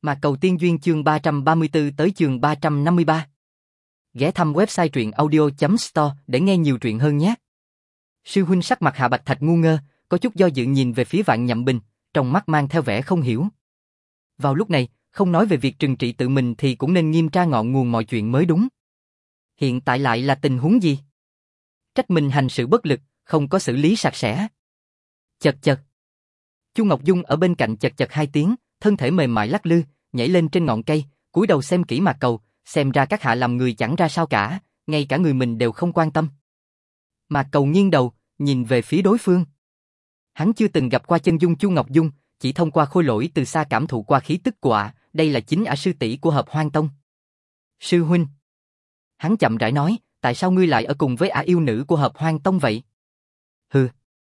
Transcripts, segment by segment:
Mạc Cầu Tiên Duyên chương 334 tới chương 353. Ghé thăm website truyệnaudio.store để nghe nhiều truyện hơn nhé. Sư huynh sắc mặt Hạ Bạch Thạch ngu ngơ, có chút do dự nhìn về phía Vạn Nhậm Bình, trong mắt mang theo vẻ không hiểu. Vào lúc này, không nói về việc trừng trị tự mình thì cũng nên nghiêm tra ngọn nguồn mọi chuyện mới đúng. Hiện tại lại là tình huống gì? Trách mình hành sự bất lực, không có xử lý sạch sẽ. Chật chật. Chu Ngọc Dung ở bên cạnh chật chật hai tiếng, thân thể mềm mại lắc lư, nhảy lên trên ngọn cây, cúi đầu xem kỹ Mạc Cầu, xem ra các hạ làm người chẳng ra sao cả, ngay cả người mình đều không quan tâm. Mạc Cầu nghiêng đầu, nhìn về phía đối phương. Hắn chưa từng gặp qua chân dung Chu Ngọc Dung, chỉ thông qua khôi lỗi từ xa cảm thụ qua khí tức của ả, đây là chính ả sư tỷ của Hợp Hoang Tông. Sư huynh. Hắn chậm rãi nói, tại sao ngươi lại ở cùng với ả yêu nữ của Hợp Hoang Tông vậy? Hừ.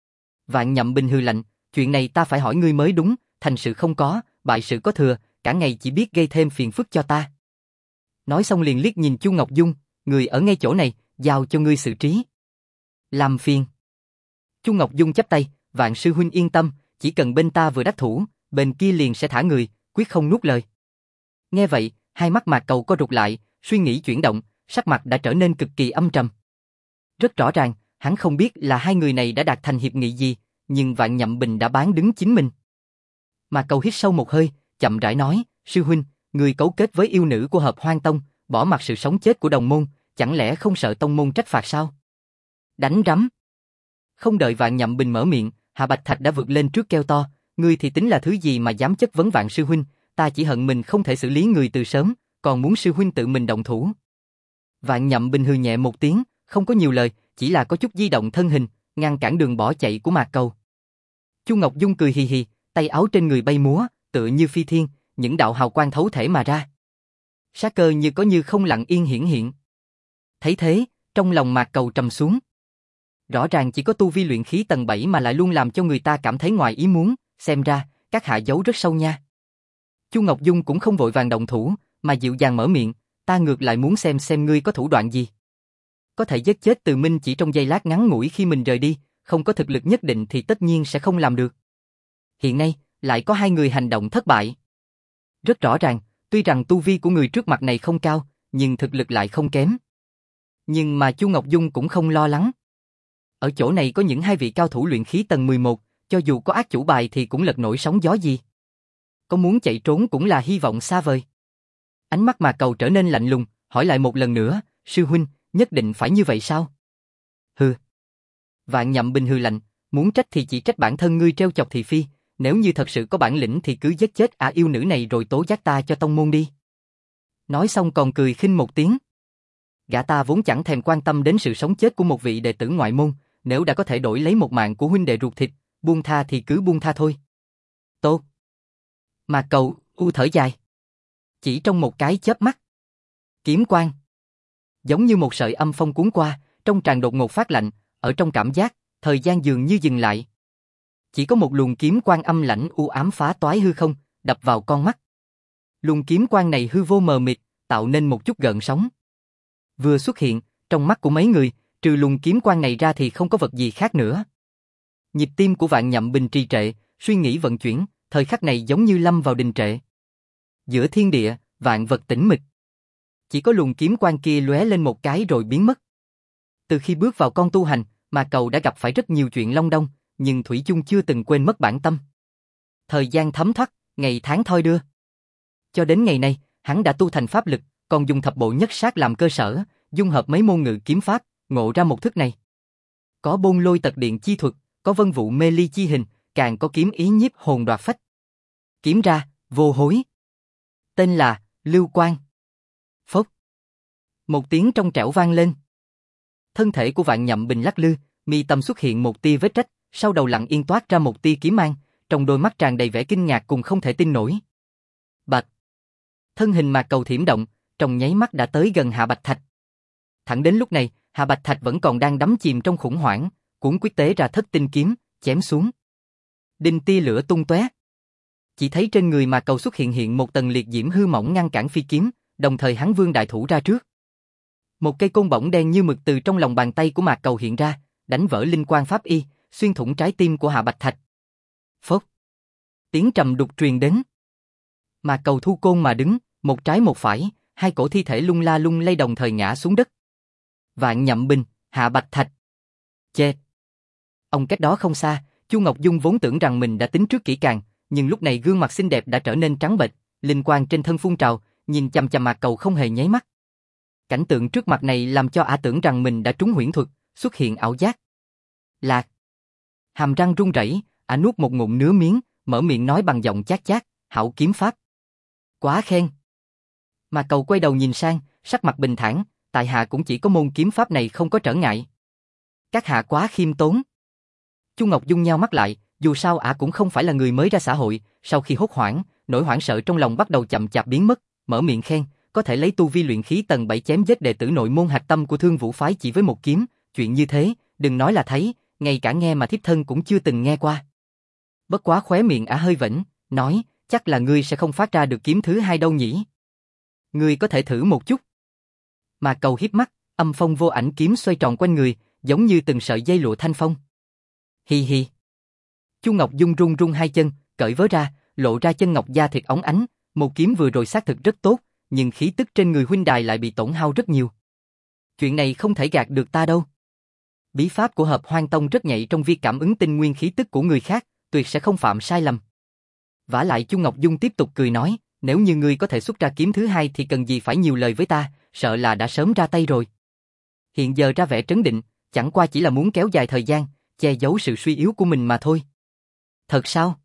Vạn Nhậm Bình hừ lạnh, chuyện này ta phải hỏi ngươi mới đúng, thành sự không có, bại sự có thừa, cả ngày chỉ biết gây thêm phiền phức cho ta. Nói xong liền liếc nhìn Chu Ngọc Dung, người ở ngay chỗ này, giao cho ngươi xử trí. Làm phiền. Chu Ngọc Dung chắp tay, Vạn sư huynh yên tâm, chỉ cần bên ta vừa đắc thủ, bên kia liền sẽ thả người, quyết không nuốt lời. Nghe vậy, hai mắt Mạc Cầu co rụt lại, suy nghĩ chuyển động, sắc mặt đã trở nên cực kỳ âm trầm. Rất rõ ràng, hắn không biết là hai người này đã đạt thành hiệp nghị gì, nhưng Vạn Nhậm Bình đã bán đứng chính mình. Mạc Cầu hít sâu một hơi, chậm rãi nói, sư huynh, người cấu kết với yêu nữ của Hợp Hoang Tông, bỏ mặc sự sống chết của đồng môn, chẳng lẽ không sợ tông môn trách phạt sao? Đánh rắm. Không đợi Vạn Nhậm Bình mở miệng, Hạ Bạch Thạch đã vượt lên trước kêu to, ngươi thì tính là thứ gì mà dám chất vấn Vạn sư huynh, ta chỉ hận mình không thể xử lý người từ sớm, còn muốn sư huynh tự mình động thủ. Vạn Nhậm Bình hừ nhẹ một tiếng, không có nhiều lời, chỉ là có chút di động thân hình, ngăn cản đường bỏ chạy của Mạc Cầu. Chu Ngọc Dung cười hì hì, tay áo trên người bay múa, tựa như phi thiên, những đạo hào quang thấu thể mà ra. Sát cơ như có như không lặng yên hiển hiện. Thấy thế, trong lòng Mạc Cầu trầm xuống. Rõ ràng chỉ có tu vi luyện khí tầng 7 mà lại luôn làm cho người ta cảm thấy ngoài ý muốn, xem ra, các hạ giấu rất sâu nha. Chu Ngọc Dung cũng không vội vàng động thủ, mà dịu dàng mở miệng, ta ngược lại muốn xem ngươi có thủ đoạn gì. Có thể giết chết Từ Minh chỉ trong giây lát ngắn ngủi khi mình rời đi, không có thực lực nhất định thì tất nhiên sẽ không làm được. Hiện nay, lại có hai người hành động thất bại. Rất rõ ràng, tuy rằng tu vi của người trước mặt này không cao, nhưng thực lực lại không kém. Nhưng mà Chu Ngọc Dung cũng không lo lắng. Ở chỗ này có những hai vị cao thủ luyện khí tầng 11, cho dù có ác chủ bài thì cũng lật nổi sóng gió gì. Có muốn chạy trốn cũng là hy vọng xa vời. Ánh mắt Mạc Cầu trở nên lạnh lùng, hỏi lại một lần nữa, sư huynh, nhất định phải như vậy sao? Hừ. Vạn Nhậm Bình hừ lạnh, muốn trách thì chỉ trách bản thân ngươi trêu chọc thị phi, nếu như thật sự có bản lĩnh thì cứ giết chết ả yêu nữ này rồi tố giác ta cho tông môn đi. Nói xong còn cười khinh một tiếng. Gã ta vốn chẳng thèm quan tâm đến sự sống chết của một vị đệ tử ngoại môn, nếu đã có thể đổi lấy một mạng của huynh đệ ruột thịt, buông tha thì cứ buông tha thôi. Tốt. Mạc Cầu thở dài. Chỉ trong một cái chớp mắt, kiếm quang giống như một sợi âm phong cuốn qua, trong tràn đột ngột phát lạnh, ở trong cảm giác, thời gian dường như dừng lại. Chỉ có một luồng kiếm quang âm lãnh u ám phá toái hư không, đập vào con mắt. Luồng kiếm quang này hư vô mờ mịt, tạo nên một chút gợn sóng. Vừa xuất hiện, trong mắt của mấy người, trừ luồng kiếm quang này ra thì không có vật gì khác nữa. Nhịp tim của Vạn Nhậm Bình trì trệ, suy nghĩ vận chuyển, thời khắc này giống như lâm vào đình trệ. Giữa thiên địa, vạn vật tĩnh mịch. Chỉ có luồng kiếm quang kia lóe lên một cái rồi biến mất. Từ khi bước vào con tu hành, Mạc Cầu đã gặp phải rất nhiều chuyện long đong, nhưng thủy chung chưa từng quên mất bản tâm. Thời gian thấm thoát, ngày tháng thoi đưa. Cho đến ngày nay, hắn đã tu thành pháp lực, còn dùng thập bộ nhất sát làm cơ sở, dung hợp mấy môn ngự kiếm pháp, ngộ ra một thức này. Có bôn lôi tật điện chi thuật, có vân vụ mê ly chi hình, càng có kiếm ý nhiếp hồn đoạt phách. Kiếm ra, vô hối. Tên là Lưu Quang. Phốc. Một tiếng trong trẻo vang lên. Thân thể của Vạn Nhậm Bình lắc lư, mi tâm xuất hiện một tia vết rách, sau đầu lặng yên toát ra một tia kiếm mang, trong đôi mắt tràn đầy vẻ kinh ngạc cùng không thể tin nổi. Bạch. Thân hình Mạc Cầu thiểm động, trong nháy mắt đã tới gần Hạ Bạch Thạch. Thẳng đến lúc này, Hạ Bạch Thạch vẫn còn đang đắm chìm trong khủng hoảng, cuốn quyết tế ra thất tinh kiếm, chém xuống. Đinh tia lửa tung tóe. Chỉ thấy trên người Mạc Cầu xuất hiện một tầng liệt diễm hư mỏng ngăn cản phi kiếm, đồng thời hắn vươn đại thủ ra trước. Một cây côn bổng đen như mực từ trong lòng bàn tay của Mạc Cầu hiện ra, đánh vỡ linh quang pháp y, xuyên thủng trái tim của Hạ Bạch Thạch. Phốc. Tiếng trầm đục truyền đến. Mà Cầu thu côn mà đứng, một trái một phải, hai cổ thi thể lung la lung lay đồng thời ngã xuống đất. Vạn Nhậm Bình, Hạ Bạch Thạch. Chê! Ông cách đó không xa, Chu Ngọc Dung vốn tưởng rằng mình đã tính trước kỹ càng, nhưng lúc này gương mặt xinh đẹp đã trở nên trắng bệch, linh quang trên thân phun trào, nhìn chằm chằm Mạc Cầu không hề nháy mắt. Cảnh tượng trước mặt này làm cho ả tưởng rằng mình đã trúng huyễn thuật, xuất hiện ảo giác. Lạc! Hàm răng run rẩy, ả nuốt một ngụm nứa miếng, mở miệng nói bằng giọng chát chát, hảo kiếm pháp. Quá khen! Mạc Cầu quay đầu nhìn sang, sắc mặt bình thản, tại hạ cũng chỉ có môn kiếm pháp này không có trở ngại. Các hạ quá khiêm tốn. Chu Ngọc Dung nheo mắt lại, dù sao ả cũng không phải là người mới ra xã hội, sau khi hốt hoảng, nỗi hoảng sợ trong lòng bắt đầu chậm chạp biến mất, mở miệng khen, có thể lấy tu vi luyện khí tầng 7 chém giết đệ tử nội môn hạch tâm của Thương Vũ phái chỉ với một kiếm, chuyện như thế, đừng nói là thấy, ngay cả nghe mà thiếp thân cũng chưa từng nghe qua. Bất quá khóe miệng ả hơi vểnh, nói, chắc là ngươi sẽ không phát ra được kiếm thứ hai đâu nhỉ. Ngươi có thể thử một chút. Mà Cầu hiếp mắt, âm phong vô ảnh kiếm xoay tròn quanh người, giống như từng sợi dây lụa thanh phong. Hi hi. Chu Ngọc Dung run run hai chân, cởi vớ ra, lộ ra chân ngọc da thịt óng ánh, một kiếm vừa rồi xác thực rất tốt, nhưng khí tức trên người huynh đài lại bị tổn hao rất nhiều. Chuyện này không thể gạt được ta đâu. Bí pháp của Hợp Hoan Tông rất nhạy trong việc cảm ứng tinh nguyên khí tức của người khác, tuyệt sẽ không phạm sai lầm. Vả lại Chu Ngọc Dung tiếp tục cười nói, nếu như ngươi có thể xuất ra kiếm thứ hai thì cần gì phải nhiều lời với ta, sợ là đã sớm ra tay rồi. Hiện giờ ra vẻ trấn định, chẳng qua chỉ là muốn kéo dài thời gian, che giấu sự suy yếu của mình mà thôi. Thật sao?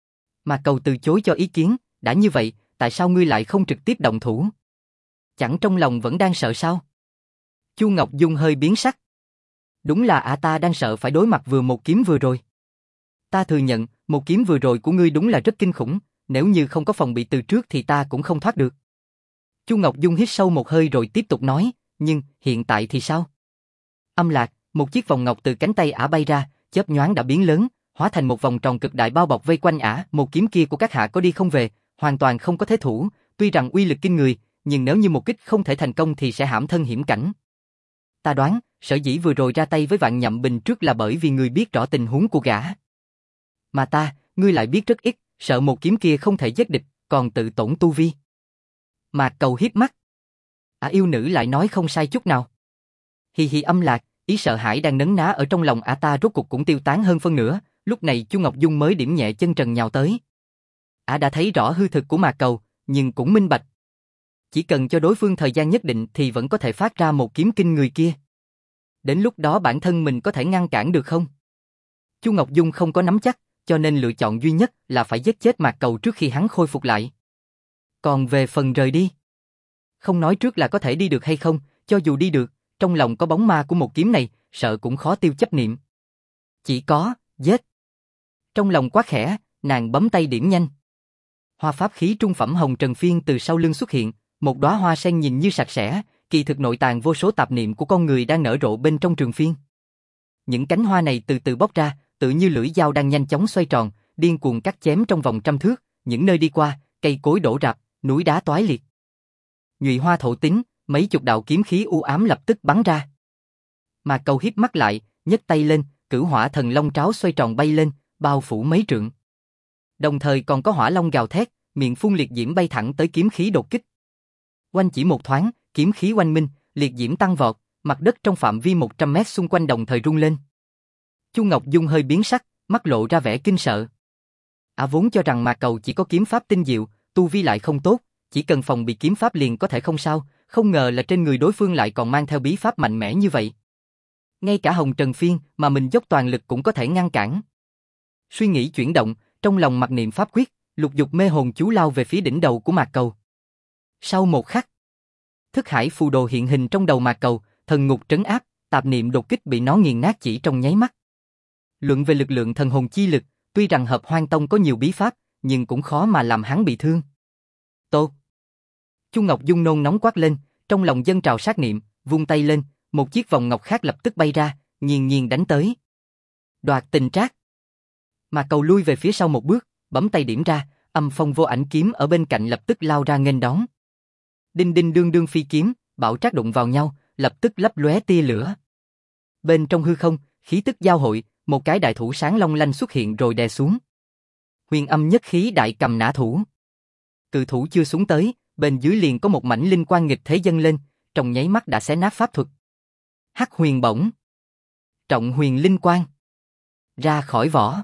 Mà Cầu từ chối cho ý kiến, đã như vậy, tại sao ngươi lại không trực tiếp động thủ? Chẳng trong lòng vẫn đang sợ sao? Chu Ngọc Dung hơi biến sắc. Đúng là ta đang sợ phải đối mặt vừa một kiếm vừa rồi. Ta thừa nhận, một kiếm vừa rồi của ngươi đúng là rất kinh khủng, nếu như không có phòng bị từ trước thì ta cũng không thoát được. Chu Ngọc Dung hít sâu một hơi rồi tiếp tục nói, nhưng hiện tại thì sao? Âm lạc, một chiếc vòng ngọc từ cánh tay ả bay ra, chớp nhoáng đã biến lớn, hóa thành một vòng tròn cực đại bao bọc vây quanh ả. Một kiếm kia của các hạ có đi không về, hoàn toàn không có thế thủ, tuy rằng uy lực kinh người, nhưng nếu như một kích không thể thành công thì sẽ hãm thân hiểm cảnh. Ta đoán, sở dĩ vừa rồi ra tay với Vạn Nhậm Bình trước là bởi vì người biết rõ tình huống của gã. Mà ta, ngươi lại biết rất ít, sợ một kiếm kia không thể giết địch, còn tự tổn tu vi. Mạc Cầu hiếp mắt. Yêu nữ lại nói không sai chút nào. Hi hi. Âm lạc, ý sợ hãi đang nấn ná ở trong lòng ta rốt cục cũng tiêu tán hơn phân nửa, lúc này Chu Ngọc Dung mới điểm nhẹ chân trần nhào tới. Đã thấy rõ hư thực của Mạc Cầu, nhưng cũng minh bạch. Chỉ cần cho đối phương thời gian nhất định thì vẫn có thể phát ra một kiếm kinh người kia. Đến lúc đó bản thân mình có thể ngăn cản được không? Chu Ngọc Dung không có nắm chắc, cho nên lựa chọn duy nhất là phải giết chết Mạc Cầu trước khi hắn khôi phục lại. Còn về phần rời đi, không nói trước là có thể đi được hay không, cho dù đi được, trong lòng có bóng ma của một kiếm này, sợ cũng khó tiêu chấp niệm. Chỉ có, giết. Trong lòng quá khẽ, nàng bấm tay điểm nhanh. Hoa pháp khí trung phẩm hồng trần phiên từ sau lưng xuất hiện, một đóa hoa sen nhìn như sạch sẽ, kỳ thực nội tàng vô số tạp niệm của con người đang nở rộ bên trong trường phiên. Những cánh hoa này từ từ bóc ra, tự như lưỡi dao đang nhanh chóng xoay tròn, điên cuồng cắt chém trong vòng trăm thước, những nơi đi qua, cây cối đổ rạp, núi đá toái liệt. Nhụy hoa thổ tính, mấy chục đạo kiếm khí u ám lập tức bắn ra. Mà Cầu hiếp mắt lại, nhấc tay lên, cửu hỏa thần long tráo xoay tròn bay lên, bao phủ mấy trượng. Đồng thời còn có hỏa long gào thét, miệng phun liệt diễm bay thẳng tới kiếm khí đột kích. Quanh chỉ một thoáng, kiếm khí oanh minh, liệt diễm tăng vọt, mặt đất trong phạm vi 100 mét xung quanh đồng thời rung lên. Chu Ngọc Dung hơi biến sắc, mắt lộ ra vẻ kinh sợ. Vốn cho rằng Mạc Cầu chỉ có kiếm pháp tinh diệu, tu vi lại không tốt, chỉ cần phòng bị kiếm pháp liền có thể không sao, không ngờ là trên người đối phương lại còn mang theo bí pháp mạnh mẽ như vậy. Ngay cả hồng trần phiên mà mình dốc toàn lực cũng có thể ngăn cản. Suy nghĩ chuyển động, trong lòng mặc niệm pháp quyết, lục dục mê hồn chú lao về phía đỉnh đầu của Mạc Cầu. Sau một khắc, thức hải phù đồ hiện hình trong đầu Mạc Cầu, thần ngục trấn áp, tạp niệm đột kích bị nó nghiền nát chỉ trong nháy mắt. Luận về lực lượng thần hồn chi lực, tuy rằng Hợp Hoan Tông có nhiều bí pháp, nhưng cũng khó mà làm hắn bị thương. Tốt. Chu Ngọc Dung nôn nóng quát lên, trong lòng dâng trào sát niệm, vung tay lên, một chiếc vòng ngọc khác lập tức bay ra, nghiền nghiền đánh tới. Đoạt tình trác. Mà Cầu lui về phía sau một bước, bấm tay điểm ra, âm phong vô ảnh kiếm ở bên cạnh lập tức lao ra nghênh đón. Đinh đinh đương đương phi kiếm, bảo trác đụng vào nhau, lập tức lấp lóe tia lửa. Bên trong hư không, khí tức giao hội, một cái đại thủ sáng long lanh xuất hiện rồi đè xuống. Huyền âm nhất khí đại cầm nã thủ. Cự thủ chưa xuống tới, bên dưới liền có một mảnh linh quang nghịch thế dâng lên, trong nháy mắt đã xé nát pháp thuật. Hắc huyền bổng. Trọng huyền linh quang. Ra khỏi vỏ.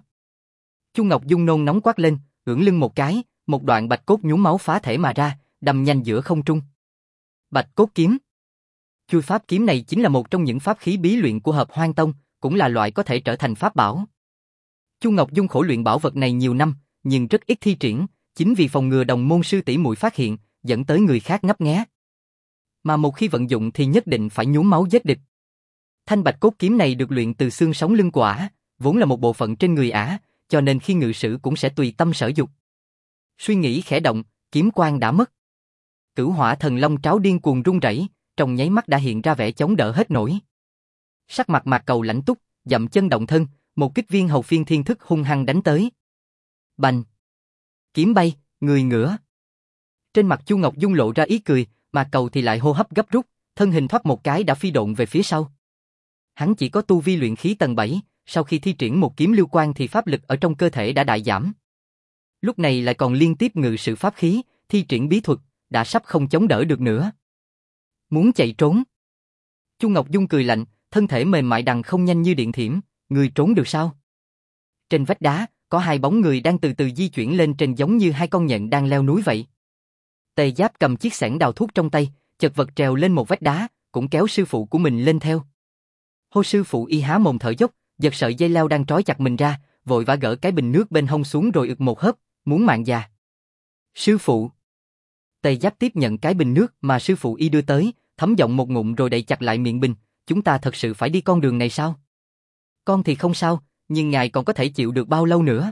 Chu Ngọc Dung nôn nóng quát lên, ưỡn lưng một cái, một đoạn bạch cốt nhúng máu phá thể mà ra, đâm nhanh giữa không trung. Bạch cốt kiếm. Chui pháp kiếm này chính là một trong những pháp khí bí luyện của Hợp Hoan Tông, cũng là loại có thể trở thành pháp bảo. Chu Ngọc Dung khổ luyện bảo vật này nhiều năm, nhưng rất ít thi triển, chính vì phòng ngừa đồng môn sư tỷ muội phát hiện, dẫn tới người khác ngấp nghé. Mà một khi vận dụng thì nhất định phải nhuốm máu giết địch. Thanh bạch cốt kiếm này được luyện từ xương sống lưng của ả, vốn là một bộ phận trên người ả, cho nên khi ngự sử cũng sẽ tùy tâm sở dục. Suy nghĩ khẽ động, kiếm quang đã mất. Cửu hỏa thần long tráo điên cuồng rung rẩy, trong nháy mắt đã hiện ra vẻ chống đỡ hết nổi. Sắc mặt Mạc Cầu lãnh túc, dậm chân động thân, một kích viên hầu phiên thiên thức hung hăng đánh tới. Bành! Kiếm bay, người ngửa. Trên mặt Chu Ngọc Dung lộ ra ý cười, Mạc Cầu thì lại hô hấp gấp rút, thân hình thoát một cái đã phi độn về phía sau. Hắn chỉ có tu vi luyện khí tầng 7, sau khi thi triển một kiếm lưu quang thì pháp lực ở trong cơ thể đã đại giảm. Lúc này lại còn liên tiếp ngự sử pháp khí, thi triển bí thuật, đã sắp không chống đỡ được nữa. Muốn chạy trốn? Chu Ngọc Dung cười lạnh, thân thể mềm mại đằng không nhanh như điện thiểm, người trốn được sao? Trên vách đá, có hai bóng người đang từ từ di chuyển lên trên giống như hai con nhện đang leo núi vậy. Tề Giáp cầm chiếc xẻng đào thuốc trong tay, chật vật trèo lên một vách đá, cũng kéo sư phụ của mình lên theo. Hô sư phụ y há mồm thở dốc, giật sợi dây leo đang trói chặt mình ra, vội vã gỡ cái bình nước bên hông xuống rồi ực một hớp, muốn mạng già. Sư phụ. Tề Giáp tiếp nhận cái bình nước mà sư phụ y đưa tới, thấm giọng một ngụm rồi đậy chặt lại miệng bình. Chúng ta thật sự phải đi con đường này sao? Con thì không sao, nhưng ngài còn có thể chịu được bao lâu nữa?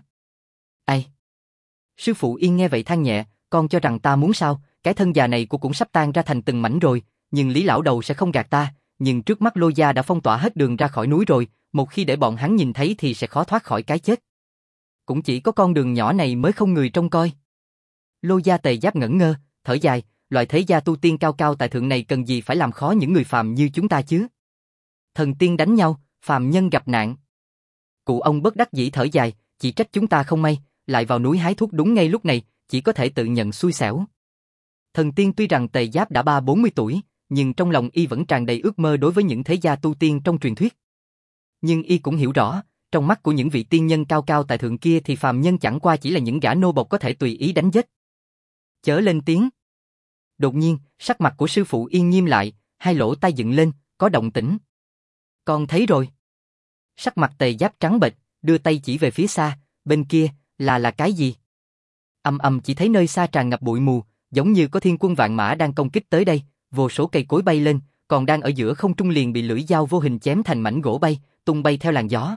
Ai? Sư phụ yên nghe vậy than nhẹ, con cho rằng ta muốn sao, cái thân già này cũng sắp tan ra thành từng mảnh rồi, nhưng Lý lão đầu sẽ không gạt ta, nhưng trước mắt Lôi gia đã phong tỏa hết đường ra khỏi núi rồi, một khi để bọn hắn nhìn thấy thì sẽ khó thoát khỏi cái chết. Cũng chỉ có con đường nhỏ này mới không người trông coi. Lôi gia Tề Giáp ngẩn ngơ, thở dài, loại thế gia tu tiên cao cao tại thượng này cần gì phải làm khó những người phàm như chúng ta chứ? Thần tiên đánh nhau, phàm nhân gặp nạn. Cụ ông bất đắc dĩ thở dài, chỉ trách chúng ta không may, lại vào núi hái thuốc đúng ngay lúc này, chỉ có thể tự nhận xui xẻo. Thần tiên tuy rằng Tề Giáp đã 30-40 tuổi, nhưng trong lòng y vẫn tràn đầy ước mơ đối với những thế gia tu tiên trong truyền thuyết. Nhưng y cũng hiểu rõ, trong mắt của những vị tiên nhân cao cao tại thượng kia thì phàm nhân chẳng qua chỉ là những gã nô bộc có thể tùy ý đánh giết. Chớ lên tiếng. Đột nhiên, sắc mặt của sư phụ yên nghiêm lại, hai lỗ tai dựng lên, có động tĩnh. Con thấy rồi. Sắc mặt Tề Giáp trắng bệch, đưa tay chỉ về phía xa, bên kia, là cái gì? Chỉ thấy nơi xa tràn ngập bụi mù, giống như có thiên quân vạn mã đang công kích tới đây, vô số cây cối bay lên, còn đang ở giữa không trung liền bị lưỡi dao vô hình chém thành mảnh gỗ bay, tung bay theo làn gió.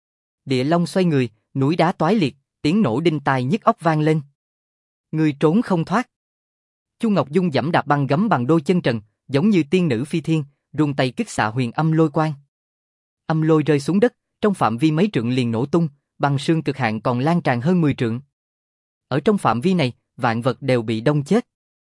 Địa long xoay người, núi đá toái liệt, tiếng nổ đinh tai nhức óc vang lên. Người trốn không thoát. Chu Ngọc Dung giẫm đạp băng gấm bằng đôi chân trần, giống như tiên nữ phi thiên, rung tay kích xạ huyền âm lôi quang. Âm lôi rơi xuống đất, trong phạm vi mấy trượng liền nổ tung, băng sương cực hạn còn lan tràn hơn 10 trượng. Ở trong phạm vi này, vạn vật đều bị đông chết.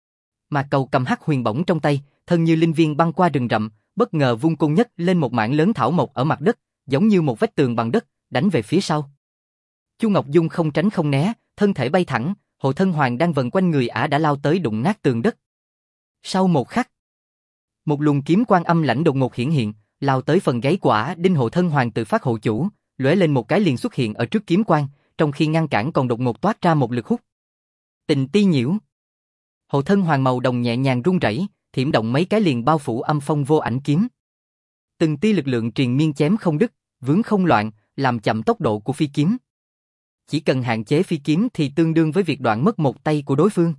Mà Cầu cầm hắc huyền bổng trong tay, thân như linh viên băng qua rừng rậm, bất ngờ vung côn nhất lên một mảng lớn thảo mộc ở mặt đất, giống như một vách tường bằng đất, đánh về phía sau. Chu Ngọc Dung không tránh không né, thân thể bay thẳng, hộ thân hoàng đang vần quanh người ả đã lao tới đụng nát tường đất. Sau một khắc, một luồng kiếm quang âm lãnh đột ngột hiển hiện, lao tới phần gáy của ả, đinh hộ thân hoàng tự phát hộ chủ, lóe lên một cái liền xuất hiện ở trước kiếm quang, trong khi ngăn cản còn đột ngột toát ra một lực hút. Tình ti nhiễu. Hộ thân hoàng màu đồng nhẹ nhàng rung rẩy, thiểm động mấy cái liền bao phủ âm phong vô ảnh kiếm. Từng tia lực lượng triền miên chém không đứt, vướng không loạn, làm chậm tốc độ của phi kiếm. Chỉ cần hạn chế phi kiếm thì tương đương với việc đoạn mất một tay của đối phương.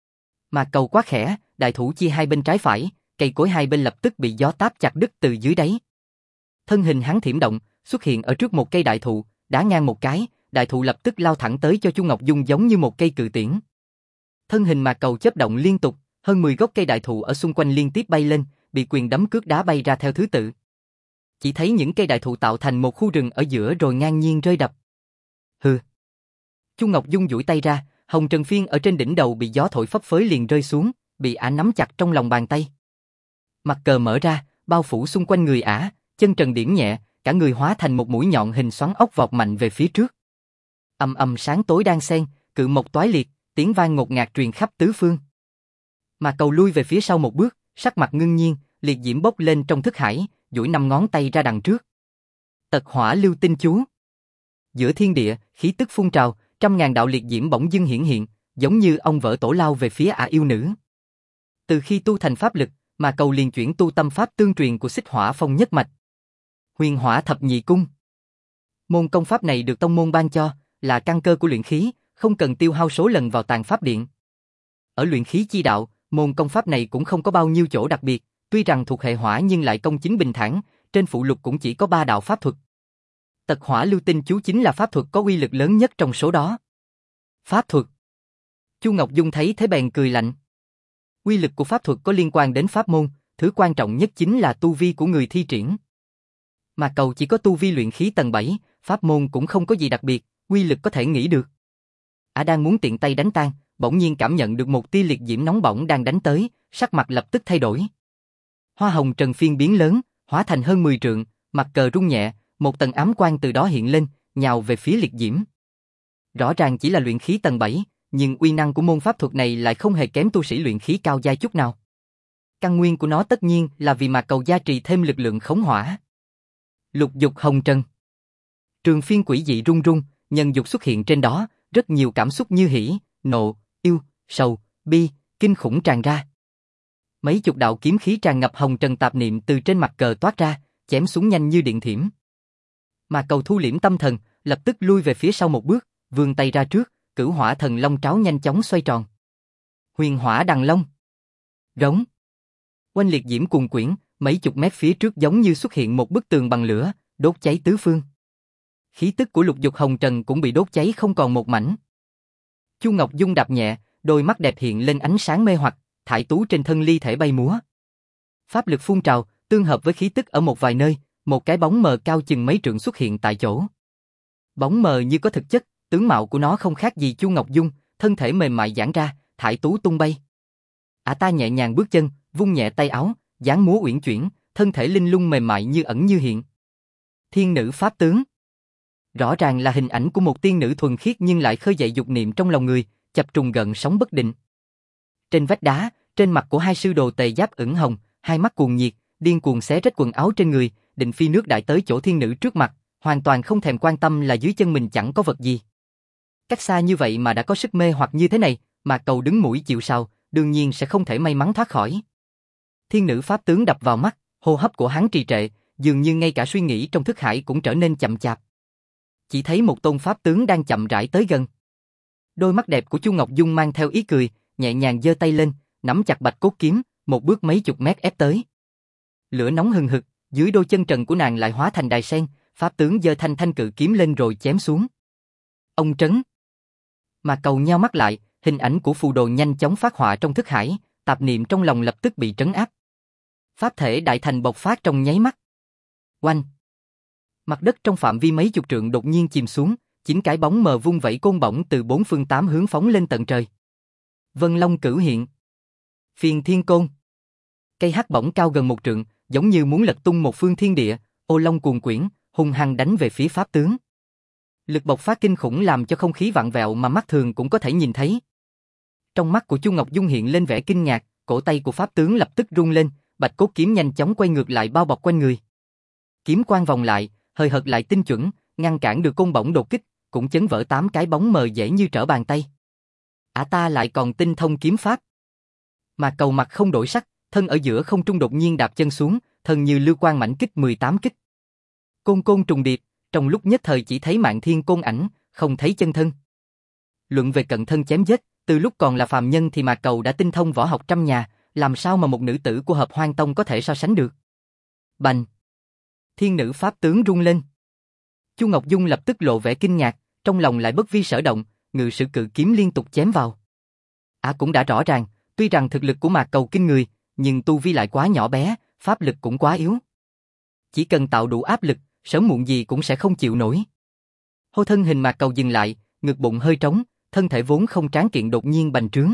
Mà Cầu quá khẽ, đại thủ chia hai bên trái phải, cây cối hai bên lập tức bị gió táp chặt đứt từ dưới đáy. Thân hình hắn thiểm động, xuất hiện ở trước một cây đại thụ, đá ngang một cái, đại thụ lập tức lao thẳng tới cho Chu Ngọc Dung giống như một cây cự tiễn. Thân hình Mà Cầu chớp động liên tục, hơn 10 gốc cây đại thụ ở xung quanh liên tiếp bay lên, bị quyền đấm cước đá bay ra theo thứ tự. Chỉ thấy những cây đại thụ tạo thành một khu rừng ở giữa rồi ngang nhiên rơi đập. Hừ. Chu Ngọc Dung duỗi tay ra, hồng trần phiên ở trên đỉnh đầu bị gió thổi phấp phới liền rơi xuống, bị ả nắm chặt trong lòng bàn tay. Mặt cờ mở ra, bao phủ xung quanh người ả, chân trần điểm nhẹ, cả người hóa thành một mũi nhọn hình xoắn ốc vọt mạnh về phía trước. Âm âm sáng tối đang xen, cự mộc toái liệt, tiếng vang ngột ngạt truyền khắp tứ phương. Mà Cầu lui về phía sau một bước, sắc mặt ngưng nhiên, liệt diễm bốc lên trong thức hải, duỗi 5 ngón tay ra đằng trước. Tật hỏa lưu tinh chú. Giữa thiên địa, khí tức phun trào, 100.000 đạo liệt diễm bỗng dưng hiển hiện, giống như ông vỡ tổ lao về phía ả yêu nữ. Từ khi tu thành pháp lực, mà Cầu liền chuyển tu tâm pháp tương truyền của Xích Hỏa Phong nhất mạch. Huyền Hỏa Thập Nhị Cung. Môn công pháp này được tông môn ban cho, là căn cơ của luyện khí, không cần tiêu hao số lần vào tàn pháp điện. Ở luyện khí chi đạo, môn công pháp này cũng không có bao nhiêu chỗ đặc biệt, tuy rằng thuộc hệ hỏa nhưng lại công chính bình thản, trên phụ lục cũng chỉ có 3 đạo pháp thuật. Tật hỏa lưu tinh chú chính là pháp thuật có uy lực lớn nhất trong số đó. Pháp thuật. Chu Ngọc Dung thấy thế bèn cười lạnh. Uy lực của pháp thuật có liên quan đến pháp môn, thứ quan trọng nhất chính là tu vi của người thi triển. Mà Cầu chỉ có tu vi luyện khí tầng 7, pháp môn cũng không có gì đặc biệt, uy lực có thể nghĩ được. Ả đang muốn tiện tay đánh tan, bỗng nhiên cảm nhận được một tia liệt diễm nóng bỏng đang đánh tới, sắc mặt lập tức thay đổi. Hoa hồng trần phiên biến lớn, hóa thành hơn 10 trượng, mặt cờ rung nhẹ, một tầng ám quang từ đó hiện lên, nhào về phía liệt diễm. Rõ ràng chỉ là luyện khí tầng 7, nhưng uy năng của môn pháp thuật này lại không hề kém tu sĩ luyện khí cao giai chút nào. Căn nguyên của nó tất nhiên là vì mà Cầu gia trì thêm lực lượng khống hỏa. Lục dục hồng trần. Trường phiên quỷ dị rung rung, nhân dục xuất hiện trên đó, rất nhiều cảm xúc như hỉ, nộ, yêu, sầu, bi, kinh khủng tràn ra. Mấy chục đạo kiếm khí tràn ngập hồng trần tạp niệm từ trên mặt cờ toát ra, chém xuống nhanh như điện thiểm. Mà Cầu thu liễm tâm thần, lập tức lui về phía sau một bước, vươn tay ra trước, Cửu Hỏa Thần Long tráo nhanh chóng xoay tròn. Huyền Hỏa Đằng Long. Rống. Quanh liệt diễm cuồn quyển, mấy chục mét phía trước giống như xuất hiện một bức tường bằng lửa, đốt cháy tứ phương. Khí tức của lục dục hồng trần cũng bị đốt cháy không còn một mảnh. Chu Ngọc Dung đạp nhẹ, đôi mắt đẹp hiện lên ánh sáng mê hoặc, thải tú trên thân ly thể bay múa. Pháp lực phun trào, tương hợp với khí tức ở một vài nơi, một cái bóng mờ cao chừng mấy trượng xuất hiện tại chỗ. Bóng mờ như có thực chất, tướng mạo của nó không khác gì Chu Ngọc Dung, thân thể mềm mại giãn ra, thải tú tung bay. Ả ta nhẹ nhàng bước chân, vung nhẹ tay áo, dáng múa uyển chuyển, thân thể linh lung mềm mại như ẩn như hiện. Thiên nữ pháp tướng. Rõ ràng là hình ảnh của một tiên nữ thuần khiết nhưng lại khơi dậy dục niệm trong lòng người, chập trùng gợn sóng bất định. Trên vách đá, trên mặt của hai sư đồ tề giáp ửng hồng, hai mắt cuồng nhiệt, điên cuồng xé rách quần áo trên người, định phi nước đại tới chỗ thiên nữ trước mặt, hoàn toàn không thèm quan tâm là dưới chân mình chẳng có vật gì. Cách xa như vậy mà đã có sức mê hoặc như thế này, mà Cầu đứng mũi chịu sào, đương nhiên sẽ không thể may mắn thoát khỏi. Thiên nữ pháp tướng đập vào mắt, hô hấp của hắn trì trệ, dường như ngay cả suy nghĩ trong thức hải cũng trở nên chậm chạp. Chỉ thấy một tôn pháp tướng đang chậm rãi tới gần. Đôi mắt đẹp của Chu Ngọc Dung mang theo ý cười, nhẹ nhàng giơ tay lên, nắm chặt bạch cốt kiếm, một bước mấy chục mét ép tới. Lửa nóng hừng hực, dưới đôi chân trần của nàng lại hóa thành đài sen, pháp tướng giơ thanh cự kiếm lên rồi chém xuống. Ông trấn. Mà Cầu nheo mắt lại, hình ảnh của phù đồ nhanh chóng phát họa trong thức hải, tạp niệm trong lòng lập tức bị trấn áp. Pháp thể đại thành bộc phát trong nháy mắt. Oanh! Mặt đất trong phạm vi mấy chục trượng đột nhiên chìm xuống, chính cái bóng mờ vung vẩy côn bổng từ 4 phương 8 hướng phóng lên tận trời. Vân Long cửu hiện. Phiền thiên côn. Cây hắc bổng cao gần 1 trượng, giống như muốn lật tung một phương thiên địa, ô long cuồn quyển, hung hăng đánh về phía pháp tướng. Lực bộc phát kinh khủng làm cho không khí vặn vẹo mà mắt thường cũng có thể nhìn thấy. Trong mắt của Chu Ngọc Dung hiện lên vẻ kinh ngạc, cổ tay của pháp tướng lập tức rung lên, bạch cốt kiếm nhanh chóng quay ngược lại bao bọc quanh người. Kiếm quang vòng lại, hơi hợt lại tinh chuẩn, ngăn cản được côn bổng đột kích, cũng chấn vỡ 8 cái bóng mờ dễ như trở bàn tay. Ả ta lại còn tinh thông kiếm pháp. Mà Cầu mặt không đổi sắc, thân ở giữa không trung đột nhiên đạp chân xuống, thân như lưu quang mãnh kích 18 kích. Côn côn trùng điệp, trong lúc nhất thời chỉ thấy Mạn Thiên côn ảnh, không thấy chân thân. Luận về cận thân chém giết, từ lúc còn là phàm nhân thì mà Cầu đã tinh thông võ học trăm nhà, làm sao mà một nữ tử của Hợp Hoan Tông có thể so sánh được. Bành! Thiên nữ pháp tướng rung lên. Chu Ngọc Dung lập tức lộ vẻ kinh ngạc, trong lòng lại bất vi sở động, ngự sử cự kiếm liên tục chém vào. Cũng đã rõ ràng, tuy rằng thực lực của Mạc Cầu kinh người, nhưng tu vi lại quá nhỏ bé, pháp lực cũng quá yếu. Chỉ cần tạo đủ áp lực, sớm muộn gì cũng sẽ không chịu nổi. Hô thân hình Mạc Cầu dừng lại, ngực bụng hơi trống, thân thể vốn không tráng kiện đột nhiên bành trướng.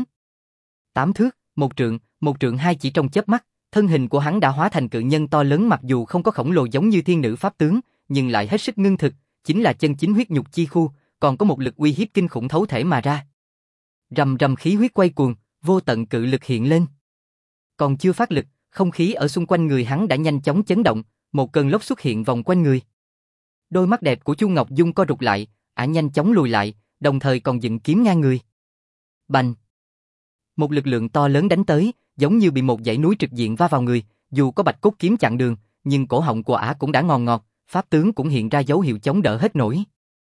8 thước, 1 trượng 2 chỉ trong chớp mắt, thân hình của hắn đã hóa thành cự nhân to lớn, mặc dù không có khổng lồ giống như thiên nữ pháp tướng, nhưng lại hết sức ngưng thực, chính là chân chính huyết nhục chi khu, còn có một lực uy hiếp kinh khủng thấu thể mà ra. Rầm rầm khí huyết quay cuồng, vô tận cự lực hiện lên. Còn chưa phát lực, không khí ở xung quanh người hắn đã nhanh chóng chấn động, một cơn lốc xuất hiện vòng quanh người. Đôi mắt đẹp của Chu Ngọc Dung co rụt lại, ả nhanh chóng lùi lại, đồng thời còn dựng kiếm ngang người. Bành! Một lực lượng to lớn đánh tới, giống như bị một dãy núi trực diện va vào người, dù có bạch cốt kiếm chặn đường, nhưng cổ họng của ả cũng đã ngòn ngọt, pháp tướng cũng hiện ra dấu hiệu chống đỡ hết nổi.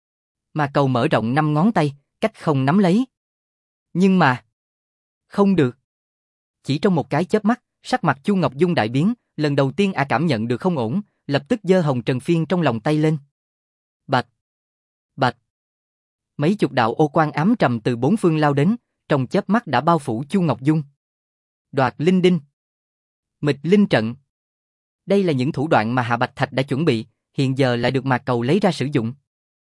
Mà cầu mở rộng 5 ngón tay, cách không nắm lấy. Nhưng mà... không được. Chỉ trong một cái chớp mắt, sắc mặt Chu Ngọc Dung đại biến, lần đầu tiên ả cảm nhận được không ổn, lập tức giơ hồng trần phiên trong lòng tay lên. Bạch! Bạch! Mấy chục đạo ô quang ám trầm từ bốn phương lao đến, trong chớp mắt đã bao phủ Chu Ngọc Dung. Đoạt linh đinh, Mịch linh trận. Đây là những thủ đoạn mà Hạ Bạch Thạch đã chuẩn bị, hiện giờ lại được Mạc Cầu lấy ra sử dụng.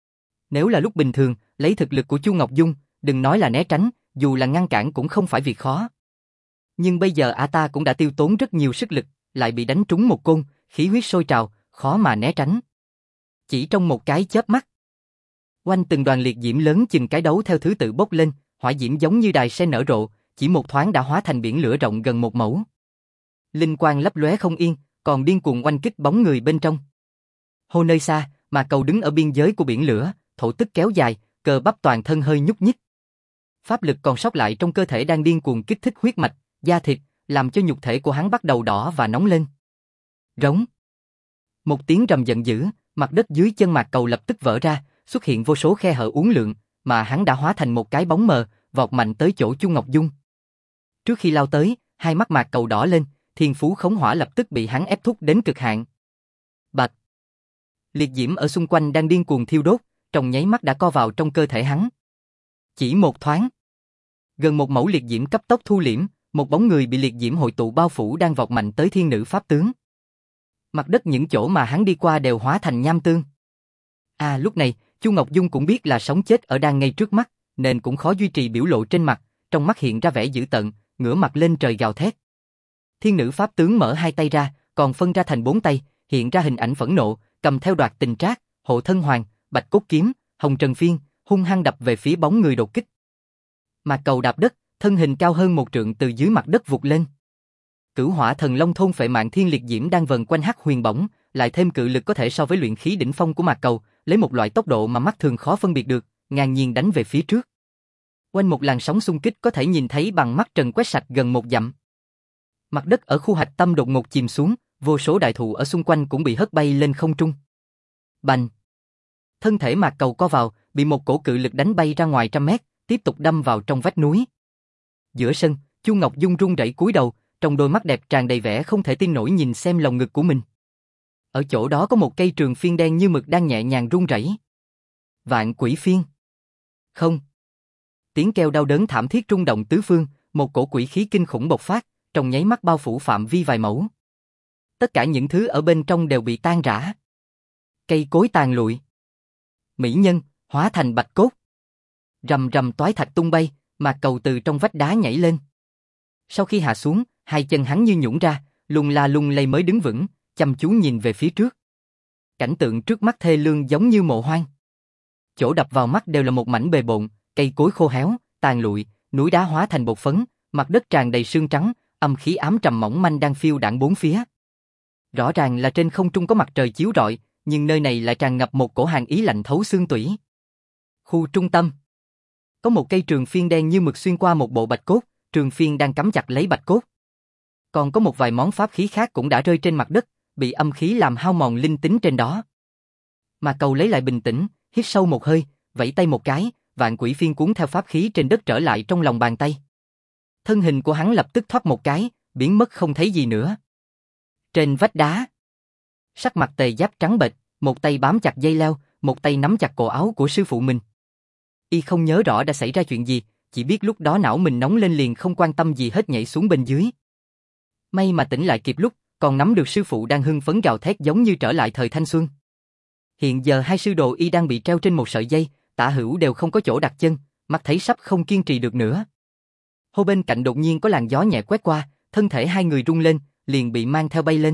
Nếu là lúc bình thường, lấy thực lực của Chu Ngọc Dung, đừng nói là né tránh, dù là ngăn cản cũng không phải việc khó. Nhưng bây giờ ả ta cũng đã tiêu tốn rất nhiều sức lực, lại bị đánh trúng một côn, khí huyết sôi trào, khó mà né tránh. Chỉ trong một cái chớp mắt, quanh từng đoàn liệt diễm lớn chừng cái đấu theo thứ tự bốc lên, hỏa diễm giống như đài sen nở rộ, chỉ một thoáng đã hóa thành biển lửa rộng gần 1 mẫu. Linh quang lấp lóe không yên, còn điên cuồng oanh kích bóng người bên trong. Hô nơi xa, mà Cầu đứng ở biên giới của biển lửa, thổ tức kéo dài, cơ bắp toàn thân hơi nhúc nhích. Pháp lực còn sót lại trong cơ thể đang điên cuồng kích thích huyết mạch, da thịt, làm cho nhục thể của hắn bắt đầu đỏ và nóng lên. Rống. Một tiếng rầm giận dữ, mặt đất dưới chân Mạc Cầu lập tức vỡ ra, xuất hiện vô số khe hở uốn lượn, mà hắn đã hóa thành một cái bóng mờ, vọt mạnh tới chỗ Chu Ngọc Dung. Trước khi lao tới, hai mắt Mạc Cầu đỏ lên, thiên phú khống hỏa lập tức bị hắn ép thúc đến cực hạn. Bạch! Liệt diễm ở xung quanh đang điên cuồng thiêu đốt, trong nháy mắt đã co vào trong cơ thể hắn. Chỉ một thoáng, gần 1 mẫu liệt diễm cấp tốc thu liễm, một bóng người bị liệt diễm hội tụ bao phủ đang vọt mạnh tới thiên nữ pháp tướng. Mặt đất những chỗ mà hắn đi qua đều hóa thành nham tương. Lúc này, Chu Ngọc Dung cũng biết là sống chết ở đang ngay trước mắt, nên cũng khó duy trì biểu lộ trên mặt, trong mắt hiện ra vẻ dữ tợn, ngửa mặt lên trời gào thét. Thiên nữ pháp tướng mở 2 tay ra, còn phân ra thành 4 tay, hiện ra hình ảnh phẫn nộ, cầm theo đoạt tình trác, hộ thân hoàng, bạch cốt kiếm, hồng trần phiên, hung hăng đập về phía bóng người đột kích. Mà Cầu đạp đất, thân hình cao hơn 1 trượng từ dưới mặt đất vụt lên. Cửu hỏa thần long thôn phệ mạng thiên liệt diễm đang vần quanh hắc huyền bổng, lại thêm cự lực có thể so với luyện khí đỉnh phong của Mạc Cầu, lấy một loại tốc độ mà mắt thường khó phân biệt được, ngang nhiên đánh về phía trước. Quanh một làn sóng xung kích có thể nhìn thấy bằng mắt trần quét sạch gần 1 dặm. Mặt đất ở khu hạch tâm đột ngột chìm xuống, vô số đại thụ ở xung quanh cũng bị hất bay lên không trung. Bành! Thân thể Mạc Cầu co vào, bị một cổ cự lực đánh bay ra ngoài 100 mét, tiếp tục đâm vào trong vách núi. Giữa sân, Chu Ngọc Dung run rẩy cúi đầu, trong đôi mắt đẹp tràn đầy vẻ không thể tin nổi nhìn xem lồng ngực của mình. Ở chỗ đó có một cây trường phiên đen như mực đang nhẹ nhàng run rẩy. Vạn quỷ phiên. Không. Tiếng kêu đau đớn thảm thiết rung động tứ phương, một cổ quỷ khí kinh khủng bộc phát, trong nháy mắt bao phủ phạm vi vài mẫu. Tất cả những thứ ở bên trong đều bị tan rã. Cây cối tàn lụi. Mỹ nhân, hóa thành bạch cốt. Rầm rầm toái thạch tung bay, Mạc Cầu từ trong vách đá nhảy lên. Sau khi hạ xuống, 2 chân hắn như nhũn ra, lung la lung lay mới đứng vững, chăm chú nhìn về phía trước. Cảnh tượng trước mắt thê lương giống như mộ hoang. Chỗ đập vào mắt đều là một mảnh bề bộn, cây cối khô héo, tàn lụi, núi đá hóa thành bột phấn, mặt đất tràn đầy sương trắng, âm khí ám trầm mỏng manh đang phiêu đãng bốn phía. Rõ ràng là trên không trung có mặt trời chiếu rọi, nhưng nơi này lại tràn ngập một cổ hàn ý lạnh thấu xương tủy. Khu trung tâm có một cây trường phiên đen như mực xuyên qua một bộ bạch cốt, trường phiên đang cắm chặt lấy bạch cốt. Còn có một vài món pháp khí khác cũng đã rơi trên mặt đất, bị âm khí làm hao mòn linh tính trên đó. Mà Cầu lấy lại bình tĩnh, hít sâu một hơi, vẫy tay một cái, vạn quỷ phiên cuốn theo pháp khí trên đất trở lại trong lòng bàn tay. Thân hình của hắn lập tức thoát một cái, biến mất không thấy gì nữa. Trên vách đá, sắc mặt Tề Giáp trắng bệch, một tay bám chặt dây leo, một tay nắm chặt cổ áo của sư phụ mình. Y không nhớ rõ đã xảy ra chuyện gì, chỉ biết lúc đó não mình nóng lên liền không quan tâm gì hết nhảy xuống bên dưới. May mà tỉnh lại kịp lúc, còn nắm được sư phụ đang hưng phấn gào thét giống như trở lại thời thanh xuân. Hiện giờ 2 sư đồ Y đang bị treo trên một sợi dây, tả hữu đều không có chỗ đặt chân, mắt thấy sắp không kiên trì được nữa. Hô bên cạnh đột nhiên có làn gió nhẹ quét qua, thân thể 2 người rung lên, liền bị mang theo bay lên.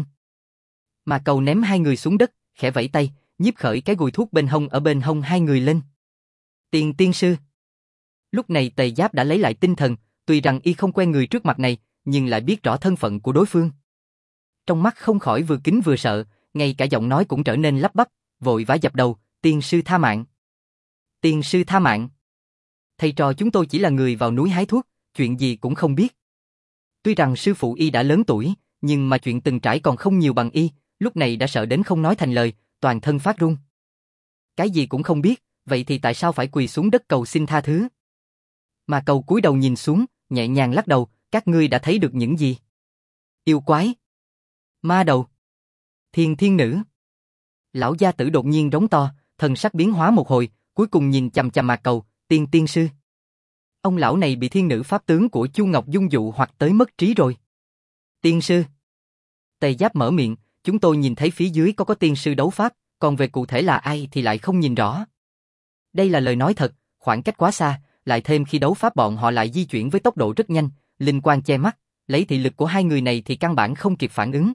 Mà Cầu ném 2 người xuống đất, khẽ vẫy tay, nhiếp khởi cái gùi thuốc bên hông ở bên hông 2 người lên. Tiên sư. Lúc này Tề Giáp đã lấy lại tinh thần, tuy rằng y không quen người trước mặt này, nhưng lại biết rõ thân phận của đối phương. Trong mắt không khỏi vừa kính vừa sợ, ngay cả giọng nói cũng trở nên lắp bắp, vội vã dập đầu, tiên sư tha mạng. Tiên sư tha mạng. Thầy trò chúng tôi chỉ là người vào núi hái thuốc, chuyện gì cũng không biết. Tuy rằng sư phụ y đã lớn tuổi, nhưng mà chuyện từng trải còn không nhiều bằng y, lúc này đã sợ đến không nói thành lời, toàn thân phát run. Cái gì cũng không biết, vậy thì tại sao phải quỳ xuống đất cầu xin tha thứ? Mà Cầu cúi đầu nhìn xuống, nhẹ nhàng lắc đầu, các ngươi đã thấy được những gì? Yêu quái, ma đầu, thiên nữ. Lão gia tử đột nhiên rống to, thần sắc biến hóa một hồi, cuối cùng nhìn chằm chằm Mạc Cầu, tiên sư. Ông lão này bị thiên nữ pháp tướng của Chu Ngọc Dung dụ hoặc tới mất trí rồi. Tiên sư. Tề Giáp mở miệng, chúng tôi nhìn thấy phía dưới có tiên sư đấu pháp, còn về cụ thể là ai thì lại không nhìn rõ. Đây là lời nói thật, khoảng cách quá xa, lại thêm khi đấu pháp bọn họ lại di chuyển với tốc độ rất nhanh, linh quang che mắt, lấy thị lực của hai người này thì căn bản không kịp phản ứng.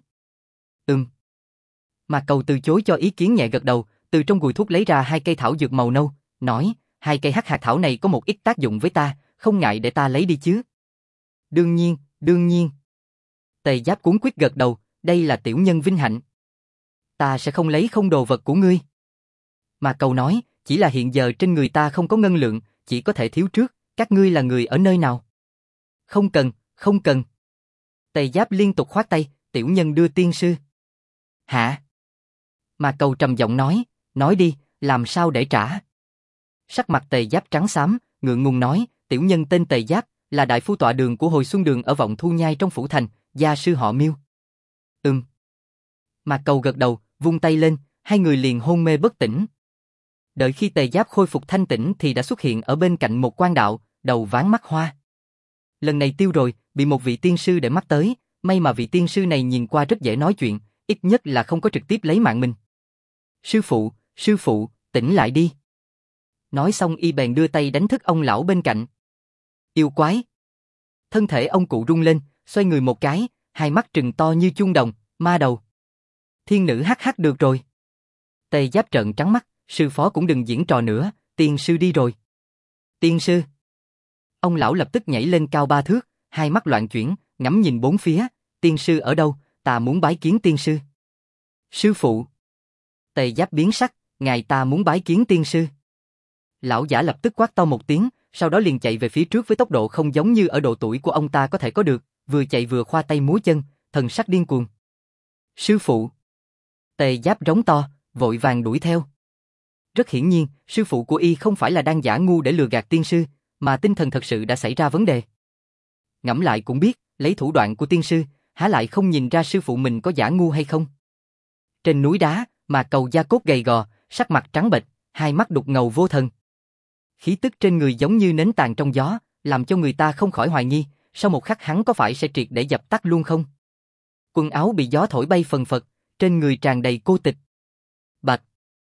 Mạc Cầu từ chối cho ý kiến, nhẹ gật đầu, từ trong gùi thuốc lấy ra 2 cây thảo dược màu nâu, nói, 2 cây hắc hạt thảo này có một ít tác dụng với ta, không ngại để ta lấy đi chứ? Đương nhiên. Tề Giáp cuống quýt gật đầu, đây là tiểu nhân vinh hạnh. Ta sẽ không lấy không đồ vật của ngươi. Mạc Cầu nói, chỉ là hiện giờ trên người ta không có ngân lượng, chỉ có thể thiếu trước, các ngươi là người ở nơi nào? Không cần. Tề Giáp liên tục khoát tay, tiểu nhân đưa tiên sư. Hả? Mạc Cầu trầm giọng nói đi, làm sao để trả? Sắc mặt Tề Giáp trắng xám, ngượng ngùng nói, tiểu nhân tên Tề Giáp, là đại phu tọa đường của Hồi Xuân Đường ở Vọng Thu Nhai trong phủ thành, gia sư họ Miêu. Mạc Cầu gật đầu, vung tay lên, hai người liền hôn mê bất tỉnh. Đợi khi Tề Giáp khôi phục thanh tỉnh thì đã xuất hiện ở bên cạnh một quan đạo, đầu váng mắt hoa. Lần này tiêu rồi, bị một vị tiên sư để mắt tới, may mà vị tiên sư này nhìn qua rất dễ nói chuyện, ít nhất là không có trực tiếp lấy mạng mình. Sư phụ, tỉnh lại đi. Nói xong y bèn đưa tay đánh thức ông lão bên cạnh. Yêu quái. Thân thể ông cụ rung lên, xoay người một cái, hai mắt trừng to như chuông đồng, ma đầu. Thiên nữ hắc được rồi. Tề Giáp trợn trắng mắt, sư phó cũng đừng diễn trò nữa, tiên sư đi rồi. Tiên sư. Ông lão lập tức nhảy lên cao 3 thước, hai mắt loạn chuyển, ngắm nhìn bốn phía, tiên sư ở đâu, ta muốn bái kiến tiên sư. Sư phụ. Tề Giáp biến sắc, ngài ta muốn bái kiến tiên sư. Lão giả lập tức quát to một tiếng, sau đó liền chạy về phía trước với tốc độ không giống như ở độ tuổi của ông ta có thể có được, vừa chạy vừa khoa tay múa chân, thần sắc điên cuồng. Sư phụ. Tề Giáp rống to, vội vàng đuổi theo. Rất hiển nhiên, sư phụ của y không phải là đang giả ngu để lừa gạt tiên sư, mà tinh thần thật sự đã xảy ra vấn đề. Ngẫm lại cũng biết, lấy thủ đoạn của tiên sư, há lại không nhìn ra sư phụ mình có giả ngu hay không? Trên núi đá, Mạc Cầu da cốt gầy gò, sắc mặt trắng bệch, hai mắt đục ngầu vô thần. Khí tức trên người giống như nến tàn trong gió, làm cho người ta không khỏi hoài nghi, sau một khắc hắn có phải sẽ triệt để dập tắt luôn không? Quần áo bị gió thổi bay phần phật, trên người tràn đầy cô tịch. Bạch.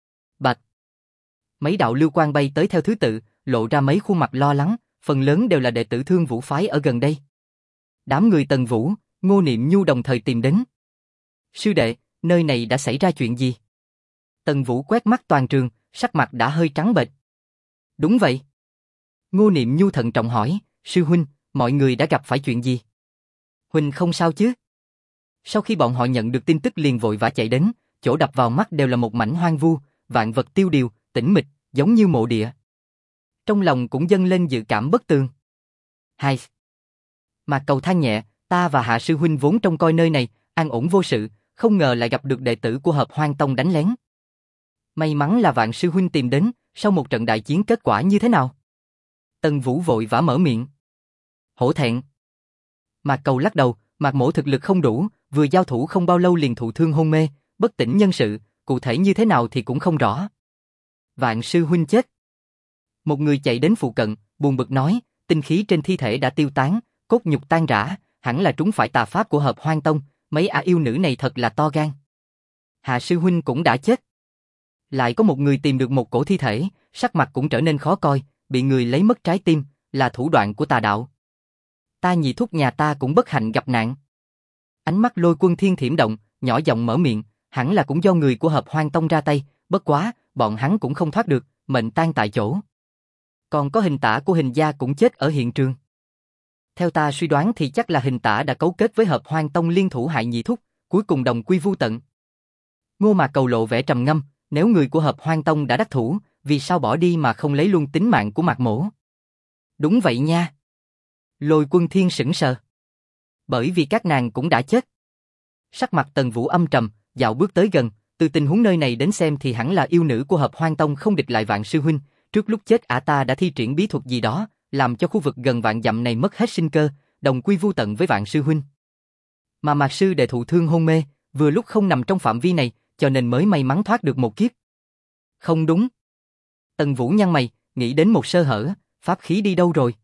Mấy đạo lưu quang bay tới theo thứ tự, lộ ra mấy khuôn mặt lo lắng, phần lớn đều là đệ tử Thương Vũ phái ở gần đây. Đám người Tần Vũ, Ngô Niệm Nhu đồng thời tìm đến. Sư đệ, nơi này đã xảy ra chuyện gì? Tần Vũ quét mắt toàn trường, sắc mặt đã hơi trắng bệch. Đúng vậy. Ngô Niệm Nhu thận trọng hỏi, sư huynh, mọi người đã gặp phải chuyện gì? Huynh không sao chứ? Sau khi bọn họ nhận được tin tức liền vội vã chạy đến, chỗ đập vào mắt đều là một mảnh hoang vu, vạn vật tiêu điều, tĩnh mịch, giống như mộ địa. Trong lòng cũng dâng lên dự cảm bất tường. Hai. Mạc Cầu than nhẹ, ta và Hạ sư huynh vốn trông coi nơi này, an ổn vô sự, không ngờ lại gặp được đệ tử của Hợp Hoang Tông đánh lén. May mắn là Vạn sư huynh tìm đến, sau một trận đại chiến kết quả như thế nào? Tần Vũ vội vã mở miệng. Hổ thẹn. Mạc Cầu lắc đầu, Mạc Mỗ thực lực không đủ, vừa giao thủ không bao lâu liền thụ thương hôn mê, bất tỉnh nhân sự, cụ thể như thế nào thì cũng không rõ. Vạn sư huynh chết. Một người chạy đến phụ cận, buồn bực nói, tinh khí trên thi thể đã tiêu tán, cốt nhục tan rã, hẳn là trúng phải tà pháp của Hợp Hoang Tông, mấy ả yêu nữ này thật là to gan. Hạ sư huynh cũng đã chết. Lại có một người tìm được một cổ thi thể, sắc mặt cũng trở nên khó coi, bị người lấy mất trái tim, là thủ đoạn của tà đạo. Ta nhị thúc nhà ta cũng bất hạnh gặp nạn. Ánh mắt Lôi Quân Thiên thiểm động, nhỏ giọng mở miệng, hẳn là cũng do người của Hợp Hoang Tông ra tay, bất quá, bọn hắn cũng không thoát được, mệnh tang tại chỗ. Còn có hình tả của hình gia cũng chết ở hiện trường. Theo ta suy đoán thì chắc là hình tả đã cấu kết với Hợp Hoan Tông liên thủ hại nhị thúc, cuối cùng đồng quy vu tận. Ngô Mạc Cầu lộ vẻ trầm ngâm, nếu người của Hợp Hoan Tông đã đắc thủ, vì sao bỏ đi mà không lấy luôn tính mạng của Mạc Mỗ? Đúng vậy nha. Lôi Quân Thiên sững sờ. Bởi vì các nàng cũng đã chết. Sắc mặt Tần Vũ âm trầm, dạo bước tới gần, từ tình huống nơi này đến xem thì hẳn là yêu nữ của Hợp Hoan Tông không địch lại Vạn sư huynh, trước lúc chết ả ta đã thi triển bí thuật gì đó, làm cho khu vực gần vạn dặm này mất hết sinh cơ, đồng quy vu tận với Vạn sư huynh. Mà Mạc sư đệ thụ thương hôn mê, vừa lúc không nằm trong phạm vi này, cho nên mới may mắn thoát được một kiếp. Không đúng. Tần Vũ nhăn mày, nghĩ đến một sơ hở, pháp khí đi đâu rồi?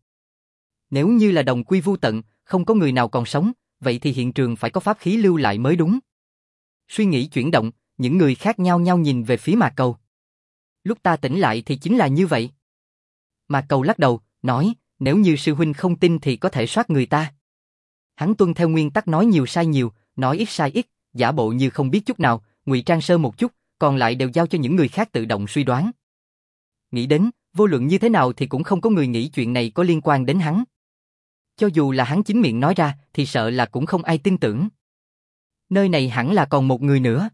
Nếu như là đồng quy vu tận, không có người nào còn sống, vậy thì hiện trường phải có pháp khí lưu lại mới đúng. Suy nghĩ chuyển động, những người khác nhau nhau nhìn về phía Mạc Cầu. Lúc ta tỉnh lại thì chính là như vậy. Mạc Cầu lắc đầu, nói, nếu như sư huynh không tin thì có thể soát người ta. Hắn tuân theo nguyên tắc nói nhiều sai nhiều, nói ít sai ít, giả bộ như không biết chút nào, ngụy trang sơ một chút, còn lại đều giao cho những người khác tự động suy đoán. Nghĩ đến, vô luận như thế nào thì cũng không có người nghĩ chuyện này có liên quan đến hắn. Cho dù là hắn chính miệng nói ra thì sợ là cũng không ai tin tưởng. Nơi này hẳn là còn một người nữa.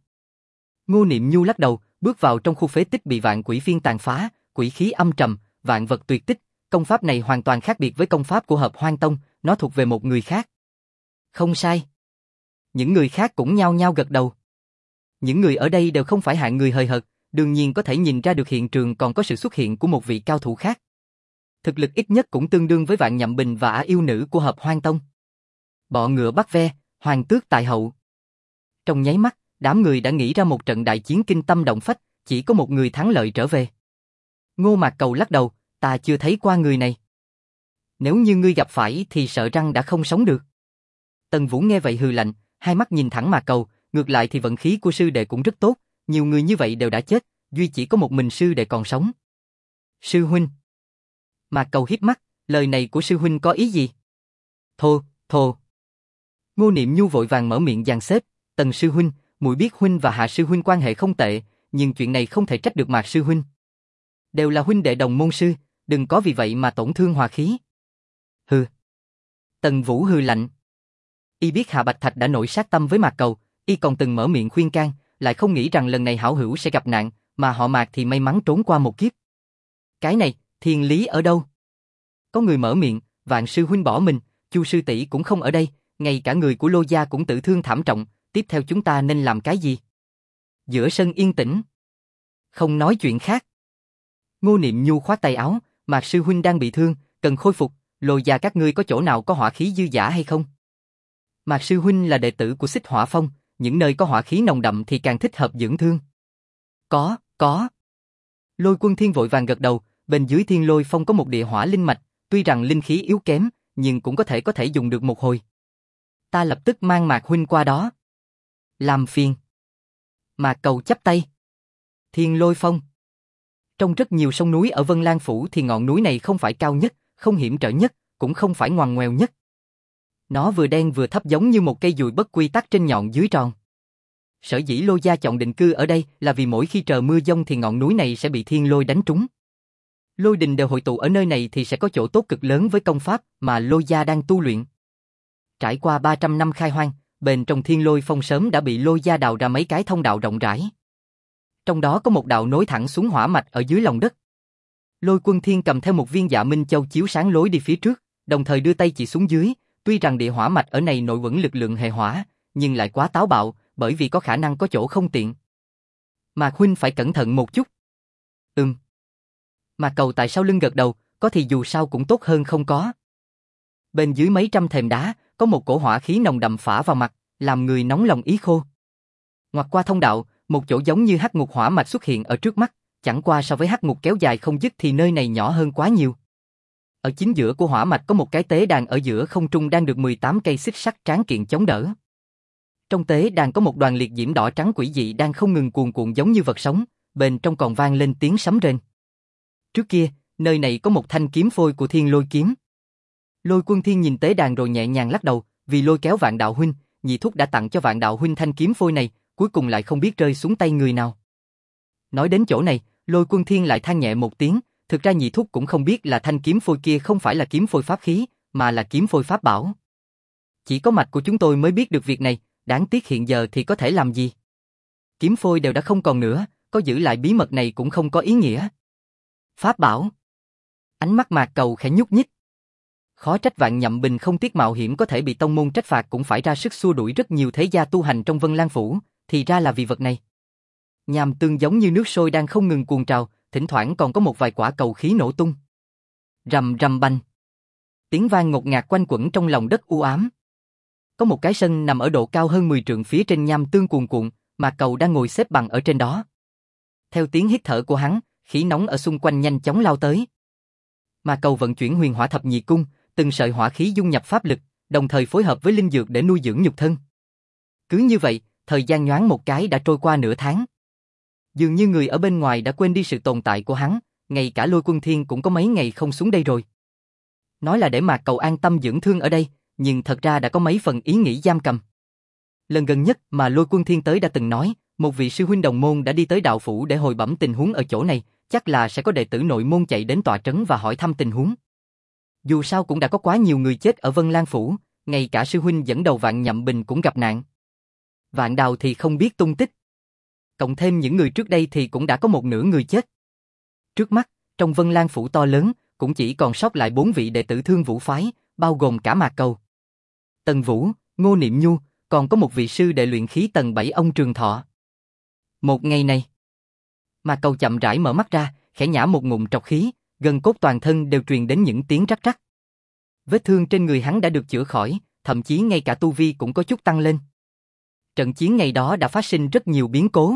Ngô Niệm Nhu lắc đầu, bước vào trong khu phế tích bị vạn quỷ phiên tàn phá, quỷ khí âm trầm, vạn vật tuyệt tích, công pháp này hoàn toàn khác biệt với công pháp của Hợp Hoan Tông, nó thuộc về một người khác. Không sai. Những người khác cũng nhao nhao gật đầu. Những người ở đây đều không phải hạng người hời hợt, đương nhiên có thể nhìn ra được hiện trường còn có sự xuất hiện của một vị cao thủ khác. Thực lực ít nhất cũng tương đương với Vạn Nhậm Bình và ả yêu nữ của Hợp Hoan Tông. Bọ ngựa bắt ve, hoàng tước tại hậu. Trong nháy mắt, đám người đã nghĩ ra một trận đại chiến kinh tâm động phách, chỉ có một người thắng lợi trở về. Ngô Mạc Cầu lắc đầu, ta chưa thấy qua người này. Nếu như ngươi gặp phải thì sợ rằng đã không sống được. Tần Vũ nghe vậy hừ lạnh, hai mắt nhìn thẳng Mạc Cầu, ngược lại thì vận khí của sư đệ cũng rất tốt, nhiều người như vậy đều đã chết, duy chỉ có một mình sư đệ còn sống. Sư huynh. Mạc Cầu híp mắt, lời này của sư huynh có ý gì? Thô. Ngô Niệm Nhu vội vàng mở miệng dàn xếp, Tần sư huynh, muội biết huynh và Hạ sư huynh quan hệ không tệ, nhưng chuyện này không thể trách được Mạc sư huynh. Đều là huynh đệ đồng môn sư, đừng có vì vậy mà tổn thương hòa khí. Hừ. Tần Vũ hừ lạnh. Y biết Hạ Bạch Thạch đã nổi sát tâm với Mạc Cầu, y còn từng mở miệng khuyên can, lại không nghĩ rằng lần này hảo hữu sẽ gặp nạn, mà họ Mạc thì may mắn trốn qua một kiếp. Cái này, thiên lý ở đâu? Có người mở miệng, Vạn sư huynh bỏ mình, Chu sư tỷ cũng không ở đây, ngay cả người của Lô gia cũng tự thương thảm trọng, tiếp theo chúng ta nên làm cái gì? Giữa sân yên tĩnh. Không nói chuyện khác. Ngô Niệm Nhu khoát tay áo, Mạc sư huynh đang bị thương, cần khôi phục, Lô gia các ngươi có chỗ nào có hỏa khí dư dả hay không? Mạc sư huynh là đệ tử của Xích Hỏa Phong, những nơi có hỏa khí nồng đậm thì càng thích hợp dưỡng thương. Có. Lôi Quân Thiên vội vàng gật đầu, bên dưới Thiên Lôi Phong có một địa hỏa linh mạch, tuy rằng linh khí yếu kém, nhưng cũng có thể dùng được một hồi. Ta lập tức mang Mạc huynh qua đó. Làm phiền. Mạc Cầu chắp tay. Thiên Lôi Phong. Trong rất nhiều sông núi ở Vân Lan Phủ thì ngọn núi này không phải cao nhất, không hiểm trở nhất, cũng không phải ngoằn ngoèo nhất. Nó vừa đen vừa thấp giống như một cây dùi bất quy tắc trên nhọn dưới tròn. Sở dĩ Lô gia chọn định cư ở đây là vì mỗi khi trời mưa giông thì ngọn núi này sẽ bị thiên lôi đánh trúng. Lôi đình đều hội tụ ở nơi này thì sẽ có chỗ tốt cực lớn với công pháp mà Lô gia đang tu luyện. Trải qua 300 năm khai hoang, bên trong Thiên Lôi Phong sớm đã bị Lô gia đào ra mấy cái thông đạo rộng rãi. Trong đó có một đạo nối thẳng xuống hỏa mạch ở dưới lòng đất. Lôi Quân Thiên cầm theo một viên Dạ Minh Châu chiếu sáng lối đi phía trước, đồng thời đưa tay chỉ xuống dưới. Tuy rằng địa hỏa mạch ở này nội quẩn lực lượng hệ hỏa, nhưng lại quá táo bạo, bởi vì có khả năng có chỗ không tiện. Mạc huynh phải cẩn thận một chút. Mạc Cầu tại sau lưng gật đầu, có thì dù sao cũng tốt hơn không có. Bên dưới mấy trăm thềm đá, có một cổ hỏa khí nồng đậm phả vào mặt, làm người nóng lòng ý khô. Ngoặt qua thông đạo, một chỗ giống như hắc ngục hỏa mạch xuất hiện ở trước mắt, chẳng qua so với hắc ngục kéo dài không dứt thì nơi này nhỏ hơn quá nhiều. Ở chính giữa của hỏa mạch có một cái tế đàn ở giữa không trung đang được 18 cây xích sắt tráng kiện chống đỡ. Trong tế đàn có một đoàn liệt diễm đỏ trắng quỷ dị đang không ngừng cuồn cuộn giống như vật sống, bên trong còn vang lên tiếng sấm rền. Trước kia, nơi này có một thanh kiếm phôi của Thiên Lôi kiếm. Lôi Quân Thiên nhìn tế đàn rồi nhẹ nhàng lắc đầu, vì lôi kéo Vạn đạo huynh, nhị thúc đã tặng cho Vạn đạo huynh thanh kiếm phôi này, cuối cùng lại không biết rơi xuống tay người nào. Nói đến chỗ này, Lôi Quân Thiên lại than nhẹ một tiếng, Thực ra nhị thúc cũng không biết là thanh kiếm phôi kia không phải là kiếm phôi pháp khí, mà là kiếm phôi pháp bảo. Chỉ có mạch của chúng tôi mới biết được việc này, đáng tiếc hiện giờ thì có thể làm gì. Kiếm phôi đều đã không còn nữa, có giữ lại bí mật này cũng không có ý nghĩa. Pháp bảo. Ánh mắt Mạc Cầu khẽ nhúc nhích. Khó trách Vạn Nhậm Bình không tiếc mạo hiểm có thể bị tông môn trách phạt cũng phải ra sức xua đuổi rất nhiều thế gia tu hành trong Vân Lan Phủ, thì ra là vì vật này. Nham tương giống như nước sôi đang không ngừng cuồn trào, thỉnh thoảng còn có một vài quả cầu khí nổ tung. Rầm rầm bành. Tiếng vang ngột ngạt quanh quẩn trong lòng đất u ám. Có một cái sân nằm ở độ cao hơn 10 trượng phía trên nham tương cuồn cuộn, mà Cầu đang ngồi xếp bằng ở trên đó. Theo tiếng hít thở của hắn, khí nóng ở xung quanh nhanh chóng lao tới. Mà Cầu vận chuyển Huyền Hỏa Thập Nhị Cung, từng sợi hỏa khí dung nhập pháp lực, đồng thời phối hợp với linh dược để nuôi dưỡng nhục thân. Cứ như vậy, thời gian nhoáng một cái đã trôi qua nửa tháng. Dường như người ở bên ngoài đã quên đi sự tồn tại của hắn, ngay cả Lôi Quân Thiên cũng có mấy ngày không xuống đây rồi. Nói là để Mạc Cầu an tâm dưỡng thương ở đây, nhưng thật ra đã có mấy phần ý nghĩ giam cầm. Lần gần nhất mà Lôi Quân Thiên tới đã từng nói, một vị sư huynh đồng môn đã đi tới đạo phủ để hồi bẩm tình huống ở chỗ này, chắc là sẽ có đệ tử nội môn chạy đến tọa trấn và hỏi thăm tình huống. Dù sao cũng đã có quá nhiều người chết ở Vân Lan Phủ, ngay cả sư huynh dẫn đầu Vạn Nhậm Bình cũng gặp nạn. Vạn Đào thì không biết tung tích. Cộng thêm những người trước đây thì cũng đã có một nửa người chết. Trước mắt, trong Vân Lan Phủ to lớn, cũng chỉ còn sót lại 4 vị đệ tử Thương Vũ phái, bao gồm cả Mạc Cầu, Tần Vũ, Ngô Niệm Nhu, còn có một vị sư đệ luyện khí tầng 7 ông Trường Thọ. Một ngày này, Mạc Cầu chậm rãi mở mắt ra, khẽ nhả một ngụm trọc khí, gần cốt toàn thân đều truyền đến những tiếng rắc rắc. Vết thương trên người hắn đã được chữa khỏi, thậm chí ngay cả tu vi cũng có chút tăng lên. Trận chiến ngày đó đã phát sinh rất nhiều biến cố.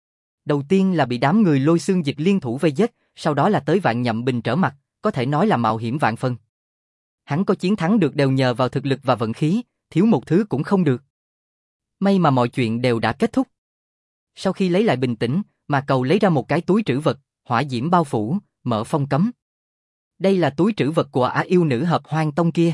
Đầu tiên là bị đám người Lôi Xương Dịch liên thủ vây giết, sau đó là tới Vạn Nhậm Bình trở mặt, có thể nói là mạo hiểm vạn phần. Hắn có chiến thắng được đều nhờ vào thực lực và vận khí, thiếu một thứ cũng không được. May mà mọi chuyện đều đã kết thúc. Sau khi lấy lại bình tĩnh, Mạc Cầu lấy ra một cái túi trữ vật, hỏa diễm bao phủ, mở phong cấm. Đây là túi trữ vật của Ả Yêu Nữ Hợp Hoang Tông kia.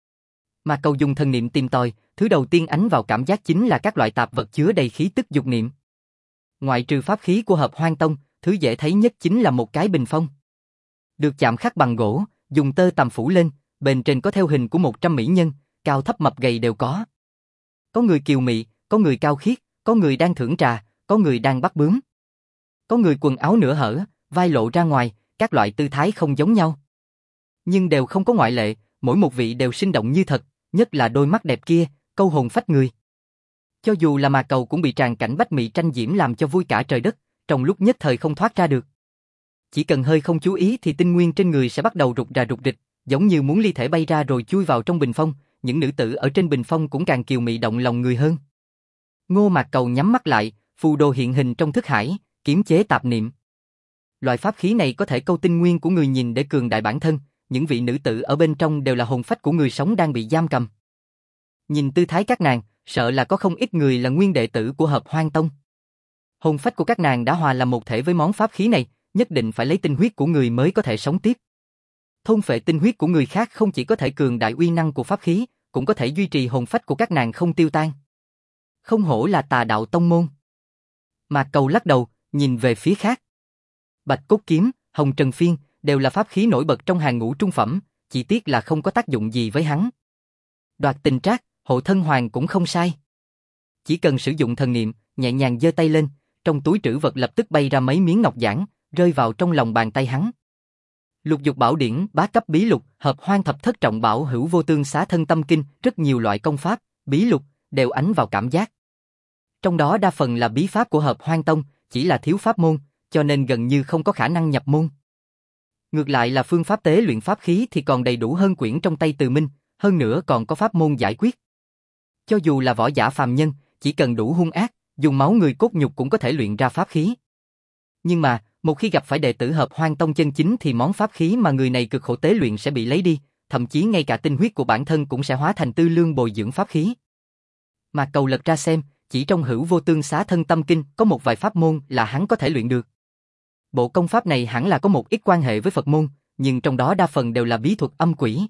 Mạc Cầu dùng thần niệm tìm tòi, thứ đầu tiên ánh vào cảm giác chính là các loại tạp vật chứa đầy khí tức dục niệm. Ngoại trừ pháp khí của Hợp Hoang Tông, thứ dễ thấy nhất chính là một cái bình phong. Được chạm khắc bằng gỗ, dùng tơ tằm phủ lên, bên trên có theo hình của 100 mỹ nhân, cao thấp mập gầy đều có. Có người kiều mị, có người cao khiết, có người đang thưởng trà, có người đang bắt bướm. Có người quần áo nửa hở, vai lộ ra ngoài, các loại tư thái không giống nhau. Nhưng đều không có ngoại lệ, mỗi một vị đều sinh động như thật, nhất là đôi mắt đẹp kia, câu hồn phách người. Cho dù là Mạc Cầu cũng bị tràn cảnh bách mị tranh diễm làm cho vui cả trời đất, trong lúc nhất thời không thoát ra được. Chỉ cần hơi không chú ý thì tinh nguyên trên người sẽ bắt đầu rục rà rục rịch, giống như muốn ly thể bay ra rồi chui vào trong bình phong, những nữ tử ở trên bình phong cũng càng kiều mị động lòng người hơn. Ngô Mạc Cầu nhắm mắt lại, phù đồ hiện hình trong thức hải, kiếm chế tạp niệm. Loại pháp khí này có thể câu tinh nguyên của người nhìn để cường đại bản thân, những vị nữ tử ở bên trong đều là hồn phách của người sống đang bị giam cầm. Nhìn tư thái các nàng, sợ là có không ít người là nguyên đệ tử của Hợp Hoang Tông. Hồn phách của các nàng đã hòa làm một thể với món pháp khí này, nhất định phải lấy tinh huyết của người mới có thể sống tiếp. Thôn phệ tinh huyết của người khác không chỉ có thể cường đại uy năng của pháp khí, cũng có thể duy trì hồn phách của các nàng không tiêu tan. Không hổ là Tà Đạo Tông môn. Mạc Cầu lắc đầu, nhìn về phía khác. Bạch Cốt Kiếm, Hồng Trần Phiên đều là pháp khí nổi bật trong hàng ngũ trung phẩm, chỉ tiếc là không có tác dụng gì với hắn. Đoạt Tình Trác, Hộ Thân Hoàng cũng không sai. Chỉ cần sử dụng thần niệm, nhẹ nhàng giơ tay lên, trong túi trữ vật lập tức bay ra mấy miếng ngọc giản, rơi vào trong lòng bàn tay hắn. Lục Dục Bảo Điển, Bá Cấp Bí Lục, Hợp Hoang Thập Thất Trọng Bảo Hữu Vô Tương Xá Thân Tâm Kinh, rất nhiều loại công pháp, bí lục đều ánh vào cảm giác. Trong đó đa phần là bí pháp của Hợp Hoang Tông, chỉ là thiếu pháp môn, cho nên gần như không có khả năng nhập môn. Ngược lại là phương pháp tế luyện pháp khí thì còn đầy đủ hơn quyển trong tay Từ Minh, hơn nữa còn có pháp môn giải quyết. Cho dù là võ giả phàm nhân, chỉ cần đủ hung ác, dùng máu người cốt nhục cũng có thể luyện ra pháp khí. Nhưng mà, một khi gặp phải đệ tử Hợp Hoang Tông chân chính thì món pháp khí mà người này cực khổ tế luyện sẽ bị lấy đi, thậm chí ngay cả tinh huyết của bản thân cũng sẽ hóa thành tư lương bồi dưỡng pháp khí. Mạc Cầu lật ra xem, chỉ trong Hữu Vô Tương Xá Thân Tâm Kinh có một vài pháp môn là hắn có thể luyện được. Bộ công pháp này hẳn là có một ít quan hệ với Phật môn, nhưng trong đó đa phần đều là bí thuật âm quỷ.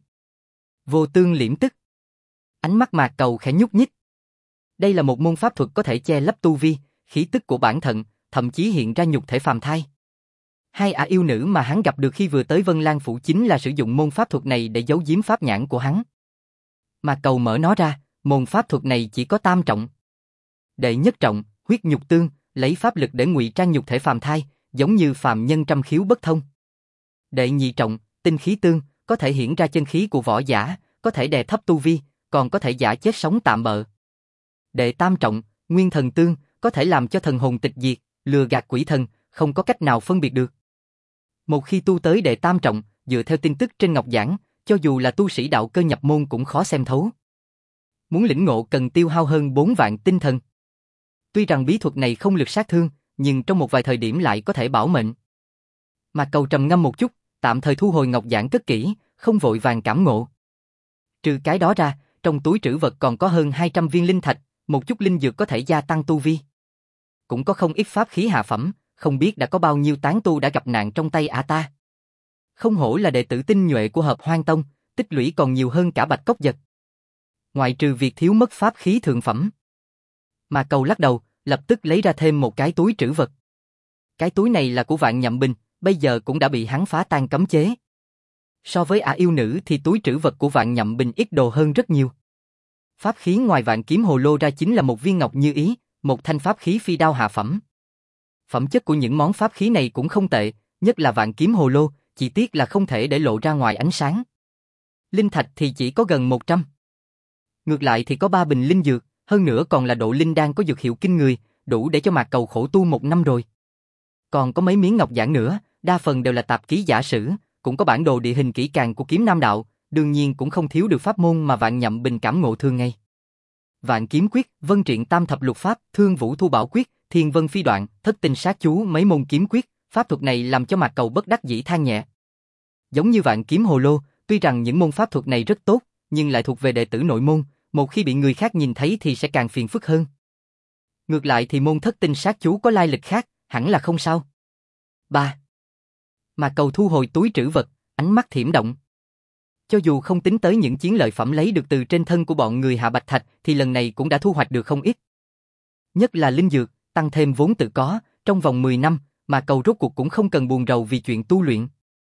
Vô tương liễm tức. Ánh mắt Mạc Cầu khẽ nhúc nhích. Đây là một môn pháp thuật có thể che lấp tu vi, khí tức của bản thân, thậm chí hiện ra nhục thể phàm thai. Hai ả yêu nữ mà hắn gặp được khi vừa tới Vân Lan Phủ chính là sử dụng môn pháp thuật này để giấu giếm pháp nhãn của hắn. Mà Cầu mở nó ra, môn pháp thuật này chỉ có tam trọng. Đệ nhất trọng, huyết nhục tương, lấy pháp lực để ngụy trang nhục thể phàm thai, giống như phàm nhân trăm khiếu bất thông. Đệ nhị trọng, tinh khí tương, có thể hiển ra chân khí của võ giả, có thể đè thấp tu vi, còn có thể giả chết sống tạm bợ. Đệ tam trọng, nguyên thần tương, có thể làm cho thần hồn tịch diệt, lừa gạt quỷ thần, không có cách nào phân biệt được. Một khi tu tới đệ tam trọng, dựa theo tin tức trên ngọc giảng, cho dù là tu sĩ đạo cơ nhập môn cũng khó xem thấu. Muốn lĩnh ngộ cần tiêu hao hơn 4 vạn tinh thần. Tuy rằng bí thuật này không lực sát thương, nhưng trong một vài thời điểm lại có thể bảo mệnh. Mà Cầu trầm ngâm một chút, tạm thời thu hồi ngọc giảng cất kỹ, không vội vàng cảm ngộ. Trừ cái đó ra, trong túi trữ vật còn có hơn 200 viên linh thạch, một chút linh dược có thể gia tăng tu vi. Cũng có không ít pháp khí hạ phẩm, không biết đã có bao nhiêu tán tu đã gặp nạn trong tay ả ta. Không hổ là đệ tử tinh nhuệ của Hợp Hoang Tông, tích lũy còn nhiều hơn cả Bạch Cốc Vật. Ngoại trừ việc thiếu mất pháp khí thượng phẩm. Mà Cầu lắc đầu, lập tức lấy ra thêm một cái túi trữ vật. Cái túi này là của Vạn Nhậm Bình, bây giờ cũng đã bị hắn phá tan cấm chế. So với ả yêu nữ thì túi trữ vật của Vạn Nhậm Bình ít đồ hơn rất nhiều. Pháp khí ngoài Vạn Kiếm Hồ Lô ra chính là một viên ngọc như ý, một thanh pháp khí phi đao hạ phẩm. Phẩm chất của những món pháp khí này cũng không tệ, nhất là Vạn Kiếm Hồ Lô, chỉ tiếc là không thể để lộ ra ngoài ánh sáng. Linh thạch thì chỉ có gần 100. Ngược lại thì có 3 bình linh dược, hơn nữa còn là độ linh đan có dược hiệu kinh người, đủ để cho Mạc Cầu khổ tu 1 năm rồi. Còn có mấy miếng ngọc giản nữa, đa phần đều là tạp ký giả sử, cũng có bản đồ địa hình kỹ càng của Kiếm Nam Đạo, đương nhiên cũng không thiếu được pháp môn mà Vạn Nhậm Bình cảm ngộ thường ngày. Vạn Kiếm Quyết, Vân Triện Tam Thập Lục Pháp, Thương Vũ Thu Bảo Quyết, Thiên Vân Phi Đoạn, Thất Tinh Sát Chú, mấy môn kiếm quyết, pháp thuật này làm cho Mạc Cầu bất đắc dĩ than nhẹ. Giống như Vạn Kiếm Hồ Lô, tuy rằng những môn pháp thuật này rất tốt, nhưng lại thuộc về đệ tử nội môn, một khi bị người khác nhìn thấy thì sẽ càng phiền phức hơn. Ngược lại thì môn Thất Tinh Sát Chú có lai lịch khác, hẳn là không sao. 3. Mạc Cầu thu hồi túi trữ vật, ánh mắt thiểm động. Cho dù không tính tới những chiến lợi phẩm lấy được từ trên thân của bọn người Hạ Bạch Thạch thì lần này cũng đã thu hoạch được không ít. Nhất là linh dược, tăng thêm vốn tự có, trong vòng 10 năm, mà Cầu rốt cuộc cũng không cần buồn rầu vì chuyện tu luyện.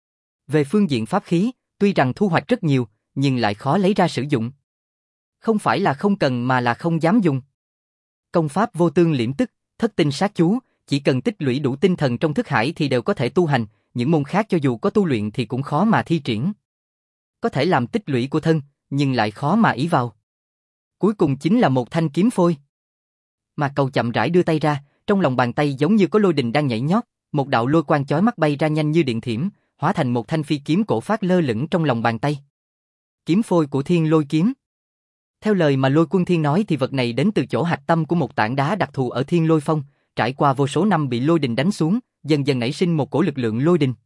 Về phương diện pháp khí, tuy rằng thu hoạch rất nhiều, nhưng lại khó lấy ra sử dụng. Không phải là không cần mà là không dám dùng. Công pháp vô tương liễm tức, thất tinh sát chú, chỉ cần tích lũy đủ tinh thần trong thức hải thì đều có thể tu hành, những môn khác cho dù có tu luyện thì cũng khó mà thi triển. Có thể làm tích lũy của thân, nhưng lại khó mà ý vào. Cuối cùng chính là một thanh kiếm phôi. Mà Cầu chậm rãi đưa tay ra, trong lòng bàn tay giống như có lôi đình đang nhảy nhót, một đạo lôi quang chói mắt bay ra nhanh như điện thiểm, hóa thành một thanh phi kiếm cổ phát lơ lửng trong lòng bàn tay. Kiếm phôi của Thiên Lôi Kiếm. Theo lời mà Lôi Quân Thiên nói thì vật này đến từ chỗ hạch tâm của một tảng đá đặc thù ở Thiên Lôi Phong, trải qua vô số năm bị lôi đình đánh xuống, dần dần nảy sinh một cổ lực lượng lôi đình.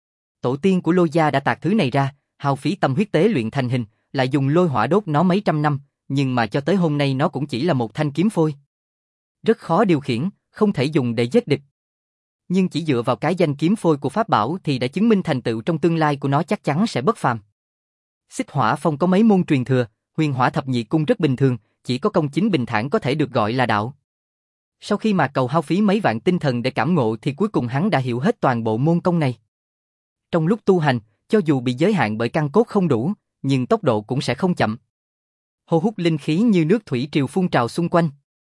Tổ tiên của Lôi gia đã tạc thứ này ra, hao phí tâm huyết tế luyện thành hình, lại dùng lôi hỏa đốt nó mấy trăm năm, nhưng mà cho tới hôm nay nó cũng chỉ là một thanh kiếm phôi. Rất khó điều khiển, không thể dùng để giết địch. Nhưng chỉ dựa vào cái danh kiếm phôi của pháp bảo thì đã chứng minh thành tựu trong tương lai của nó chắc chắn sẽ bất phàm. Xích Hỏa Phong có mấy môn truyền thừa, Huyền Hỏa Thập Nhị Cung rất bình thường, chỉ có công chính bình thản có thể được gọi là đạo. Sau khi mà Cầu hao phí mấy vạn tinh thần để cảm ngộ thì cuối cùng hắn đã hiểu hết toàn bộ môn công này. Trong lúc tu hành, cho dù bị giới hạn bởi căn cốt không đủ, nhưng tốc độ cũng sẽ không chậm. Hô hút linh khí như nước thủy triều phun trào xung quanh.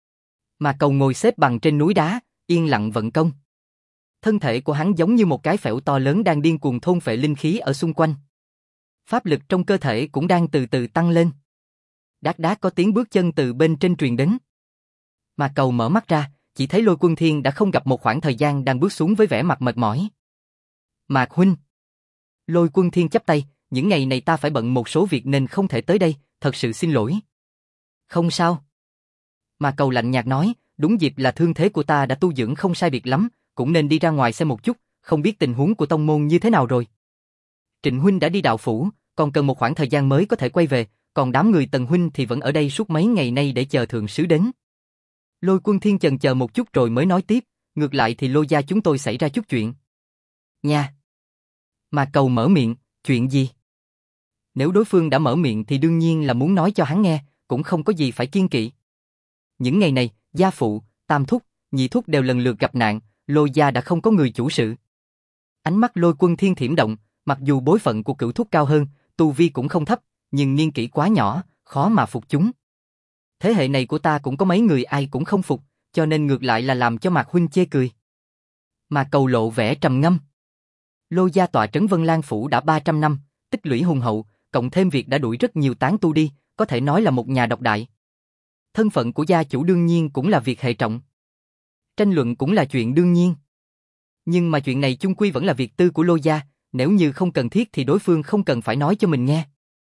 Mà Cầu ngồi xếp bằng trên núi đá, yên lặng vận công. Thân thể của hắn giống như một cái phễu to lớn đang điên cuồng thôn phệ linh khí ở xung quanh. Pháp lực trong cơ thể cũng đang từ từ tăng lên. Đát đát có tiếng bước chân từ bên trên truyền đến. Mà Cầu mở mắt ra, chỉ thấy Lôi Quân Thiên đã không gặp một khoảng thời gian đang bước xuống với vẻ mặt mệt mỏi. Mạc huynh. Lôi Quân Thiên chắp tay, những ngày này ta phải bận một số việc nên không thể tới đây, thật sự xin lỗi. Không sao. Mà Cầu lạnh nhạt nói, đúng dịp là thương thế của ta đã tu dưỡng không sai biệt lắm, cũng nên đi ra ngoài xem một chút, không biết tình huống của tông môn như thế nào rồi. Trịnh huynh đã đi đạo phủ, còn cần một khoảng thời gian mới có thể quay về, còn đám người Tần huynh thì vẫn ở đây suốt mấy ngày nay để chờ thượng sứ đến. Lôi Quân Thiên chần chờ một chút rồi mới nói tiếp, ngược lại thì Lôi gia chúng tôi xảy ra chút chuyện. Nha. Mà Cầu mở miệng, chuyện gì? Nếu đối phương đã mở miệng thì đương nhiên là muốn nói cho hắn nghe, cũng không có gì phải kiêng kỵ. Những ngày này, gia phụ, tam thúc, nhị thúc đều lần lượt gặp nạn, Lôi gia đã không có người chủ sự. Ánh mắt Lôi Quân Thiên thiểm động, mặc dù bối phận của Cửu Thúc cao hơn, tu vi cũng không thấp, nhưng niên kỷ quá nhỏ, khó mà phục chúng. Thế hệ này của ta cũng có mấy người ai cũng không phục, cho nên ngược lại là làm cho Mạc huynh chê cười. Mạc Cầu lộ vẻ trầm ngâm. Lô gia tọa trấn Vân Lan phủ đã 300 năm, tích lũy hùng hậu, cộng thêm việc đã đuổi rất nhiều tán tu đi, có thể nói là một nhà độc đại. Thân phận của gia chủ đương nhiên cũng là việc hệ trọng. Tranh luận cũng là chuyện đương nhiên. Nhưng mà chuyện này chung quy vẫn là việc tư của Lô gia, nếu như không cần thiết thì đối phương không cần phải nói cho mình nghe.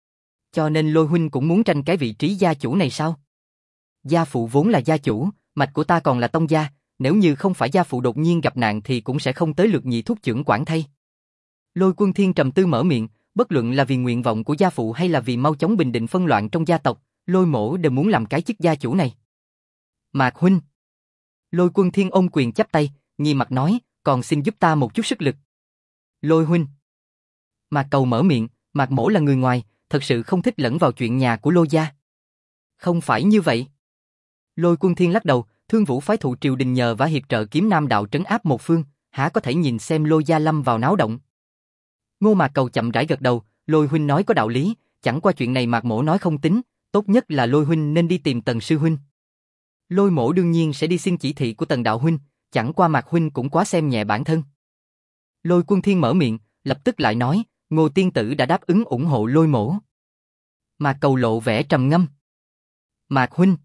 Cho nên Lôi huynh cũng muốn tranh cái vị trí gia chủ này sao? Gia phụ vốn là gia chủ, mạch của ta còn là tông gia, nếu như không phải gia phụ đột nhiên gặp nạn thì cũng sẽ không tới lượt nhị thúc trưởng quản thay. Lôi Quân Thiên trầm tư mở miệng, bất luận là vì nguyện vọng của gia phụ hay là vì mau chóng bình định phân loạn trong gia tộc, Lôi mỗ đều muốn làm cái chức gia chủ này. Mạc huynh. Lôi Quân Thiên ôm quyền chắp tay, nghiêm mặt nói, còn xin giúp ta một chút sức lực. Lôi huynh. Mạc Cầu mở miệng, Mạc mỗ là người ngoài, thật sự không thích lẫn vào chuyện nhà của Lô gia. Không phải như vậy. Lôi Quân Thiên lắc đầu, Thương Vũ phái thụ triều đình nhờ và hiệp trợ kiếm nam đạo trấn áp một phương, há có thể nhìn xem Lô gia lâm vào náo động. Ngô Mạc Cầu chậm rãi gật đầu, Lôi huynh nói có đạo lý, chẳng qua chuyện này Mạc mỗ nói không tính, tốt nhất là Lôi huynh nên đi tìm Tần sư huynh. Lôi mỗ đương nhiên sẽ đi xin chỉ thị của Tần đạo huynh, chẳng qua Mạc huynh cũng quá xem nhẹ bản thân. Lôi Quân Thiên mở miệng, lập tức lại nói, Ngô tiên tử đã đáp ứng ủng hộ Lôi mỗ. Mạc Cầu lộ vẻ trầm ngâm. Mạc huynh.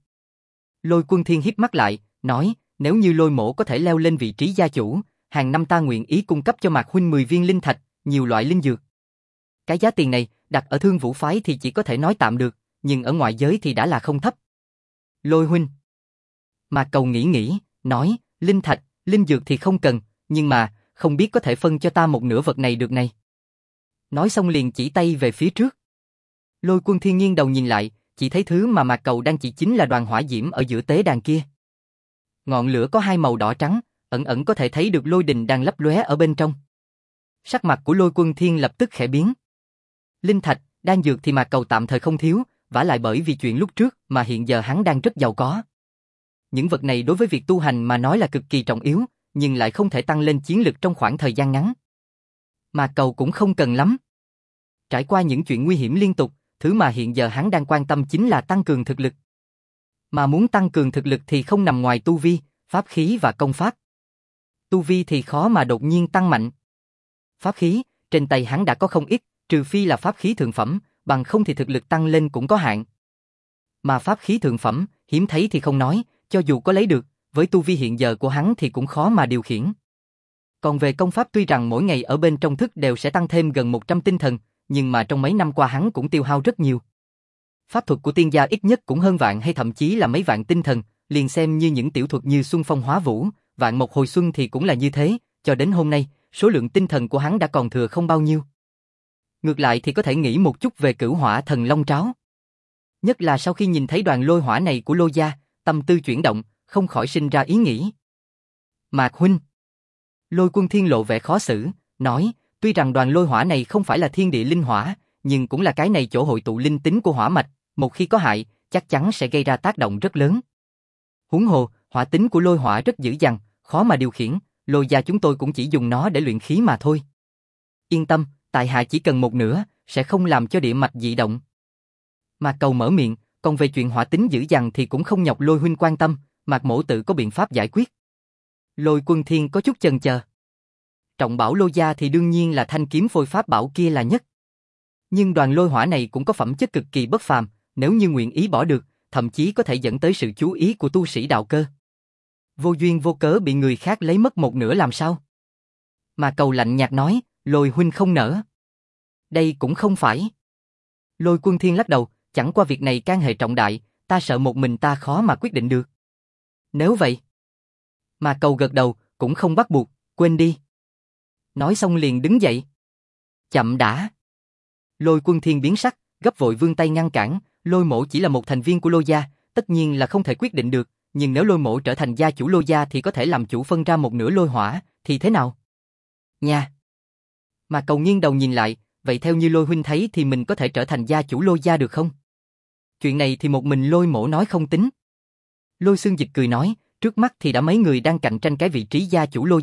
Lôi Quân Thiên híp mắt lại, nói, nếu như Lôi mỗ có thể leo lên vị trí gia chủ, hàng năm ta nguyện ý cung cấp cho Mạc huynh 10 viên linh thạch, nhiều loại linh dược. Cái giá tiền này, đặt ở Thương Vũ phái thì chỉ có thể nói tạm được, nhưng ở ngoại giới thì đã là không thấp. Lôi huynh. Mạc Cầu nghĩ, nói, linh thạch, linh dược thì không cần, nhưng mà, không biết có thể phân cho ta một nửa vật này được này. Nói xong liền chỉ tay về phía trước. Lôi Quân Thiên nghiêng đầu nhìn lại, chỉ thấy thứ mà Mạc Cầu đang chỉ chính là đoàn hỏa diễm ở giữa tế đàn kia. Ngọn lửa có hai màu đỏ trắng, ẩn ẩn có thể thấy được lôi đình đang lấp lóe ở bên trong. Sắc mặt của Lôi Quân Thiên lập tức khẽ biến. Linh thạch, đan dược thì Mạc Cầu tạm thời không thiếu, vả lại bởi vì chuyện lúc trước mà hiện giờ hắn đang rất giàu có. Những vật này đối với việc tu hành mà nói là cực kỳ trọng yếu, nhưng lại không thể tăng lên chiến lực trong khoảng thời gian ngắn. Mạc Cầu cũng không cần lắm. Trải qua những chuyện nguy hiểm liên tục, thứ mà hiện giờ hắn đang quan tâm chính là tăng cường thực lực. Mà muốn tăng cường thực lực thì không nằm ngoài tu vi, pháp khí và công pháp. Tu vi thì khó mà đột nhiên tăng mạnh. Pháp khí, trên tay hắn đã có không ít, trừ phi là pháp khí thượng phẩm, bằng không thì thực lực tăng lên cũng có hạn. Mà pháp khí thượng phẩm, hiếm thấy thì không nói, cho dù có lấy được, với tu vi hiện giờ của hắn thì cũng khó mà điều khiển. Còn về công pháp tuy rằng mỗi ngày ở bên trong thức đều sẽ tăng thêm gần 100 tinh thần, nhưng mà trong mấy năm qua hắn cũng tiêu hao rất nhiều. Pháp thuật của tiên gia ít nhất cũng hơn vạn hay thậm chí là mấy vạn tinh thần, liền xem như những tiểu thuật như Xuân Phong Hóa Vũ, Vạn Mộc Hồi Xuân thì cũng là như thế, cho đến hôm nay, số lượng tinh thần của hắn đã còn thừa không bao nhiêu. Ngược lại thì có thể nghĩ một chút về Cửu Hỏa Thần Long Tráo. Nhất là sau khi nhìn thấy đoàn lôi hỏa này của Lô gia, tâm tư chuyển động, không khỏi sinh ra ý nghĩ. Mạc huynh. Lôi Quân Thiên lộ vẻ khó xử, nói, tuy rằng đoàn lôi hỏa này không phải là thiên địa linh hỏa, nhưng cũng là cái này chỗ hội tụ linh tính của hỏa mạch, một khi có hại, chắc chắn sẽ gây ra tác động rất lớn. Huống hồ, hỏa tính của lôi hỏa rất dữ dằn, khó mà điều khiển, Lôi gia chúng tôi cũng chỉ dùng nó để luyện khí mà thôi. Yên tâm, tại hạ chỉ cần một nửa, sẽ không làm cho địa mạch dị động. Mạc Cầu mở miệng, còn về chuyện hỏa tính dữ dằn thì cũng không nhọc Lôi huynh quan tâm, Mạc mỗ tự có biện pháp giải quyết. Lôi Quân Thiên có chút chần chờ. Trọng bảo Lô gia thì đương nhiên là thanh kiếm phôi pháp bảo kia là nhất. Nhưng đoàn lôi hỏa này cũng có phẩm chất cực kỳ bất phàm, nếu như nguyện ý bỏ được, thậm chí có thể dẫn tới sự chú ý của tu sĩ đạo cơ. Vô duyên vô cớ bị người khác lấy mất một nửa làm sao? Mà Cầu lạnh nhạt nói, Lôi huynh không nỡ. Đây cũng không phải. Lôi Quân Thiên lắc đầu, chẳng qua việc này can hệ trọng đại, ta sợ một mình ta khó mà quyết định được. Nếu vậy. Mà Cầu gật đầu, cũng không bắt buộc, quên đi. Nói xong liền đứng dậy. Chậm đã. Lôi Quân Thiên biến sắc, gấp vội vươn tay ngăn cản, Lôi mỗ chỉ là một thành viên của Lô gia, tất nhiên là không thể quyết định được, nhưng nếu Lôi mỗ trở thành gia chủ Lô gia thì có thể làm chủ phân ra một nửa lôi hỏa, thì thế nào? Nha. Mà Cầu nghiêng đầu nhìn lại, vậy theo như Lôi huynh thấy thì mình có thể trở thành gia chủ Lô gia được không? Chuyện này thì một mình Lôi mỗ nói không tính. Lôi Xương Dịch cười nói, trước mắt thì đã mấy người đang cạnh tranh cái vị trí gia chủ Lô gia,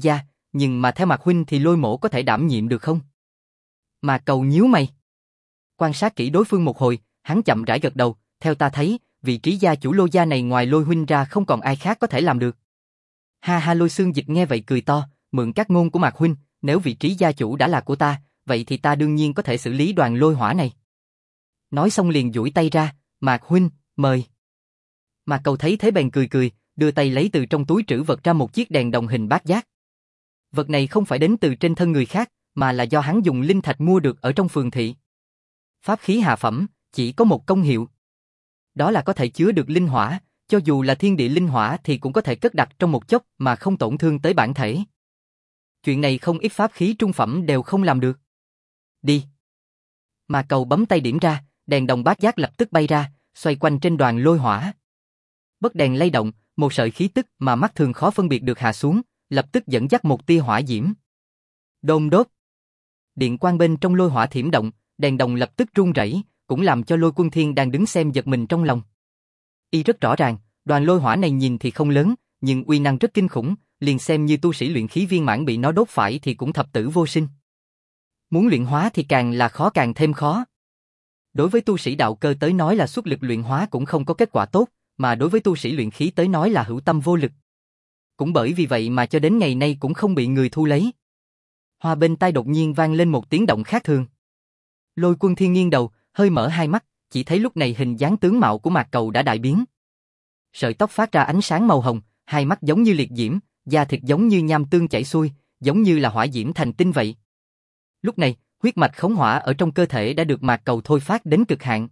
nhưng mà theo Mạc huynh thì Lôi mỗ có thể đảm nhiệm được không? Mạc Cầu nhíu mày. Quan sát kỹ đối phương một hồi, hắn chậm rãi gật đầu, theo ta thấy, vị trí gia chủ Lôi gia này ngoài Lôi huynh ra không còn ai khác có thể làm được. Ha ha, Lôi Xương Dịch nghe vậy cười to, mượn các ngôn của Mạc huynh, nếu vị trí gia chủ đã là của ta, vậy thì ta đương nhiên có thể xử lý đoàn Lôi Hỏa này. Nói xong liền duỗi tay ra, Mạc huynh, mời. Mạc Cầu thấy thế bèn cười cười, đưa tay lấy từ trong túi trữ vật ra một chiếc đèn đồng hình bát giác. Vật này không phải đến từ trên thân người khác, mà là do hắn dùng linh thạch mua được ở trong phường thị. Pháp khí hạ phẩm, chỉ có một công hiệu. Đó là có thể chứa được linh hỏa, cho dù là thiên địa linh hỏa thì cũng có thể cất đặt trong một chốc mà không tổn thương tới bản thể. Chuyện này không ít pháp khí trung phẩm đều không làm được. Đi. Mạc Cầu bấm tay điểm ra, đèn đồng bát giác lập tức bay ra, xoay quanh trên đoàn lôi hỏa. Bất đèn lay động, một sợi khí tức mà mắt thường khó phân biệt được hạ xuống, lập tức dẫn dắt một tia hỏa diễm. Đôn đốt. Điện quang bên trong lôi hỏa thiểm động, đèn đồng lập tức rung rẩy, cũng làm cho Lôi Quân Thiên đang đứng xem giật mình trong lòng. Y rất rõ ràng, đoàn lôi hỏa này nhìn thì không lớn, nhưng uy năng rất kinh khủng, liền xem như tu sĩ luyện khí viên mãn bị nó đốt phải thì cũng thập tử vô sinh. Muốn luyện hóa thì càng là khó càng thêm khó. Đối với tu sĩ đạo cơ tới nói là xuất lực luyện hóa cũng không có kết quả tốt, mà đối với tu sĩ luyện khí tới nói là hữu tâm vô lực. Cũng bởi vì vậy mà cho đến ngày nay cũng không bị người thu lấy. Hoa bên tai đột nhiên vang lên một tiếng động khác thường. Lôi Quân Thiên nghiêng đầu, hơi mở hai mắt, chỉ thấy lúc này hình dáng tướng mạo của Mạc Cầu đã đại biến. Sợi tóc phát ra ánh sáng màu hồng, hai mắt giống như liệt diễm, da thịt giống như nham tương chảy xuôi, giống như là hỏa diễm thành tinh vậy. Lúc này, huyết mạch khống hỏa ở trong cơ thể đã được Mạc Cầu thôi phát đến cực hạn.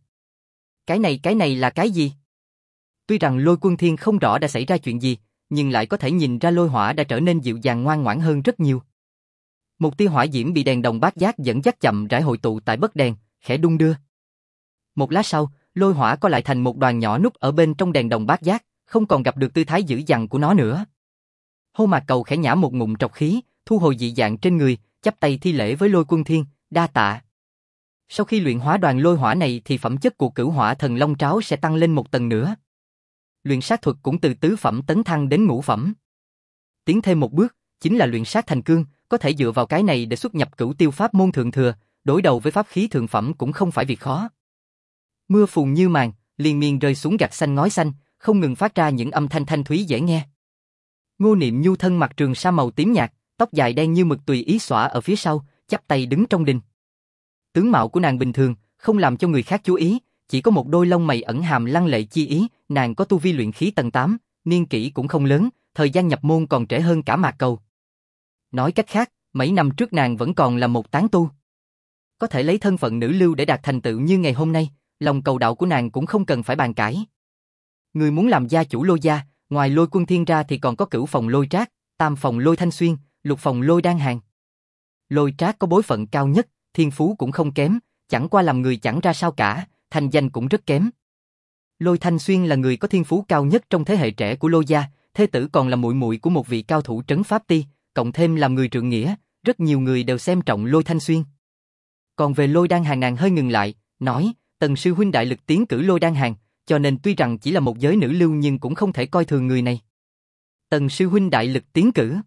Cái này là cái gì? Tuy rằng Lôi Quân Thiên không rõ đã xảy ra chuyện gì, nhưng lại có thể nhìn ra lôi hỏa đã trở nên dịu dàng ngoan ngoãn hơn rất nhiều. Một tia hỏa diễm bị đèn đồng bát giác dẫn dắt chậm rãi hội tụ tại bất đèn, khẽ đung đưa. Một lát sau, lôi hỏa co lại thành một đoàn nhỏ núp ở bên trong đèn đồng bát giác, không còn gặp được tư thái dữ dằn của nó nữa. Hô Mạc Cầu khẽ nhả một ngụm trọc khí, thu hồi dị dạng trên người, chắp tay thi lễ với Lôi Quân Thiên, đa tạ. Sau khi luyện hóa đoàn lôi hỏa này thì phẩm chất của Cửu Hỏa Thần Long Tráo sẽ tăng lên một tầng nữa. Luyện sát thuật cũng từ tứ phẩm tấn thăng đến ngũ phẩm. Tiến thêm một bước, chính là luyện sát thành cương, có thể dựa vào cái này để xuất nhập Cửu Tiêu pháp môn thượng thừa, đối đầu với pháp khí thượng phẩm cũng không phải việc khó. Mưa phùn như màn, liên miên rơi xuống gạch xanh ngói xanh, không ngừng phát ra những âm thanh thanh thúy dễ nghe. Ngô Niệm Nhu thân mặc trường sa màu tím nhạt, tóc dài đen như mực tùy ý xõa ở phía sau, chắp tay đứng trong đình. Tướng mạo của nàng bình thường, không làm cho người khác chú ý, chỉ có một đôi lông mày ẩn hàm lăng lệ chi ý, nàng có tu vi luyện khí tầng 8, niên kỷ cũng không lớn, thời gian nhập môn còn trễ hơn cả Mạc Cầu. Nói cách khác, mấy năm trước nàng vẫn còn là một tán tu. Có thể lấy thân phận nữ lưu để đạt thành tựu như ngày hôm nay, lòng cầu đạo của nàng cũng không cần phải bàn cãi. Người muốn làm gia chủ Lôi gia, ngoài Lôi Quân Thiên ra thì còn có Cửu phòng Lôi Trác, Tam phòng Lôi Thanh Xuyên, Lục phòng Lôi Đan Hàn. Lôi Trác có bối phận cao nhất, thiên phú cũng không kém, chẳng qua làm người chẳng ra sao cả, thành danh cũng rất kém. Lôi Thanh Xuyên là người có thiên phú cao nhất trong thế hệ trẻ của Lôi gia, thê tử còn là muội muội của một vị cao thủ trấn pháp ti, cộng thêm làm người trượng nghĩa, rất nhiều người đều xem trọng Lôi Thanh Xuyên. Còn về Lôi Đan Hàn nàng hơi ngừng lại, nói, Tần sư huynh đại lực tiến cử Lôi Đan Hàn, cho nên tuy rằng chỉ là một giới nữ lưu nhưng cũng không thể coi thường người này. Tần sư huynh đại lực tiến cử.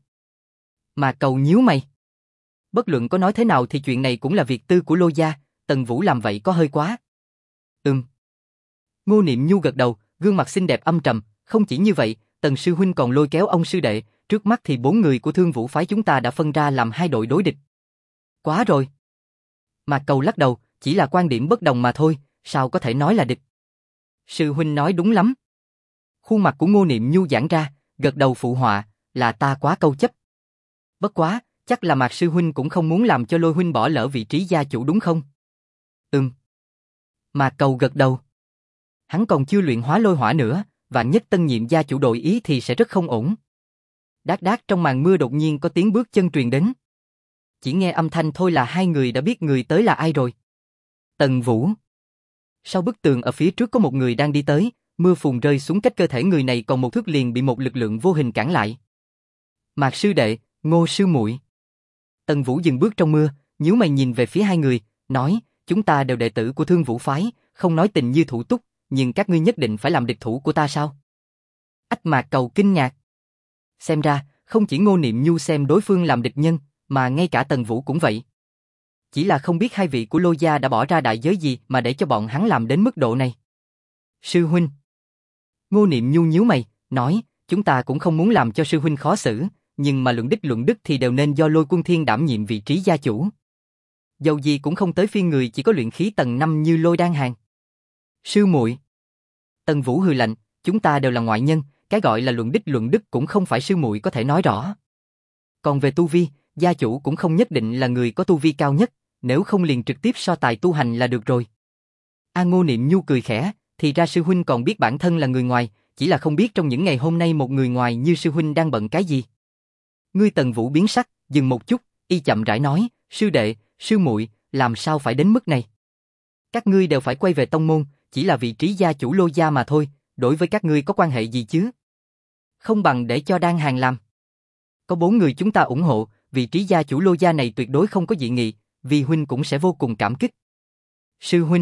Mà Cầu nhíu mày. Bất luận có nói thế nào thì chuyện này cũng là việc tư của Lôi gia, Tần Vũ làm vậy có hơi quá. Ngô Niệm Nhu gật đầu, gương mặt xinh đẹp âm trầm, không chỉ như vậy, Tần sư huynh còn lôi kéo ông sư đệ, trước mắt thì 4 người của Thương Vũ phái chúng ta đã phân ra làm 2 đội đối địch. Quá rồi. Mạc Cầu lắc đầu, chỉ là quan điểm bất đồng mà thôi, sao có thể nói là địch. Sư huynh nói đúng lắm. Khuôn mặt của Ngô Niệm Nhu giãn ra, gật đầu phụ họa, là ta quá câu chấp. Bất quá, chắc là Mạc sư huynh cũng không muốn làm cho Lôi huynh bỏ lỡ vị trí gia chủ đúng không? Mạc Cầu gật đầu. Hắn còn chưa luyện hóa lôi hỏa nữa, vạn nhất tân nhiệm gia chủ đổi ý thì sẽ rất không ổn. Đát đát trong màn mưa đột nhiên có tiếng bước chân truyền đến. Chỉ nghe âm thanh thôi là 2 người đã biết người tới là ai rồi. Tần Vũ. Sau bức tường ở phía trước có một người đang đi tới, mưa phùn rơi xuống cách cơ thể người này còn một thước liền bị một lực lượng vô hình cản lại. Mạc sư đệ, Ngô sư muội. Tần Vũ dừng bước trong mưa, nhíu mày nhìn về phía 2 người, nói, chúng ta đều đệ tử của Thương Vũ phái, không nói tình như thủ túc, nhưng các ngươi nhất định phải làm địch thủ của ta sao? Ách Mạc Cầu kinh ngạc. Xem ra, Không chỉ Ngô Niệm Nhu xem đối phương làm địch nhân, mà ngay cả Tần Vũ cũng vậy. Chỉ là không biết hai vị của Lô gia đã bỏ ra đại giới gì mà để cho bọn hắn làm đến mức độ này. Sư huynh. Ngô Niệm Nhu nhíu mày, nói, chúng ta cũng không muốn làm cho sư huynh khó xử, nhưng mà luận đức thì đều nên do Lôi Quân Thiên đảm nhiệm vị trí gia chủ. Dầu gì cũng không tới phiên người chỉ có luyện khí tầng 5 như Lôi Đan Hàn. Sư muội. Tần Vũ hừ lạnh, chúng ta đều là ngoại nhân, cái gọi là luận đức cũng không phải sư muội có thể nói rõ. Còn về tu vi, gia chủ cũng không nhất định là người có tu vi cao nhất, nếu không liền trực tiếp so tài tu hành là được rồi. Ngô Niệm Nhu cười khẽ, thì ra sư huynh còn biết bản thân là người ngoài, chỉ là không biết trong những ngày hôm nay một người ngoài như sư huynh đang bận cái gì. Ngươi Tần Vũ biến sắc, dừng một chút, y chậm rãi nói, sư đệ, sư muội, làm sao phải đến mức này? Các ngươi đều phải quay về tông môn, chỉ là vị trí gia chủ Lô gia mà thôi, đối với các ngươi có quan hệ gì chứ? Không bằng để cho Đan Hàn làm. Có 4 người chúng ta ủng hộ, vị trí gia chủ Lô gia này tuyệt đối không có dị nghị, vì huynh cũng sẽ vô cùng cảm kích. Sư huynh.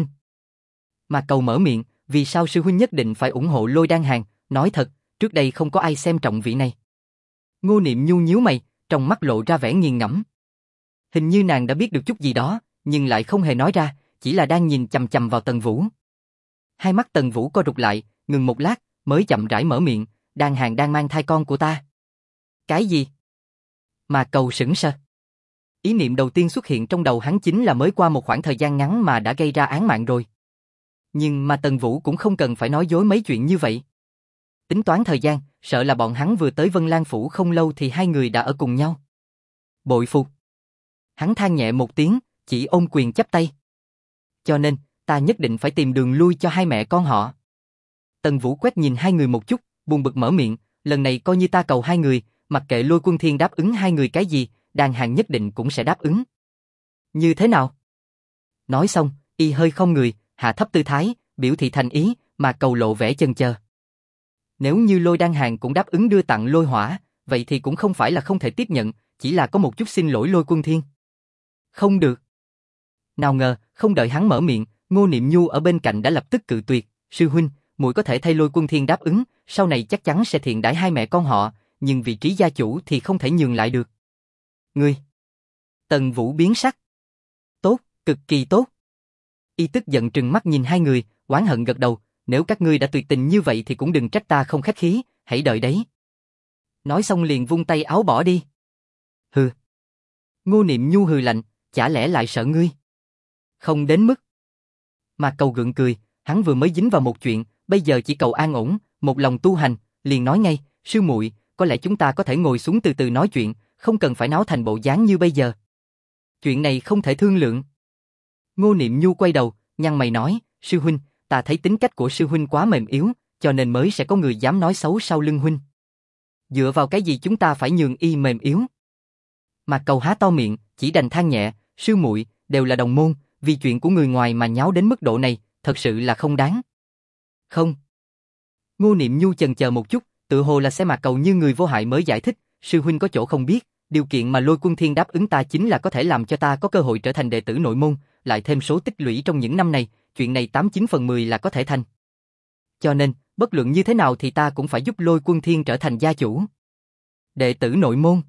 Mà Cầu mở miệng, vì sao sư huynh nhất định phải ủng hộ Lôi Đan Hàn, nói thật, trước đây không có ai xem trọng vị này. Ngô Niệm Nhu nhíu mày, trong mắt lộ ra vẻ nghiền ngẫm. Hình như nàng đã biết được chút gì đó, nhưng lại không hề nói ra, chỉ là đang nhìn chằm chằm vào Tần Vũ. Hai mắt Tần Vũ co rụt lại, ngừng một lát, mới chậm rãi mở miệng, Đan Hàn đang mang thai con của ta. Cái gì? Mà Cầu sững sờ. Ý niệm đầu tiên xuất hiện trong đầu hắn chính là mới qua một khoảng thời gian ngắn mà đã gây ra án mạng rồi. Nhưng mà Tần Vũ cũng không cần phải nói dối mấy chuyện như vậy. Tính toán thời gian, sợ là bọn hắn vừa tới Vân Lan Phủ không lâu thì hai người đã ở cùng nhau. Bội phục. Hắn than nhẹ một tiếng, chỉ ôm quyền chắp tay. Cho nên, ta nhất định phải tìm đường lui cho hai mẹ con họ. Tần Vũ quét nhìn hai người một chút, buồn bực mở miệng, lần này coi như ta cầu hai người, mặc kệ Lôi Quân Thiên đáp ứng hai người cái gì, Đan Hàn nhất định cũng sẽ đáp ứng. Như thế nào? Nói xong, y hơi không người, hạ thấp tư thái, biểu thị thành ý, mà Cầu lộ vẻ chần chờ. Nếu như Lôi Đan Hàn cũng đáp ứng đưa tặng lôi hỏa, vậy thì cũng không phải là không thể tiếp nhận, chỉ là có một chút xin lỗi Lôi Quân Thiên. Không được. Nào ngờ, không đợi hắn mở miệng, Ngô Niệm Nhu ở bên cạnh đã lập tức cự tuyệt, sư huynh, muội có thể thay Lôi Quân Thiên đáp ứng, sau này chắc chắn sẽ thiện đãi hai mẹ con họ, nhưng vị trí gia chủ thì không thể nhường lại được. Ngươi. Tần Vũ biến sắc. Tốt, cực kỳ tốt. Y tức giận trừng mắt nhìn hai người, oán hận gật đầu, nếu các ngươi đã tuyệt tình như vậy thì cũng đừng trách ta không khách khí, hãy đợi đấy. Nói xong liền vung tay áo bỏ đi. Hừ. Ngô Niệm Nhu hừ lạnh, chả lẽ lại sợ ngươi? Không đến mức. Mà Cầu gượng cười, hắn vừa mới dính vào một chuyện, bây giờ chỉ cầu an ổn, một lòng tu hành, liền nói ngay, sư muội, có lẽ chúng ta có thể ngồi xuống từ từ nói chuyện, không cần phải náo thành bộ dáng như bây giờ. Chuyện này không thể thương lượng. Ngô Niệm Nhu quay đầu, nhăn mày nói, sư huynh, ta thấy tính cách của sư huynh quá mềm yếu, cho nên mới sẽ có người dám nói xấu sau lưng huynh. Dựa vào cái gì chúng ta phải nhường y mềm yếu? Mà Cầu há to miệng, chỉ đành than nhẹ, sư muội, đều là đồng môn, vì chuyện của người ngoài mà nháo đến mức độ này, thật sự là không đáng. Không. Ngô Niệm Nhu chần chờ một chút, tự hồ là xem Mạc Cầu như người vô hại mới giải thích, sư huynh có chỗ không biết, điều kiện mà Lôi Quân Thiên đáp ứng ta chính là có thể làm cho ta có cơ hội trở thành đệ tử nội môn, lại thêm số tích lũy trong những năm này, chuyện này 89/10 là có thể thành. Cho nên, bất luận như thế nào thì ta cũng phải giúp Lôi Quân Thiên trở thành gia chủ. Đệ tử nội môn.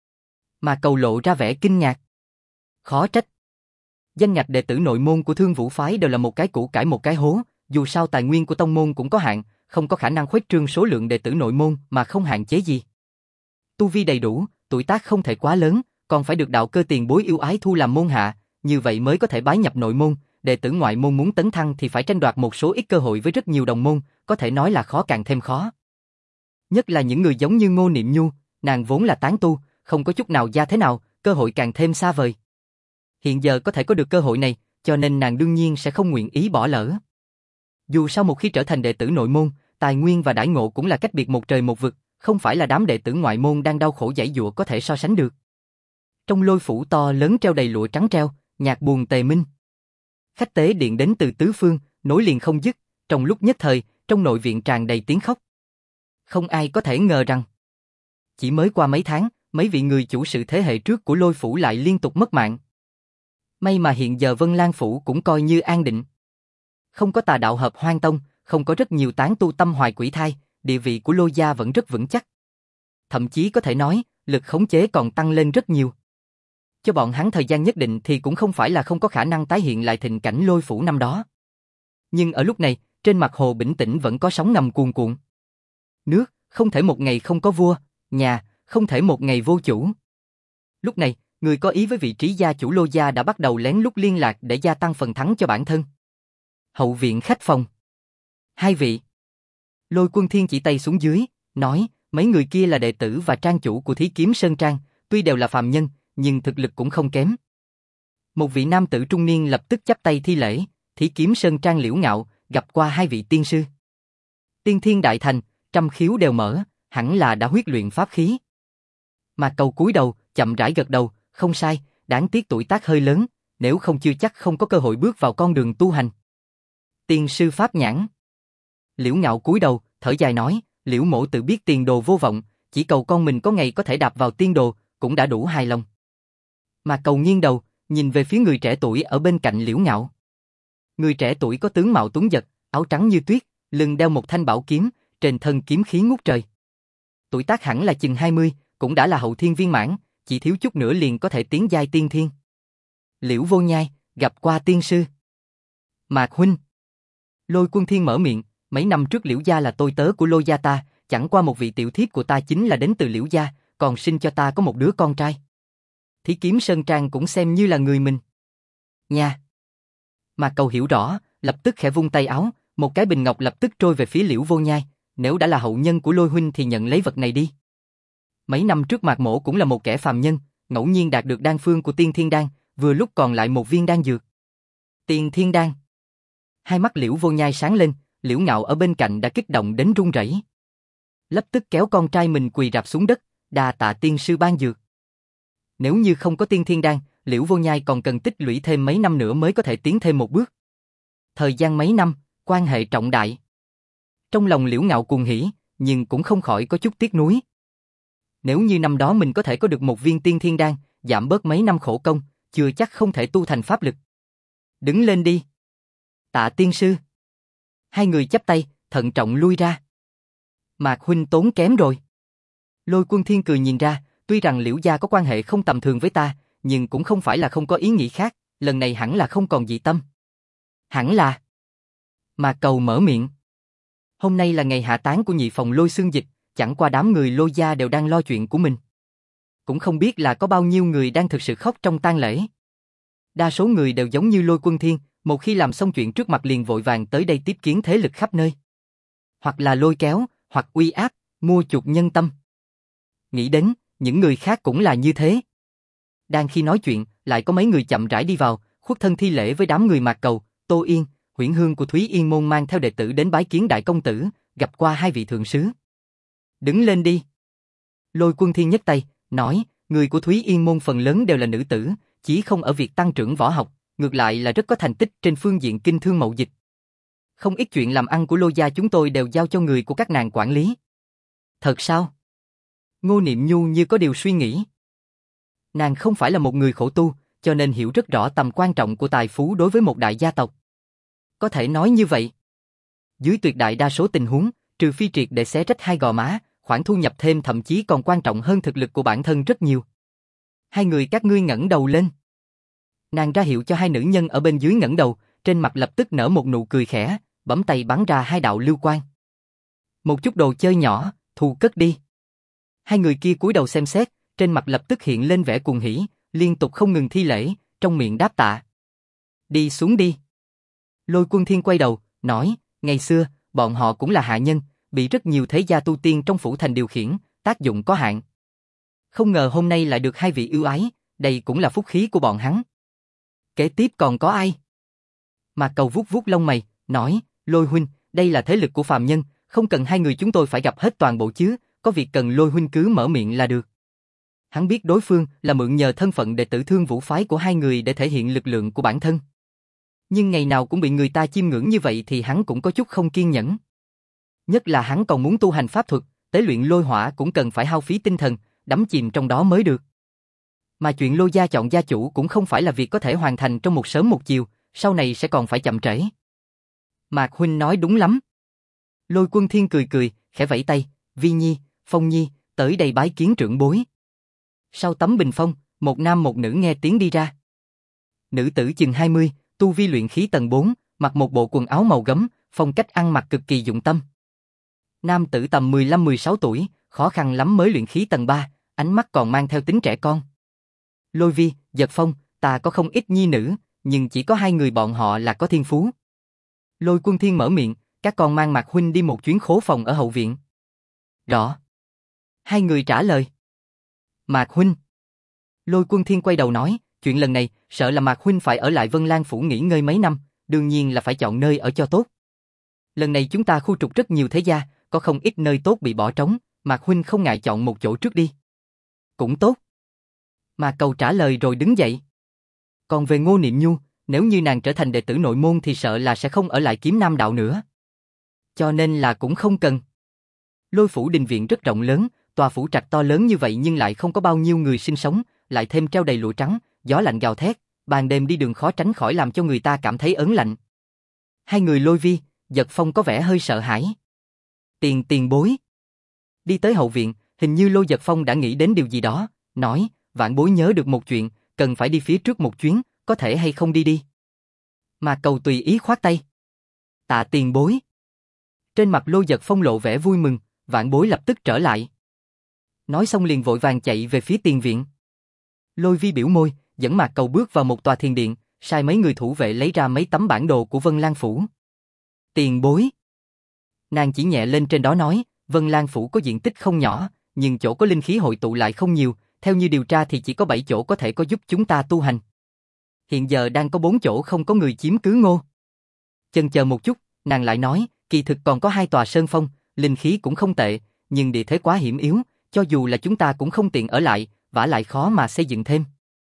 Mà Cầu lộ ra vẻ kinh ngạc. Khó trách. Danh ngạch đệ tử nội môn của Thương Vũ phái đều là một cái củ cải một cái hố, dù sao tài nguyên của tông môn cũng có hạn, không có khả năng khuếch trương số lượng đệ tử nội môn mà không hạn chế gì. Tu vi đầy đủ, tuổi tác không thể quá lớn, còn phải được đạo cơ tiền bối yêu ái thu làm môn hạ, như vậy mới có thể bái nhập nội môn, đệ tử ngoại môn muốn tấn thăng thì phải tranh đoạt một số ít cơ hội với rất nhiều đồng môn, có thể nói là khó càng thêm khó. Nhất là những người giống như Ngô Niệm Nhu, nàng vốn là tán tu, không có chút nào gia thế nào, cơ hội càng thêm xa vời. Hiện giờ có thể có được cơ hội này, cho nên nàng đương nhiên sẽ không nguyện ý bỏ lỡ. Dù sao một khi trở thành đệ tử nội môn, tài nguyên và đãi ngộ cũng là cách biệt một trời một vực, không phải là đám đệ tử ngoại môn đang đau khổ giãy giụa có thể so sánh được. Trong lôi phủ to lớn treo đầy lụa trắng treo, nhạc buồn tề minh. Khách tế điện đến từ tứ phương, nối liền không dứt, trong lúc nhất thời, trong nội viện tràn đầy tiếng khóc. Không ai có thể ngờ rằng, chỉ mới qua mấy tháng, mấy vị người chủ sự thế hệ trước của lôi phủ lại liên tục mất mạng. May mà hiện giờ Vân Lan Phủ cũng coi như an định. Không có tà đạo hợp hoang tông, không có rất nhiều tán tu tâm hoài quỷ thai, địa vị của Lô gia vẫn rất vững chắc. Thậm chí có thể nói, lực khống chế còn tăng lên rất nhiều. Cho bọn hắn thời gian nhất định thì cũng không phải là không có khả năng tái hiện lại thịnh cảnh Lôi phủ năm đó. Nhưng ở lúc này, trên mặt hồ bình tĩnh vẫn có sóng ngầm cuồn cuộn. Nước, không thể một ngày không có vua, nhà, không thể một ngày vô chủ. Lúc này, người có ý với vị trí gia chủ Lô gia đã bắt đầu lén lút liên lạc để gia tăng phần thắng cho bản thân. Hậu viện khách phòng. Hai vị. Lôi Quân Thiên chỉ tay xuống dưới, nói, mấy người kia là đệ tử và trang chủ của Thí Kiếm Sơn Trang, tuy đều là phàm nhân, nhưng thực lực cũng không kém. Một vị nam tử trung niên lập tức chắp tay thi lễ, Thí Kiếm Sơn Trang Liễu Ngạo, gặp qua hai vị tiên sư. Tiên thiên đại thành, trăm khiếu đều mở, hẳn là đã huyết luyện pháp khí. Mà Cầu cúi đầu, chậm rãi gật đầu, không sai, đáng tiếc tuổi tác hơi lớn, nếu không chưa chắc không có cơ hội bước vào con đường tu hành. Tiên sư pháp nhãn. Liễu Ngạo cúi đầu, thở dài nói, Liễu mỗ tự biết tiền đồ vô vọng, chỉ cầu con mình có ngày có thể đạp vào tiên đồ, cũng đã đủ hài lòng. Mà Cầu nghiêng đầu, nhìn về phía người trẻ tuổi ở bên cạnh Liễu Ngạo. Người trẻ tuổi có tướng mạo tuấn giật, áo trắng như tuyết, lưng đeo một thanh bảo kiếm, trên thân kiếm khí ngút trời. Tuổi tác hẳn là chừng 20, cũng đã là hậu thiên viên mãn, chỉ thiếu chút nữa liền có thể tiến giai tiên thiên. Liễu Vô Nhai, gặp qua tiên sư. Mạc huynh. Lôi Quân Thiên mở miệng, mấy năm trước Liễu gia là tôi tớ của Lôi gia ta, chẳng qua một vị tiểu thiếp của ta chính là đến từ Liễu gia, còn sinh cho ta có một đứa con trai. Thí Kiếm Sơn Trang cũng xem như là người mình. Nha. Mà Cầu hiểu rõ, lập tức khẽ vung tay áo, một cái bình ngọc lập tức trôi về phía Liễu Vô Nhai, nếu đã là hậu nhân của Lôi huynh thì nhận lấy vật này đi. Mấy năm trước Mạc mỗ cũng là một kẻ phàm nhân, ngẫu nhiên đạt được đan phương của Tiên Thiên Đan, vừa lúc còn lại một viên đan dược. Tiên Thiên Đan. Hai mắt Liễu Vô Nhai sáng lên, Liễu Ngạo ở bên cạnh đã kích động đến run rẩy. Lập tức kéo con trai mình quỳ rạp xuống đất, đa tạ tiên sư ban dược. Nếu như không có Tiên Thiên Đan, Liễu Vô Nhai còn cần tích lũy thêm mấy năm nữa mới có thể tiến thêm một bước. Thời gian mấy năm, quan hệ trọng đại. Trong lòng Liễu Ngạo cuồng hỉ, nhưng cũng không khỏi có chút tiếc nuối. Nếu như năm đó mình có thể có được một viên Tiên Thiên Đan, giảm bớt mấy năm khổ công, chưa chắc không thể tu thành pháp lực. Đứng lên đi. Tạ tiên sư. Hai người chắp tay, thận trọng lui ra. Mạc huynh tốn kém rồi. Lôi Quân Thiên cười nhìn ra, tuy rằng Liễu gia có quan hệ không tầm thường với ta, nhưng cũng không phải là không có ý nghĩ khác, lần này hẳn là không còn dị tâm. Hẳn là. Mạc Cầu mở miệng. Hôm nay là ngày hạ táng của nhị phòng Lôi Xương Dịch, chẳng qua đám người Lôi gia đều đang lo chuyện của mình. Cũng không biết là có bao nhiêu người đang thực sự khóc trong tang lễ. Đa số người đều giống như Lôi Quân Thiên, một khi làm xong chuyện trước mặt liền vội vàng tới đây tiếp kiến thế lực khắp nơi. Hoặc là lôi kéo, hoặc uy áp, mua chuộc nhân tâm. Nghĩ đến, những người khác cũng là như thế. Đang khi nói chuyện, lại có mấy người chậm rãi đi vào, khuất thân thi lễ với đám người Mạc Cầu, Tô Yên, Huyễn Hương của Thúy Yên môn mang theo đệ tử đến bái kiến đại công tử, gặp qua hai vị thượng sứ. Đứng lên đi. Lôi Quân Thiên nhấc tay, nói, người của Thúy Yên môn phần lớn đều là nữ tử, chỉ không ở việc tăng trưởng võ học, ngược lại là rất có thành tích trên phương diện kinh thương mậu dịch. Không ít chuyện làm ăn của Lôi gia chúng tôi đều giao cho người của các nàng quản lý. Thật sao? Ngô Niệm Nhu như có điều suy nghĩ. Nàng không phải là một người khổ tu, cho nên hiểu rất rõ tầm quan trọng của tài phú đối với một đại gia tộc. Có thể nói như vậy. Dưới tuyệt đại đa số tình huống, trừ phi triệt để xé rách hai gò má, khoản thu nhập thêm thậm chí còn quan trọng hơn thực lực của bản thân rất nhiều. Hai người các ngươi ngẩng đầu lên. Nàng ra hiệu cho hai nữ nhân ở bên dưới ngẩng đầu, trên mặt lập tức nở một nụ cười khẽ, bấm tay bắn ra hai đạo lưu quang. Một chút đồ chơi nhỏ, thu cất đi. Hai người kia cúi đầu xem xét, trên mặt lập tức hiện lên vẻ cuồng hỉ, liên tục không ngừng thi lễ, trong miệng đáp tạ. Đi xuống đi. Lôi Quân Thiên quay đầu, nói, ngày xưa, bọn họ cũng là hạ nhân, bị rất nhiều thế gia tu tiên trong phủ thành điều khiển, tác dụng có hạn. Không ngờ hôm nay lại được hai vị ưu ái, đây cũng là phúc khí của bọn hắn. Kế tiếp còn có ai? Mạc Cầu vuốt vuốt lông mày, nói, Lôi huynh, đây là thế lực của phàm nhân, không cần hai người chúng tôi phải gặp hết toàn bộ chứ, có việc cần Lôi huynh cứ mở miệng là được. Hắn biết đối phương là mượn nhờ thân phận đệ tử Thương Vũ phái của hai người để thể hiện lực lượng của bản thân. Nhưng ngày nào cũng bị người ta chiêm ngưỡng như vậy thì hắn cũng có chút không kiên nhẫn. Nhất là hắn còn muốn tu hành pháp thuật, tế luyện lôi hỏa cũng cần phải hao phí tinh thần, đắm chìm trong đó mới được. Mà chuyện Lôi gia chọn gia chủ cũng không phải là việc có thể hoàn thành trong một sớm một chiều, sau này sẽ còn phải chậm trễ. Mạc huynh nói đúng lắm. Lôi Quân Thiên cười cười, khẽ vẫy tay, Vi Nhi, Phong Nhi, tới đây bái kiến trưởng bối. Sau tấm bình phong, một nam một nữ nghe tiếng đi ra. Nữ tử chừng 20, tu vi luyện khí tầng 4, mặc một bộ quần áo màu gấm, phong cách ăn mặc cực kỳ dụng tâm. Nam tử tầm 15-16 tuổi, khó khăn lắm mới luyện khí tầng 3, ánh mắt còn mang theo tính trẻ con. Lôi Vi, Giật Phong, ta có không ít nhi nữ, nhưng chỉ có 2 người bọn họ là có thiên phú. Lôi Quân Thiên mở miệng, các con mang Mạc huynh đi một chuyến khố phòng ở hậu viện. Rõ. 2 người trả lời. Mạc huynh. Lôi Quân Thiên quay đầu nói, chuyện lần này, sợ là Mạc huynh phải ở lại Vân Lan phủ nghỉ ngơi mấy năm, đương nhiên là phải chọn nơi ở cho tốt. Lần này chúng ta khu trục rất nhiều thế gia, có không ít nơi tốt bị bỏ trống, Mạc huynh không ngại chọn một chỗ trước đi. Cũng tốt. Mạc Cầu trả lời rồi đứng dậy. Còn về Ngô Niệm Nhu, nếu như nàng trở thành đệ tử nội môn thì sợ là sẽ không ở lại Kiếm Nam đạo nữa. Cho nên là cũng không cần. Lôi phủ đình viện rất rộng lớn, tòa phủ trạch to lớn như vậy nhưng lại không có bao nhiêu người sinh sống, lại thêm treo đầy lụa trắng, gió lạnh gào thét, ban đêm đi đường khó tránh khỏi làm cho người ta cảm thấy ớn lạnh. 2 người Lôi Vi, Giật Phong có vẻ hơi sợ hãi. Tiền bối. Đi tới hậu viện, hình như Lôi Giật Phong đã nghĩ đến điều gì đó, nói, vạn bối nhớ được một chuyện, cần phải đi phía trước một chuyến, có thể hay không đi đi. Mà Cầu tùy ý khoát tay. Tạ tiền bối. Trên mặt Lôi Giật Phong lộ vẻ vui mừng, vạn bối lập tức trở lại. Nói xong liền vội vàng chạy về phía tiền viện. Lôi Vi biểu môi, dẫn Mạc Cầu bước vào một tòa thiền điện, sai mấy người thủ vệ lấy ra mấy tấm bản đồ của Vân Lan phủ. Tiền bối. Nàng chỉ nhẹ lên trên đó nói, Vân Lan phủ có diện tích không nhỏ, nhưng chỗ có linh khí hội tụ lại không nhiều, theo như điều tra thì chỉ có 7 chỗ có thể có giúp chúng ta tu hành. Hiện giờ đang có 4 chỗ không có người chiếm cứ ngô. Chần chờ một chút, nàng lại nói, kỳ thực còn có 2 tòa sơn phong, linh khí cũng không tệ, nhưng địa thế quá hiểm yếu, cho dù là chúng ta cũng không tiện ở lại, vả lại khó mà xây dựng thêm.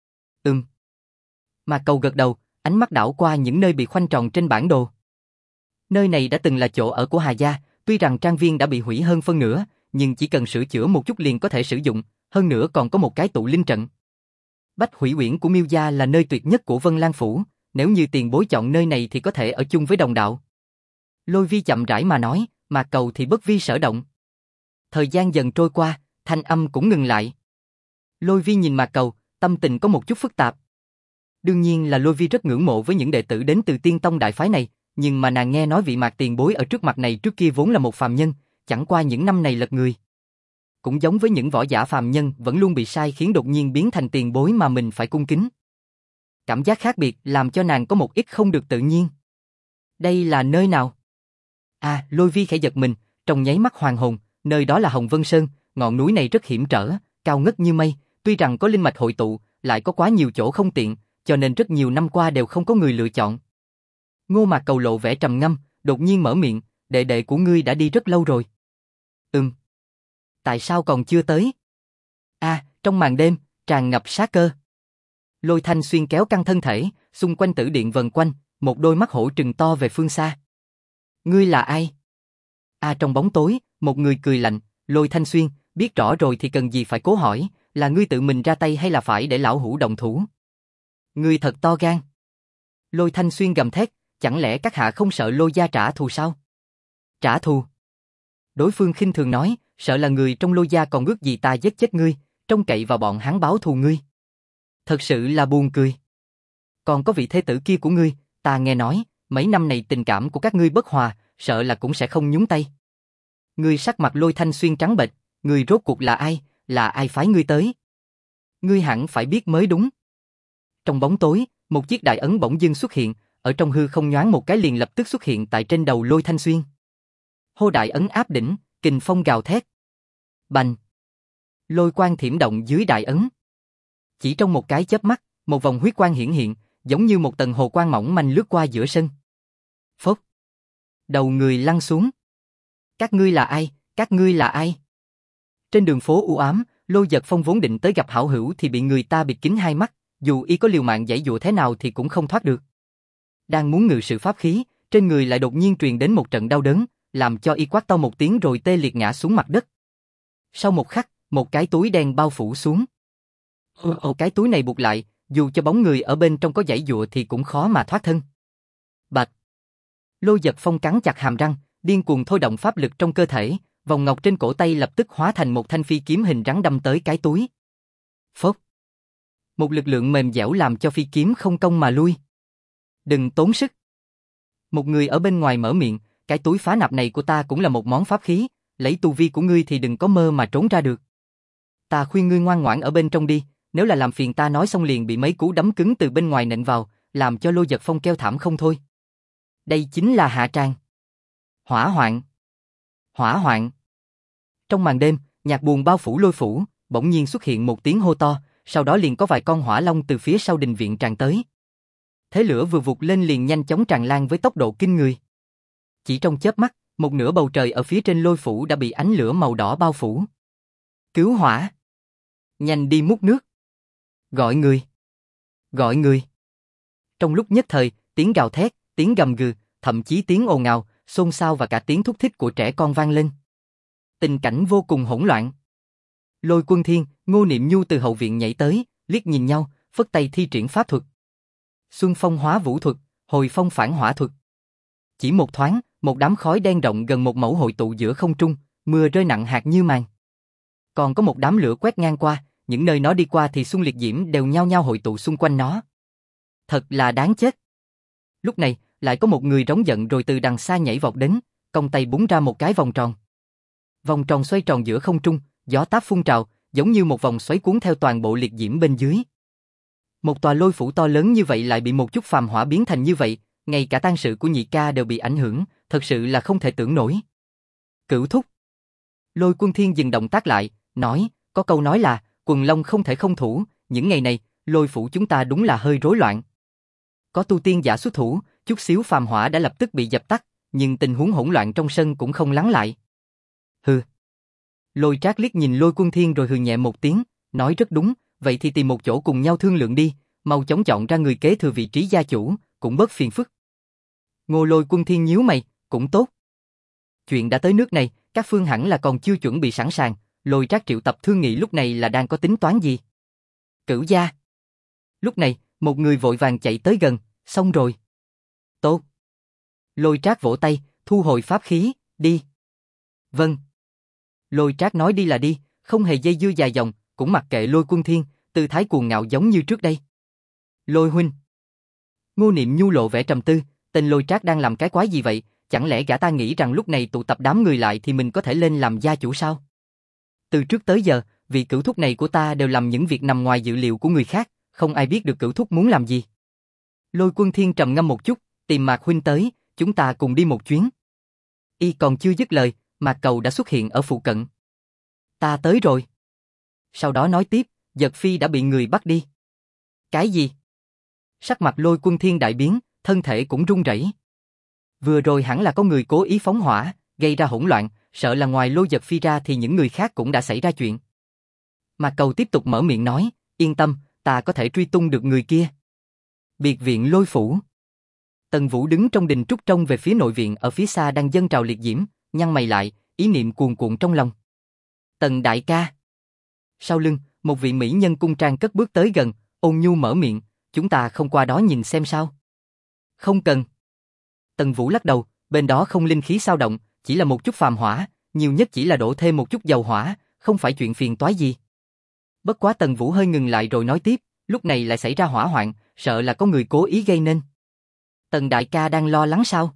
Mà Cầu gật đầu, ánh mắt đảo qua những nơi bị khoanh tròn trên bản đồ. Nơi này đã từng là chỗ ở của Hà gia, tuy rằng trang viên đã bị hủy hơn phân nửa, nhưng chỉ cần sửa chữa một chút liền có thể sử dụng, hơn nữa còn có một cái tụ linh trận. Bách Hủy Uyển của Miêu gia là nơi tuyệt nhất của Vân Lan phủ, nếu như tiền bối chọn nơi này thì có thể ở chung với đồng đạo. Lôi Vi chậm rãi mà nói, mà Cầu thì bất vi sở động. Thời gian dần trôi qua, thanh âm cũng ngừng lại. Lôi Vi nhìn Mạc Cầu, tâm tình có một chút phức tạp. Đương nhiên là Lôi Vi rất ngưỡng mộ với những đệ tử đến từ Tiên Tông đại phái này, nhưng mà nàng nghe nói vị Mạc tiền bối ở trước mặt này trước kia vốn là một phàm nhân, chẳng qua những năm này lật người. Cũng giống với những võ giả phàm nhân vẫn luôn bị sai khiến đột nhiên biến thành tiền bối mà mình phải cung kính. Cảm giác khác biệt làm cho nàng có một ít không được tự nhiên. Đây là nơi nào? À, Lôi Vi khẽ giật mình, trong nháy mắt hoàn hồn, nơi đó là Hồng Vân Sơn, ngọn núi này rất hiểm trở, cao ngất như mây, tuy rằng có linh mạch hội tụ, lại có quá nhiều chỗ không tiện, cho nên rất nhiều năm qua đều không có người lựa chọn. Ngô Mạc Cầu lộ vẻ trầm ngâm, đột nhiên mở miệng, đệ đệ của ngươi đã đi rất lâu rồi. Tại sao còn chưa tới? À, trong màn đêm, tràn ngập sát cơ. Lôi Thanh Xuyên kéo căng thân thể, xung quanh tử điện vần quanh, một đôi mắt hổ trừng to về phương xa. Ngươi là ai? À, trong bóng tối, một người cười lạnh, Lôi Thanh Xuyên, biết rõ rồi thì cần gì phải cố hỏi, là ngươi tự mình ra tay hay là phải để lão hủ động thủ? Ngươi thật to gan. Lôi Thanh Xuyên gầm thét, chẳng lẽ các hạ không sợ Lôi gia trả thù sao? Trả thù? Đối phương khinh thường nói, sợ là người trong Lôi gia còn ước gì ta giết chết ngươi, trông cậy vào bọn hắn báo thù ngươi. Thật sự là buồn cười. Còn có vị thế tử kia của ngươi, ta nghe nói, mấy năm này tình cảm của các ngươi bất hòa, sợ là cũng sẽ không nhúng tay. Ngươi sắc mặt Lôi Thanh Xuyên trắng bệch, ngươi rốt cuộc là ai phái ngươi tới? Ngươi hẳn phải biết mới đúng. Trong bóng tối, một chiếc đại ấn bỗng dưng xuất hiện, ở trong hư không nhoáng một cái liền lập tức xuất hiện tại trên đầu Lôi Thanh Xuyên. Hô đại ấn áp đỉnh, kình phong gào thét. Bành! Lôi quang thiểm động dưới đại ấn. Chỉ trong một cái chớp mắt, một vòng huyết quang hiển hiện, giống như một tầng hồ quang mỏng manh lướt qua giữa sân. Phốc! Đầu người lăn xuống. Các ngươi là ai? Các ngươi là ai? Trên đường phố u ám, Lôi Giật Phong vốn định tới gặp hảo hữu thì bị người ta bịt kín hai mắt, dù y có liều mạng giãy giụa thế nào thì cũng không thoát được. Đang muốn ngự sự pháp khí, trên người lại đột nhiên truyền đến một trận đau đớn, làm cho y quát to một tiếng rồi tê liệt ngã xuống mặt đất. Sau một khắc, một cái túi đen bao phủ xuống. Cái túi này buộc lại, dù cho bóng người ở bên trong có giãy giụa thì cũng khó mà thoát thân. Bạch! Lôi Giật Phong cắn chặt hàm răng, điên cuồng thôi động pháp lực trong cơ thể, vòng ngọc trên cổ tay lập tức hóa thành một thanh phi kiếm hình rắn đâm tới cái túi. Phốc. Một lực lượng mềm dẻo làm cho phi kiếm không công mà lui. Đừng tốn sức. Một người ở bên ngoài mở miệng, cái túi phá nạp này của ta cũng là một món pháp khí, lấy tu vi của ngươi thì đừng có mơ mà trốn ra được. Ta khuyên ngươi ngoan ngoãn ở bên trong đi, nếu là làm phiền ta nói xong liền bị mấy cú đấm cứng từ bên ngoài nện vào, làm cho Lôi Giật Phong kêu thảm không thôi. Đây chính là hạ tràng. Hỏa hoạn. Hỏa hoạn. Trong màn đêm, nhạc buồn bao phủ Lôi phủ, bỗng nhiên xuất hiện một tiếng hô to, sau đó liền có vài con hỏa long từ phía sau đình viện tràn tới. Thế lửa vừa vụt lên liền nhanh chóng tràn lan với tốc độ kinh người. Chỉ trong chớp mắt, một nửa bầu trời ở phía trên Lôi phủ đã bị ánh lửa màu đỏ bao phủ. Cứu hỏa! Nhanh đi múc nước! Gọi người! Gọi người! Trong lúc nhất thời, tiếng gào thét, tiếng gầm gừ, thậm chí tiếng ồn ào, xôn xao và cả tiếng thúc thích của trẻ con vang lên. Tình cảnh vô cùng hỗn loạn. Lôi Quân Thiên, Ngô Niệm Nhu từ hậu viện nhảy tới, liếc nhìn nhau, phất tay thi triển pháp thuật. Xuân phong hóa vũ thuật, hồi phong phản hỏa thuật. Chỉ một thoáng, một đám khói đen rộng gần một mẫu hội tụ giữa không trung, mưa rơi nặng hạt như màn. Còn có một đám lửa quét ngang qua, những nơi nó đi qua thì xung liệt diễm đều nhao nhao hội tụ xung quanh nó. Thật là đáng chết. Lúc này, lại có một người rống giận rồi từ đằng xa nhảy vọt đến, cong tay búng ra một cái vòng tròn. Vòng tròn xoay tròn giữa không trung, gió táp phun trào, giống như một vòng xoáy cuốn theo toàn bộ liệt diễm bên dưới. Một tòa lôi phủ to lớn như vậy lại bị một chút phàm hỏa biến thành như vậy, ngay cả tang sự của nhị ca đều bị ảnh hưởng, thật sự là không thể tưởng nổi. Cửu thúc. Lôi Quân Thiên dừng động tác lại, nói, có câu nói là, quần long không thể không thủ, những ngày này, lôi phủ chúng ta đúng là hơi rối loạn. Có tu tiên giả xuất thủ, chút xíu phàm hỏa đã lập tức bị dập tắt, nhưng tình huống hỗn loạn trong sân cũng không lắng lại. Hừ. Lôi Trác liếc nhìn Lôi Quân Thiên rồi hừ nhẹ một tiếng, nói rất đúng, vậy thì tìm một chỗ cùng nhau thương lượng đi, mau chóng chọn ra người kế thừa vị trí gia chủ, cũng bớt phiền phức. Ngô Lôi Quân Thiên nhíu mày, cũng tốt. Chuyện đã tới nước này, các phương hẳn là còn chưa chuẩn bị sẵn sàng, Lôi Trác triệu tập thương nghị lúc này là đang có tính toán gì? Cửu gia. Lúc này, một người vội vàng chạy tới gần, xong rồi. Tốt. Lôi Trác vỗ tay, thu hồi pháp khí, đi. Vâng. Lôi Trác nói đi là đi, không hề dây dưa dài dòng, cũng mặc kệ Lôi Quân Thiên, tư thái cuồng ngạo giống như trước đây. Lôi huynh. Ngô Niệm Nhu lộ vẻ trầm tư, tên Lôi Trác đang làm cái quái gì vậy, chẳng lẽ gã ta nghĩ rằng lúc này tụ tập đám người lại thì mình có thể lên làm gia chủ sao? Từ trước tới giờ, vị cửu thúc này của ta đều làm những việc nằm ngoài dự liệu của người khác, không ai biết được cửu thúc muốn làm gì. Lôi Quân Thiên trầm ngâm một chút, tìm Mạc huynh tới, chúng ta cùng đi một chuyến. Y còn chưa dứt lời, Mạc Cầu đã xuất hiện ở phụ cận. Ta tới rồi. Sau đó nói tiếp, Giật Phi đã bị người bắt đi. Cái gì? Sắc mặt Lôi Quân Thiên đại biến, thân thể cũng run rẩy. Vừa rồi hẳn là có người cố ý phóng hỏa, gây ra hỗn loạn, sợ là ngoài Lôi Giật Phi ra thì những người khác cũng đã xảy ra chuyện. Mạc Cầu tiếp tục mở miệng nói, yên tâm, ta có thể truy tung được người kia. Biệt viện Lôi phủ. Tần Vũ đứng trong đình trúc trông về phía nội viện ở phía xa đang dâng trào liệt diễm, nhăn mày lại, ý niệm cuồn cuộn trong lòng. Tần đại ca. Sau lưng, một vị mỹ nhân cung trang cất bước tới gần, ôn nhu mở miệng, chúng ta không qua đó nhìn xem sao? Không cần. Tần Vũ lắc đầu, bên đó không linh khí xao động, chỉ là một chút phàm hỏa, nhiều nhất chỉ là đổ thêm một chút dầu hỏa, không phải chuyện phiền toái gì. Bất quá Tần Vũ hơi ngừng lại rồi nói tiếp, lúc này lại xảy ra hỏa hoạn, sợ là có người cố ý gây nên. Tần đại ca đang lo lắng sao?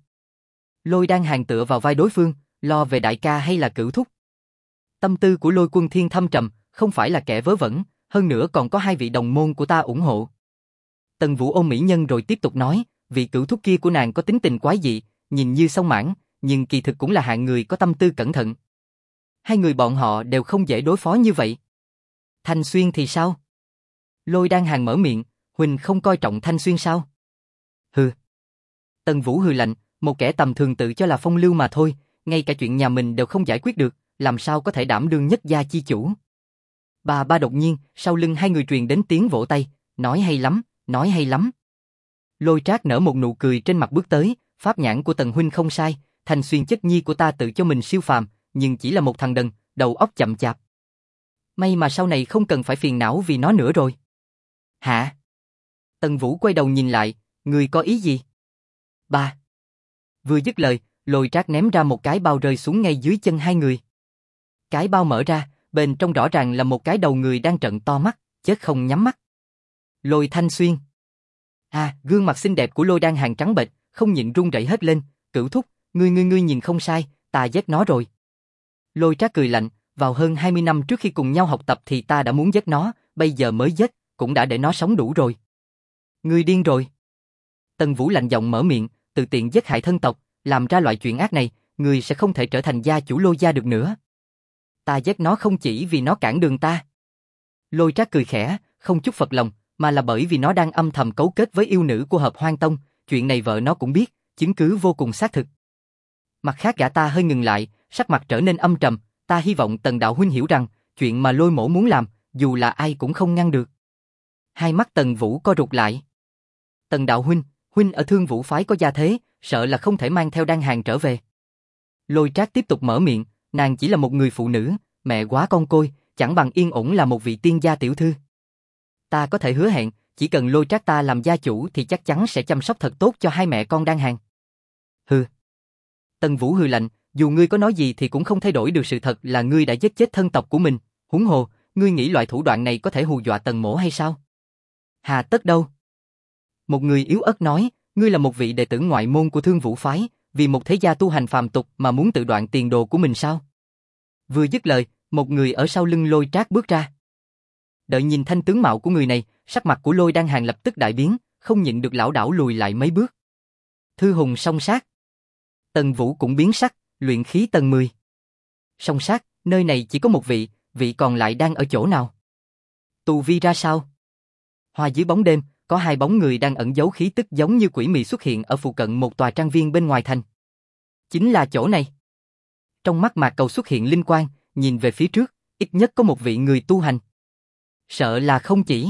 Lôi đang hàng tựa vào vai đối phương, lo về đại ca hay là cửu thúc? Tâm tư của Lôi Quân Thiên thâm trầm, không phải là kẻ vớ vẩn, hơn nữa còn có hai vị đồng môn của ta ủng hộ. Tần Vũ ôm mỹ nhân rồi tiếp tục nói, vị cửu thúc kia của nàng có tính tình quái dị, nhìn như song mãng, nhưng kỳ thực cũng là hạng người có tâm tư cẩn thận. Hai người bọn họ đều không dễ đối phó như vậy. Thanh Xuyên thì sao? Lôi đang hàng mở miệng, Huỳnh không coi trọng Thanh Xuyên sao? Hừ. Tần Vũ hừ lạnh, một kẻ tầm thường tự cho là phong lưu mà thôi, ngay cả chuyện nhà mình đều không giải quyết được, làm sao có thể đảm đương nhất gia chi chủ. Ba đột nhiên, sau lưng hai người truyền đến tiếng vỗ tay, nói hay lắm, nói hay lắm. Lôi Trác nở một nụ cười trên mặt bước tới, pháp nhãn của Tần huynh không sai, Thanh Xuyên chất nhi của ta tự cho mình siêu phàm, nhưng chỉ là một thằng đần, đầu óc chậm chạp. May mà sau này không cần phải phiền não vì nó nữa rồi. Hả? Tần Vũ quay đầu nhìn lại, người có ý gì? Ba. Vừa dứt lời, Lôi Trác ném ra một cái bao rơi xuống ngay dưới chân hai người. Cái bao mở ra, bên trong rõ ràng là một cái đầu người đang trợn to mắt, chết không nhắm mắt. Lôi Thanh Xuyên. Gương mặt xinh đẹp của Lôi Đan Hàn trắng bệch, không nhịn run rẩy hết lên, Cửu thúc, ngươi nhìn không sai, ta giết nó rồi. Lôi Trác cười lạnh, vào hơn 20 năm trước khi cùng nhau học tập thì ta đã muốn giết nó, bây giờ mới giết, cũng đã để nó sống đủ rồi. Ngươi điên rồi. Tần Vũ lạnh giọng mở miệng, tự tiện giết hại thân tộc, làm ra loại chuyện ác này, ngươi sẽ không thể trở thành gia chủ Lôi gia được nữa. Ta giết nó không chỉ vì nó cản đường ta. Lôi Trác cười khẽ, không chút phật lòng, mà là bởi vì nó đang âm thầm cấu kết với yêu nữ của Hợp Hoan Tông, chuyện này vợ nó cũng biết, chứng cứ vô cùng xác thực. Mặt khác gã ta hơi ngừng lại, sắc mặt trở nên âm trầm, ta hy vọng Tần đạo huynh hiểu rằng, chuyện mà Lôi mỗ muốn làm, dù là ai cũng không ngăn được. Hai mắt Tần Vũ co rụt lại. Tần đạo huynh ở Thương Vũ phái có gia thế, sợ là không thể mang theo Đan Hàn trở về. Lôi Trác tiếp tục mở miệng, nàng chỉ là một người phụ nữ, mẹ quá con côi, chẳng bằng yên ổn là một vị tiên gia tiểu thư. Ta có thể hứa hẹn, chỉ cần Lôi Trác ta làm gia chủ thì chắc chắn sẽ chăm sóc thật tốt cho hai mẹ con Đan Hàn. Hừ. Tần Vũ hừ lạnh, dù ngươi có nói gì thì cũng không thay đổi được sự thật là ngươi đã giết chết thân tộc của mình, huống hồ, ngươi nghĩ loại thủ đoạn này có thể hù dọa Tần mỗ hay sao? Hà tất đâu? Một người yếu ớt nói, ngươi là một vị đệ tử ngoại môn của Thương Vũ phái, vì một thế gia tu hành phàm tục mà muốn tự đoạn tiền đồ của mình sao? Vừa dứt lời, một người ở sau lưng Lôi Trác bước ra. Đợi nhìn thanh tướng mạo của người này, sắc mặt của Lôi Đan Hàn lập tức đại biến, không nhịn được lảo đảo lùi lại mấy bước. Thư hùng song sát. Tần Vũ cũng biến sắc, luyện khí tầng 10. Song sát, nơi này chỉ có một vị, vị còn lại đang ở chỗ nào? Tu vi ra sao? Hoa dưới bóng đêm, có hai bóng người đang ẩn giấu khí tức giống như quỷ mị xuất hiện ở phụ cận một tòa trang viên bên ngoài thành. Chính là chỗ này. Trong mắt Mạc Cầu xuất hiện linh quang, nhìn về phía trước, ít nhất có một vị người tu hành. Sợ là không chỉ.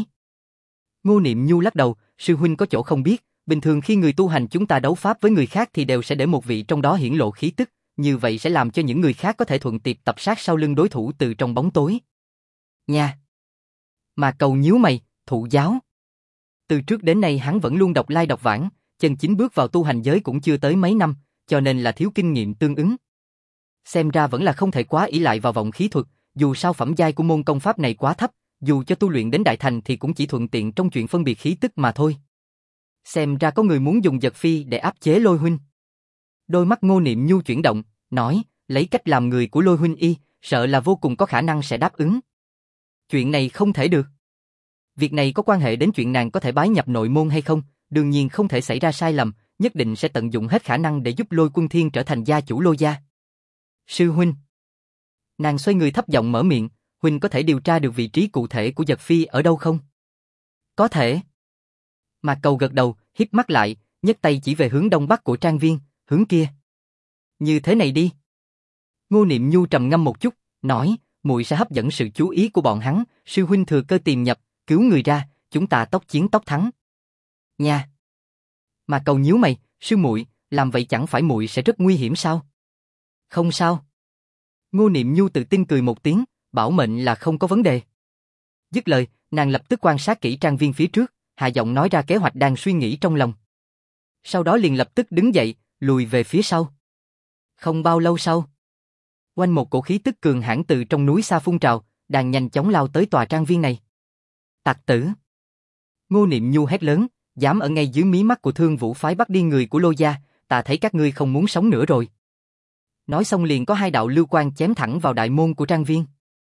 Ngô Niệm Nhu lắc đầu, sư huynh có chỗ không biết, bình thường khi người tu hành chúng ta đấu pháp với người khác thì đều sẽ để một vị trong đó hiển lộ khí tức, như vậy sẽ làm cho những người khác có thể thuận tiện tập sát sau lưng đối thủ từ trong bóng tối. Nha. Mạc Cầu nhíu mày, thụ giáo. Từ trước đến nay hắn vẫn luôn đọc lai đọc vãng, chân chính bước vào tu hành giới cũng chưa tới mấy năm, cho nên là thiếu kinh nghiệm tương ứng. Xem ra vẫn là không thể quá ỷ lại vào vọng khí thuật, dù sao phẩm giai của môn công pháp này quá thấp, dù cho tu luyện đến đại thành thì cũng chỉ thuận tiện trong chuyện phân biệt khí tức mà thôi. Xem ra có người muốn dùng giật phi để áp chế Lôi huynh. Đôi mắt Ngô Niệm Nhu chuyển động, nói, lấy cách làm người của Lôi huynh sợ là vô cùng có khả năng sẽ đáp ứng. Chuyện này không thể được. Việc này có quan hệ đến chuyện nàng có thể bái nhập nội môn hay không, đương nhiên không thể xảy ra sai lầm, nhất định sẽ tận dụng hết khả năng để giúp Lôi Quân Thiên trở thành gia chủ Lôi gia. Sư huynh. Nàng xoay người thấp giọng mở miệng, huynh có thể điều tra được vị trí cụ thể của giật phi ở đâu không? Có thể. Mạc Cầu gật đầu, híp mắt lại, nhấc tay chỉ về hướng đông bắc của trang viên, hướng kia. Như thế này đi. Ngô Niệm Nhu trầm ngâm một chút, nói, muội sẽ hấp dẫn sự chú ý của bọn hắn, sư huynh thừa cơ tìm nhập, cứu người ra, chúng ta tốc chiến tốc thắng. Nha. Mạc Cầu nhíu mày, sư muội, làm vậy chẳng phải muội sẽ rất nguy hiểm sao? Không sao. Ngô Niệm Nhu tự tin cười một tiếng, bảo mệnh là không có vấn đề. Dứt lời, nàng lập tức quan sát kỹ trang viên phía trước, hạ giọng nói ra kế hoạch đang suy nghĩ trong lòng. Sau đó liền lập tức đứng dậy, lùi về phía sau. Không bao lâu sau, quanh một cổ khí tức cường hãn từ trong núi xa phun trào, đang nhanh chóng lao tới tòa trang viên này. Tặc tử! Ngô Niệm Nhu hét lớn, dám ở ngay dưới mí mắt của Thương Vũ phái bắt đi người của Lôi gia, ta thấy các ngươi không muốn sống nữa rồi. Nói xong liền có hai đạo lưu quang chém thẳng vào đại môn của trang viên.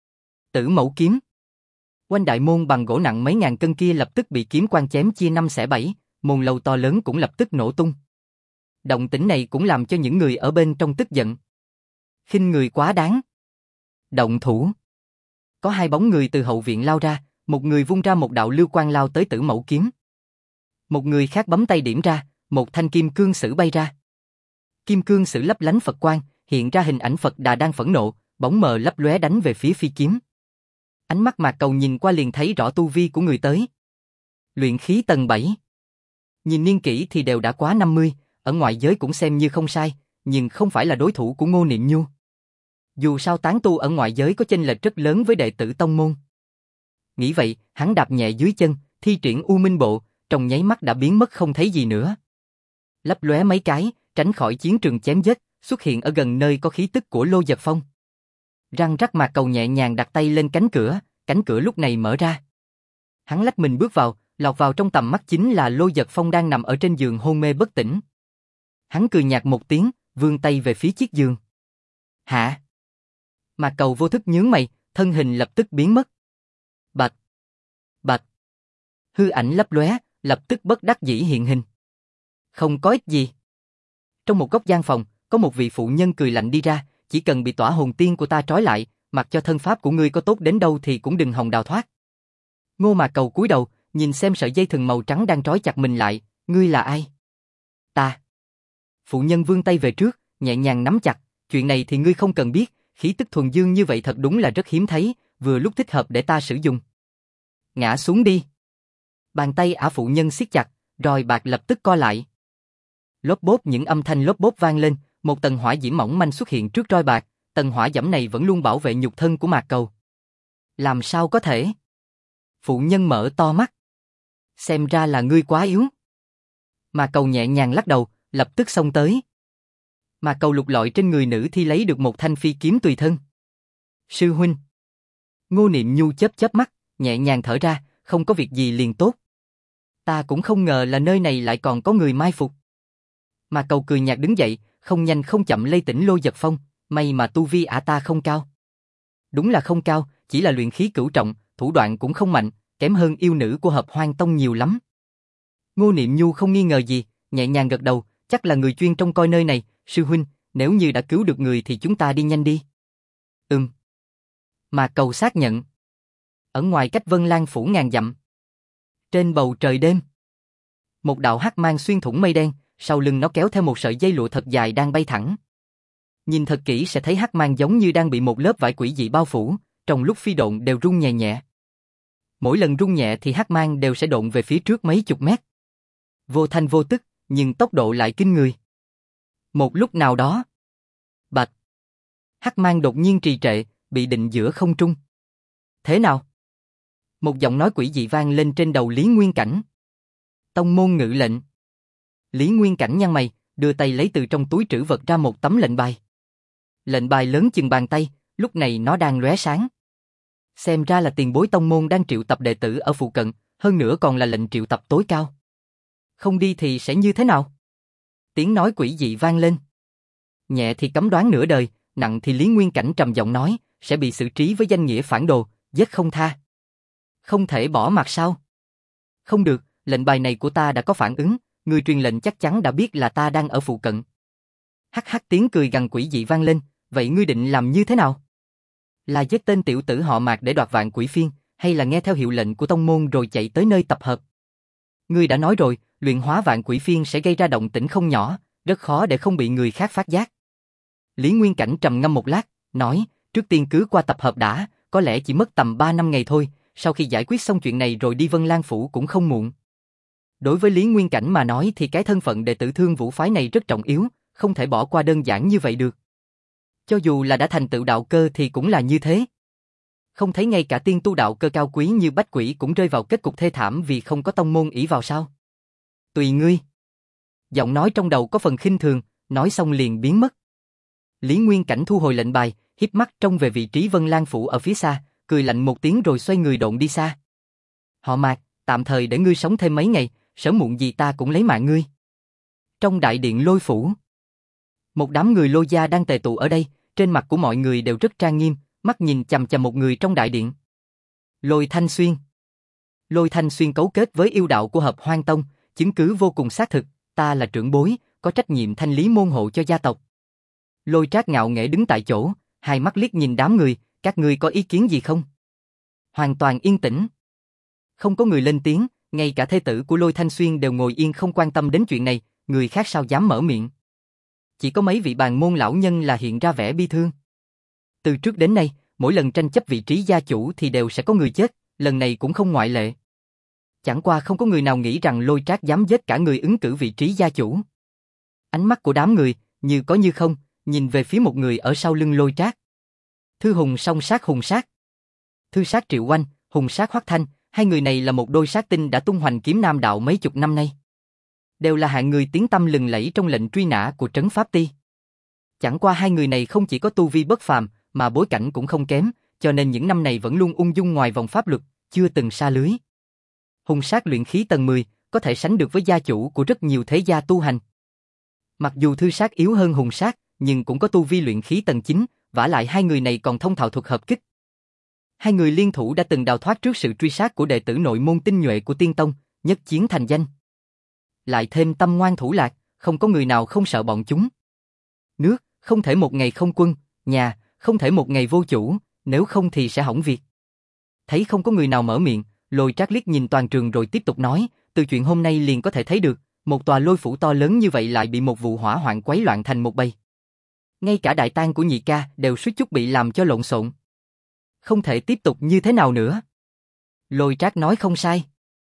Tử Mẫu kiếm. Quanh đại môn bằng gỗ nặng mấy ngàn cân kia lập tức bị kiếm quang chém chia 5 xẻ 7, môn lầu to lớn cũng lập tức nổ tung. Động tĩnh này cũng làm cho những người ở bên trong tức giận. Khinh người quá đáng. Động thủ. Có hai bóng người từ hậu viện lao ra, một người vung ra một đạo lưu quang lao tới Tử Mẫu kiếm. Một người khác bấm tay điểm ra, một thanh kim cương sử bay ra. Kim cương sử lấp lánh Phật quang, hiện ra hình ảnh Phật Đà đang phẫn nộ, bóng mờ lấp lóe đánh về phía phi kiếm. Ánh mắt Mạc Cầu nhìn qua liền thấy rõ tu vi của người tới. Luyện khí tầng 7. Nhìn niên kỷ thì đều đã quá 50, ở ngoại giới cũng xem như không sai, nhưng không phải là đối thủ của Ngô Niệm Nhu. Dù sao tán tu ở ngoại giới có chênh lệch rất lớn với đệ tử tông môn. Nghĩ vậy, hắn đạp nhẹ dưới chân, thi triển U Minh Bộ, trong nháy mắt đã biến mất không thấy gì nữa. Lấp lóe mấy cái, tránh khỏi chiến trường chém giết, xuất hiện ở gần nơi có khí tức của Lô Giật Phong. Răng rắc Mạc Cầu nhẹ nhàng đặt tay lên cánh cửa lúc này mở ra. Hắn lách mình bước vào, lọt vào trong tầm mắt chính là Lôi Giật Phong đang nằm ở trên giường hôn mê bất tỉnh. Hắn cười nhạt một tiếng, vươn tay về phía chiếc giường. Hả? Mạc Cầu vô thức nhướng mày, thân hình lập tức biến mất. Bạch! Bạch! Hư ảnh lấp lóe, lập tức bất đắc dĩ hiện hình. Không có ích gì. Trong một góc gian phòng, có một vị phụ nhân cười lạnh đi ra, chỉ cần bị tỏa hồn tiên của ta trói lại, mặc cho thân pháp của ngươi có tốt đến đâu thì cũng đừng hòng đào thoát. Ngô Mạc Cầu cúi đầu, nhìn xem sợi dây thừng màu trắng đang trói chặt mình lại, ngươi là ai? Ta. Phụ nhân vươn tay về trước, nhẹ nhàng nắm chặt, chuyện này thì ngươi không cần biết, khí tức thuần dương như vậy thật đúng là rất hiếm thấy, vừa lúc thích hợp để ta sử dụng. Ngã xuống đi. Bàn tay ả phụ nhân siết chặt, roi bạc lập tức co lại. Lốp bốp, những âm thanh lốp bốp vang lên, một tầng hỏa diễm mỏng manh xuất hiện trước roi bạc, tầng hỏa diễm này vẫn luôn bảo vệ nhục thân của Mạc Cầu. Làm sao có thể? Phụ nhân mở to mắt. Xem ra là ngươi quá yếu. Mạc Cầu nhẹ nhàng lắc đầu, lập tức xông tới. Mạc Cầu lục lọi trên người nữ thi lấy được một thanh phi kiếm tùy thân. Sư huynh. Ngô Niệm Nhu chớp chớp mắt, nhẹ nhàng thở ra, không có việc gì liền tốt. Ta cũng không ngờ là nơi này lại còn có người mai phục. Mạc Cầu cười nhạt đứng dậy, không nhanh không chậm lay tỉnh Lôi Giật Phong, may mà tu vi ả ta không cao. Đúng là không cao, chỉ là luyện khí cửu trọng, thủ đoạn cũng không mạnh, kém hơn yêu nữ của Hợp Hoang Tông nhiều lắm. Ngô Niệm Nhu không nghi ngờ gì, nhẹ nhàng gật đầu, chắc là người chuyên trông coi nơi này, sư huynh, nếu như đã cứu được người thì chúng ta đi nhanh đi. Mạc Cầu xác nhận. Ở ngoài cách Vân Lan phủ ngàn dặm. Trên bầu trời đêm. Một đạo hắc mang xuyên thủng mây đen, sau lưng nó kéo theo một sợi dây lụa thật dài đang bay thẳng. Nhìn thật kỹ sẽ thấy hắc mang giống như đang bị một lớp vải quỷ dị bao phủ, trong lúc phi độn đều rung nhẹ nhẹ. Mỗi lần rung nhẹ thì hắc mang đều sẽ độn về phía trước mấy chục mét. Vô thanh vô tức, nhưng tốc độ lại kinh người. Một lúc nào đó, bạch, hắc mang đột nhiên trì trệ, bị định giữa không trung. Thế nào? Một giọng nói quỷ dị vang lên trên đầu Lý Nguyên Cảnh. Tông môn ngự lệnh. Lý Nguyên Cảnh nhăn mày, đưa tay lấy từ trong túi trữ vật ra một tấm lệnh bài. Lệnh bài lớn chừng bàn tay, lúc này nó đang lóe sáng. Xem ra là tiền bối tông môn đang triệu tập đệ tử ở phụ cận, hơn nữa còn là lệnh triệu tập tối cao. Không đi thì sẽ như thế nào? Tiếng nói quỷ dị vang lên. Nhẹ thì cấm đoán nửa đời, nặng thì Lý Nguyên Cảnh trầm giọng nói, sẽ bị xử trí với danh nghĩa phản đồ, giết không tha. Không thể bỏ mặc sao? Không được, lệnh bài này của ta đã có phản ứng, người truyền lệnh chắc chắn đã biết là ta đang ở phụ cận. Hắc hắc, tiếng cười gằn quỷ dị vang lên, vậy ngươi định làm như thế nào? Là giết tên tiểu tử họ Mạc để đoạt vạn quỷ phiên, hay là nghe theo hiệu lệnh của tông môn rồi chạy tới nơi tập hợp? Ngươi đã nói rồi, luyện hóa vạn quỷ phiên sẽ gây ra động tĩnh không nhỏ, rất khó để không bị người khác phát giác. Lý Nguyên Cảnh trầm ngâm một lát, nói, trước tiên cứ qua tập hợp đã, có lẽ chỉ mất tầm 3 năm ngày thôi, sau khi giải quyết xong chuyện này rồi đi Vân Lan Phủ cũng không muộn. Đối với Lý Nguyên Cảnh mà nói thì cái thân phận đệ tử Thương Vũ phái này rất trọng yếu, không thể bỏ qua đơn giản như vậy được. Cho dù là đã thành tựu đạo cơ thì cũng là như thế. Không thấy ngay cả tiên tu đạo cơ cao quý như Bách Quỷ cũng rơi vào kết cục thê thảm vì không có tông môn ỷ vào sao? Tùy ngươi. Giọng nói trong đầu có phần khinh thường, nói xong liền biến mất. Lý Nguyên Cảnh thu hồi lệnh bài, híp mắt trông về vị trí Vân Lan Phủ ở phía xa, cười lạnh một tiếng rồi xoay người độn đi xa. Họ Mạc, tạm thời để ngươi sống thêm mấy ngày, sớm muộn gì ta cũng lấy mạng ngươi. Trong đại điện Lôi Phủ, một đám người Lôi gia đang tề tụ ở đây, trên mặt của mọi người đều rất trang nghiêm, mắt nhìn chằm chằm một người trong đại điện. Lôi Thanh Xuyên. Lôi Thanh Xuyên cấu kết với yêu đạo của Hợp Hoang Tông, chứng cứ vô cùng xác thực, ta là trưởng bối, có trách nhiệm thanh lý môn hộ cho gia tộc. Lôi Trác ngạo nghễ đứng tại chỗ, hai mắt liếc nhìn đám người, các ngươi có ý kiến gì không? Hoàn toàn yên tĩnh. Không có người lên tiếng, ngay cả thê tử của Lôi Thanh Xuyên đều ngồi yên không quan tâm đến chuyện này, người khác sao dám mở miệng. Chỉ có mấy vị bàn môn lão nhân là hiện ra vẻ bi thương. Từ trước đến nay, mỗi lần tranh chấp vị trí gia chủ thì đều sẽ có người chết, lần này cũng không ngoại lệ. Chẳng qua không có người nào nghĩ rằng Lôi Trác dám giết cả người ứng cử vị trí gia chủ. Ánh mắt của đám người, như có như không, nhìn về phía một người ở sau lưng Lôi Trác. Thư Hùng song sát Hùng sát. Thư sát Triệu Oanh, Hùng sát Hoắc Thanh, hai người này là một đôi sát tinh đã tung hoành kiếm nam đạo mấy chục năm nay. Đều là hạng người tiếng tăm lừng lẫy trong lệnh truy nã của Trấn Pháp Ti. Chẳng qua hai người này không chỉ có tu vi bất phàm, mà bối cảnh cũng không kém, cho nên những năm này vẫn luôn ung dung ngoài vòng pháp luật, chưa từng sa lưới. Hùng sát luyện khí tầng 10, có thể sánh được với gia chủ của rất nhiều thế gia tu hành. Mặc dù thư sát yếu hơn hùng sát, nhưng cũng có tu vi luyện khí tầng 9, vả lại hai người này còn thông thạo thuật hợp kích. Hai người liên thủ đã từng đào thoát trước sự truy sát của đệ tử nội môn tinh nhuệ của Tiên Tông, nhất chiến thành danh. Lại thêm tâm ngoan thủ lạc, không có người nào không sợ bọn chúng. Nước, không thể một ngày không quân, nhà, không thể một ngày vô chủ, nếu không thì sẽ hỏng việc. Thấy không có người nào mở miệng, Lôi Trác liếc nhìn toàn trường rồi tiếp tục nói, từ chuyện hôm nay liền có thể thấy được, một tòa lôi phủ to lớn như vậy lại bị một vụ hỏa hoạn quấy loạn thành một bầy. Ngay cả đại tang của nhị ca đều suýt chút bị làm cho lộn xộn. Không thể tiếp tục như thế nào nữa. Lôi Trác nói không sai.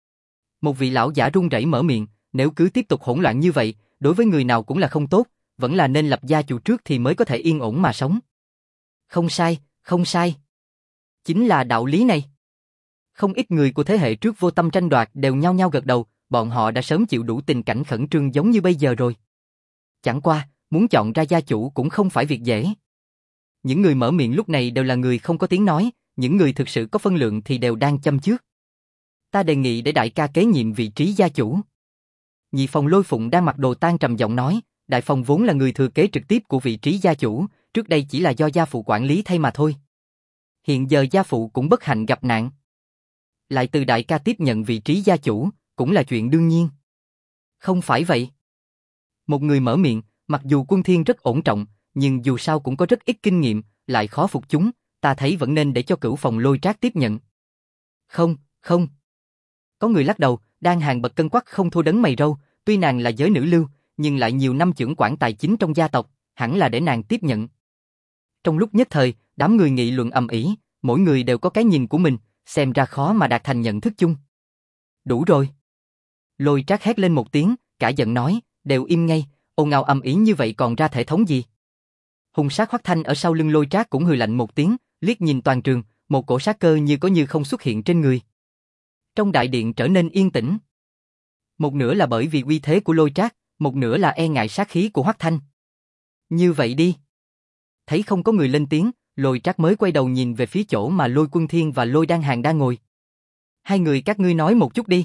Một vị lão giả run rẩy mở miệng, nếu cứ tiếp tục hỗn loạn như vậy, đối với người nào cũng là không tốt, vẫn là nên lập gia chủ trước thì mới có thể yên ổn mà sống. Không sai, không sai. Chính là đạo lý này. Không ít người của thế hệ trước vô tâm tranh đoạt đều nhao nhao gật đầu, bọn họ đã sớm chịu đủ tình cảnh khẩn trương giống như bây giờ rồi. Chẳng qua, muốn chọn ra gia chủ cũng không phải việc dễ. Những người mở miệng lúc này đều là người không có tiếng nói, những người thực sự có phân lượng thì đều đang châm chước. Ta đề nghị để đại ca kế nhiệm vị trí gia chủ. Nhị phòng Lôi Phụng đang mặc đồ tang trầm giọng nói, đại phòng vốn là người thừa kế trực tiếp của vị trí gia chủ, trước đây chỉ là do gia phụ quản lý thay mà thôi. Hiện giờ gia phụ cũng bất hạnh gặp nạn. Lại từ đại ca tiếp nhận vị trí gia chủ, cũng là chuyện đương nhiên. Không phải vậy. Một người mở miệng, mặc dù Quân Thiên rất ổn trọng, nhưng dù sao cũng có rất ít kinh nghiệm, lại khó phục chúng, ta thấy vẫn nên để cho cửu phòng Lôi Trác tiếp nhận. Không, không. Có người lắc đầu, Đan Hàng bậc cân quắc không thua đấng mày râu, tuy nàng là giới nữ lưu, nhưng lại nhiều năm trưởng quản tài chính trong gia tộc, hẳn là để nàng tiếp nhận. Trong lúc nhất thời, đám người nghị luận ầm ĩ, mỗi người đều có cái nhìn của mình, xem ra khó mà đạt thành nhận thức chung. Đủ rồi. Lôi Trác hét lên một tiếng, cả giận nói, đều im ngay, ồn ào ầm ĩ như vậy còn ra thể thống gì? Hùng sát Hoắc Thanh ở sau lưng Lôi Trác cũng hừ lạnh một tiếng, liếc nhìn toàn trường, một cổ sát cơ như có như không xuất hiện trên người. Trong đại điện trở nên yên tĩnh. Một nửa là bởi vì uy thế của Lôi Trác, một nửa là e ngại sát khí của Hoắc Thanh. Như vậy đi. Thấy không có người lên tiếng, Lôi Trác mới quay đầu nhìn về phía chỗ mà Lôi Quân Thiên và Lôi Đan Hàng đang ngồi. Hai người các ngươi nói một chút đi.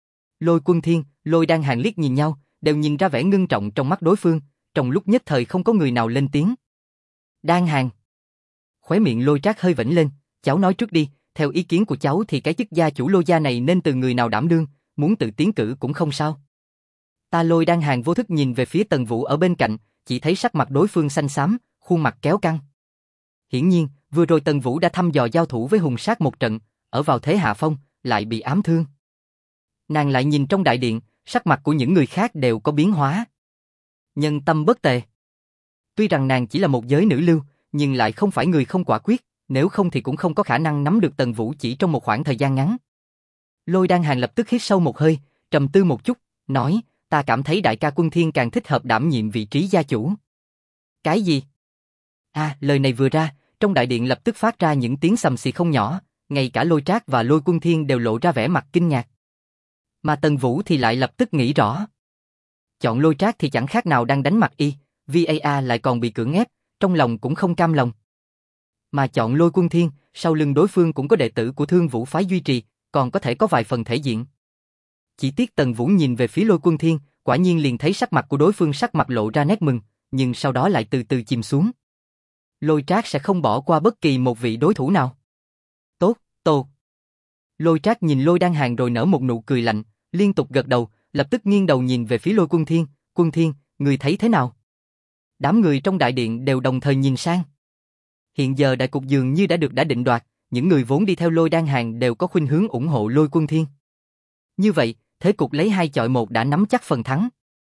Lôi Quân Thiên, Lôi Đan Hàng liếc nhìn nhau, đều nhìn ra vẻ ngưng trọng trong mắt đối phương, trong lúc nhất thời không có người nào lên tiếng. Đan Hàng. Khóe miệng Lôi Trác hơi vểnh lên, cháu nói trước đi, theo ý kiến của cháu thì cái chức gia chủ Lôi gia này nên từ người nào đảm đương, muốn tự tiến cử cũng không sao. Ta Lôi Đan Hàng vô thức nhìn về phía Tần Vũ ở bên cạnh, chỉ thấy sắc mặt đối phương xanh xám, khuôn mặt kéo căng. Hiển nhiên, vừa rồi Tần Vũ đã thăm dò giao thủ với hùng sát một trận, ở vào thế hạ phong, lại bị ám thương. Nàng lại nhìn trong đại điện, sắc mặt của những người khác đều có biến hóa. Nhân tâm bất tề. Tuy rằng nàng chỉ là một giới nữ lưu, nhưng lại không phải người không quả quyết, nếu không thì cũng không có khả năng nắm được Tần Vũ chỉ trong một khoảng thời gian ngắn. Lôi Đan Hàng lập tức hít sâu một hơi, trầm tư một chút, nói, ta cảm thấy đại ca Quân Thiên càng thích hợp đảm nhiệm vị trí gia chủ. Cái gì? Lời này vừa ra, trong đại điện lập tức phát ra những tiếng xầm xì không nhỏ, ngay cả Lôi Trác và Lôi Quân Thiên đều lộ ra vẻ mặt kinh ngạc. Mà Tần Vũ thì lại lập tức nghĩ rõ. Chọn Lôi Trác thì chẳng khác nào đang đánh mặt y, VAR lại còn bị cưỡng ép, trong lòng cũng không cam lòng. Mà chọn Lôi Quân Thiên, sau lưng đối phương cũng có đệ tử của Thương Vũ phái duy trì, còn có thể có vài phần thể diện. Chỉ tiếc Tần Vũ nhìn về phía Lôi Quân Thiên, quả nhiên liền thấy sắc mặt của đối phương sắc mặt lộ ra nét mừng, nhưng sau đó lại từ từ chìm xuống. Lôi Trác sẽ không bỏ qua bất kỳ một vị đối thủ nào. Tốt, tốt. Lôi Trác nhìn Lôi Đan Hàng rồi nở một nụ cười lạnh, liên tục gật đầu, lập tức nghiêng đầu nhìn về phía Lôi Quân Thiên, người thấy thế nào? Đám người trong đại điện đều đồng thời nhìn sang. Hiện giờ đại cục dường như đã định đoạt, những người vốn đi theo Lôi Đan Hàng đều có khuynh hướng ủng hộ Lôi Quân Thiên. Như vậy, thế cục lấy 2 chọi 1 đã nắm chắc phần thắng.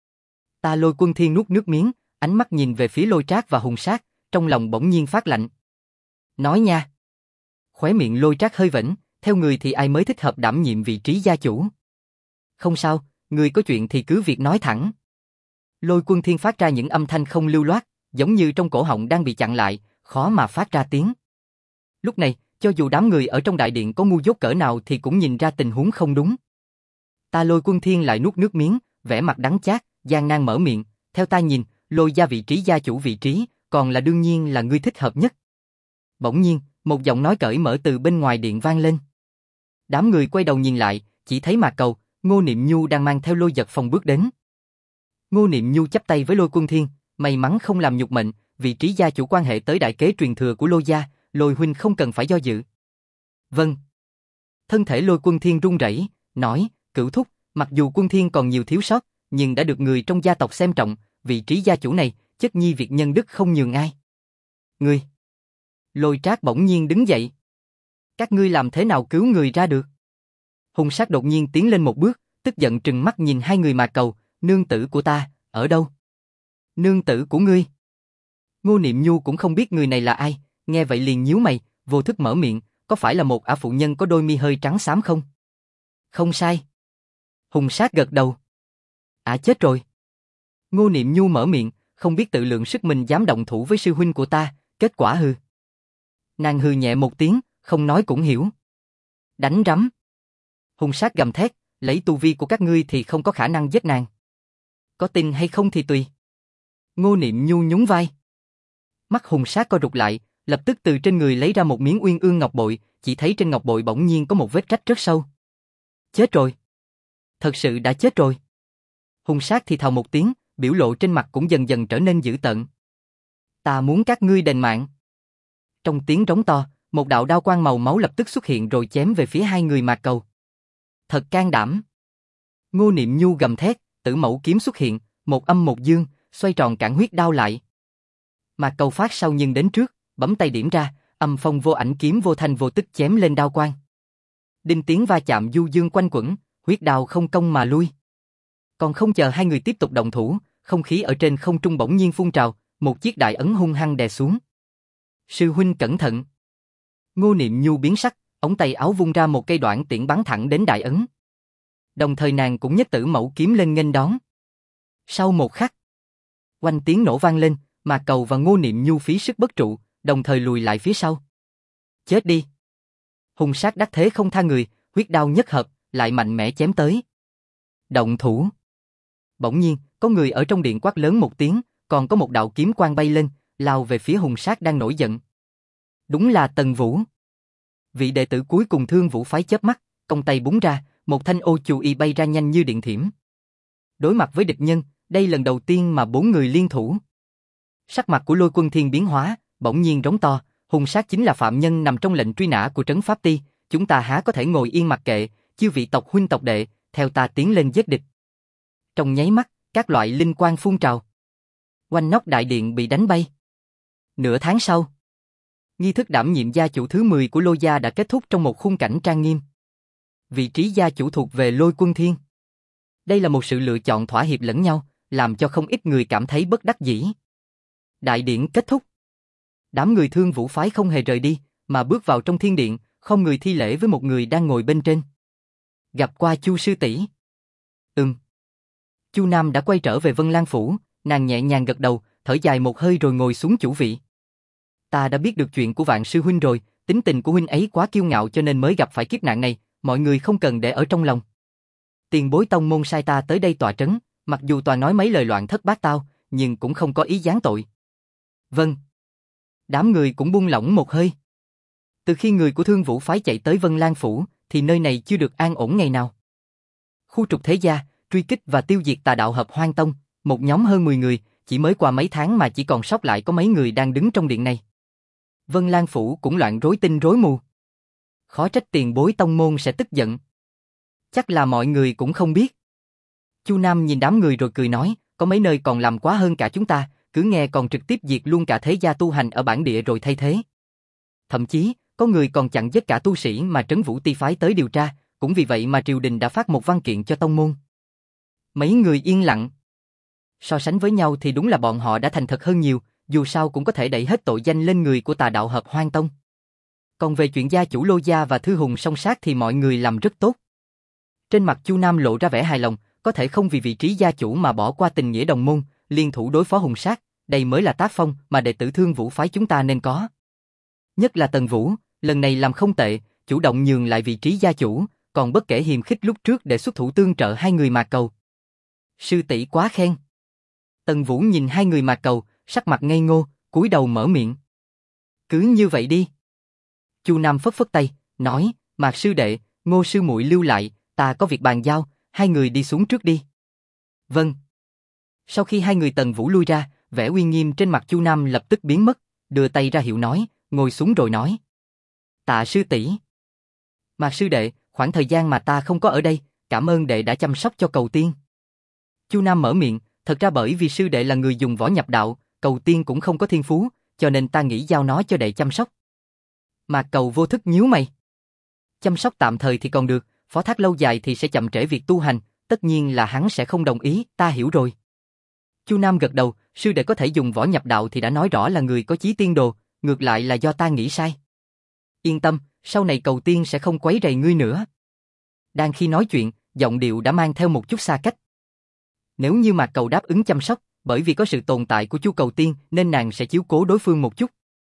Ta Lôi Quân Thiên nuốt nước miếng, ánh mắt nhìn về phía Lôi Trác và hùng sát, trong lòng bỗng nhiên phát lạnh. Nói nha. Khóe miệng Lôi Trác hơi vểnh, theo người thì ai mới thích hợp đảm nhiệm vị trí gia chủ? Không sao, người có chuyện thì cứ việc nói thẳng. Lôi Quân Thiên phát ra những âm thanh không lưu loát, giống như trong cổ họng đang bị chặn lại, khó mà phát ra tiếng. Lúc này, cho dù đám người ở trong đại điện có ngu dốt cỡ nào thì cũng nhìn ra tình huống không đúng. Ta Lôi Quân Thiên lại nuốt nước miếng, vẻ mặt đắng chát, gian nan mở miệng, theo ta nhìn, Lôi gia vị trí gia chủ vị trí, còn là đương nhiên là ngươi thích hợp nhất. Bỗng nhiên, một giọng nói cởi mở từ bên ngoài điện vang lên. Đám người quay đầu nhìn lại, chỉ thấy Mạc Cầu, Ngô Niệm Nhu đang mang theo Lôi Giật Phong bước đến. Ngô Niệm Nhu chắp tay với Lôi Quân Thiên, may mắn không làm nhục mệnh, vị trí gia chủ quan hệ tới đại kế truyền thừa của Lôi gia, Lôi huynh không cần phải do dự. Vâng. Thân thể Lôi Quân Thiên run rẩy, nói, Cửu thúc, mặc dù Quân Thiên còn nhiều thiếu sót, nhưng đã được người trong gia tộc xem trọng, vị trí gia chủ này, chất nhi việc nhân đức không nhường ai. Ngươi. Lôi Trác bỗng nhiên đứng dậy. Các ngươi làm thế nào cứu người ra được? Hùng Sát đột nhiên tiến lên một bước, tức giận trừng mắt nhìn hai người Mạc Cầu, nương tử của ta, ở đâu? Nương tử của ngươi? Ngô Niệm Nhu cũng không biết người này là ai, nghe vậy liền nhíu mày, vô thức mở miệng, có phải là một ả phụ nhân có đôi mi hơi trắng xám không? Không sai. Hùng Sát gật đầu. Ả chết rồi. Ngô Niệm Nhu mở miệng, không biết tự lượng sức mình dám động thủ với sư huynh của ta, kết quả hư. Nàng hừ nhẹ một tiếng, không nói cũng hiểu. Đánh rắm. Hùng Sát gầm thét, lấy tu vi của các ngươi thì không có khả năng giết nàng. Có tin hay không thì tùy. Ngô Niệm Nhu nhún vai. Mắt Hùng Sát co rụt lại, lập tức từ trên người lấy ra một miếng uyên ương ngọc bội, chỉ thấy trên ngọc bội bỗng nhiên có một vết rách rất sâu. Chết rồi. Thật sự đã chết rồi. Hùng Sát thì thào một tiếng, biểu lộ trên mặt cũng dần dần trở nên dữ tợn. Ta muốn các ngươi đền mạng. Trong tiếng rống to, một đạo đao quang màu máu lập tức xuất hiện rồi chém về phía hai người Mạc Cầu. Thật can đảm. Ngô Niệm Nhu gầm thét, Tử Mẫu kiếm xuất hiện, một âm một dương, xoay tròn cản huyết đao lại. Mạc Cầu phát sau nhưng đến trước, bấm tay điểm ra, âm phong vô ảnh kiếm vô thanh vô tức chém lên đao quang. Đinh tiếng va chạm du dương quanh quẩn, huyết đao không công mà lui. Còn không chờ hai người tiếp tục động thủ, không khí ở trên không trung bỗng nhiên phun trào, một chiếc đại ấn hung hăng đè xuống. Sư huynh cẩn thận. Ngô Niệm Nhu biến sắc, ống tay áo vung ra một cây đoạn tiễn bắn thẳng đến đại ấn. Đồng thời nàng cũng nhấc Tử Mẫu kiếm lên nghênh đón. Sau một khắc, oanh tiếng nổ vang lên, Mạc Cầu và Ngô Niệm Nhu phí sức bất trụ, đồng thời lùi lại phía sau. Chết đi. Hùng Sát đắc thế không tha người, huyết đao nhất hợp, lại mạnh mẽ chém tới. Động thủ. Bỗng nhiên, có người ở trong điện quát lớn một tiếng, còn có một đạo kiếm quang bay lên, lao về phía Hùng Sát đang nổi giận. Đúng là Tần Vũ. Vị đệ tử cuối cùng Thương Vũ phái chớp mắt, cong tay búng ra, một thanh ô chù y bay ra nhanh như điện thiểm. Đối mặt với địch nhân, đây lần đầu tiên mà bốn người liên thủ. Sắc mặt của Lôi Quân Thiên biến hóa, bỗng nhiên rống to, Hùng Sát chính là phạm nhân nằm trong lệnh truy nã của Trấn Pháp Ti, chúng ta há có thể ngồi yên mặc kệ, chư vị tộc huynh tộc đệ, theo ta tiến lên giết địch. Trong nháy mắt, các loại linh quang phun trào. Quanh nóc đại điện bị đánh bay. Nửa tháng sau, nghi thức đảm nhiệm gia chủ thứ 10 của Lôi gia đã kết thúc trong một khung cảnh trang nghiêm. Vị trí gia chủ thuộc về Lôi Quân Thiên. Đây là một sự lựa chọn thỏa hiệp lẫn nhau, làm cho không ít người cảm thấy bất đắc dĩ. Đại điện kết thúc. Đám người Thương Vũ phái không hề rời đi, mà bước vào trong thiên điện, không người thi lễ với một người đang ngồi bên trên. Gặp qua Chu sư tỷ. Chu Nam đã quay trở về Vân Lan phủ, nàng nhẹ nhàng gật đầu, thở dài một hơi rồi ngồi xuống chủ vị. Ta đã biết được chuyện của Vạn sư huynh rồi, tính tình của huynh ấy quá kiêu ngạo cho nên mới gặp phải kiếp nạn này, mọi người không cần để ở trong lòng. Tiền bối tông môn sai ta tới đây tọa trấn, mặc dù toàn nói mấy lời loạn thất bát tao, nhưng cũng không có ý giáng tội. Vâng. Đám người cũng buông lỏng một hơi. Từ khi người của Thương Vũ phái chạy tới Vân Lan phủ, thì nơi này chưa được an ổn ngày nào. Khu trục thế gia, truy kích và tiêu diệt tà đạo Hợp Hoang Tông, một nhóm hơn 10 người, chỉ mới qua mấy tháng mà chỉ còn sót lại có mấy người đang đứng trong điện này. Vân Lan phủ cũng loạn rối tinh rối mù. Khó trách tiền bối tông môn sẽ tức giận. Chắc là mọi người cũng không biết. Chu Nam nhìn đám người rồi cười nói, có mấy nơi còn làm quá hơn cả chúng ta, cứ nghe còn trực tiếp diệt luôn cả thế gia tu hành ở bản địa rồi thay thế. Thậm chí, có người còn chặn giết cả tu sĩ mà Trấn Vũ Ti phái tới điều tra, cũng vì vậy mà triều đình đã phát một văn kiện cho tông môn. Mấy người yên lặng. So sánh với nhau thì đúng là bọn họ đã thành thật hơn nhiều, dù sao cũng có thể đẩy hết tội danh lên người của tà đạo Hợp Hoang Tông. Còn về chuyện gia chủ Lô gia và Thư Hùng song sát thì mọi người làm rất tốt. Trên mặt Chu Nam lộ ra vẻ hài lòng, có thể không vì vị trí gia chủ mà bỏ qua tình nghĩa đồng môn, liên thủ đối phó Hùng sát, đây mới là tác phong mà đệ tử Thương Vũ phái chúng ta nên có. Nhất là Tần Vũ, lần này làm không tệ, chủ động nhường lại vị trí gia chủ, còn bất kể hiềm khích lúc trước để xuất thủ tương trợ hai người Mạc Cầu. Sư tỷ quá khen. Tần Vũ nhìn hai người Mạc Cầu, sắc mặt ngây ngô, cúi đầu mở miệng. Cứ như vậy đi. Chu Nam phất phất tay, nói, Mạc sư đệ, Ngô sư muội lưu lại, ta có việc bàn giao, hai người đi xuống trước đi. Vâng. Sau khi hai người Tần Vũ lui ra, vẻ uy nghiêm trên mặt Chu Nam lập tức biến mất, đưa tay ra hiệu nói, ngồi xuống rồi nói. Tạ sư tỷ. Mạc sư đệ, khoảng thời gian mà ta không có ở đây, cảm ơn đệ đã chăm sóc cho Cầu Tiên. Chu Nam mở miệng, thật ra bởi vì sư đệ là người dùng võ nhập đạo, Cầu Tiên cũng không có thiên phú, cho nên ta nghĩ giao nó cho đệ chăm sóc. Mạc Cầu vô thức nhíu mày. Chăm sóc tạm thời thì còn được, phó thác lâu dài thì sẽ chậm trễ việc tu hành, tất nhiên là hắn sẽ không đồng ý, ta hiểu rồi. Chu Nam gật đầu, sư đệ có thể dùng võ nhập đạo thì đã nói rõ là người có chí tiên đồ, ngược lại là do ta nghĩ sai. Yên tâm, sau này Cầu Tiên sẽ không quấy rầy ngươi nữa. Đang khi nói chuyện, giọng điệu đã mang theo một chút xa cách. Nếu như Mạc Cầu đáp ứng chăm sóc, bởi vì có sự tồn tại của Chu Cầu Tiên nên nàng sẽ chiếu cố đối phương một chút.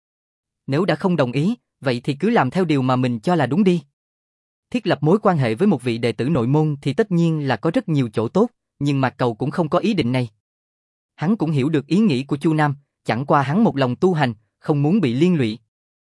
Nếu đã không đồng ý, vậy thì cứ làm theo điều mà mình cho là đúng đi. Thiết lập mối quan hệ với một vị đệ tử nội môn thì tất nhiên là có rất nhiều chỗ tốt, nhưng Mạc Cầu cũng không có ý định này. Hắn cũng hiểu được ý nghĩ của Chu Nam, chẳng qua hắn một lòng tu hành, không muốn bị liên lụy.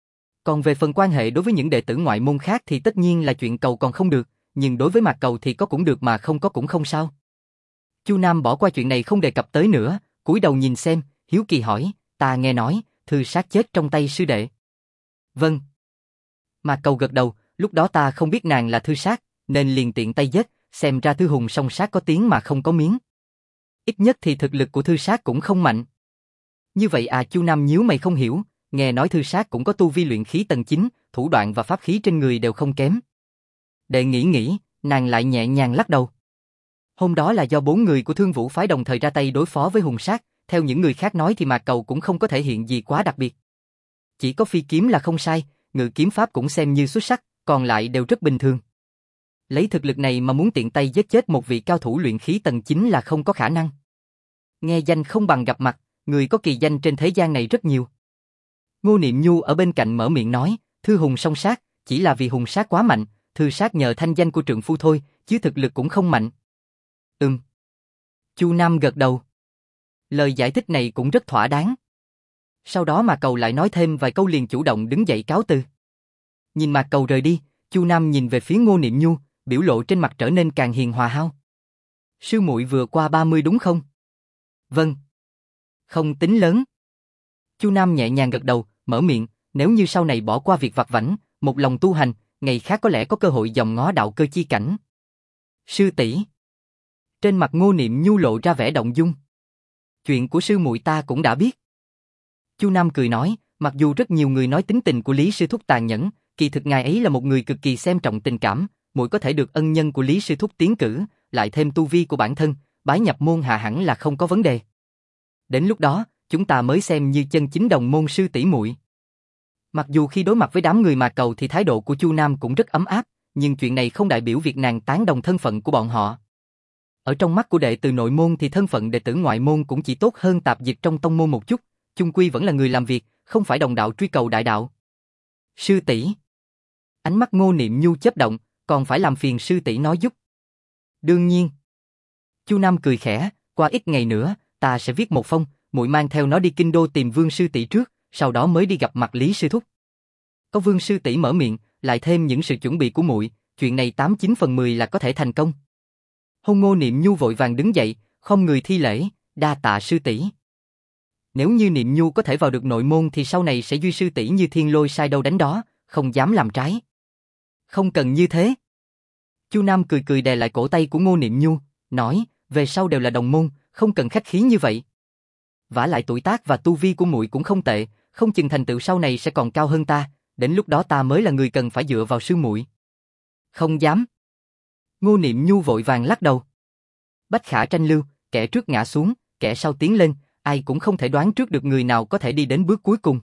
Còn về phần quan hệ đối với những đệ tử ngoại môn khác thì tất nhiên là chuyện Cầu còn không được, nhưng đối với Mạc Cầu thì có cũng được mà không có cũng không sao. Chu Nam bỏ qua chuyện này không đề cập tới nữa, cúi đầu nhìn xem, hiếu kỳ hỏi, ta nghe nói, thư sát chết trong tay sư đệ. Vâng. Mạc Cầu gật đầu, lúc đó ta không biết nàng là thư sát, nên liền tiện tay giết, xem ra thư hùng song sát có tiếng mà không có miếng. Ít nhất thì thực lực của thư sát cũng không mạnh. Như vậy à? Chu Nam nhíu mày không hiểu, nghe nói thư sát cũng có tu vi luyện khí tầng 9, thủ đoạn và pháp khí trên người đều không kém. Đệ nghĩ, nàng lại nhẹ nhàng lắc đầu. Hôm đó là do 4 người của Thương Vũ phái đồng thời ra tay đối phó với hùng sát, theo những người khác nói thì Mạc Cầu cũng không có thể hiện gì quá đặc biệt. Chỉ có phi kiếm là không sai, ngự kiếm pháp cũng xem như xuất sắc, còn lại đều rất bình thường. Lấy thực lực này mà muốn tiện tay giết chết một vị cao thủ luyện khí tầng 9 là không có khả năng. Nghe danh không bằng gặp mặt, người có kỳ danh trên thế gian này rất nhiều. Ngô Niệm Nhu ở bên cạnh mở miệng nói, Thư hùng song sát, chỉ là vì hùng sát quá mạnh, Thư sát nhờ thanh danh của trượng phu thôi, chứ thực lực cũng không mạnh. Chu Nam gật đầu. Lời giải thích này cũng rất thỏa đáng. Sau đó Mạc Cầu lại nói thêm vài câu liền chủ động đứng dậy cáo từ. Nhìn Mạc Cầu rời đi, Chu Nam nhìn về phía Ngô Niệm Nhu, biểu lộ trên mặt trở nên càng hiền hòa hao. Sư muội vừa qua 30 đúng không? Vâng. Không tính lớn. Chu Nam nhẹ nhàng gật đầu, mở miệng, nếu như sau này bỏ qua việc vặt vãnh, một lòng tu hành, ngày khác có lẽ có cơ hội dòm ngó đạo cơ chi cảnh. Sư tỷ. Trên mặt Ngô Niệm Nhu lộ ra vẻ động dung. Chuyện của sư muội ta cũng đã biết. Chu Nam cười nói, mặc dù rất nhiều người nói tính tình của Lý sư thúc tàn nhẫn, kỳ thực ngài ấy là một người cực kỳ xem trọng tình cảm, muội có thể được ân nhân của Lý sư thúc tiến cử, lại thêm tu vi của bản thân, bái nhập môn hạ hẳn là không có vấn đề. Đến lúc đó, chúng ta mới xem như chân chính đồng môn sư tỷ muội. Mặc dù khi đối mặt với đám người Mạc Cầu thì thái độ của Chu Nam cũng rất ấm áp, nhưng chuyện này không đại biểu việc nàng tán đồng thân phận của bọn họ. Ở trong mắt của đệ tử nội môn thì thân phận đệ tử ngoại môn cũng chỉ tốt hơn tạp dịch trong tông môn một chút, chung quy vẫn là người làm việc, không phải đồng đạo truy cầu đại đạo. Sư tỷ. Ánh mắt Ngô Niệm Nhu chớp động, còn phải làm phiền sư tỷ nói giúp. Đương nhiên. Chu Nam cười khẽ, qua ít ngày nữa, ta sẽ viết một phong, muội mang theo nó đi kinh đô tìm Vương sư tỷ trước, sau đó mới đi gặp mặt Lý sư thúc. Có Vương sư tỷ mở miệng, lại thêm những sự chuẩn bị của muội, chuyện này 89 phần 10 là có thể thành công. Hôn Ngô Niệm Nhu vội vàng đứng dậy, không người thi lễ, đa tạ sư tỷ. Nếu như Niệm Nhu có thể vào được nội môn thì sau này sẽ duy sư tỷ như thiên lôi sai đâu đánh đó, không dám làm trái. Không cần như thế. Chu Nam cười cười đè lại cổ tay của Ngô Niệm Nhu, nói, về sau đều là đồng môn, không cần khách khí như vậy. Vả lại tuổi tác và tu vi của muội cũng không tệ, không chừng thành tựu sau này sẽ còn cao hơn ta, đến lúc đó ta mới là người cần phải dựa vào sư muội. Không dám. Ngô Niệm Nhu vội vàng lắc đầu. Bách khả tranh lưu, kẻ trước ngã xuống, kẻ sau tiến lên, ai cũng không thể đoán trước được người nào có thể đi đến bước cuối cùng.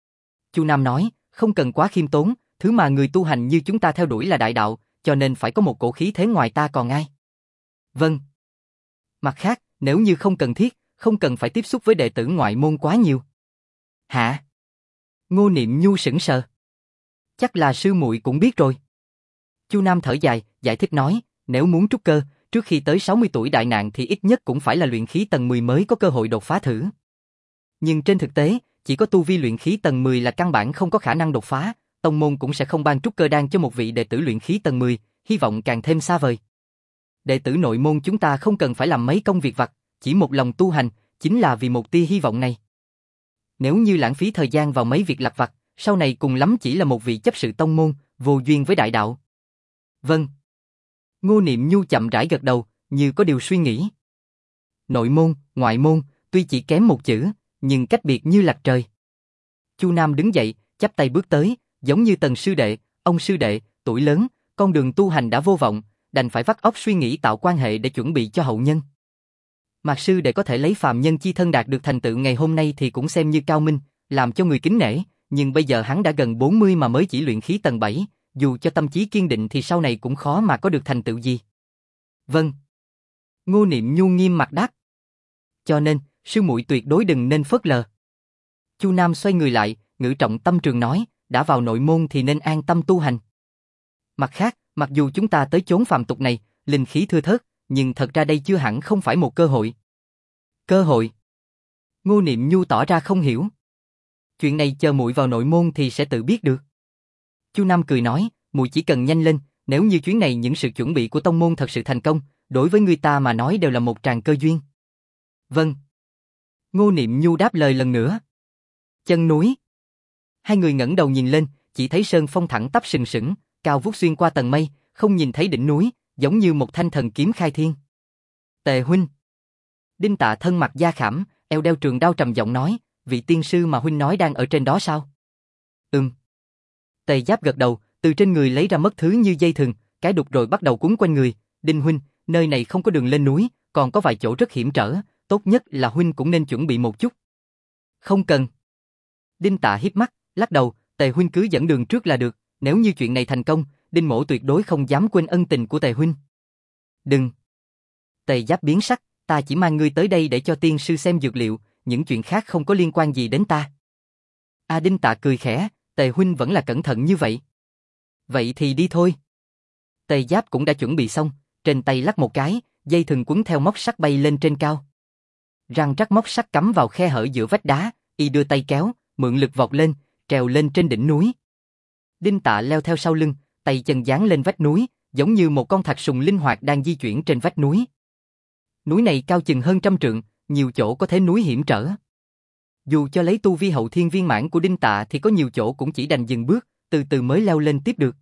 Chu Nam nói, không cần quá khiêm tốn, thứ mà người tu hành như chúng ta theo đuổi là đại đạo, cho nên phải có một cổ khí thế ngoài ta còn ai. Vâng. Mặt khác, nếu như không cần thiết, không cần phải tiếp xúc với đệ tử ngoại môn quá nhiều. Hả? Ngô Niệm Nhu sững sờ. Chắc là sư muội cũng biết rồi. Chu Nam thở dài, giải thích nói, nếu muốn trúc cơ, trước khi tới 60 tuổi đại nạn thì ít nhất cũng phải là luyện khí tầng 10 mới có cơ hội đột phá thử. Nhưng trên thực tế, chỉ có tu vi luyện khí tầng 10 là căn bản không có khả năng đột phá, tông môn cũng sẽ không ban trúc cơ đan cho một vị đệ tử luyện khí tầng 10, hy vọng càng thêm xa vời. đệ tử nội môn chúng ta không cần phải làm mấy công việc vặt, chỉ một lòng tu hành, chính là vì một tia hy vọng này. Nếu như lãng phí thời gian vào mấy việc lặt vặt, sau này cùng lắm chỉ là một vị chấp sự tông môn, vô duyên với đại đạo. Vâng. Ngô Niệm Nhu chậm rãi gật đầu, như có điều suy nghĩ. Nội môn, ngoại môn, tuy chỉ kém một chữ, nhưng cách biệt như lạch trời. Chu Nam đứng dậy, chắp tay bước tới, giống như Tần sư đệ, ông sư đệ, tuổi lớn, con đường tu hành đã vô vọng, đành phải vắt óc suy nghĩ tạo quan hệ để chuẩn bị cho hậu nhân. Mạc sư đệ có thể lấy phàm nhân chi thân đạt được thành tựu ngày hôm nay thì cũng xem như cao minh, làm cho người kính nể, nhưng bây giờ hắn đã gần 40 mà mới chỉ luyện khí tầng 7, dù cho tâm trí kiên định thì sau này cũng khó mà có được thành tựu gì. Vâng. Ngô Niệm Nhu nghiêm mặt đáp. Cho nên, sư muội tuyệt đối đừng nên phớt lờ. Chu Nam xoay người lại, ngữ trọng tâm trường nói, đã vào nội môn thì nên an tâm tu hành. Mặt khác, mặc dù chúng ta tới chốn phàm tục này, linh khí thưa thớt, nhưng thật ra đây chưa hẳn không phải một cơ hội. Cơ hội? Ngô Niệm Nhu tỏ ra không hiểu. Chuyện này chờ muội vào nội môn thì sẽ tự biết được. Chu Nam cười nói, muội chỉ cần nhanh lên, nếu như chuyến này những sự chuẩn bị của tông môn thật sự thành công, đối với người ta mà nói đều là một tràng cơ duyên. Vâng. Ngô Niệm Nhu đáp lời lần nữa. Chân núi. Hai người ngẩng đầu nhìn lên, chỉ thấy sơn phong thẳng tắp sừng sững, cao vút xuyên qua tầng mây, không nhìn thấy đỉnh núi, giống như một thanh thần kiếm khai thiên. Tề huynh. Đinh Tạ thân mặc da khảm, eo đeo trường đao trầm giọng nói, vị tiên sư mà huynh nói đang ở trên đó sao? Tề Giáp gật đầu, từ trên người lấy ra mất thứ như dây thừng, cái đục rồi bắt đầu quấn quanh người. Đinh huynh, nơi này không có đường lên núi, còn có vài chỗ rất hiểm trở, tốt nhất là huynh cũng nên chuẩn bị một chút. Không cần. Đinh Tạ híp mắt, lắc đầu, Tề huynh cứ dẫn đường trước là được, nếu như chuyện này thành công, Đinh mỗ tuyệt đối không dám quên ân tình của Tề huynh. Đừng. Tề Giáp biến sắc, ta chỉ mang ngươi tới đây để cho tiên sư xem dược liệu, những chuyện khác không có liên quan gì đến ta. Đinh Tạ cười khẽ, Tề huynh vẫn là cẩn thận như vậy. Vậy thì đi thôi. Tề Giáp cũng đã chuẩn bị xong, trên tay lắc một cái, dây thừng quấn theo móc sắt bay lên trên cao. Răng rắc móc sắt cắm vào khe hở giữa vách đá, y đưa tay kéo, mượn lực vọt lên, trèo lên trên đỉnh núi. Đinh Tạ leo theo sau lưng, tay chân dán lên vách núi, giống như một con thạch sùng linh hoạt đang di chuyển trên vách núi. Núi này cao chừng hơn 100 trượng, nhiều chỗ có thế núi hiểm trở. Dù cho lấy tu vi hậu thiên viên mãn của Đinh Tạ thì có nhiều chỗ cũng chỉ đành dừng bước, từ từ mới leo lên tiếp được.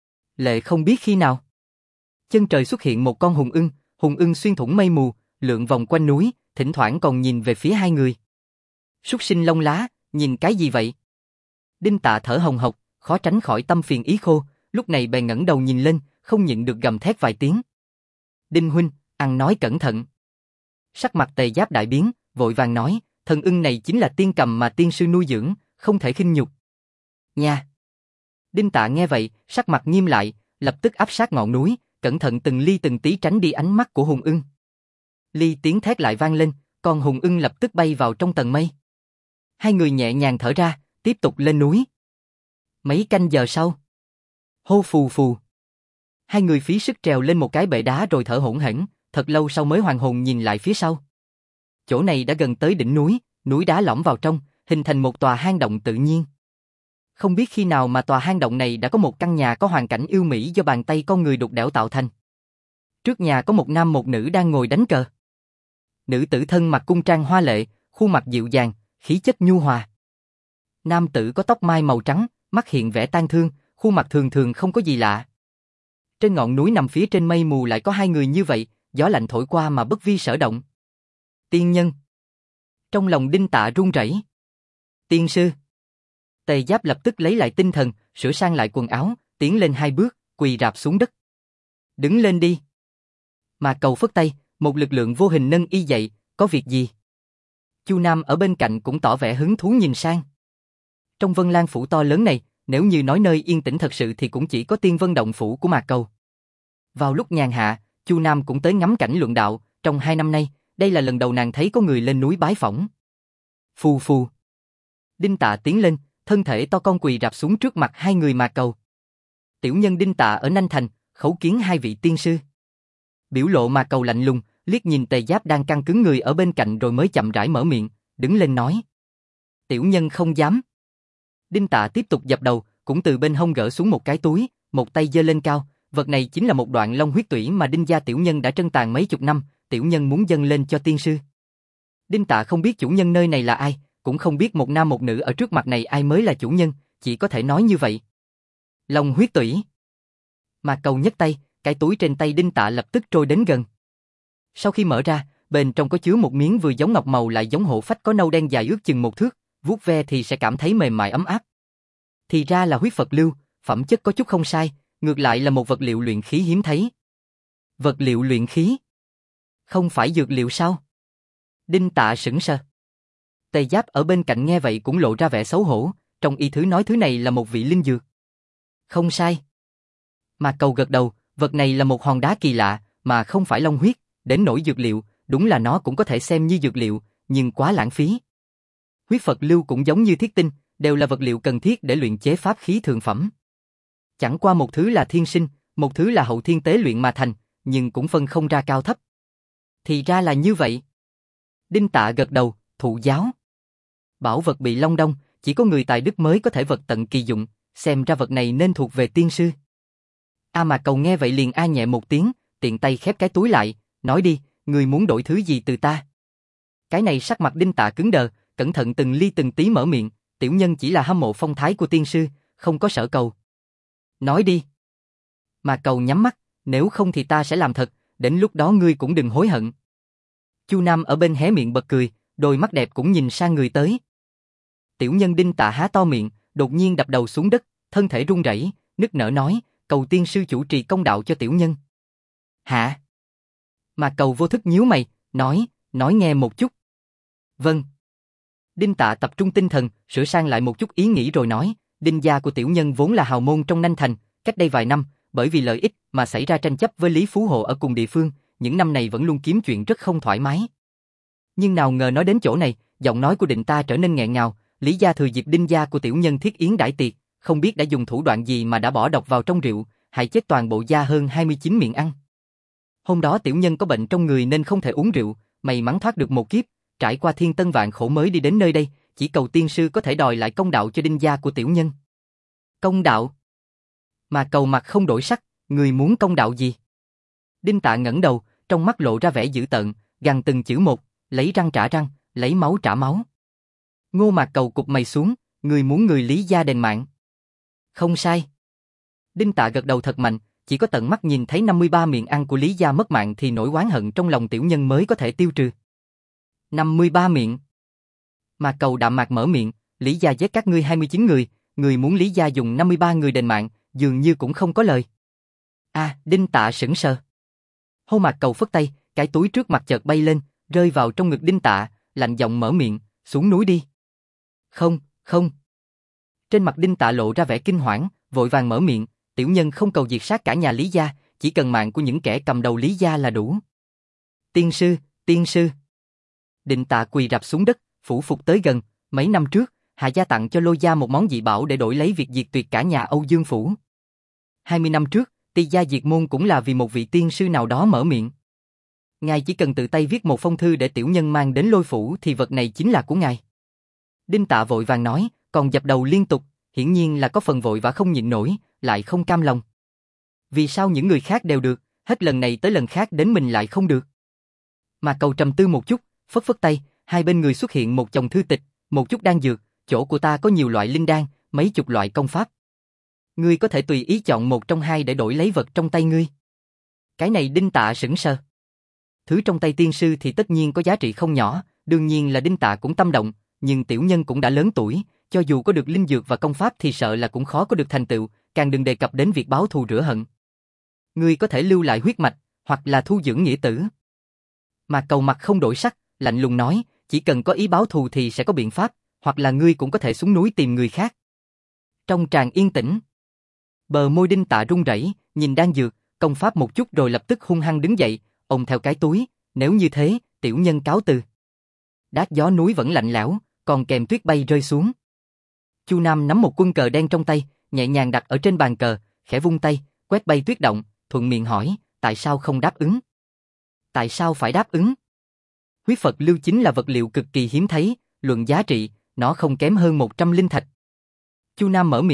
Lệ không biết khi nào, chân trời xuất hiện một con hùng ưng xuyên thủng mây mù, lượn vòng quanh núi, thỉnh thoảng còn nhìn về phía hai người. Súc sinh lông lá, nhìn cái gì vậy? Đinh Tạ thở hồng hộc, khó tránh khỏi tâm phiền ý khô, lúc này bèn ngẩng đầu nhìn lên, không nhịn được gầm thét vài tiếng. Đinh huynh, ăn nói cẩn thận. Sắc mặt Tề Giáp đại biến, vội vàng nói, thần ưng này chính là tiên cầm mà tiên sư nuôi dưỡng, không thể khinh nhục. Nha. Đinh Tạ nghe vậy, sắc mặt nghiêm lại, lập tức áp sát ngọn núi, cẩn thận từng ly từng tí tránh đi ánh mắt của hùng ưng. Ly tiếng thét lại vang lên, con hùng ưng lập tức bay vào trong tầng mây. Hai người nhẹ nhàng thở ra, tiếp tục lên núi. Mấy canh giờ sau, hô phù phù. Hai người phí sức trèo lên một cái bệ đá rồi thở hổn hển, thật lâu sau mới hoàn hồn nhìn lại phía sau. Chỗ này đã gần tới đỉnh núi, núi đá lõm vào trong, hình thành một tòa hang động tự nhiên. Không biết khi nào mà tòa hang động này đã có một căn nhà có hoàn cảnh yêu mỹ do bàn tay con người đục đẽo tạo thành. Trước nhà có một nam một nữ đang ngồi đánh cờ. Nữ tử thân mặc cung trang hoa lệ, khuôn mặt dịu dàng, khí chất nhu hòa. Nam tử có tóc mai màu trắng, mắt hiện vẻ tang thương, khuôn mặt thường thường không có gì lạ. Trên ngọn núi nằm phía trên mây mù lại có hai người như vậy, gió lạnh thổi qua mà bất vi sở động. Tiên nhân. Trong lòng Đinh Tạ run rẩy. Tiên sư. Tề Giáp lập tức lấy lại tinh thần, sửa sang lại quần áo, tiến lên 2 bước, quỳ rạp xuống đất. Đứng lên đi. Mà Cầu phất tay, một lực lượng vô hình nâng y dậy, có việc gì? Chu Nam ở bên cạnh cũng tỏ vẻ hứng thú nhìn sang. Trong Vân Lan phủ to lớn này, nếu như nói nơi yên tĩnh thật sự thì cũng chỉ có Tiên Vân động phủ của Mạc Cầu. Vào lúc nhàn hạ, Chu Nam cũng tới ngắm cảnh luận đạo, trong 2 năm nay, đây là lần đầu nàng thấy có người lên núi bái phỏng. Phù phù. Đinh Tạ tiến lên, thân thể to con quỳ rạp xuống trước mặt hai người Mạc Cầu. Tiểu nhân Đinh Tạ ở Nanh Thành, khấu kiến hai vị tiên sư. Biểu lộ Mạc Cầu lạnh lùng, liếc nhìn Tề Giáp đang căng cứng người ở bên cạnh rồi mới chậm rãi mở miệng, đứng lên nói. Tiểu nhân không dám. Đinh Tạ tiếp tục dập đầu, cũng từ bên hông gỡ xuống một cái túi, một tay giơ lên cao, vật này chính là một đoạn long huyết tủy mà Đinh gia tiểu nhân đã trân tàn mấy chục năm, tiểu nhân muốn dâng lên cho tiên sư. Đinh Tạ không biết chủ nhân nơi này là ai, cũng không biết một nam một nữ ở trước mặt này ai mới là chủ nhân, chỉ có thể nói như vậy. Long huyết tủy. Mạc Cầu nhấc tay, cái túi trên tay Đinh Tạ lập tức trôi đến gần. Sau khi mở ra, bên trong có chứa một miếng vừa giống ngọc màu lại giống hổ phách có nâu đen dài ước chừng 1 thước, vuốt ve thì sẽ cảm thấy mềm mại ấm áp. Thì ra là huyết Phật lưu, phẩm chất có chút không sai, ngược lại là một vật liệu luyện khí hiếm thấy. Vật liệu luyện khí? Không phải dược liệu sao? Đinh Tạ sững sờ. Tề Giáp ở bên cạnh nghe vậy cũng lộ ra vẻ xấu hổ, trong y thứ nói thứ này là một vị linh dược. Không sai. Mạc Cầu gật đầu, vật này là một hòn đá kỳ lạ, mà không phải long huyết, đến nỗi dược liệu, đúng là nó cũng có thể xem như dược liệu, nhưng quá lãng phí. Huyết Phật lưu cũng giống như thiết tinh, đều là vật liệu cần thiết để luyện chế pháp khí thượng phẩm. Chẳng qua một thứ là thiên sinh, một thứ là hậu thiên tế luyện mà thành, nhưng cũng phân không ra cao thấp. Thì ra là như vậy. Đinh Tạ gật đầu, thụ giáo. Bảo vật bị long đong, chỉ có người tài đức mới có thể vật tận kỳ dụng, xem ra vật này nên thuộc về tiên sư. Mạc Cầu nghe vậy liền a nhẹ một tiếng, tiện tay khép cái túi lại, nói đi, người muốn đổi thứ gì từ ta? Cái này sắc mặt Đinh Tạ cứng đờ, cẩn thận từng ly từng tí mở miệng, tiểu nhân chỉ là hâm mộ phong thái của tiên sư, không có sở cầu. Nói đi. Mạc Cầu nhắm mắt, nếu không thì ta sẽ làm thật, đến lúc đó ngươi cũng đừng hối hận. Chu Nam ở bên hé miệng bật cười, đôi mắt đẹp cũng nhìn sang người tới. Tiểu nhân Đinh Tạ há to miệng, đột nhiên đập đầu xuống đất, thân thể run rẩy, nức nở nói, cầu tiên sư chủ trì công đạo cho tiểu nhân. Hả? Mạc Cầu vô thức nhíu mày, nói nghe một chút. Vâng. Đinh Tạ tập trung tinh thần, sửa sang lại một chút ý nghĩ rồi nói, Đinh gia của tiểu nhân vốn là hào môn trong Nanh Thành, cách đây vài năm, bởi vì lợi ích mà xảy ra tranh chấp với Lý Phú Hộ ở cùng địa phương, những năm này vẫn luôn kiếm chuyện rất không thoải mái. Nhưng nào ngờ nói đến chỗ này, giọng nói của Định ta trở nên nghẹn ngào, Lý gia thừa dịp Đinh gia của tiểu nhân thiết yến đãi tiệc, không biết đã dùng thủ đoạn gì mà đã bỏ độc vào trong rượu, hại chết toàn bộ gia hơn 29 miệng ăn. Hôm đó tiểu nhân có bệnh trong người nên không thể uống rượu, may mắn thoát được một kiếp, trải qua thiên tân vạn khổ mới đi đến nơi đây, chỉ cầu tiên sư có thể đòi lại công đạo cho Đinh gia của tiểu nhân. Công đạo? Mà Cầu mặt không đổi sắc, người muốn công đạo gì? Đinh Tạ ngẩng đầu, trong mắt lộ ra vẻ dữ tợn, gằn từng chữ một, lấy răng trả răng, lấy máu trả máu. Ngô Mạc Cầu cụp mày xuống, người muốn người Lý gia đền mạng. Không sai. Đinh Tạ gật đầu thật mạnh, chỉ có tận mắt nhìn thấy 53 miệng ăn của Lý gia mất mạng thì nỗi oán hận trong lòng tiểu nhân mới có thể tiêu trừ. 53 miệng. Mạc Cầu đạm mạc mở miệng, Lý gia giết các ngươi 29 người, người muốn Lý gia dùng 53 người đền mạng, dường như cũng không có lời. Đinh Tạ sững sờ. Hô Mạc Cầu phất tay, cái túi trước mặt chợt bay lên, rơi vào trong ngực Đinh Tạ, lạnh giọng mở miệng, xuống núi đi. Không, không. Trên mặt Đinh Tạ lộ ra vẻ kinh hoảng, vội vàng mở miệng, tiểu nhân không cầu diệt sát cả nhà Lý gia, chỉ cần mạng của những kẻ cầm đầu Lý gia là đủ. Tiên sư, tiên sư. Đinh Tạ quỳ rạp xuống đất, phủ phục tới gần, mấy năm trước, Hạ gia tặng cho Lôi gia một món dị bảo để đổi lấy việc diệt tuyệt cả nhà Âu Dương phủ. 20 năm trước, Ti gia diệt môn cũng là vì một vị tiên sư nào đó mở miệng. Ngài chỉ cần tự tay viết một phong thư để tiểu nhân mang đến Lôi phủ thì vật này chính là của ngài. Đinh Tạ vội vàng nói, còn dập đầu liên tục, hiển nhiên là có phần vội và không nhịn nổi, lại không cam lòng. Vì sao những người khác đều được, hết lần này tới lần khác đến mình lại không được? Mà Cầu trầm tư một chút, phất phất tay, hai bên người xuất hiện một chồng thư tịch, một chút đan dược, chỗ của ta có nhiều loại linh đan, mấy chục loại công pháp. Ngươi có thể tùy ý chọn một trong hai để đổi lấy vật trong tay ngươi. Cái này Đinh Tạ sững sờ. Thứ trong tay tiên sư thì tất nhiên có giá trị không nhỏ, đương nhiên là Đinh Tạ cũng tâm động, nhưng tiểu nhân cũng đã lớn tuổi, cho dù có được linh dược và công pháp thì sợ là cũng khó có được thành tựu, càng đừng đề cập đến việc báo thù rửa hận. Ngươi có thể lưu lại huyết mạch, hoặc là thu dưỡng nghĩa tử. Mà Cầu mặt không đổi sắc, lạnh lùng nói, chỉ cần có ý báo thù thì sẽ có biện pháp, hoặc là ngươi cũng có thể xuống núi tìm người khác. Trong tràng yên tĩnh, bờ môi Đinh Tạ run rẩy, nhìn đan dược, công pháp một chút rồi lập tức hung hăng đứng dậy, ôm theo cái túi, nếu như thế, tiểu nhân cáo từ. Đát gió núi vẫn lạnh lẽo, còn kèm tuyết bay rơi xuống. Chu Nam nắm một quân cờ đen trong tay, nhẹ nhàng đặt ở trên bàn cờ, khẽ vung tay, quét bay tuyết động, thuận miệng hỏi, tại sao không đáp ứng? Tại sao phải đáp ứng? Huyết Phật lưu chính là vật liệu cực kỳ hiếm thấy, luận giá trị, nó không kém hơn 100 linh thạch. Chu Nam mở miệng,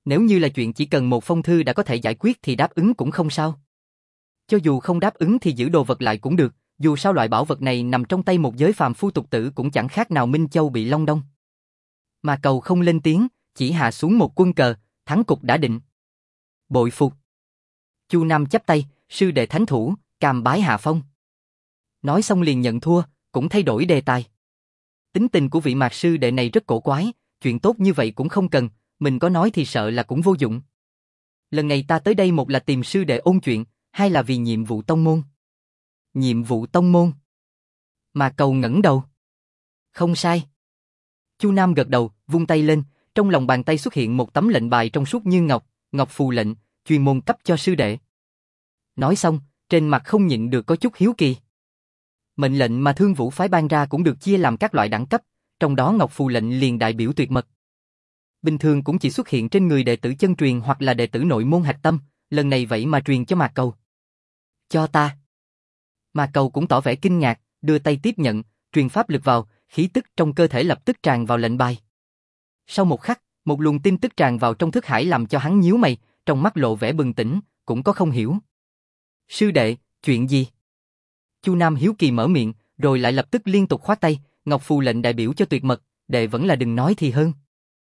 Nếu như là chuyện chỉ cần một phong thư đã có thể giải quyết thì đáp ứng cũng không sao. Cho dù không đáp ứng thì giữ đồ vật lại cũng được, dù sao loại bảo vật này nằm trong tay một giới phàm phu tục tử cũng chẳng khác nào Minh Châu bị Long Đong. Mà Cầu không lên tiếng, chỉ hạ xuống một quân cờ, thắng cục đã định. Bội phục. Chu Nam chắp tay, sư đệ thánh thủ, cam bái hạ phong. Nói xong liền nhận thua, cũng thay đổi đề tài. Tính tình của vị Mạc sư đệ này rất cổ quái, chuyện tốt như vậy cũng không cần, mình có nói thì sợ là cũng vô dụng. Lần này ta tới đây một là tìm sư đệ ôn chuyện, hai là vì nhiệm vụ tông môn. Nhiệm vụ tông môn. Mà Cầu ngẩng đầu. Không sai. Chu Nam gật đầu, vung tay lên, trong lòng bàn tay xuất hiện một tấm lệnh bài trong suốt như ngọc, ngọc phù lệnh, chuyên môn cấp cho sư đệ. Nói xong, trên mặt không nhịn được có chút hiếu kỳ. Mệnh lệnh mà Thương Vũ phái ban ra cũng được chia làm các loại đẳng cấp, trong đó ngọc phù lệnh liền đại biểu tuyệt mật. Bình thường cũng chỉ xuất hiện trên người đệ tử chân truyền hoặc là đệ tử nội môn hạch tâm, lần này vậy mà truyền cho Mạc Cầu. Cho ta. Mạc Cầu cũng tỏ vẻ kinh ngạc, đưa tay tiếp nhận, truyền pháp lực vào, khí tức trong cơ thể lập tức tràn vào lệnh bài. Sau một khắc, một luồng tin tức tràn vào trong thức hải làm cho hắn nhíu mày, trong mắt lộ vẻ bừng tỉnh, cũng có không hiểu. Sư đệ, chuyện gì? Chu Nam hiếu kỳ mở miệng, rồi lại lập tức liên tục khoát tay, ngọc phù lệnh đại biểu cho tuyệt mật, đệ vẫn là đừng nói thì hơn.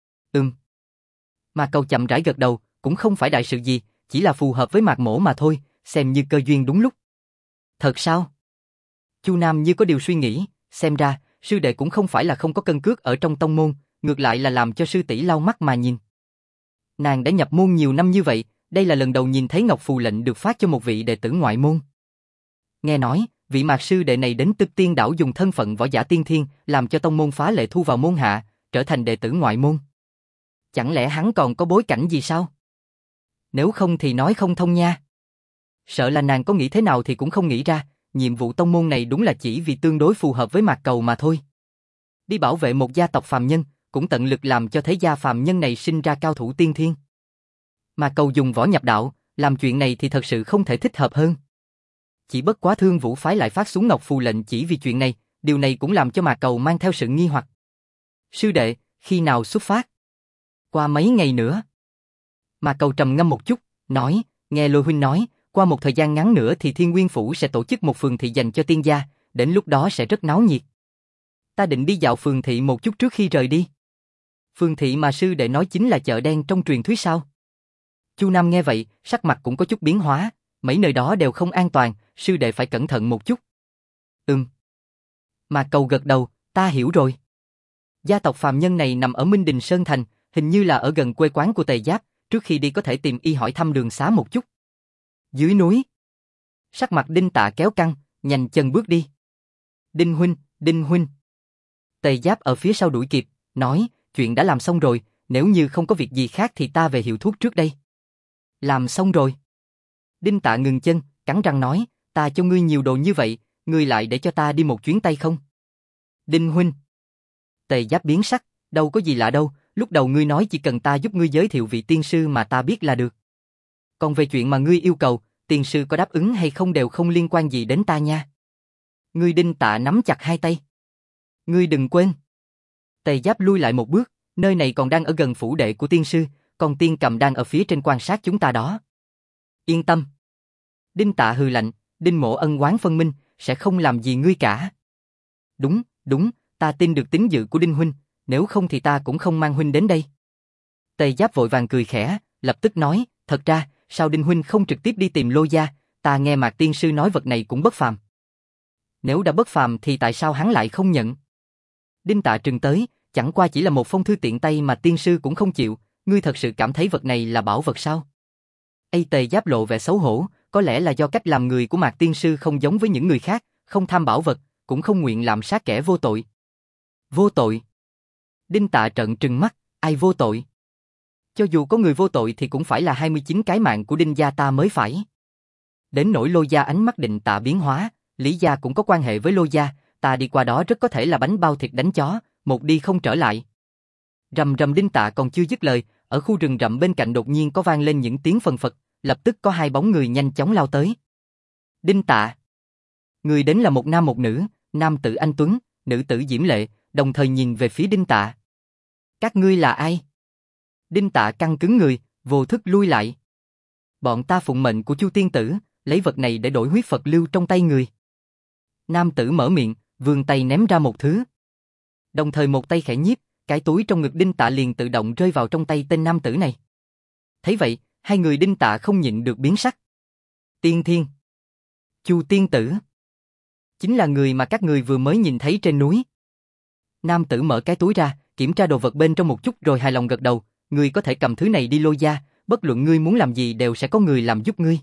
Mạc Cầu chậm rãi gật đầu, cũng không phải đại sự gì, chỉ là phù hợp với Mạc Mỗ mà thôi, xem như cơ duyên đúng lúc. Thật sao? Chu Nam như có điều suy nghĩ, xem ra, sư đệ cũng không phải là không có cân cước ở trong tông môn, ngược lại là làm cho sư tỷ lau mắt mà nhìn. Nàng đã nhập môn nhiều năm như vậy, đây là lần đầu nhìn thấy ngọc phù lệnh được phát cho một vị đệ tử ngoại môn. Nghe nói, vị Mạc sư đệ này đến Tực Tiên đảo dùng thân phận võ giả tiên thiên, làm cho tông môn phá lệ thu vào môn hạ, trở thành đệ tử ngoại môn. Chẳng lẽ hắn còn có bối cảnh gì sao? Nếu không thì nói không thông nha. Sợ là nàng có nghĩ thế nào thì cũng không nghĩ ra, nhiệm vụ tông môn này đúng là chỉ vì tương đối phù hợp với Mạc Cầu mà thôi. Đi bảo vệ một gia tộc phàm nhân, cũng tận lực làm cho thế gia phàm nhân này sinh ra cao thủ tiên thiên. Mạc Cầu dùng võ nhập đạo, làm chuyện này thì thật sự không thể thích hợp hơn. Chỉ bất quá Thương Vũ phái lại phát xuống ngọc phù lệnh chỉ vì chuyện này, điều này cũng làm cho Mạc Cầu mang theo sự nghi hoặc. Sư đệ, khi nào xuất phát? Qua mấy ngày nữa. Mạc Cầu trầm ngâm một chút, nói, nghe Lôi huynh nói, qua một thời gian ngắn nữa thì Thiên Nguyên Phủ sẽ tổ chức một phường thị dành cho tiên gia, đến lúc đó sẽ rất náo nhiệt. Ta định đi dạo phường thị một chút trước khi rời đi. Phường thị mà sư đệ nói chính là chợ đen trong truyền thuyết sao? Chu Nam nghe vậy, sắc mặt cũng có chút biến hóa, mấy nơi đó đều không an toàn, sư đệ phải cẩn thận một chút. Mạc Cầu gật đầu, ta hiểu rồi. Gia tộc phàm nhân này nằm ở Minh Đình Sơn Thành, hình như là ở gần quê quán của Tề Giáp, trước khi đi có thể tìm y hỏi thăm đường xá một chút. Dưới núi. Sắc mặt Đinh Tạ kéo căng, nhanh chân bước đi. Đinh huynh. Tề Giáp ở phía sau đuổi kịp, nói, chuyện đã làm xong rồi, nếu như không có việc gì khác thì ta về hiệu thuốc trước đây. Làm xong rồi. Đinh Tạ ngừng chân, cắn răng nói, ta cho ngươi nhiều đồ như vậy, ngươi lại để cho ta đi một chuyến tay không? Đinh huynh. Tề Giáp biến sắc, đâu có gì lạ đâu, lúc đầu ngươi nói chỉ cần ta giúp ngươi giới thiệu vị tiên sư mà ta biết là được. Còn về chuyện mà ngươi yêu cầu, tiên sư có đáp ứng hay không đều không liên quan gì đến ta nha. Ngươi Đinh Tạ nắm chặt hai tay. Ngươi đừng quên. Tề Giáp lui lại một bước, nơi này còn đang ở gần phủ đệ của tiên sư, còn Tiên Cầm đang ở phía trên quan sát chúng ta đó. Yên tâm. Đinh Tạ hừ lạnh, Đinh Mỗ ân oán phân minh, sẽ không làm gì ngươi cả. Đúng, ta tin được tín dự của Đinh huynh, nếu không thì ta cũng không mang huynh đến đây. Tề Giáp vội vàng cười khẽ, lập tức nói, thật ra, sao Đinh huynh không trực tiếp đi tìm Lô gia, ta nghe Mạc tiên sư nói vật này cũng bất phàm. Nếu đã bất phàm thì tại sao hắn lại không nhận? Đinh Tạ trừng tới, chẳng qua chỉ là một phong thư tiện tay mà tiên sư cũng không chịu, ngươi thật sự cảm thấy vật này là bảo vật sao? Tề Giáp lộ vẻ xấu hổ, có lẽ là do cách làm người của Mạc tiên sư không giống với những người khác, không tham bảo vật, cũng không nguyện làm sát kẻ vô tội. Vô tội? Đinh Tạ trợn trừng mắt, ai vô tội? Cho dù có người vô tội thì cũng phải là 29 cái mạng của Đinh gia ta mới phải. Đến nỗi Lô gia ánh mắt Định Tạ biến hóa, Lý gia cũng có quan hệ với Lô gia, ta đi qua đó rất có thể là bánh bao thịt đánh chó, một đi không trở lại. Rầm rầm. Đinh Tạ còn chưa dứt lời, ở khu rừng rậm bên cạnh đột nhiên có vang lên những tiếng phần phật, lập tức có hai bóng người nhanh chóng lao tới. Đinh Tạ. Người đến là một nam một nữ, nam tử anh tuấn, nữ tử diễm lệ, đồng thời nhìn về phía Đinh Tạ. Các ngươi là ai? Đinh Tạ căng cứng người, vô thức lui lại. Bọn ta phụng mệnh của Chu tiên tử, lấy vật này để đổi huyết Phật lưu trong tay người. Nam tử mở miệng, vươn tay ném ra một thứ. Đồng thời một tay khẽ nhiếp, cái túi trong ngực Đinh Tạ liền tự động rơi vào trong tay tên nam tử này. Thấy vậy, hai người Đinh Tạ không nhịn được biến sắc. Tiên Thiên, Chu tiên tử, chính là người mà các người vừa mới nhìn thấy trên núi. Nam tử mở cái túi ra, kiểm tra đồ vật bên trong một chút rồi hài lòng gật đầu, ngươi có thể cầm thứ này đi Lôi gia, bất luận ngươi muốn làm gì đều sẽ có người làm giúp ngươi.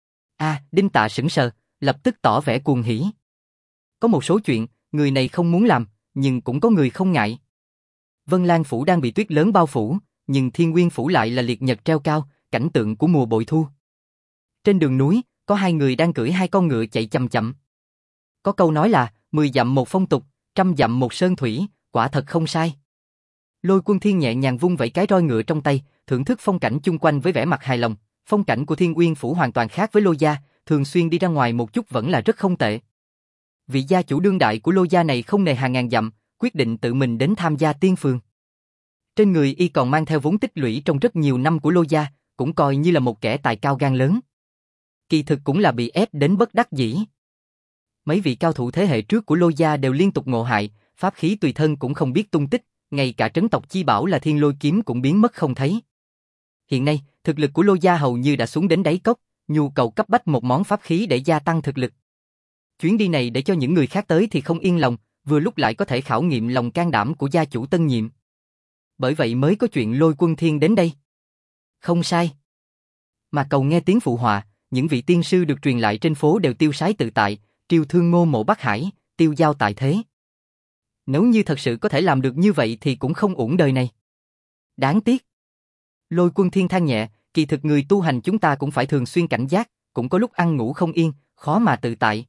Đinh Tạ sững sờ, lập tức tỏ vẻ cuồng hỉ. Có một số chuyện, người này không muốn làm, nhưng cũng có người không ngại. Vân Lan phủ đang bị tuyết lớn bao phủ, nhưng Thiên Nguyên phủ lại là liệt nhật treo cao, cảnh tượng của mùa bội thu. Trên đường núi, có hai người đang cưỡi hai con ngựa chạy chậm chậm. Có câu nói là 10 dặm một phong tục, 100 dặm một sơn thủy, quả thật không sai. Lôi Quân Thiên nhẹ nhàng vung vẩy cái roi ngựa trong tay, thưởng thức phong cảnh chung quanh với vẻ mặt hài lòng. Phong cảnh của Thiên Nguyên phủ hoàn toàn khác với Lôi gia, thường xuyên đi ra ngoài một chút vẫn là rất không tệ. Vị gia chủ đương đại của Lôi gia này không nề hàng ngàn dặm, quyết định tự mình đến tham gia tiên phường. Trên người y còn mang theo vốn tích lũy trong rất nhiều năm của Lôi gia, cũng coi như là một kẻ tài cao gan lớn. Kỳ thực cũng là bị ép đến bất đắc dĩ. Mấy vị cao thủ thế hệ trước của Lôi gia đều liên tục ngộ hại, pháp khí tùy thân cũng không biết tung tích, ngay cả trấn tộc chi bảo là Thiên Lôi kiếm cũng biến mất không thấy. Hiện nay, thực lực của Lôi gia hầu như đã xuống đến đáy cốc, nhu cầu cấp bách một món pháp khí để gia tăng thực lực. Chuyến đi này để cho những người khác tới thì không yên lòng, vừa lúc lại có thể khảo nghiệm lòng can đảm của gia chủ tân nhiệm. Bởi vậy mới có chuyện Lôi Quân Thiên đến đây. Không sai. Mà Cầu nghe tiếng phụ họa, những vị tiên sư được truyền lại trên phố đều tiêu sái tự tại, triều thương Ngô Mộ Bắc Hải, tiêu giao tại thế. Nếu như thật sự có thể làm được như vậy thì cũng không uổng đời này. Đáng tiếc. Lôi Quân Thiên than nhẹ, kỳ thực người tu hành chúng ta cũng phải thường xuyên cảnh giác, cũng có lúc ăn ngủ không yên, khó mà tự tại.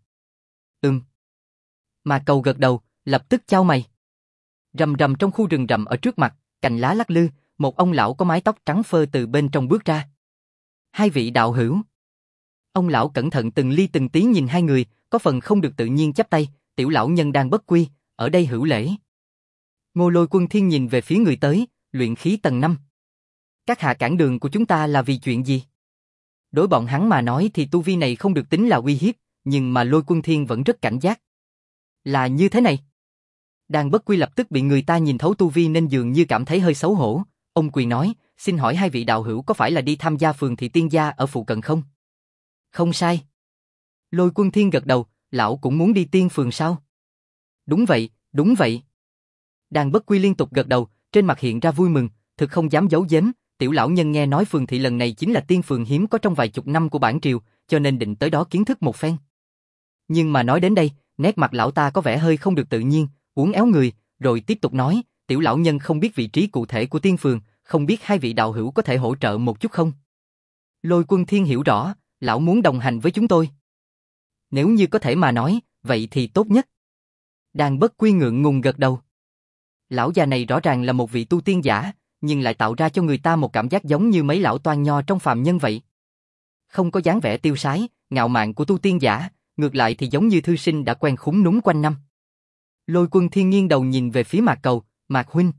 Mà Cầu gật đầu, lập tức chau mày. Rầm rầm trong khu rừng rậm ở trước mặt, cành lá lắc lư, một ông lão có mái tóc trắng phơ từ bên trong bước ra. Hai vị đạo hữu. Ông lão cẩn thận từng ly từng tí nhìn hai người, có phần không được tự nhiên chắp tay, tiểu lão nhân đang bất quy, ở đây hữu lễ. Ngô Lôi Quân Thiên nhìn về phía người tới, luyện khí tầng 5. Các hạ cản đường của chúng ta là vì chuyện gì? Đối bọn hắn mà nói thì tu vi này không được tính là uy hiếp, nhưng mà Lôi Quân Thiên vẫn rất cảnh giác. Là như thế này. Đàn bất quy lập tức bị người ta nhìn thấu tu vi nên dường như cảm thấy hơi xấu hổ. Ông quỳ nói, xin hỏi hai vị đạo hữu có phải là đi tham gia phường thị tiên gia ở phụ cận không? Không sai. Lôi Quân Thiên gật đầu, lão cũng muốn đi tiên phường sao? Đúng vậy, đúng vậy. Đàn bất quy liên tục gật đầu, trên mặt hiện ra vui mừng, thực không dám giấu giếm. Tiểu lão nhân nghe nói phường thị lần này chính là tiên phường hiếm có trong vài chục năm của bản triều, cho nên định tới đó kiến thức một phen. Nhưng mà nói đến đây, nét mặt lão ta có vẻ hơi không được tự nhiên, uốn éo người, rồi tiếp tục nói, tiểu lão nhân không biết vị trí cụ thể của tiên phường, không biết hai vị đạo hữu có thể hỗ trợ một chút không? Lôi Quân Thiên hiểu rõ, lão muốn đồng hành với chúng tôi. Nếu như có thể mà nói, vậy thì tốt nhất. Đàn bất quy ngượng ngùng gật đầu. Lão già này rõ ràng là một vị tu tiên giả, nhưng lại tạo ra cho người ta một cảm giác giống như mấy lão toan nho trong phàm nhân vậy. Không có dáng vẻ tiêu sái, ngạo mạn của tu tiên giả, ngược lại thì giống như thư sinh đã quen khúm núm quanh năm. Lôi Quân Thiên nghiêng đầu nhìn về phía Mạc Cầu, Mạc huynh.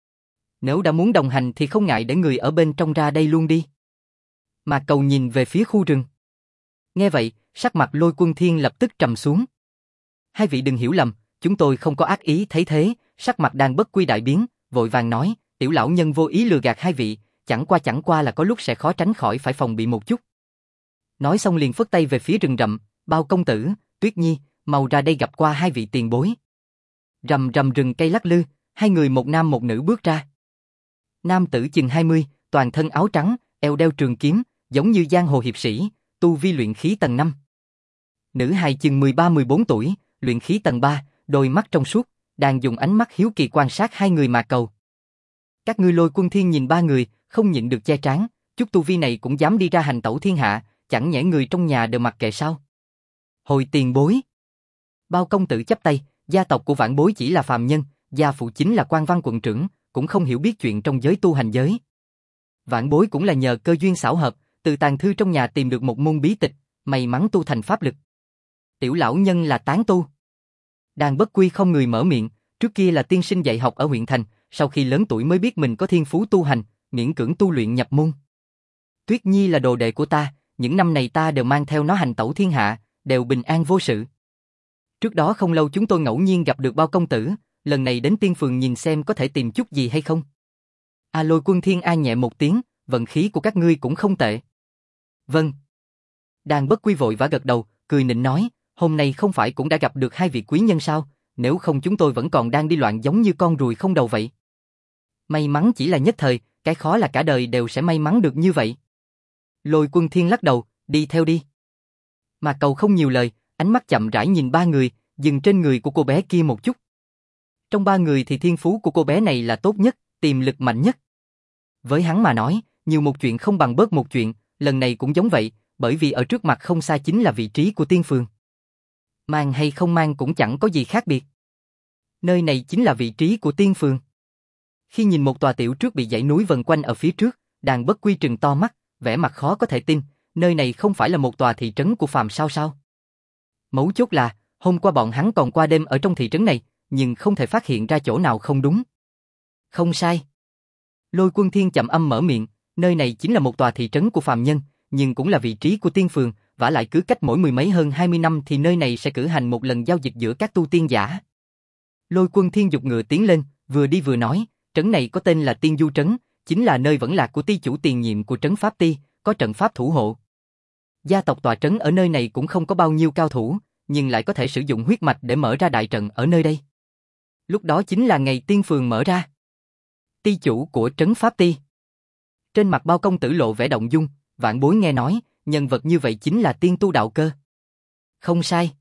Nếu đã muốn đồng hành thì không ngại để người ở bên trong ra đây luôn đi. Mạc Cầu nhìn về phía khu rừng. Nghe vậy, sắc mặt Lôi Quân Thiên lập tức trầm xuống. Hai vị đừng hiểu lầm, chúng tôi không có ác ý. Thấy thế, sắc mặt Đàn bất quy đại biến, vội vàng nói, tiểu lão nhân vô ý lừa gạt hai vị, chẳng qua là có lúc sẽ khó tránh khỏi phải phòng bị một chút. Nói xong liền phất tay về phía rừng rậm, Bao công tử, Tuyết Nhi, mau ra đây gặp qua hai vị tiền bối. Rầm rầm rừng cây lắc lư, hai người một nam một nữ bước ra. Nam tử chừng 20, toàn thân áo trắng, eo đeo trường kiếm, giống như giang hồ hiệp sĩ, tu vi luyện khí tầng 5. Nữ hài chừng 13-14 tuổi, luyện khí tầng 3, đôi mắt trong suốt, đang dùng ánh mắt hiếu kỳ quan sát hai người Mạc Cầu. Các ngươi Lôi Quân Thiên nhìn ba người, không nhịn được che trán, chút tu vi này cũng dám đi ra hành tẩu thiên hạ, chẳng nhẽ người trong nhà đều mặc kệ sao? Hồi tiền bối. Bao công tử chắp tay, gia tộc của vãn bối chỉ là phàm nhân, gia phụ chính là quan văn quận trưởng, cũng không hiểu biết chuyện trong giới tu hành giới. Vãn bối cũng là nhờ cơ duyên xảo hợp, từ tàng thư trong nhà tìm được một môn bí tịch, may mắn tu thành pháp lực. Tiểu lão nhân là tán tu. Đàn bất quy không người mở miệng, trước kia là tiên sinh dạy học ở huyện thành, sau khi lớn tuổi mới biết mình có thiên phú tu hành, miễn cưỡng tu luyện nhập môn. Tuyết Nhi là đồ đệ của ta, những năm này ta đều mang theo nó hành tẩu thiên hạ, đều bình an vô sự. Trước đó không lâu chúng tôi ngẫu nhiên gặp được Bao công tử, lần này đến Tiên Phường nhìn xem có thể tìm chút gì hay không. Lôi Quân Thiên an nhẹ một tiếng, vận khí của các ngươi cũng không tệ. Vâng. Đàn Bất Quy vội vã gật đầu, cười nịnh nói, hôm nay không phải cũng đã gặp được hai vị quý nhân sao, nếu không chúng tôi vẫn còn đang đi loạn giống như con ruồi không đầu vậy. May mắn chỉ là nhất thời, cái khó là cả đời đều sẽ may mắn được như vậy. Lôi Quân Thiên lắc đầu, đi theo đi. Mà Cầu không nhiều lời, ánh mắt chậm rãi nhìn ba người, dừng trên người của cô bé kia một chút. Trong ba người thì thiên phú của cô bé này là tốt nhất, tiềm lực mạnh nhất. Với hắn mà nói, nhiều một chuyện không bằng bớt một chuyện, lần này cũng giống vậy, bởi vì ở trước mặt không xa chính là vị trí của Tiên Phường. Mang hay không mang cũng chẳng có gì khác biệt. Nơi này chính là vị trí của Tiên Phường. Khi nhìn một tòa tiểu trước bị dãy núi vần quanh ở phía trước, Đàn Bất Quy trừng to mắt, vẻ mặt khó có thể tin, nơi này không phải là một tòa thị trấn của phàm sao? Mấu chốt là, hôm qua bọn hắn còn qua đêm ở trong thị trấn này, nhưng không thể phát hiện ra chỗ nào không đúng. Không sai. Lôi Quân Thiên chậm âm mở miệng, nơi này chính là một tòa thị trấn của phàm nhân, nhưng cũng là vị trí của Tiên Phường, vả lại cứ cách mỗi mười mấy hơn 20 năm thì nơi này sẽ cử hành một lần giao dịch giữa các tu tiên giả. Lôi Quân Thiên giục ngựa tiến lên, vừa đi vừa nói, trấn này có tên là Tiên Du Trấn, chính là nơi vẫn lạc của ty chủ tiền nhiệm của trấn Pháp Ty, có trận pháp thủ hộ. Gia tộc tòa trấn ở nơi này cũng không có bao nhiêu cao thủ, nhưng lại có thể sử dụng huyết mạch để mở ra đại trận ở nơi đây. Lúc đó chính là ngày Tiên Phường mở ra. Ty chủ của trấn Pháp Ty. Trên mặt Bao công tử lộ vẻ động dung, vạn bối nghe nói, nhân vật như vậy chính là tiên tu đạo cơ. Không sai.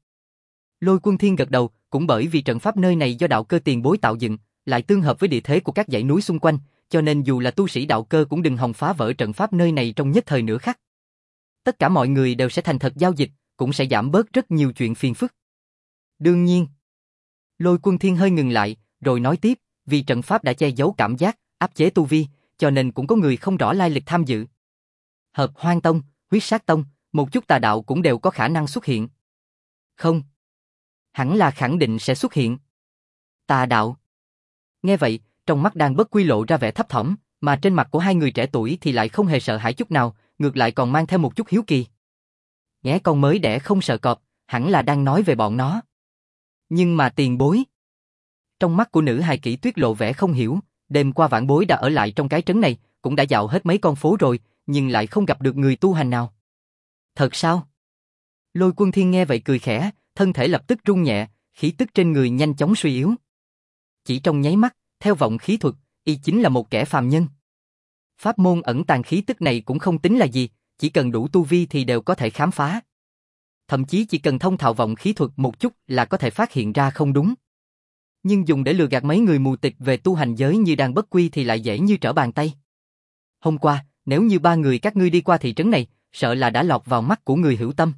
Lôi Quân Thiên gật đầu, cũng bởi vì trận pháp nơi này do đạo cơ tiền bối tạo dựng, lại tương hợp với địa thế của các dãy núi xung quanh, cho nên dù là tu sĩ đạo cơ cũng đừng hòng phá vỡ trận pháp nơi này trong nhất thời nửa khắc. Tất cả mọi người đều sẽ thành thật giao dịch, cũng sẽ giảm bớt rất nhiều chuyện phiền phức. Đương nhiên. Lôi Quân Thiên hơi ngừng lại, rồi nói tiếp, vì trận pháp đã che giấu cảm giác, áp chế tu vi, cho nên cũng có người không rõ lai lịch tham dự. Hợp Hoang Tông, Huyết Sát Tông, một chút tà đạo cũng đều có khả năng xuất hiện. Không. Hẳn là khẳng định sẽ xuất hiện. Tà đạo. Nghe vậy, trong mắt Đàn Bất Quy lộ ra vẻ thấp thỏm, mà trên mặt của hai người trẻ tuổi thì lại không hề sợ hãi chút nào, ngược lại còn mang theo một chút hiếu kỳ. Nghe con mới đẻ không sợ cọp, hẳn là đang nói về bọn nó. Nhưng mà tiền bối. Trong mắt của nữ hài kỹ Tuyết lộ vẻ không hiểu, đêm qua vãn bối đã ở lại trong cái trấn này, cũng đã dạo hết mấy con phố rồi, nhưng lại không gặp được người tu hành nào. Thật sao? Lôi Quân Thiên nghe vậy cười khẽ, thân thể lập tức rung nhẹ, khí tức trên người nhanh chóng suy yếu. Chỉ trong nháy mắt, theo vọng khí thuật, y chính là một kẻ phàm nhân. Pháp môn ẩn tàng khí tức này cũng không tính là gì, chỉ cần đủ tu vi thì đều có thể khám phá. Thậm chí chỉ cần thông thạo vọng khí thuật một chút là có thể phát hiện ra không đúng. Nhưng dùng để lừa gạt mấy người mù tịch về tu hành giới như Đàn Bất Quy thì lại dễ như trở bàn tay. Hôm qua, nếu như ba người các ngươi đi qua thị trấn này, sợ là đã lọt vào mắt của người hữu tâm.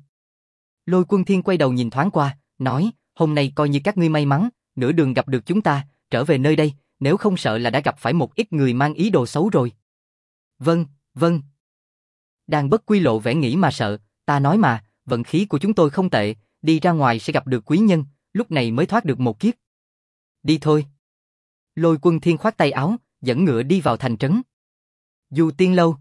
Lôi Quân Thiên quay đầu nhìn thoáng qua, nói, hôm nay coi như các ngươi may mắn, nửa đường gặp được chúng ta, trở về nơi đây, nếu không sợ là đã gặp phải một ít người mang ý đồ xấu rồi. Vâng, vâng. Đàn Bất Quy lộ vẻ nghĩ mà sợ, ta nói mà, vận khí của chúng tôi không tệ, đi ra ngoài sẽ gặp được quý nhân, lúc này mới thoát được một kiếp. Đi thôi. Lôi Quân Thiên khoát tay áo, dẫn ngựa đi vào thành trấn. Du Tiên lâu.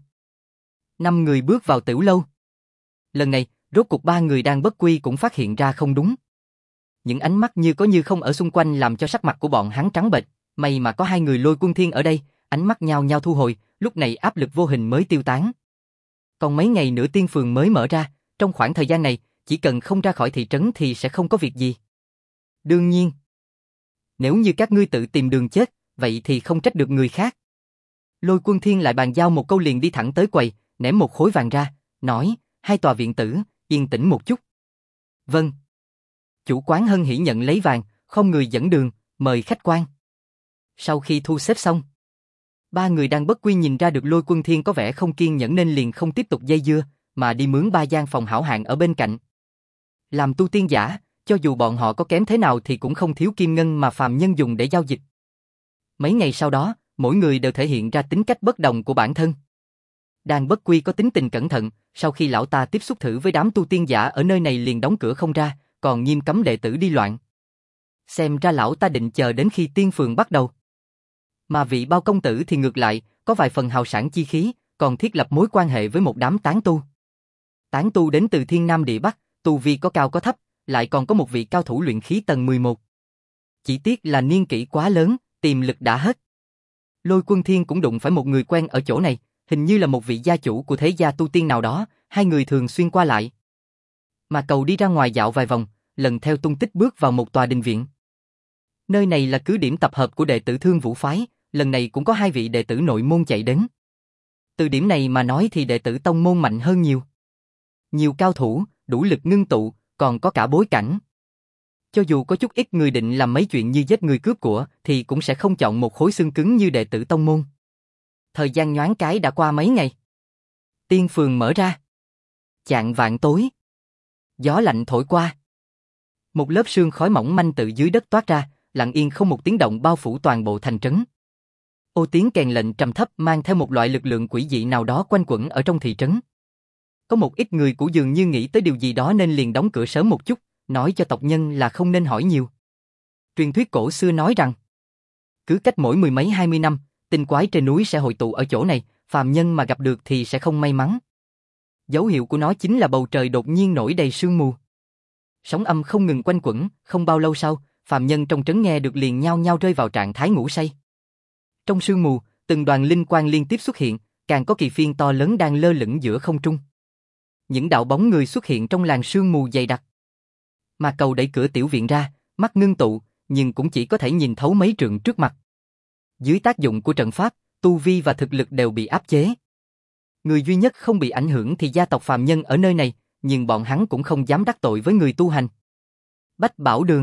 5 người bước vào tiểu lâu. Lần này, rốt cuộc ba người Đàn Bất Quy cũng phát hiện ra không đúng. Những ánh mắt như có như không ở xung quanh làm cho sắc mặt của bọn hắn trắng bệch, may mà có hai người Lôi Quân Thiên ở đây, ánh mắt nhao nhao thu hồi, lúc này áp lực vô hình mới tiêu tán. Còn mấy ngày nữa Tiên Phường mới mở ra, trong khoảng thời gian này, chỉ cần không ra khỏi thị trấn thì sẽ không có việc gì. Đương nhiên, nếu như các ngươi tự tìm đường chết, vậy thì không trách được người khác. Lôi Quân Thiên lại bàn giao một câu liền đi thẳng tới quầy, ném một khối vàng ra, nói, 2 tòa viện tử, yên tĩnh một chút. Vâng. Chủ quán hân hỉ nhận lấy vàng, không người dẫn đường, mời khách quan. Sau khi thu xếp xong, ba người Đàn Bất Quy nhìn ra được Lôi Quân Thiên có vẻ không kiên nhẫn nên liền không tiếp tục dây dưa, mà đi mướn 3 gian phòng hảo hạng ở bên cạnh. Làm tu tiên giả, cho dù bọn họ có kém thế nào thì cũng không thiếu kim ngân mà phàm nhân dùng để giao dịch. Mấy ngày sau đó, mỗi người đều thể hiện ra tính cách bất đồng của bản thân. Đàn Bất Quy có tính tình cẩn thận, sau khi lão ta tiếp xúc thử với đám tu tiên giả ở nơi này liền đóng cửa không ra, còn nghiêm cấm đệ tử đi loạn. Xem ra lão ta định chờ đến khi Tiên Phường bắt đầu. Mà vị Bao công tử thì ngược lại, có vài phần hào sảng chi khí, còn thiết lập mối quan hệ với một đám tán tu. Tán tu đến từ thiên nam địa bắc, tu vi có cao có thấp, lại còn có một vị cao thủ luyện khí tầng 11. Chỉ tiếc là niên kỷ quá lớn, tiềm lực đã hết. Lôi Quân Thiên cũng đụng phải một người quen ở chỗ này, hình như là một vị gia chủ của thế gia tu tiên nào đó, hai người thường xuyên qua lại. Mà Cầu đi ra ngoài dạo vài vòng, lần theo tung tích bước vào một tòa đình viện. Nơi này là cứ điểm tập hợp của đệ tử Thương Vũ phái, lần này cũng có hai vị đệ tử nội môn chạy đến. Từ điểm này mà nói thì đệ tử tông môn mạnh hơn nhiều. Nhiều cao thủ, đủ lực ngưng tụ, còn có cả bối cảnh. Cho dù có chút ít người định làm mấy chuyện như giết người cướp của, thì cũng sẽ không chọn một khối xương cứng như đệ tử tông môn. Thời gian nhoáng cái đã qua mấy ngày. Tiên phường mở ra. Chạng vạng tối. Gió lạnh thổi qua. Một lớp sương khói mỏng manh từ dưới đất toát ra, lặng yên không một tiếng động bao phủ toàn bộ thành trấn. Ô tiếng kèn lệnh trầm thấp mang theo một loại lực lượng quỷ dị nào đó quanh quẩn ở trong thị trấn. Có một ít người của dường như nghĩ tới điều gì đó nên liền đóng cửa sớm một chút, nói cho tộc nhân là không nên hỏi nhiều. Truyền thuyết cổ xưa nói rằng, cứ cách mỗi mười mấy 20 năm, tinh quái trên núi sẽ hội tụ ở chỗ này, phàm nhân mà gặp được thì sẽ không may mắn. Dấu hiệu của nó chính là bầu trời đột nhiên nổi đầy sương mù. Sóng âm không ngừng quanh quẩn, không bao lâu sau, phàm nhân trong trấn nghe được liền nhao nhao rơi vào trạng thái ngủ say. Trong sương mù, từng đoàn linh quang liên tiếp xuất hiện, càng có kỳ phiên to lớn đang lơ lửng giữa không trung. Những đạo bóng người xuất hiện trong làn sương mù dày đặc. Mà Cầu đẩy cửa tiểu viện ra, mắt ngưng tụ, nhưng cũng chỉ có thể nhìn thấu mấy trượng trước mặt. Dưới tác dụng của trận pháp, tu vi và thực lực đều bị áp chế. Người duy nhất không bị ảnh hưởng thì gia tộc phàm nhân ở nơi này, nhưng bọn hắn cũng không dám đắc tội với người tu hành. Bách Bảo Đường.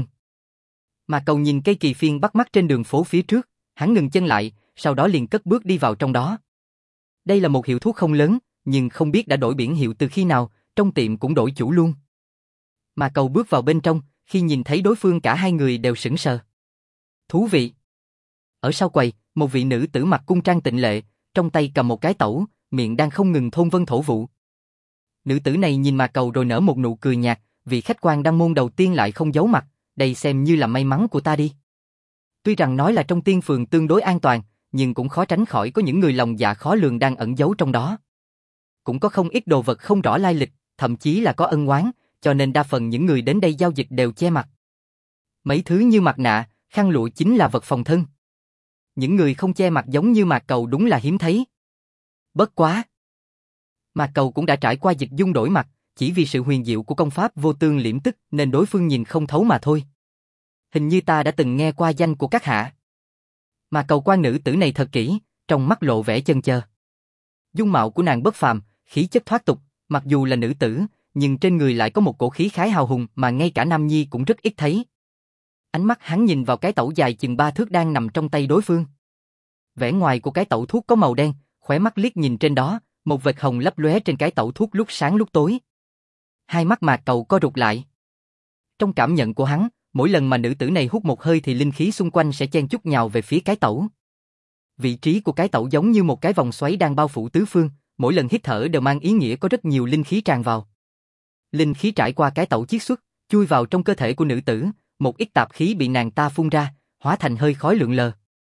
Mà Cầu nhìn cây kỳ phiên bắt mắt trên đường phố phía trước, hắn ngừng chân lại, sau đó liền cất bước đi vào trong đó. Đây là một hiệu thuốc không lớn, nhưng không biết đã đổi biển hiệu từ khi nào, trong tiệm cũng đổi chủ luôn. Mà Cầu bước vào bên trong, khi nhìn thấy đối phương cả hai người đều sững sờ. Thú vị. Ở sau quầy, một vị nữ tử mặc cung trang tịnh lệ, trong tay cầm một cái tẩu, miệng đang không ngừng thôn vân thổ vụ. Nữ tử này nhìn Mà Cầu rồi nở một nụ cười nhạt, vị khách quan đăng môn đầu tiên lại không giấu mặt, đây xem như là may mắn của ta đi. Tuy rằng nói là trong tiên phường tương đối an toàn, nhưng cũng khó tránh khỏi có những người lòng dạ khó lường đang ẩn giấu trong đó. Cũng có không ít đồ vật không rõ lai lịch, thậm chí là có ân oán, cho nên đa phần những người đến đây giao dịch đều che mặt. Mấy thứ như mặt nạ, khăn lụa chính là vật phòng thân. Những người không che mặt giống như Mạc Cầu đúng là hiếm thấy. Bất quá. Mạc Cầu cũng đã trải qua dịch dung đổi mặt, chỉ vì sự huyền diệu của công pháp vô tương liễm tức nên đối phương nhìn không thấu mà thôi. Hình như ta đã từng nghe qua danh của các hạ. Mạc Cầu quan nữ tử này thật kỹ, trong mắt lộ vẻ chần chờ. Dung mạo của nàng bất phàm, khí chất thoát tục, mặc dù là nữ tử, nhưng trên người lại có một cổ khí khái hào hùng mà ngay cả nam nhi cũng rất ít thấy. Ánh mắt hắn nhìn vào cái tẩu dài chừng 3 thước đang nằm trong tay đối phương. Vẻ ngoài của cái tẩu thuốc có màu đen, khóe mắt liếc nhìn trên đó, một vệt hồng lấp lóe trên cái tẩu thuốc lúc sáng lúc tối. Hai mắt Mạc Cầu co rụt lại. Trong cảm nhận của hắn, mỗi lần mà nữ tử này hút một hơi thì linh khí xung quanh sẽ chen chúc nhào về phía cái tẩu. Vị trí của cái tẩu giống như một cái vòng xoáy đang bao phủ tứ phương, mỗi lần hít thở đều mang ý nghĩa có rất nhiều linh khí tràn vào. Linh khí trải qua cái tẩu chiết xuất, chui vào trong cơ thể của nữ tử, một ít tạp khí bị nàng ta phun ra, hóa thành hơi khói lượn lờ.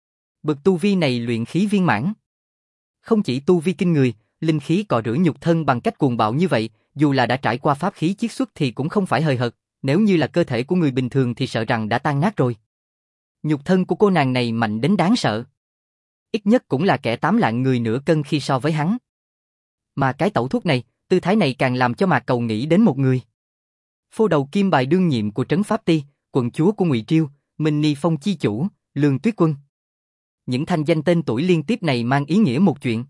Bậc tu vi này luyện khí viên mãn. Không chỉ tu vi kinh người, linh khí cọ rửa nhục thân bằng cách cuồng bạo như vậy, dù là đã trải qua pháp khí chiết xuất thì cũng không phải hời hợt, nếu như là cơ thể của người bình thường thì sợ rằng đã tan nát rồi. Nhục thân của cô nàng này mạnh đến đáng sợ. Ít nhất cũng là kẻ 8 lạng người nửa cân khi so với hắn. Mà cái tẩu thuốc này, tư thái này càng làm cho Mạc Cầu nghĩ đến một người. Phô đầu kim bài đương nhiệm của Trấn Pháp Ti, quận chúa của Ngụy Triêu, Minh Ni Phong chi chủ, Lương Tuyết Quân. Những thanh danh tên tuổi liên tiếp này mang ý nghĩa một chuyện.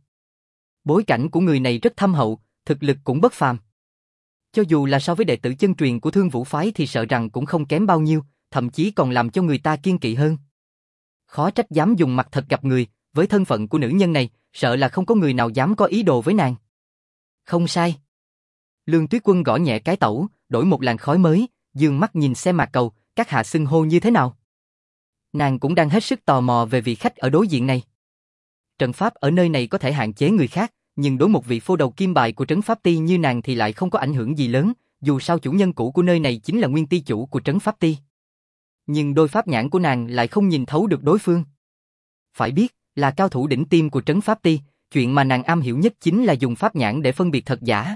Bối cảnh của người này rất thâm hậu, thực lực cũng bất phàm. Cho dù là so với đệ tử chân truyền của Thương Vũ phái thì sợ rằng cũng không kém bao nhiêu, thậm chí còn làm cho người ta kiêng kỵ hơn. Khó trách dám dùng mặt thật gặp người, với thân phận của nữ nhân này, sợ là không có người nào dám có ý đồ với nàng. Không sai. Lương Tuyết Quân gõ nhẹ cái tẩu, đổi một làn khói mới, dương mắt nhìn xem Mạc Cầu, các hạ xưng hô như thế nào. Nàng cũng đang hết sức tò mò về vị khách ở đối diện này. Trận pháp ở nơi này có thể hạn chế người khác, nhưng đối một vị phô đầu kim bài của Trấn Pháp Ti như nàng thì lại không có ảnh hưởng gì lớn, dù sao chủ nhân cũ của nơi này chính là nguyên ti chủ của Trấn Pháp Ti. Nhưng đôi pháp nhãn của nàng lại không nhìn thấu được đối phương. Phải biết, là cao thủ đỉnh tiêm của Trấn Pháp Ti, chuyện mà nàng am hiểu nhất chính là dùng pháp nhãn để phân biệt thật giả.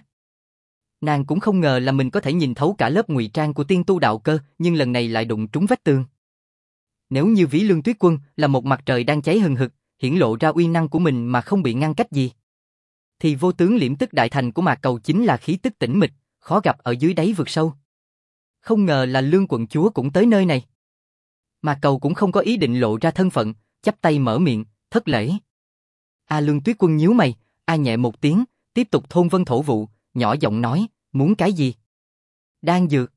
Nàng cũng không ngờ là mình có thể nhìn thấu cả lớp ngụy trang của tiên tu đạo cơ, nhưng lần này lại đụng trúng vách tường. Nếu như ví Lương Tuyết Quân là một mặt trời đang cháy hừng hực, hiển lộ ra uy năng của mình mà không bị ngăn cách gì, thì vô tướng liễm tức đại thành của Mạc Cầu chính là khí tức tĩnh mịch, khó gặp ở dưới đáy vực sâu. Không ngờ là Lương quận chúa cũng tới nơi này. Mạc Cầu cũng không có ý định lộ ra thân phận, chắp tay mở miệng, thất lễ. Lương Tuyết Quân nhíu mày, nhẹ một tiếng, tiếp tục thôn vân thổ vụ, nhỏ giọng nói, muốn cái gì? Đan dược.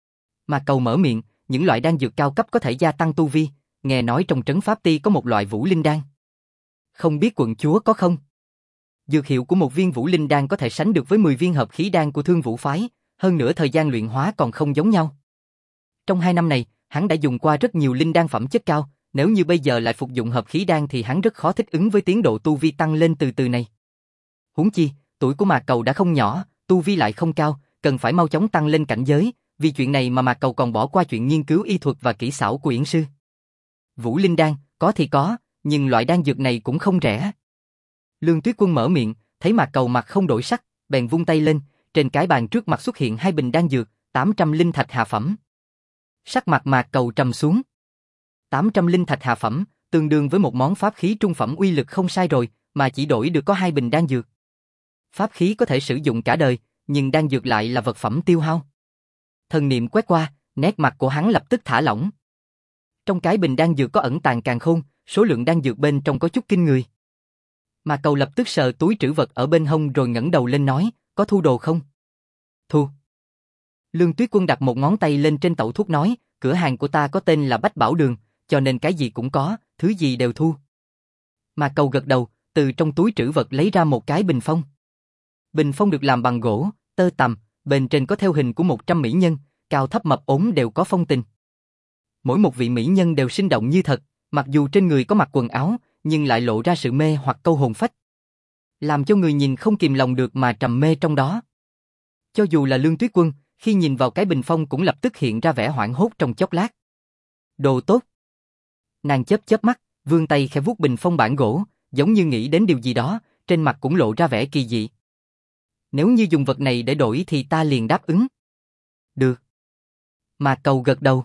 Mạc Cầu mở miệng, những loại đan dược cao cấp có thể gia tăng tu vi, nghe nói trong trấn Pháp Ti có một loại Vũ Linh đan. Không biết quận chúa có không? Dược hiệu của một viên Vũ Linh đan có thể sánh được với 10 viên hợp khí đan của Thương Vũ phái, hơn nữa thời gian luyện hóa còn không giống nhau. Trong 2 năm này, hắn đã dùng qua rất nhiều linh đan phẩm chất cao, nếu như bây giờ lại phục dụng hợp khí đan thì hắn rất khó thích ứng với tiến độ tu vi tăng lên từ từ này. Huống chi, tuổi của Mạc Cầu đã không nhỏ, tu vi lại không cao, cần phải mau chóng tăng lên cảnh giới, vì chuyện này mà Mạc Cầu còn bỏ qua chuyện nghiên cứu y thuật và kỹ xảo của Yển sư. Vũ Linh đan, có thì có, nhưng loại đan dược này cũng không rẻ. Lương Tuyết Quân mở miệng, thấy Mạc Cầu mặt không đổi sắc, bèn vung tay lên, trên cái bàn trước mặt xuất hiện 2 bình đan dược, 800 linh thạch hạ phẩm. Sắc mặt Mạc Cầu trầm xuống. 800 linh thạch hạ phẩm, tương đương với một món pháp khí trung phẩm uy lực không sai rồi, mà chỉ đổi được có 2 bình đan dược. Pháp khí có thể sử dụng cả đời, nhưng đan dược lại là vật phẩm tiêu hao. Thần niệm quét qua, nét mặt của hắn lập tức thả lỏng. Trong cái bình đan dược có ẩn tàng càn khôn, số lượng đan dược bên trong có chút kinh người. Mạc Cầu lập tức sờ túi trữ vật ở bên hông rồi ngẩng đầu lên nói, có thu đồ không? Thu. Lương Tuyết Quân đặt một ngón tay lên trên tẩu thuốc nói, cửa hàng của ta có tên là Bách Bảo Đường, cho nên cái gì cũng có, thứ gì đều thu. Mạc Cầu gật đầu, từ trong túi trữ vật lấy ra một cái bình phong. Bình phong được làm bằng gỗ, tơ tằm, bên trên có theo hình của 100 mỹ nhân, cao thấp mập ốm đều có phong tình. Mỗi một vị mỹ nhân đều sinh động như thật, mặc dù trên người có mặc quần áo, nhưng lại lộ ra sự mê hoặc câu hồn phách, làm cho người nhìn không kìm lòng được mà trầm mê trong đó. Cho dù là Lương Tuyết Quân, khi nhìn vào cái bình phong cũng lập tức hiện ra vẻ hoảng hốt trong chốc lát. Đồ tốt. Nàng chớp chớp mắt, vươn tay khẽ vuốt bình phong bản gỗ, giống như nghĩ đến điều gì đó, trên mặt cũng lộ ra vẻ kỳ dị. Nếu như dùng vật này để đổi thì ta liền đáp ứng. Được. Mạc Cầu gật đầu.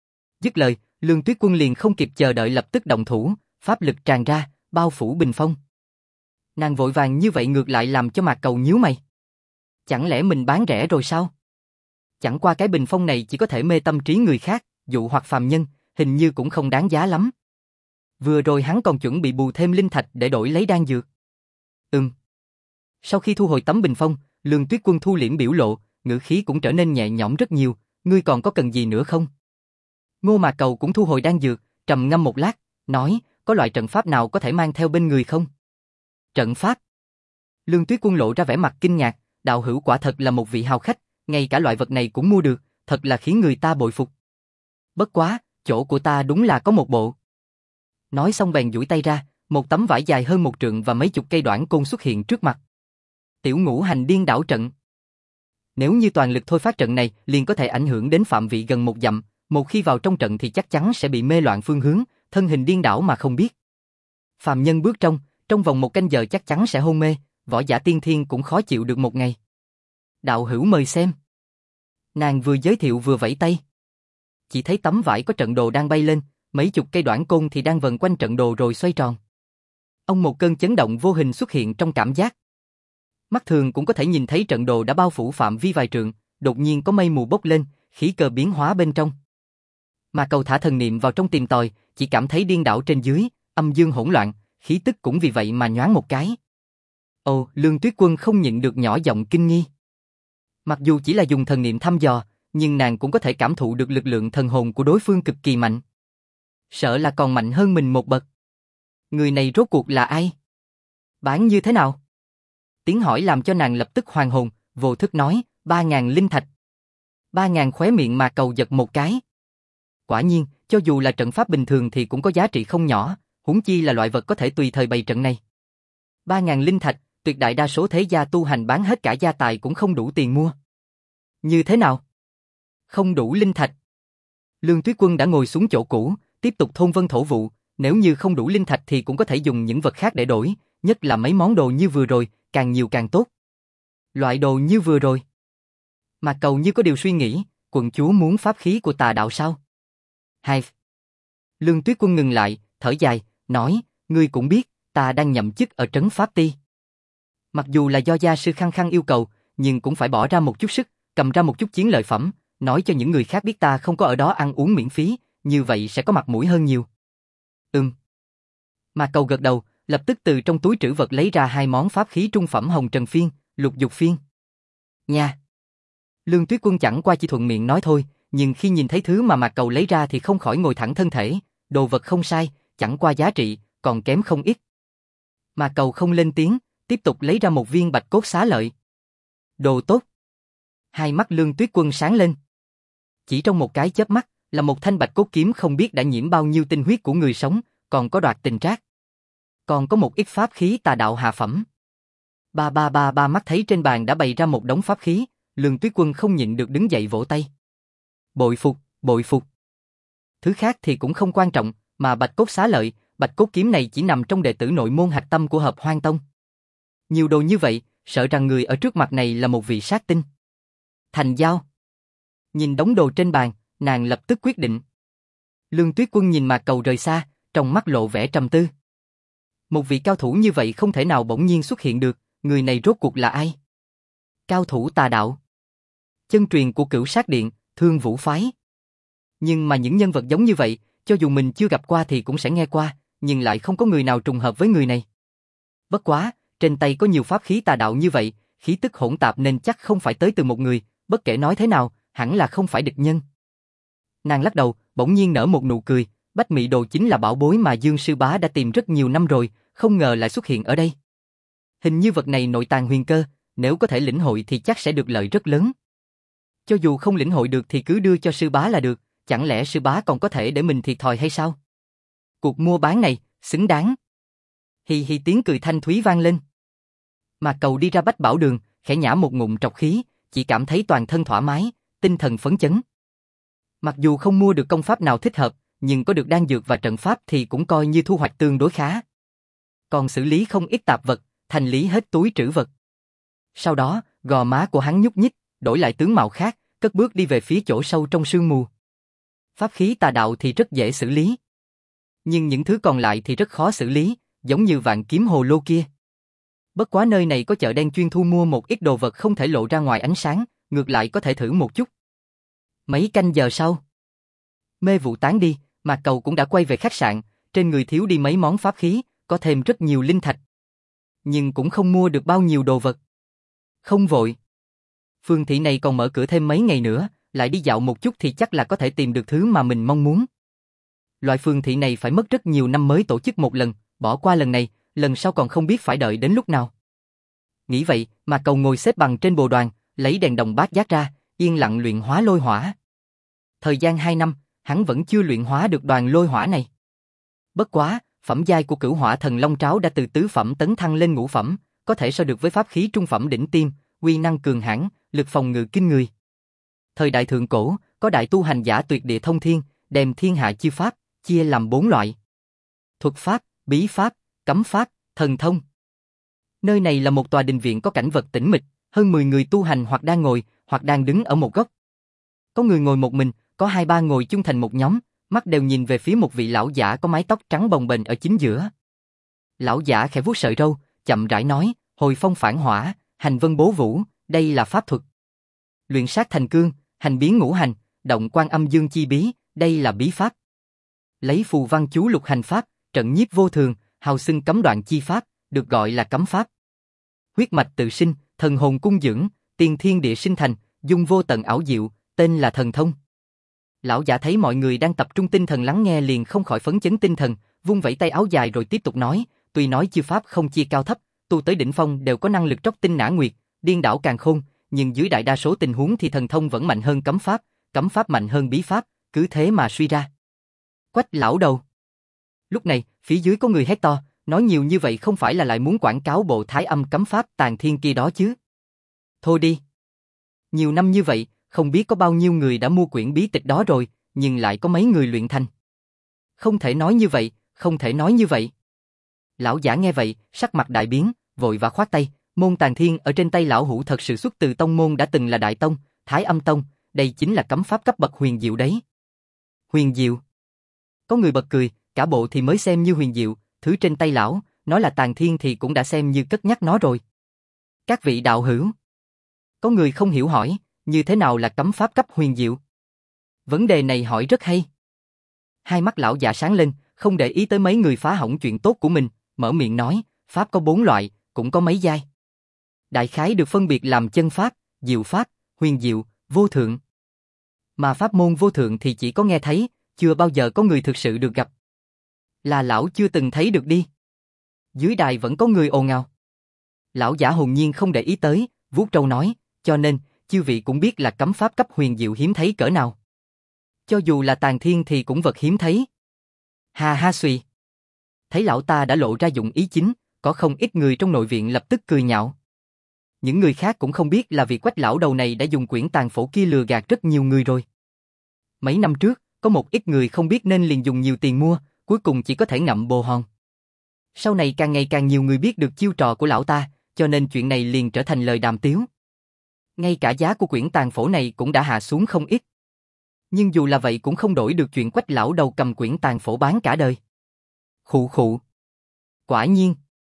Dứt lời, Lương Tuyết Quân liền không kịp chờ đợi lập tức động thủ, pháp lực tràn ra, bao phủ bình phong. Nàng vội vàng như vậy ngược lại làm cho Mạc Cầu nhíu mày. Chẳng lẽ mình bán rẻ rồi sao? Chẳng qua cái bình phong này chỉ có thể mê tâm trí người khác, dụ hoặc phàm nhân, hình như cũng không đáng giá lắm. Vừa rồi hắn còn chuẩn bị bù thêm linh thạch để đổi lấy đan dược. Sau khi thu hồi tấm bình phong, Lương Tuyết Quân thu liễm biểu lộ, ngữ khí cũng trở nên nhẹ nhõm rất nhiều, ngươi còn có cần gì nữa không? Ngô Mạc Cầu cũng thu hồi đan dược, trầm ngâm một lát, nói, có loại trận pháp nào có thể mang theo bên người không? Trận pháp? Lương Tuyết Quân lộ ra vẻ mặt kinh ngạc, đạo hữu quả thật là một vị hào khách, ngay cả loại vật này cũng mua được, thật là khiến người ta bội phục. Bất quá, chỗ của ta đúng là có một bộ. Nói xong bèn duỗi tay ra, một tấm vải dài hơn 1 trượng và mấy chục cây đoản côn xuất hiện trước mặt. Tiểu Ngũ Hành Điên Đảo Trận. Nếu như toàn lực thôi phát trận này, liền có thể ảnh hưởng đến phạm vị gần 1 dặm, một khi vào trong trận thì chắc chắn sẽ bị mê loạn phương hướng, thân hình điên đảo mà không biết. Phàm nhân bước trong vòng 1 canh giờ chắc chắn sẽ hôn mê, võ giả tiên thiên cũng khó chịu được 1 ngày. Đạo hữu mời xem. Nàng vừa giới thiệu vừa vẫy tay. Chỉ thấy tấm vải có trận đồ đang bay lên, mấy chục cây đoản côn thì đang vần quanh trận đồ rồi xoay tròn. Một cơn chấn động vô hình xuất hiện trong cảm giác. Mắt thường cũng có thể nhìn thấy trận đồ đã bao phủ phạm vi vài trượng, đột nhiên có mây mù bốc lên, khí cơ biến hóa bên trong. Mà Cầu thả thần niệm vào trong tìm tòi, chỉ cảm thấy điên đảo trên dưới, âm dương hỗn loạn, khí tức cũng vì vậy mà nhoáng một cái. Lương Tuyết Quân không nhịn được nhỏ giọng kinh nghi. Mặc dù chỉ là dùng thần niệm thăm dò, nhưng nàng cũng có thể cảm thụ được lực lượng thần hồn của đối phương cực kỳ mạnh. Sợ là còn mạnh hơn mình một bậc. Người này rốt cuộc là ai? Bán như thế nào? Tiếng hỏi làm cho nàng lập tức hoàn hồn, vô thức nói, 3.000 linh thạch. 3.000 khóe miệng Mà Cầu giật một cái. Quả nhiên, cho dù là trận pháp bình thường thì cũng có giá trị không nhỏ, huống chi là loại vật có thể tùy thời bày trận này. 3.000 linh thạch, tuyệt đại đa số thế gia tu hành bán hết cả gia tài cũng không đủ tiền mua. Như thế nào? Không đủ linh thạch. Lương Tuyết Quân đã ngồi xuống chỗ cũ, tiếp tục thôn vân thổ vụ, nếu như không đủ linh thạch thì cũng có thể dùng những vật khác để đổi, nhất là mấy món đồ như vừa rồi, càng nhiều càng tốt. Loại đồ như vừa rồi. Mạc Cầu như có điều suy nghĩ, quận chúa muốn pháp khí của tà đạo sao? Hai. Lương Tuyết Quân ngừng lại, thở dài, nói, ngươi cũng biết, ta đang nhậm chức ở trấn Pháp Ti. Mặc dù là do gia sư khăng khăng yêu cầu, nhưng cũng phải bỏ ra một chút sức, cầm ra một chút chiến lợi phẩm, nói cho những người khác biết ta không có ở đó ăn uống miễn phí, như vậy sẽ có mặt mũi hơn nhiều. Mạc Cầu gật đầu, lập tức từ trong túi trữ vật lấy ra 2 món pháp khí trung phẩm Hồng Trần Phiên, Lục Dục Phiên. Nha! Lương Tuyết Quân chẳng qua chỉ thuận miệng nói thôi, nhưng khi nhìn thấy thứ mà Mạc Cầu lấy ra thì không khỏi ngồi thẳng thân thể, đồ vật không sai, chẳng qua giá trị, còn kém không ít. Mạc Cầu không lên tiếng, tiếp tục lấy ra một viên bạch cốt xá lợi. Đồ tốt! Hai mắt Lương Tuyết Quân sáng lên. Chỉ trong một cái chớp mắt, là một thanh bạch cốt kiếm không biết đã nhiễm bao nhiêu tinh huyết của người sống, còn có đoạt tình trác. Còn có một ít pháp khí tà đạo hạ phẩm. Ba mắt thấy trên bàn đã bày ra một đống pháp khí, Lương Tuyết Quân không nhịn được đứng dậy vỗ tay. Bội phục, bội phục. Thứ khác thì cũng không quan trọng, mà bạch cốt xá lợi, bạch cốt kiếm này chỉ nằm trong đệ tử nội môn hạch tâm của Hợp Hoan Tông. Nhiều đồ như vậy, sợ rằng người ở trước mặt này là một vị sát tinh. Thành giao. Nhìn đống đồ trên bàn, nàng lập tức quyết định. Lương Tuyết Quân nhìn Mạc Cầu rời xa, trong mắt lộ vẻ trầm tư. Một vị cao thủ như vậy không thể nào bỗng nhiên xuất hiện được, người này rốt cuộc là ai? Cao thủ tà đạo. Chân truyền của Cửu Sát Điện, Thương Vũ Phái. Nhưng mà những nhân vật giống như vậy, cho dù mình chưa gặp qua thì cũng sẽ nghe qua, nhưng lại không có người nào trùng hợp với người này. Bất quá, trên tay có nhiều pháp khí tà đạo như vậy, khí tức hỗn tạp nên chắc không phải tới từ một người, bất kể nói thế nào, hẳn là không phải địch nhân. Nàng lắc đầu, bỗng nhiên nở một nụ cười, Bách Mị Đồ chính là bảo bối mà Dương Sư Bá đã tìm rất nhiều năm rồi, không ngờ lại xuất hiện ở đây. Hình như vật này nội tàng huyền cơ, nếu có thể lĩnh hội thì chắc sẽ được lợi rất lớn. Cho dù không lĩnh hội được thì cứ đưa cho Sư Bá là được, chẳng lẽ Sư Bá còn có thể để mình thiệt thòi hay sao? Cuộc mua bán này, xứng đáng. Hi hi tiếng cười thanh thúy vang lên. Mạc Cầu đi ra Bách Bảo Đường, khẽ nhả một ngụm trọc khí, chỉ cảm thấy toàn thân thoải mái, tinh thần phấn chấn. Mặc dù không mua được công pháp nào thích hợp, nhưng có được đan dược và trận pháp thì cũng coi như thu hoạch tương đối khá. Còn xử lý không ít tạp vật, thành lý hết túi trữ vật. Sau đó, gò má của hắn nhúc nhích, đổi lại tướng mạo khác, cất bước đi về phía chỗ sâu trong sương mù. Pháp khí tà đạo thì rất dễ xử lý. Nhưng những thứ còn lại thì rất khó xử lý, giống như vạn kiếm hồ lô kia. Bất quá nơi này có chợ đen chuyên thu mua một ít đồ vật không thể lộ ra ngoài ánh sáng, ngược lại có thể thử một chút. Mấy canh giờ sau, mê vụ tán đi, Mạc Cầu cũng đã quay về khách sạn, trên người thiếu đi mấy món pháp khí, có thêm rất nhiều linh thạch. Nhưng cũng không mua được bao nhiêu đồ vật. Không vội. Phương thị này còn mở cửa thêm mấy ngày nữa, lại đi dạo một chút thì chắc là có thể tìm được thứ mà mình mong muốn. Loại phương thị này phải mất rất nhiều năm mới tổ chức một lần, bỏ qua lần này, lần sau còn không biết phải đợi đến lúc nào. Nghĩ vậy, Mạc Cầu ngồi xếp bằng trên bồ đoàn, lấy đèn đồng bát giác ra, yên lặng luyện hóa lôi hỏa. Thời gian 2 năm, hắn vẫn chưa luyện hóa được đoàn lôi hỏa này. Bất quá, phẩm giai của Cửu Hỏa Thần Long Tráo đã từ tứ phẩm tấn thăng lên ngũ phẩm, có thể so được với pháp khí trung phẩm đỉnh tiêm, uy năng cường hãn, lực phòng ngự kinh người. Thời đại thượng cổ, có đại tu hành giả tuyệt địa thông thiên, đem thiên hạ chi pháp chia làm 4 loại: thuật pháp, bí pháp, cấm pháp, thần thông. Nơi này là một tòa đình viện có cảnh vật tĩnh mịch, hơn 10 người tu hành hoặc đang ngồi, hoặc đang đứng ở một góc. Có người ngồi một mình, có 2-3 ngồi chung thành một nhóm, mắt đều nhìn về phía một vị lão giả có mái tóc trắng bồng bềnh ở chính giữa. Lão giả khẽ vuốt sợi râu, chậm rãi nói: hồi phong phản hỏa, hành vân bố vũ, đây là pháp thuật. Luyện sát thành cương, hành biến ngũ hành, động quan âm dương chi bí, đây là bí pháp. Lấy phù văn chú lục hành pháp, trận nhiếp vô thường, hào xưng cấm đoạn chi pháp, được gọi là cấm pháp. Huyết mạch tự sinh, thần hồn cung dưỡng, tiên thiên địa sinh thành, dung vô tận ảo diệu, tên là thần thông. Lão giả thấy mọi người đang tập trung tinh thần lắng nghe liền không khỏi phấn chấn tinh thần, vung vẩy tay áo dài rồi tiếp tục nói: tuy nói chiêu pháp không chia cao thấp, tu tới đỉnh phong đều có năng lực tróc tinh nã nguyệt, điên đảo càn khôn, nhưng dưới đại đa số tình huống thì thần thông vẫn mạnh hơn cấm pháp mạnh hơn bí pháp, cứ thế mà suy ra. Quách lão đầu. Lúc này, phía dưới có người hét to, nói nhiều như vậy không phải là lại muốn quảng cáo bộ thái âm cấm pháp tàn thiên kia đó chứ? Thôi đi. Nhiều năm như vậy, không biết có bao nhiêu người đã mua quyển bí tịch đó rồi, nhưng lại có mấy người luyện thành. Không thể nói như vậy, không thể nói như vậy. Lão giả nghe vậy, sắc mặt đại biến, vội vã khoát tay, môn tàn thiên ở trên tay lão hủ thật sự xuất từ tông môn đã từng là Đại Tông, Thái Âm Tông, đây chính là cấm pháp cấp bậc huyền diệu đấy. Huyền diệu? Có người bật cười, cả bộ thì mới xem như huyền diệu, thứ trên tay lão, nói là tàn thiên thì cũng đã xem như cất nhắc nó rồi. Các vị đạo hữu. Có người không hiểu hỏi, như thế nào là cấm pháp cấp huyền diệu? Vấn đề này hỏi rất hay. Hai mắt lão già sáng lên, không để ý tới mấy người phá hỏng chuyện tốt của mình, mở miệng nói, pháp có 4 loại, cũng có mấy giai. Đại khái được phân biệt làm chân pháp, diệu pháp, huyền diệu, vô thượng. Mà pháp môn vô thượng thì chỉ có nghe thấy, chưa bao giờ có người thực sự được gặp. Là lão chưa từng thấy được đi. Dưới đài vẫn có người ồn ào. Lão giả hồn nhiên không để ý tới, vuốt râu nói, cho nên, chư vị cũng biết là cấm pháp cấp huyền diệu hiếm thấy cỡ nào. Cho dù là tàn thiên thì cũng vật hiếm thấy. Ha ha suy. Thấy lão ta đã lộ ra dụng ý chính, có không ít người trong nội viện lập tức cười nhạo. Những người khác cũng không biết là vì Quách lão đầu này đã dùng quyển tàn phổ kia lừa gạt rất nhiều người rồi. Mấy năm trước, có một ít người không biết nên liền dùng nhiều tiền mua, cuối cùng chỉ có thể ngậm bồ hòn. Sau này càng ngày càng nhiều người biết được chiêu trò của lão ta, cho nên chuyện này liền trở thành lời đàm tiếu. Ngay cả giá của quyển tàn phổ này cũng đã hạ xuống không ít. Nhưng dù là vậy cũng không đổi được chuyện Quách lão đầu cầm quyển tàn phổ bán cả đời. Khụ khụ. Quả nhiên.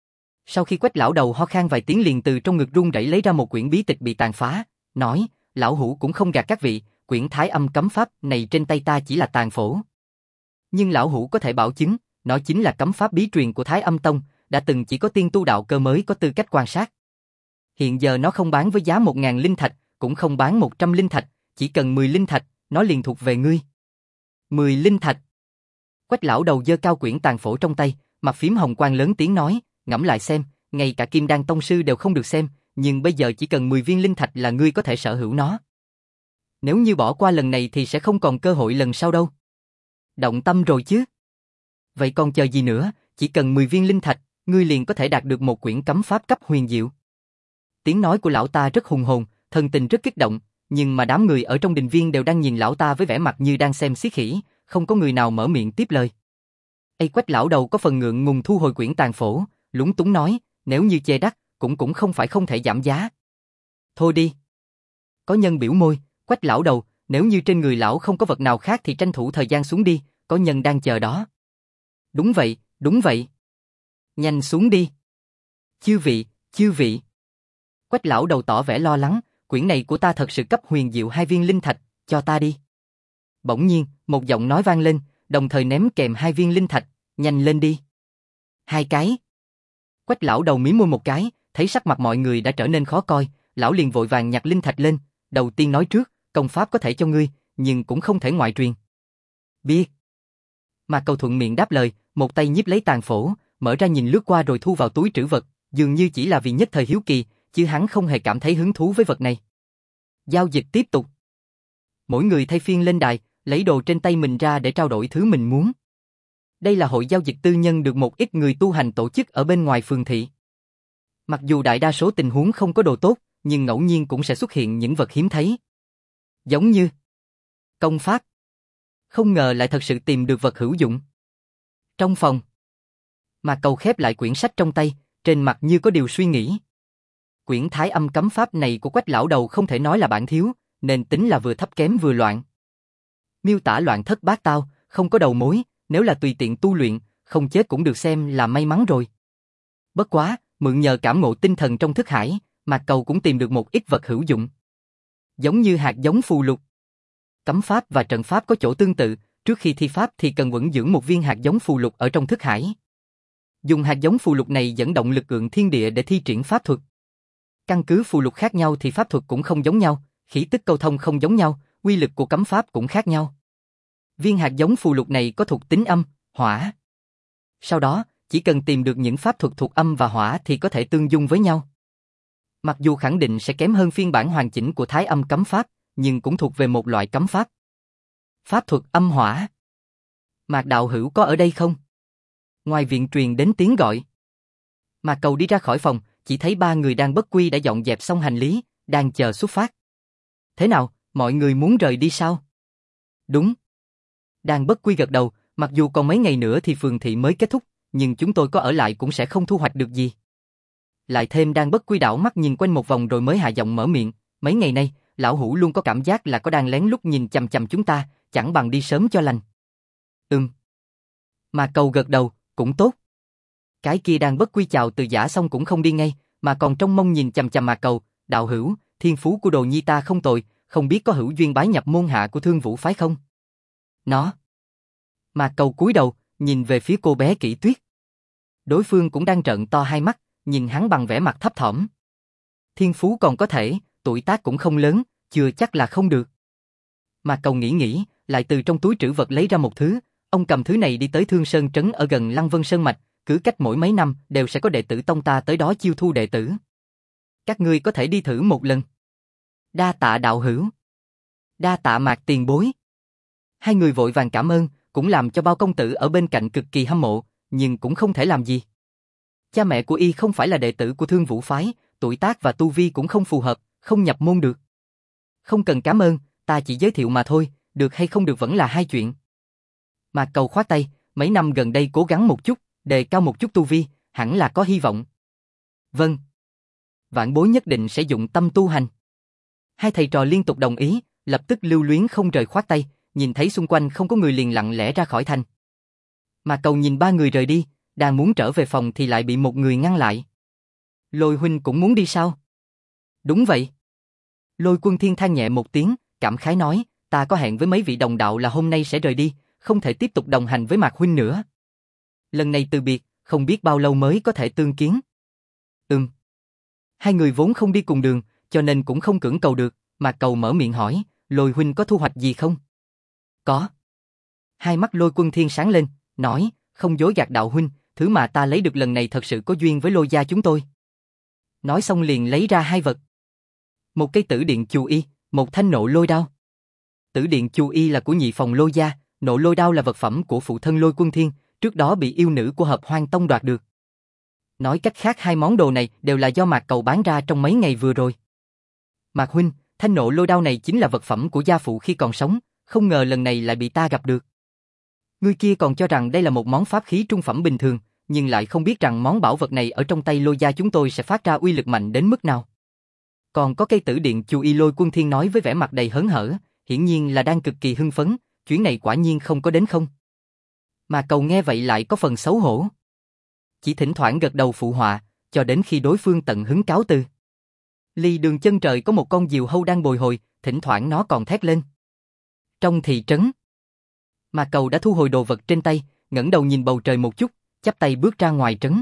Sau khi Quách lão đầu ho khan vài tiếng liền từ trong ngực run rẩy lấy ra một quyển bí tịch bị tàn phá, nói, lão hủ cũng không gạt các vị, quyển Thái Âm cấm pháp này trên tay ta chỉ là tàn phổ. Nhưng lão hủ có thể bảo chứng, nó chính là cấm pháp bí truyền của Thái Âm Tông, đã từng chỉ có tiên tu đạo cơ mới có tư cách quan sát. Hiện giờ nó không bán với giá 1000 linh thạch, cũng không bán 100 linh thạch, chỉ cần 10 linh thạch, nó liền thuộc về ngươi. 10 linh thạch. Quách lão đầu giơ cao quyển tàn phổ trong tay, mặt phím hồng quang lớn tiếng nói, ngẫm lại xem, ngay cả Kim Đan tông sư đều không được xem, nhưng bây giờ chỉ cần 10 viên linh thạch là ngươi có thể sở hữu nó. Nếu như bỏ qua lần này thì sẽ không còn cơ hội lần sau đâu. Động tâm rồi chứ? Vậy còn chờ gì nữa, chỉ cần 10 viên linh thạch, ngươi liền có thể đạt được một quyển cấm pháp cấp huyền diệu. Tiếng nói của lão ta rất hùng hồn, thần tình rất kích động, nhưng mà đám người ở trong đình viên đều đang nhìn lão ta với vẻ mặt như đang xem xiết khỉ, không có người nào mở miệng tiếp lời. Quách lão đầu có phần ngượng ngùng thu hồi quyển tàn phổ, lúng túng nói, nếu như chê đắt, cũng không phải không thể giảm giá. Thôi đi. Có nhân biểu môi, Quách lão đầu, nếu như trên người lão không có vật nào khác thì tranh thủ thời gian xuống đi, có nhân đang chờ đó. Đúng vậy, đúng vậy. Nhanh xuống đi. Chư vị, chư vị. Quách lão đầu tỏ vẻ lo lắng, quyển này của ta thật sự cấp huyền diệu 2 viên linh thạch, cho ta đi. Bỗng nhiên, một giọng nói vang lên, đồng thời ném kèm 2 viên linh thạch, nhanh lên đi. 2 cái. Quách lão đầu mí môi một cái, thấy sắc mặt mọi người đã trở nên khó coi, lão liền vội vàng nhặt linh thạch lên, đầu tiên nói trước, công pháp có thể cho ngươi, nhưng cũng không thể ngoại truyền. Biết. Mà Cầu thuận miệng đáp lời, một tay nhíp lấy tàn phổ, mở ra nhìn lướt qua rồi thu vào túi trữ vật, dường như chỉ là vì nhất thời hiếu kỳ, chứ hắn không hề cảm thấy hứng thú với vật này. Giao dịch tiếp tục. Mỗi người thay phiên lên đài, lấy đồ trên tay mình ra để trao đổi thứ mình muốn. Đây là hội giao dịch tư nhân được một ít người tu hành tổ chức ở bên ngoài phường thị. Mặc dù đại đa số tình huống không có đồ tốt, nhưng ngẫu nhiên cũng sẽ xuất hiện những vật hiếm thấy. Giống như công pháp. Không ngờ lại thật sự tìm được vật hữu dụng. Trong phòng, mà Cầu khép lại quyển sách trong tay, trên mặt như có điều suy nghĩ. Quyển Thái Âm cấm pháp này của Quách lão đầu không thể nói là bản thiếu, nên tính là vừa thấp kém vừa loạn. Miêu tả loạn thất bát tao, không có đầu mối, nếu là tùy tiện tu luyện, không chết cũng được xem là may mắn rồi. Bất quá, mượn nhờ cảm ngộ tinh thần trong thức hải, mà Cầu cũng tìm được một ít vật hữu dụng. Giống như hạt giống phù lục. Cấm pháp và trận pháp có chỗ tương tự, trước khi thi pháp thì cần vẫn dưỡng một viên hạt giống phù lục ở trong thức hải. Dùng hạt giống phù lục này dẫn động lực lượng thiên địa để thi triển pháp thuật. Căn cứ phù lục khác nhau thì pháp thuật cũng không giống nhau, khí tức câu thông không giống nhau, quy lực của cấm pháp cũng khác nhau. Viên hạt giống phù lục này có thuộc tính âm, hỏa. Sau đó, chỉ cần tìm được những pháp thuật thuộc âm và hỏa thì có thể tương dung với nhau. Mặc dù khẳng định sẽ kém hơn phiên bản hoàn chỉnh của Thái Âm cấm pháp, nhưng cũng thuộc về một loại cấm pháp. Pháp thuật âm hỏa. Mạc đạo hữu có ở đây không? Ngoài viện truyền đến tiếng gọi. Mạc Cầu đi ra khỏi phòng, chỉ thấy 3 người đang bất quy đã dọn dẹp xong hành lý, đang chờ xuất phát. Thế nào, mọi người muốn rời đi sao? Đúng. Đang bất quy gật đầu, mặc dù còn mấy ngày nữa thì phường thị mới kết thúc, nhưng chúng tôi có ở lại cũng sẽ không thu hoạch được gì. Lại thêm đang bất quy đảo mắt nhìn quanh một vòng rồi mới hạ giọng mở miệng, mấy ngày nay, lão hủ luôn có cảm giác là có đang lén lút nhìn chằm chằm chúng ta, chẳng bằng đi sớm cho lành. Mà Cầu gật đầu, cũng tốt. Cái kia đang bất quy chào từ giả xong cũng không đi ngay, mà còn trông mong nhìn chằm chằm mà Cầu, đạo hữu, thiên phú của đồ nhi ta không tồi, không biết có hữu duyên bái nhập môn hạ của Thương Vũ phái không? Nó. Mà Cầu cúi đầu, nhìn về phía cô bé Kỷ Tuyết. Đối phương cũng đang trợn to hai mắt, nhìn hắn bằng vẻ mặt thấp thỏm. Thiên phú còn có thể, tuổi tác cũng không lớn, chưa chắc là không được. Mà Cầu nghĩ, lại từ trong túi trữ vật lấy ra một thứ, ông cầm thứ này đi tới Thương Sơn trấn ở gần Lăng Vân Sơn mạch, cứ cách mỗi mấy năm đều sẽ có đệ tử tông ta tới đó chiêu thu đệ tử. Các ngươi có thể đi thử một lần. Đa tạ đạo hữu. Đa tạ Mạc tiền bối. Hai người vội vàng cảm ơn, cũng làm cho bao công tử ở bên cạnh cực kỳ hâm mộ, nhưng cũng không thể làm gì. Cha mẹ của y không phải là đệ tử của Thương Vũ phái, tuổi tác và tu vi cũng không phù hợp, không nhập môn được. Không cần cảm ơn, ta chỉ giới thiệu mà thôi, được hay không được vẫn là hai chuyện. Mà Cầu khoát tay, mấy năm gần đây cố gắng một chút, đề cao một chút tu vi, hẳn là có hy vọng. Vâng. Vãn bối nhất định sẽ dụng tâm tu hành. Hai thầy trò liên tục đồng ý, lập tức lưu luyến không rời khoát tay, nhìn thấy xung quanh không có người liền lặng lẽ ra khỏi thành. Mà Cầu nhìn ba người rời đi, đang muốn trở về phòng thì lại bị một người ngăn lại. Lôi huynh cũng muốn đi sao? Đúng vậy. Lôi Quân Thiên than nhẹ một tiếng, cảm khái nói, ta có hẹn với mấy vị đồng đạo là hôm nay sẽ rời đi, không thể tiếp tục đồng hành với Mạc huynh nữa. Lần này từ biệt, không biết bao lâu mới có thể tương kiến. Hai người vốn không đi cùng đường, cho nên cũng không cưỡng cầu được, mà Cầu mở miệng hỏi, Lôi huynh có thu hoạch gì không? Có. Hai mắt Lôi Quân Thiên sáng lên, nói, không dối gạt đạo huynh, thứ mà ta lấy được lần này thật sự có duyên với Lôi gia chúng tôi. Nói xong liền lấy ra hai vật. Một cây tử điện chù y, một thanh nộ lôi đao. Tử điện chù y là của nhị phòng Lôi gia, nộ lôi đao là vật phẩm của phụ thân Lôi Quân Thiên, trước đó bị yêu nữ của Hợp Hoan Tông đoạt được. Nói cách khác hai món đồ này đều là do Mạc Cầu bán ra trong mấy ngày vừa rồi. Mạc huynh, thanh nộ lôi đao này chính là vật phẩm của gia phụ khi còn sống, không ngờ lần này lại bị ta gặp được. Người kia còn cho rằng đây là một món pháp khí trung phẩm bình thường, nhưng lại không biết rằng món bảo vật này ở trong tay Lôi gia chúng tôi sẽ phát ra uy lực mạnh đến mức nào. Còn có cây tử điện chù y, Lôi Quân Thiên nói với vẻ mặt đầy hớn hở, hiển nhiên là đang cực kỳ hưng phấn, chuyến này quả nhiên không có đến không. Mà Cầu nghe vậy lại có phần xấu hổ. Chỉ thỉnh thoảng gật đầu phụ họa, cho đến khi đối phương tận hứng cáo từ. Ly đường chân trời có một con diều hâu đang bồi hồi, thỉnh thoảng nó còn thét lên. Trong thị trấn, Mà Cầu đã thu hồi đồ vật trên tay, ngẩng đầu nhìn bầu trời một chút, chắp tay bước ra ngoài trấn.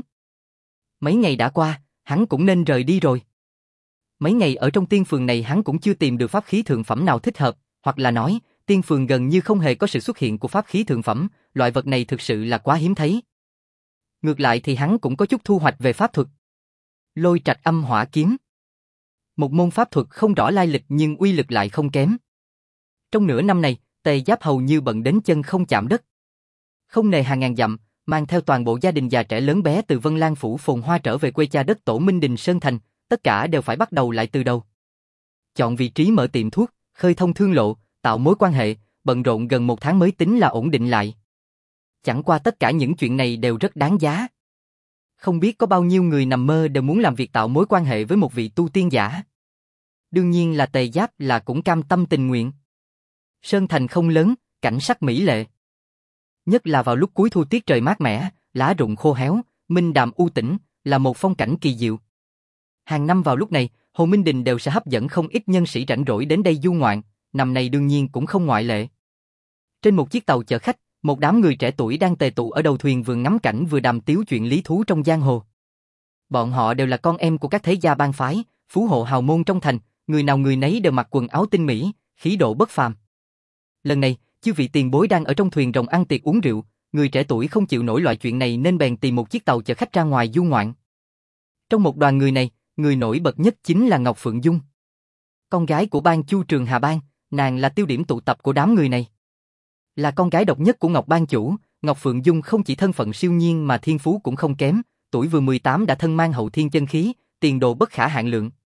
Mấy ngày đã qua, hắn cũng nên rời đi rồi. Mấy ngày ở trong tiên phường này hắn cũng chưa tìm được pháp khí thượng phẩm nào thích hợp, hoặc là nói, tiên phường gần như không hề có sự xuất hiện của pháp khí thượng phẩm, loại vật này thực sự là quá hiếm thấy. Ngược lại thì hắn cũng có chút thu hoạch về pháp thuật. Lôi Trạch Âm Hỏa Kiếm. Một môn pháp thuật không rõ lai lịch nhưng uy lực lại không kém. Trong nửa năm này, Tề Giáp hầu như bận đến chân không chạm đất. Không nề hàng ngàn dặm, mang theo toàn bộ gia đình già trẻ lớn bé từ Vân Lan phủ phồn hoa trở về quê cha đất tổ Minh Đình Sơn Thành, tất cả đều phải bắt đầu lại từ đầu. Chọn vị trí mở tiệm thuốc, khơi thông thương lộ, tạo mối quan hệ, bận rộn gần một tháng mới tính là ổn định lại. Chẳng qua tất cả những chuyện này đều rất đáng giá. Không biết có bao nhiêu người nằm mơ đều muốn làm việc tạo mối quan hệ với một vị tu tiên giả. Đương nhiên là Tề Giáp là cũng cam tâm tình nguyện. Sơn Thành không lớn, cảnh sắc mỹ lệ. Nhất là vào lúc cuối thu tiết trời mát mẻ, lá rụng khô héo, minh đàm u tĩnh, là một phong cảnh kỳ diệu. Hàng năm vào lúc này, Hồ Minh Đình đều sẽ hấp dẫn không ít nhân sĩ rảnh rỗi đến đây du ngoạn, năm nay đương nhiên cũng không ngoại lệ. Trên một chiếc tàu chở khách, một đám người trẻ tuổi đang tề tụ ở đầu thuyền vừa ngắm cảnh vừa đàm tiếu chuyện lý thú trong giang hồ. Bọn họ đều là con em của các thế gia bang phái, phú hộ hào môn trong thành, người nào người nấy đều mặc quần áo tinh mỹ, khí độ bất phàm. Lần này, chư vị tiền bối đang ở trong thuyền rồng ăn tiệc uống rượu, người trẻ tuổi không chịu nổi loại chuyện này nên bèn tìm một chiếc tàu chở khách ra ngoài du ngoạn. Trong một đoàn người này, người nổi bật nhất chính là Ngọc Phượng Dung. Con gái của Ban Chu Trường Hà Bang, nàng là tiêu điểm tụ tập của đám người này. Là con gái độc nhất của Ngọc Ban chủ, Ngọc Phượng Dung không chỉ thân phận siêu nhiên mà thiên phú cũng không kém, tuổi vừa 18 đã thân mang hậu thiên chân khí, tiền đồ bất khả hạn lượng.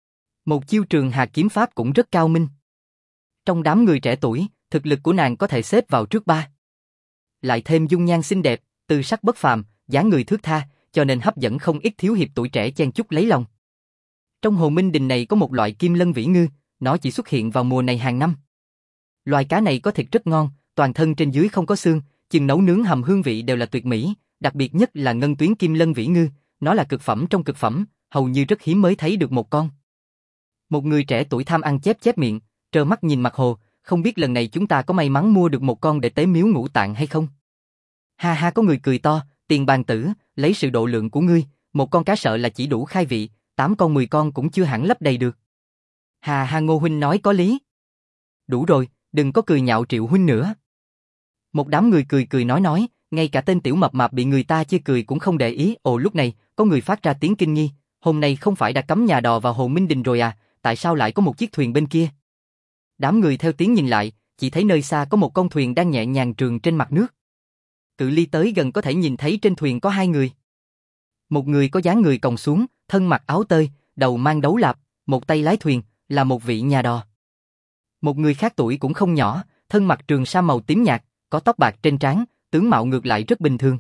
Một chiêu Trường Hà kiếm pháp cũng rất cao minh. Trong đám người trẻ tuổi, thực lực của nàng có thể xếp vào trước ba. Lại thêm dung nhan xinh đẹp, tư sắc bất phàm, dáng người thướt tha, cho nên hấp dẫn không ít thiếu hiệp tuổi trẻ chen chúc lấy lòng. Trong Hồ Minh Đình này có một loại kim lân vĩ ngư, nó chỉ xuất hiện vào mùa này hàng năm. Loài cá này có thịt rất ngon, toàn thân trên dưới không có xương, chừng nấu nướng hầm hương vị đều là tuyệt mỹ, đặc biệt nhất là ngân tuyến kim lân vĩ ngư, nó là cực phẩm trong cực phẩm, hầu như rất hiếm mới thấy được một con. Một người trẻ tuổi tham ăn chép chép miệng, trơ mắt nhìn mặt Hồ, không biết lần này chúng ta có may mắn mua được một con để tế miếu Ngũ Tạng hay không? Ha ha, có người cười to, tiền bàn tử, lấy sự độ lượng của ngươi, một con cá sợ là chỉ đủ khai vị, 8 con 10 con cũng chưa hẳn lấp đầy được. Ha ha, Ngô huynh nói có lý. Đủ rồi, đừng có cười nhạo Triệu huynh nữa. Một đám người cười cười nói, ngay cả tên tiểu mập mạp bị người ta chê cười cũng không để ý. Ồ, lúc này, có người phát ra tiếng kinh nghi, hôm nay không phải đã cấm nhà đò vào Hồ Minh Đình rồi à, tại sao lại có một chiếc thuyền bên kia? Đám người theo tiếng nhìn lại, chỉ thấy nơi xa có một con thuyền đang nhẹ nhàng trườn trên mặt nước. Cự ly tới gần có thể nhìn thấy trên thuyền có 2 người. Một người có dáng người còng xuống, thân mặc áo tơi, đầu mang đấu lạp, một tay lái thuyền, là một vị nhà đò. Một người khác tuổi cũng không nhỏ, thân mặc trường sa màu tím nhạt, có tóc bạc trên trán, tướng mạo ngược lại rất bình thường.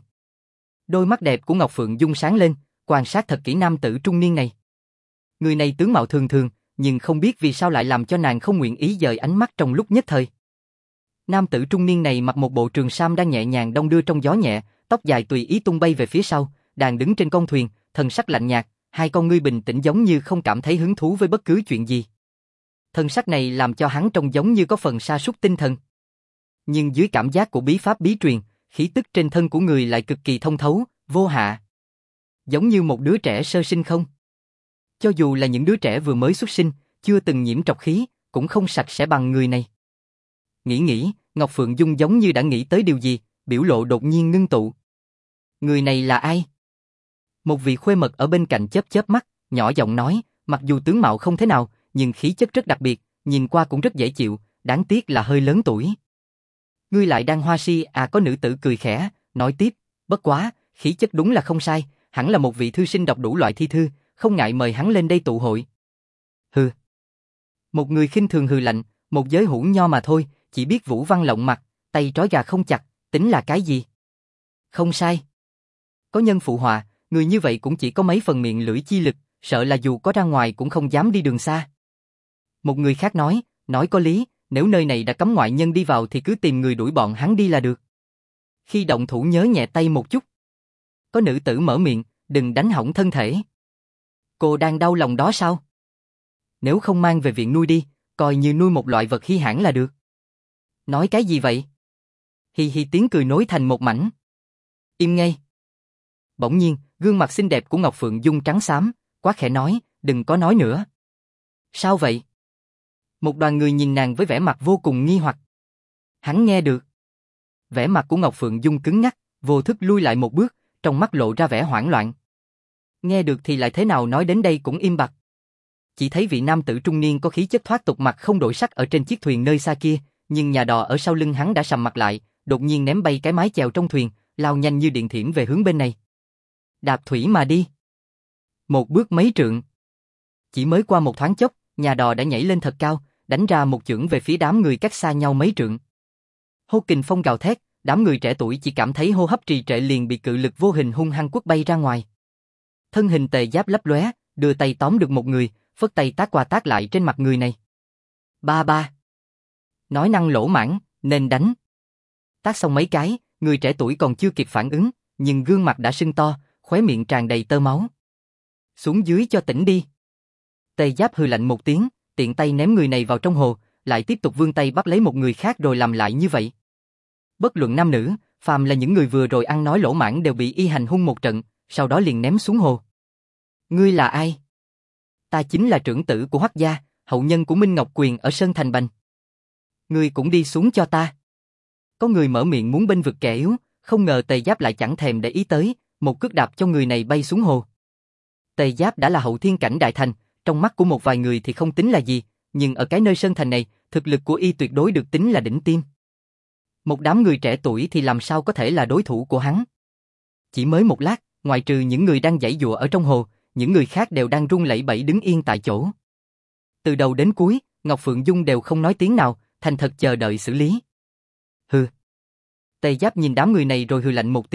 Đôi mắt đẹp của Ngọc Phượng Dung sáng lên, quan sát thật kỹ nam tử trung niên này. Người này tướng mạo thường thường, nhưng không biết vì sao lại làm cho nàng không nguyện ý dời ánh mắt trong lúc nhất thời. Nam tử trung niên này mặc một bộ trường sam đang nhẹ nhàng đong đưa trong gió nhẹ, tóc dài tùy ý tung bay về phía sau, đang đứng trên con thuyền, thần sắc lạnh nhạt, hai con ngươi bình tĩnh giống như không cảm thấy hứng thú với bất cứ chuyện gì. Thân sắc này làm cho hắn trông giống như có phần sa sút tinh thần. Nhưng dưới cảm giác của bí pháp bí truyền, khí tức trên thân của người lại cực kỳ thông thấu, vô hạ. Giống như một đứa trẻ sơ sinh không? Cho dù là những đứa trẻ vừa mới xuất sinh, chưa từng nhiễm trọc khí, cũng không sạch sẽ bằng người này. Nghĩ, Ngọc Phượng Dung giống như đã nghĩ tới điều gì, biểu lộ đột nhiên ngưng tụ. Người này là ai? Một vị khuê mật ở bên cạnh chớp chớp mắt, nhỏ giọng nói, mặc dù tướng mạo không thế nào, nhưng khí chất rất đặc biệt, nhìn qua cũng rất dễ chịu, đáng tiếc là hơi lớn tuổi. Ngươi lại đang hoa si à? Có nữ tử cười khẽ, nói tiếp, bất quá, khí chất đúng là không sai, hẳn là một vị thư sinh đọc đủ loại thi thư, không ngại mời hắn lên đây tụ hội. Hừ. Một người khinh thường hừ lạnh, một giới hữu nho mà thôi, chỉ biết vũ văn lộng mặt, tay trói gà không chặt, tính là cái gì? Không sai. Có nhân phụ họa, người như vậy cũng chỉ có mấy phần miệng lưỡi chi lực, sợ là dù có ra ngoài cũng không dám đi đường xa. Một người khác nói có lý, nếu nơi này đã cấm ngoại nhân đi vào thì cứ tìm người đuổi bọn hắn đi là được. Khi động thủ nhớ nhẹ tay một chút. Có nữ tử mở miệng, đừng đánh hỏng thân thể. Cô đang đau lòng đó sao? Nếu không mang về viện nuôi đi, coi như nuôi một loại vật hi hãn là được. Nói cái gì vậy? Hi hi, tiếng cười nối thành một mảnh. Im ngay. Bỗng nhiên, gương mặt xinh đẹp của Ngọc Phượng Dung trắng xám, quá khẽ nói, đừng có nói nữa. Sao vậy? Một đoàn người nhìn nàng với vẻ mặt vô cùng nghi hoặc. Hắn nghe được. Vẻ mặt của Ngọc Phượng Dung cứng ngắc, vô thức lui lại một bước, trong mắt lộ ra vẻ hoảng loạn. Nghe được thì lại thế nào, nói đến đây cũng im bặt. Chỉ thấy vị nam tử trung niên có khí chất thoát tục mặt không đổi sắc ở trên chiếc thuyền nơi xa kia, nhưng nhà đò ở sau lưng hắn đã sầm mặt lại, đột nhiên ném bay cái mái chèo trong thuyền, lao nhanh như điện thiểm về hướng bên này. Đạp thủy mà đi. Một bước mấy trượng. Chỉ mới qua một thoáng chốc, nhà đò đã nhảy lên thật cao, đánh ra một chưởng về phía đám người cách xa nhau mấy trượng. Hô kình phong gào thét, đám người trẻ tuổi chỉ cảm thấy hô hấp trì trệ liền bị cự lực vô hình hung hăng quất bay ra ngoài. Thân hình Tề Giáp lấp lóe, đưa tay tóm được một người, phất tay tát qua tát lại trên mặt người này. Ba. Nói năng lỗ mãng, nên đánh. Tát xong mấy cái, người trẻ tuổi còn chưa kịp phản ứng, nhưng gương mặt đã sưng to, khóe miệng tràn đầy tơ máu. Xuống dưới cho tỉnh đi. Tề Giáp hừ lạnh một tiếng, tiện tay ném người này vào trong hồ, lại tiếp tục vươn tay bắt lấy một người khác rồi làm lại như vậy. Bất luận nam nữ, phàm là những người vừa rồi ăn nói lỗ mãng đều bị y hành hung một trận, sau đó liền ném xuống hồ. Ngươi là ai? Ta chính là trưởng tử của Hoắc gia, hậu nhân của Minh Ngọc Quyền ở Sơn Thành Bành. Ngươi cũng đi xuống cho ta. Có người mở miệng muốn bênh vực kẻ yếu, không ngờ Tề Giáp lại chẳng thèm để ý tới, một cước đạp cho người này bay xuống hồ. Tề Giáp đã là hậu thiên cảnh đại thành, trong mắt của một vài người thì không tính là gì, nhưng ở cái nơi Sơn Thành này, thực lực của y tuyệt đối được tính là đỉnh tiêm. Một đám người trẻ tuổi thì làm sao có thể là đối thủ của hắn. Chỉ mới một lát, ngoại trừ những người đang giãy giụa ở trong hồ, những người khác đều đang run lẩy bẩy đứng yên tại chỗ. Từ đầu đến cuối, Ngọc Phượng Dung đều không nói tiếng nào, thành thật chờ đợi xử lý. Hừ. Tề Giáp nhìn đám người này rồi hừ lạnh một tiếng,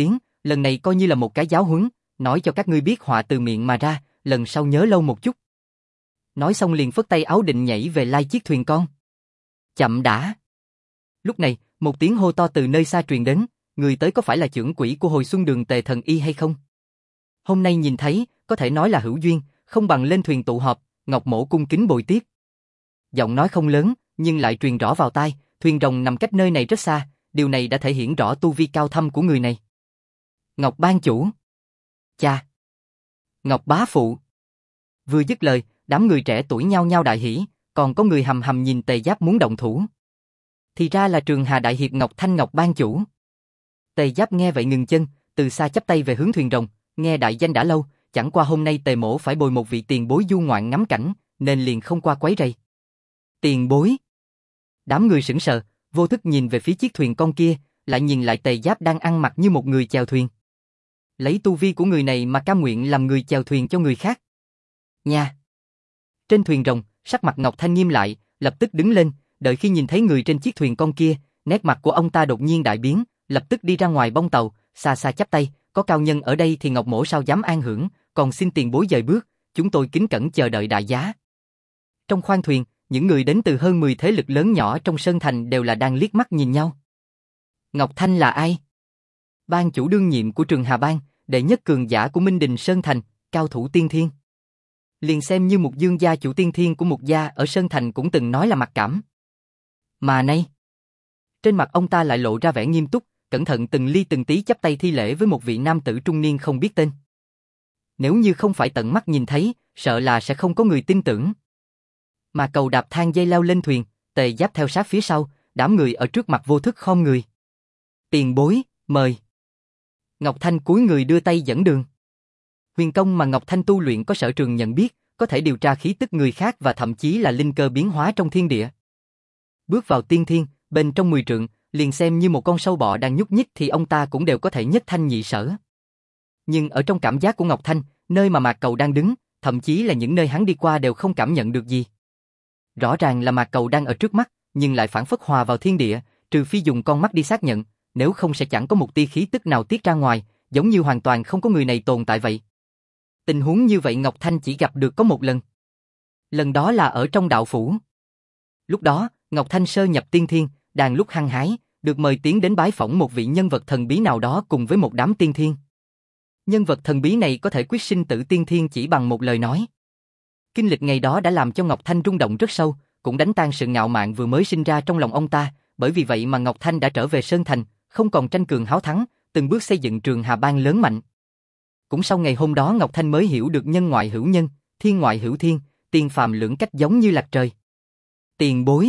lần này coi như là một cái giáo huấn, nói cho các ngươi biết họa từ miệng mà ra, lần sau nhớ lâu một chút. Nói xong liền phất tay áo định nhảy về lai chiếc thuyền con. Chậm đã. Lúc này, một tiếng hô to từ nơi xa truyền đến, người tới có phải là chưởng quỹ của Hồi Xuân Đường Tề Thần Y hay không? Hôm nay nhìn thấy, có thể nói là hữu duyên, không bằng lên thuyền tụ họp, Ngọc Mỗ cung kính bồi tiếp. Giọng nói không lớn, nhưng lại truyền rõ vào tai, thuyền rồng nằm cách nơi này rất xa, điều này đã thể hiện rõ tu vi cao thâm của người này. Ngọc Ban Chủ. Cha. Ngọc Bá Phụ. Vừa dứt lời, đám người trẻ tuổi nhao nhao đại hỉ, còn có người hầm hầm nhìn Tề Giáp muốn động thủ. Thì ra là Trường Hà Đại Hiệp Ngọc Thanh Ngọc Ban Chủ. Tề Giáp nghe vậy ngừng chân, từ xa chắp tay về hướng thuyền rồng, nghe đại danh đã lâu, chẳng qua hôm nay Tề Mỗ phải bồi một vị tiền bối du ngoạn ngắm cảnh, nên liền không qua quấy rầy. Tiền bối. Đám người sững sờ, vô thức nhìn về phía chiếc thuyền con kia, lại nhìn lại Tề Giáp đang ăn mặc như một người chèo thuyền. Lấy tu vi của người này mà cam nguyện làm người chèo thuyền cho người khác. Nha. Trên thuyền rồng, sắc mặt Ngọc Thanh nghiêm lại, lập tức đứng lên, đợi khi nhìn thấy người trên chiếc thuyền con kia, nét mặt của ông ta đột nhiên đại biến, lập tức đi ra ngoài bông tàu, xa xa chắp tay, có cao nhân ở đây thì Ngọc Mỗ sao dám an hưởng, còn xin tiền bối dời bước, chúng tôi kính cẩn chờ đợi đại giá. Trong khoang thuyền, những người đến từ hơn 10 thế lực lớn nhỏ trong Sơn Thành đều là đang liếc mắt nhìn nhau. Ngọc Thanh là ai? Ban chủ đương nhiệm của Trường Hà Bang, đệ nhất cường giả của Minh Đình Sơn Thành, cao thủ tiên thiên. Liền xem như một dương gia chủ tiên thiên của một gia ở Sơn Thành cũng từng nói là mặc cảm. Mà nay, trên mặt ông ta lại lộ ra vẻ nghiêm túc, cẩn thận từng ly từng tí chắp tay thi lễ với một vị nam tử trung niên không biết tên. Nếu như không phải tận mắt nhìn thấy, sợ là sẽ không có người tin tưởng. Mà Cầu đạp thang dây leo lên thuyền, Tề Giáp theo sát phía sau, đám người ở trước mặt vô thức khom người. Tiền bối, mời. Ngọc Thanh cúi người đưa tay dẫn đường. Huyền công mà Ngọc Thanh tu luyện có sở trường nhận biết, có thể điều tra khí tức người khác và thậm chí là linh cơ biến hóa trong thiên địa. Bước vào tiên thiên, bên trong 10 trượng, liền xem như một con sâu bọ đang nhúc nhích thì ông ta cũng đều có thể nhất thanh nhị sở. Nhưng ở trong cảm giác của Ngọc Thanh, nơi mà Mạc Cầu đang đứng, thậm chí là những nơi hắn đi qua đều không cảm nhận được gì. Rõ ràng là Mạc Cầu đang ở trước mắt, nhưng lại phản phất hòa vào thiên địa, trừ phi dùng con mắt đi xác nhận, nếu không sẽ chẳng có một tia khí tức nào tiết ra ngoài, giống như hoàn toàn không có người này tồn tại vậy. Tình huống như vậy Ngọc Thanh chỉ gặp được có một lần. Lần đó là ở trong đạo phủ. Lúc đó, Ngọc Thanh sơ nhập tiên thiên, đang lúc hăng hái, được mời tiến đến bái phỏng một vị nhân vật thần bí nào đó cùng với một đám tiên thiên. Nhân vật thần bí này có thể quyết sinh tử tiên thiên chỉ bằng một lời nói. Kinh lịch ngày đó đã làm cho Ngọc Thanh rung động rất sâu, cũng đánh tan sự ngạo mạn vừa mới sinh ra trong lòng ông ta, bởi vì vậy mà Ngọc Thanh đã trở về Sơn Thành, không còn tranh cường háo thắng, từng bước xây dựng Trường Hà Bang lớn mạnh. Cũng sau ngày hôm đó Ngọc Thanh mới hiểu được nhân ngoại hữu nhân, thiên ngoại hữu thiên, tiên phàm lưỡng cách giống như lạch trời. Tiền bối.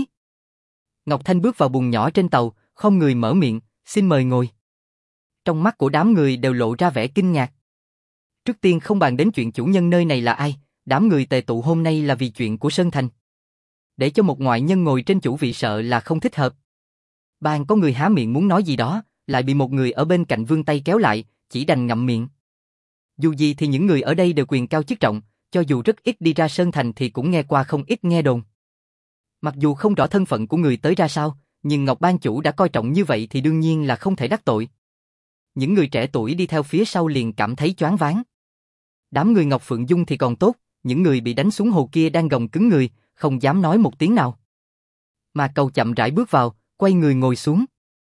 Ngọc Thanh bước vào buồng nhỏ trên tàu, không người mở miệng, xin mời ngồi. Trong mắt của đám người đều lộ ra vẻ kinh ngạc. Trước tiên không bàn đến chuyện chủ nhân nơi này là ai, đám người tề tụ hôm nay là vì chuyện của Sơn Thành. Để cho một ngoại nhân ngồi trên chủ vị sợ là không thích hợp. Bàn có người há miệng muốn nói gì đó, lại bị một người ở bên cạnh vươn tay kéo lại, chỉ đành ngậm miệng. Dù gì thì những người ở đây đều quyền cao chức trọng, cho dù rất ít đi ra Sơn Thành thì cũng nghe qua không ít nghe đồn. Mặc dù không rõ thân phận của người tới ra sao, nhưng Ngọc Ban Chủ đã coi trọng như vậy thì đương nhiên là không thể đắc tội. Những người trẻ tuổi đi theo phía sau liền cảm thấy choáng váng. Đám người Ngọc Phượng Dung thì còn tốt, những người bị đánh xuống hồ kia đang gồng cứng người, không dám nói một tiếng nào. Mà Cầu chậm rãi bước vào, quay người ngồi xuống.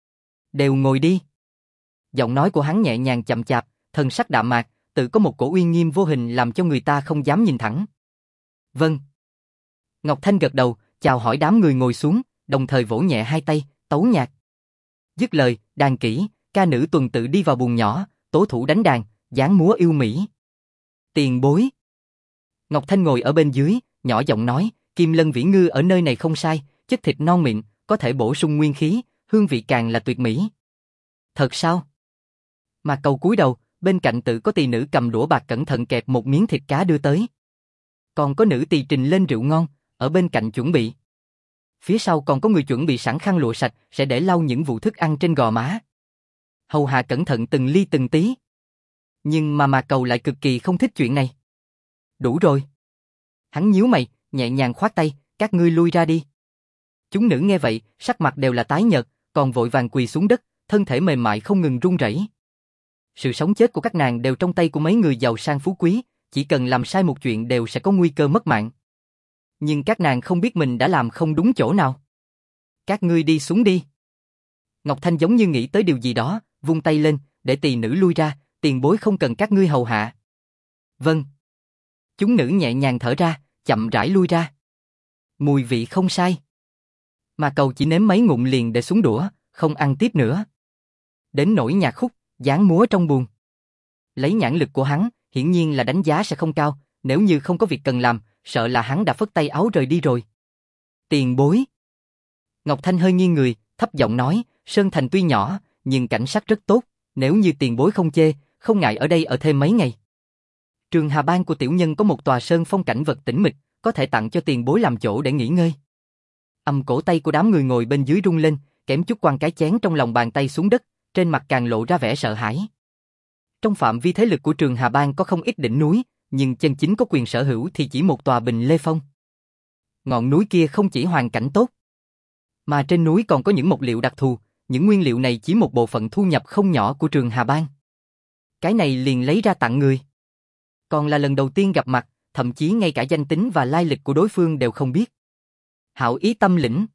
Đều ngồi đi. Giọng nói của hắn nhẹ nhàng chậm chạp, thần sắc đạm mạc, tự có một cổ uy nghiêm vô hình làm cho người ta không dám nhìn thẳng. Vâng. Ngọc Thanh gật đầu, chào hỏi đám người ngồi xuống, đồng thời vỗ nhẹ hai tay, tấu nhạc. Dứt lời, đàn kỹ, ca nữ tuần tự đi vào buồng nhỏ, tố thủ đánh đàn, dáng múa yêu mỹ. Tiền bối. Ngọc Thanh ngồi ở bên dưới, nhỏ giọng nói, Kim Lân Vĩ Ngư ở nơi này không sai, chất thịt non mịn, có thể bổ sung nguyên khí, hương vị càng là tuyệt mỹ. Thật sao? Mà Cầu cúi đầu, bên cạnh tự có tỳ nữ cầm đũa bạc cẩn thận kẹp một miếng thịt cá đưa tới. Còn có nữ tỳ trình lên rượu ngon, ở bên cạnh chuẩn bị. Phía sau còn có người chuẩn bị sẵn khăn lụa sạch, sẽ để lau những vụ thức ăn trên gò má. Hầu hạ cẩn thận từng ly từng tí. Nhưng mà Cầu lại cực kỳ không thích chuyện này. Đủ rồi. Hắn nhíu mày, nhẹ nhàng khoát tay, các ngươi lui ra đi. Chúng nữ nghe vậy, sắc mặt đều là tái nhợt, còn vội vàng quỳ xuống đất, thân thể mềm mại không ngừng run rẩy. Sự sống chết của các nàng đều trong tay của mấy người giàu sang phú quý, chỉ cần làm sai một chuyện đều sẽ có nguy cơ mất mạng. Nhưng các nàng không biết mình đã làm không đúng chỗ nào. Các ngươi đi xuống đi. Ngọc Thanh giống như nghĩ tới điều gì đó, vung tay lên, để tỳ nữ lui ra, tiền bối không cần các ngươi hầu hạ. Vâng. Chúng nữ nhẹ nhàng thở ra, chậm rãi lui ra. Mùi vị không sai. Mà Cầu chỉ nếm mấy ngụm liền để xuống đũa, không ăn tiếp nữa. Đến nỗi nhạc khúc, dáng múa trong buồng. Lấy nhãn lực của hắn, hiển nhiên là đánh giá sẽ không cao, nếu như không có việc cần làm, sợ là hắn đã phất tay áo rời đi rồi. Tiền bối. Ngọc Thanh hơi nghiêng người, thấp giọng nói, Sơn Thành tuy nhỏ, nhưng cảnh sắc rất tốt, nếu như tiền bối không chê, không ngại ở đây ở thêm mấy ngày. Trường Hà Bang của tiểu nhân có một tòa sơn phong cảnh vật tĩnh mịch, có thể tặng cho tiền bối làm chỗ để nghỉ ngơi. Cổ tay của đám người ngồi bên dưới rung lên, kém chút quăng cái chén trong lòng bàn tay xuống đất, trên mặt càng lộ ra vẻ sợ hãi. Trong phạm vi thế lực của Trường Hà Bang có không ít đỉnh núi, nhưng chân chính có quyền sở hữu thì chỉ một tòa Bình Lê Phong. Ngọn núi kia không chỉ hoàn cảnh tốt, mà trên núi còn có những mộc liệu đặc thù, những nguyên liệu này chỉ một bộ phận thu nhập không nhỏ của Trường Hà Bang. Cái này liền lấy ra tặng người. Còn là lần đầu tiên gặp mặt, thậm chí ngay cả danh tính và lai lịch của đối phương đều không biết. Hảo ý tâm lĩnh.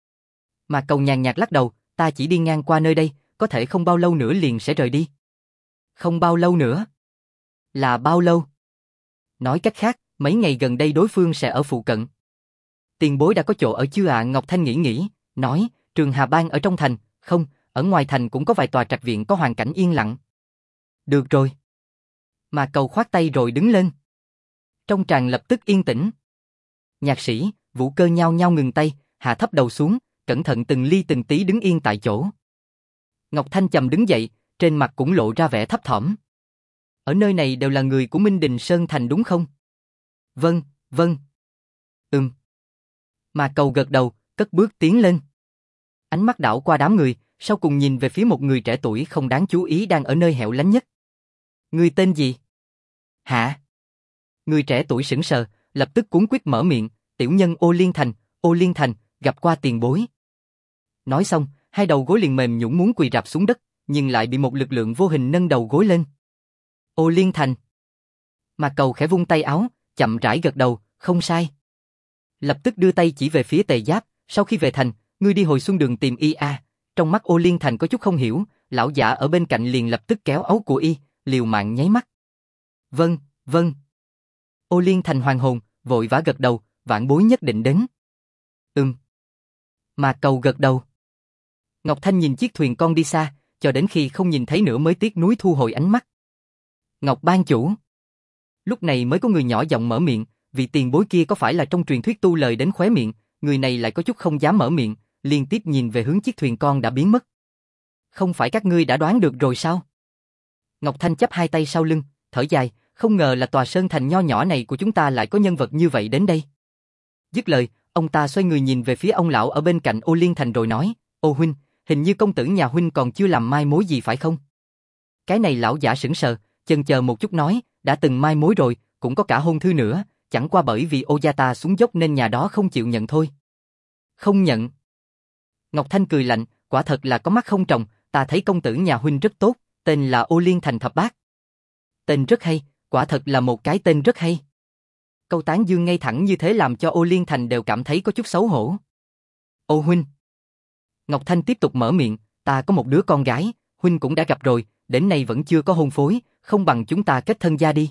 Mà Cầu nhàn nhạt lắc đầu, ta chỉ đi ngang qua nơi đây, có thể không bao lâu nữa liền sẽ rời đi. Không bao lâu nữa? Là bao lâu? Nói cách khác, mấy ngày gần đây đối phương sẽ ở phụ cận. Tiền bối đã có chỗ ở chưa ạ? Ngọc Thanh nghĩ, nói, Trường Hà Bang ở trong thành, không, ở ngoài thành cũng có vài tòa trạch viện có hoàn cảnh yên lặng. Được rồi. Mà Cầu khoát tay rồi đứng lên. Trong tràng lập tức yên tĩnh. Nhạc sĩ, vũ cơ nhao nhao ngừng tay, hạ thấp đầu xuống, cẩn thận từng ly từng tí đứng yên tại chỗ. Ngọc Thanh chậm đứng dậy, trên mặt cũng lộ ra vẻ thấp thỏm. Ở nơi này đều là người của Minh Đình Sơn Thành đúng không? Vâng, vâng. Mà Cầu gật đầu, cất bước tiến lên. Ánh mắt đảo qua đám người, sau cùng nhìn về phía một người trẻ tuổi không đáng chú ý đang ở nơi hẻo lánh nhất. Người tên gì? Hả? Người trẻ tuổi sững sờ, lập tức cuống quýt mở miệng, tiểu nhân Ô Liên Thành, gặp qua tiền bối. Nói xong, hai đầu gối liền mềm nhũn muốn quỳ rạp xuống đất, nhưng lại bị một lực lượng vô hình nâng đầu gối lên. Ô Liên Thành. Mà Cầu khẽ vung tay áo, chậm rãi gật đầu, không sai. Lập tức đưa tay chỉ về phía Tề Giáp, sau khi về thành, ngươi đi hồi xuân đường tìm y a. Trong mắt Ô Liên Thành có chút không hiểu, lão giả ở bên cạnh liền lập tức kéo áo của y, liều mạng nháy mắt. Vâng, vâng. Ô Liên Thành hoàn hồn, vội vã gật đầu, vãn bối nhất định đến. Mà Cầu gật đầu. Ngọc Thanh nhìn chiếc thuyền con đi xa, cho đến khi không nhìn thấy nữa mới tiếc nuối thu hồi ánh mắt. Ngọc Ban chủ. Lúc này mới có người nhỏ giọng mở miệng, vị tiền bối kia có phải là trong truyền thuyết tu lời đến khóe miệng, người này lại có chút không dám mở miệng, liên tiếp nhìn về hướng chiếc thuyền con đã biến mất. Không phải các ngươi đã đoán được rồi sao? Ngọc Thanh chắp hai tay sau lưng, thở dài, không ngờ là tòa sơn thành nho nhỏ này của chúng ta lại có nhân vật như vậy đến đây. Dứt lời, ông ta xoay người nhìn về phía ông lão ở bên cạnh Ô Liên Thành rồi nói, Ô huynh, hình như công tử nhà huynh còn chưa làm mai mối gì phải không? Cái này lão giả sững sờ, chần chờ một chút nói, đã từng mai mối rồi, cũng có cả hôn thư nữa, chẳng qua bởi vì Ô gia ta xuống dốc nên nhà đó không chịu nhận thôi. Không nhận. Ngọc Thanh cười lạnh, quả thật là có mắt không tròng, ta thấy công tử nhà huynh rất tốt, tên là Ô Liên Thành Thập Bát. Tên rất hay, quả thật là một cái tên rất hay. Câu tán dương ngay thẳng như thế làm cho Ô Liên Thành đều cảm thấy có chút xấu hổ. Ô huynh. Ngọc Thanh tiếp tục mở miệng, ta có một đứa con gái, huynh cũng đã gặp rồi, đến nay vẫn chưa có hôn phối, không bằng chúng ta kết thân gia đi.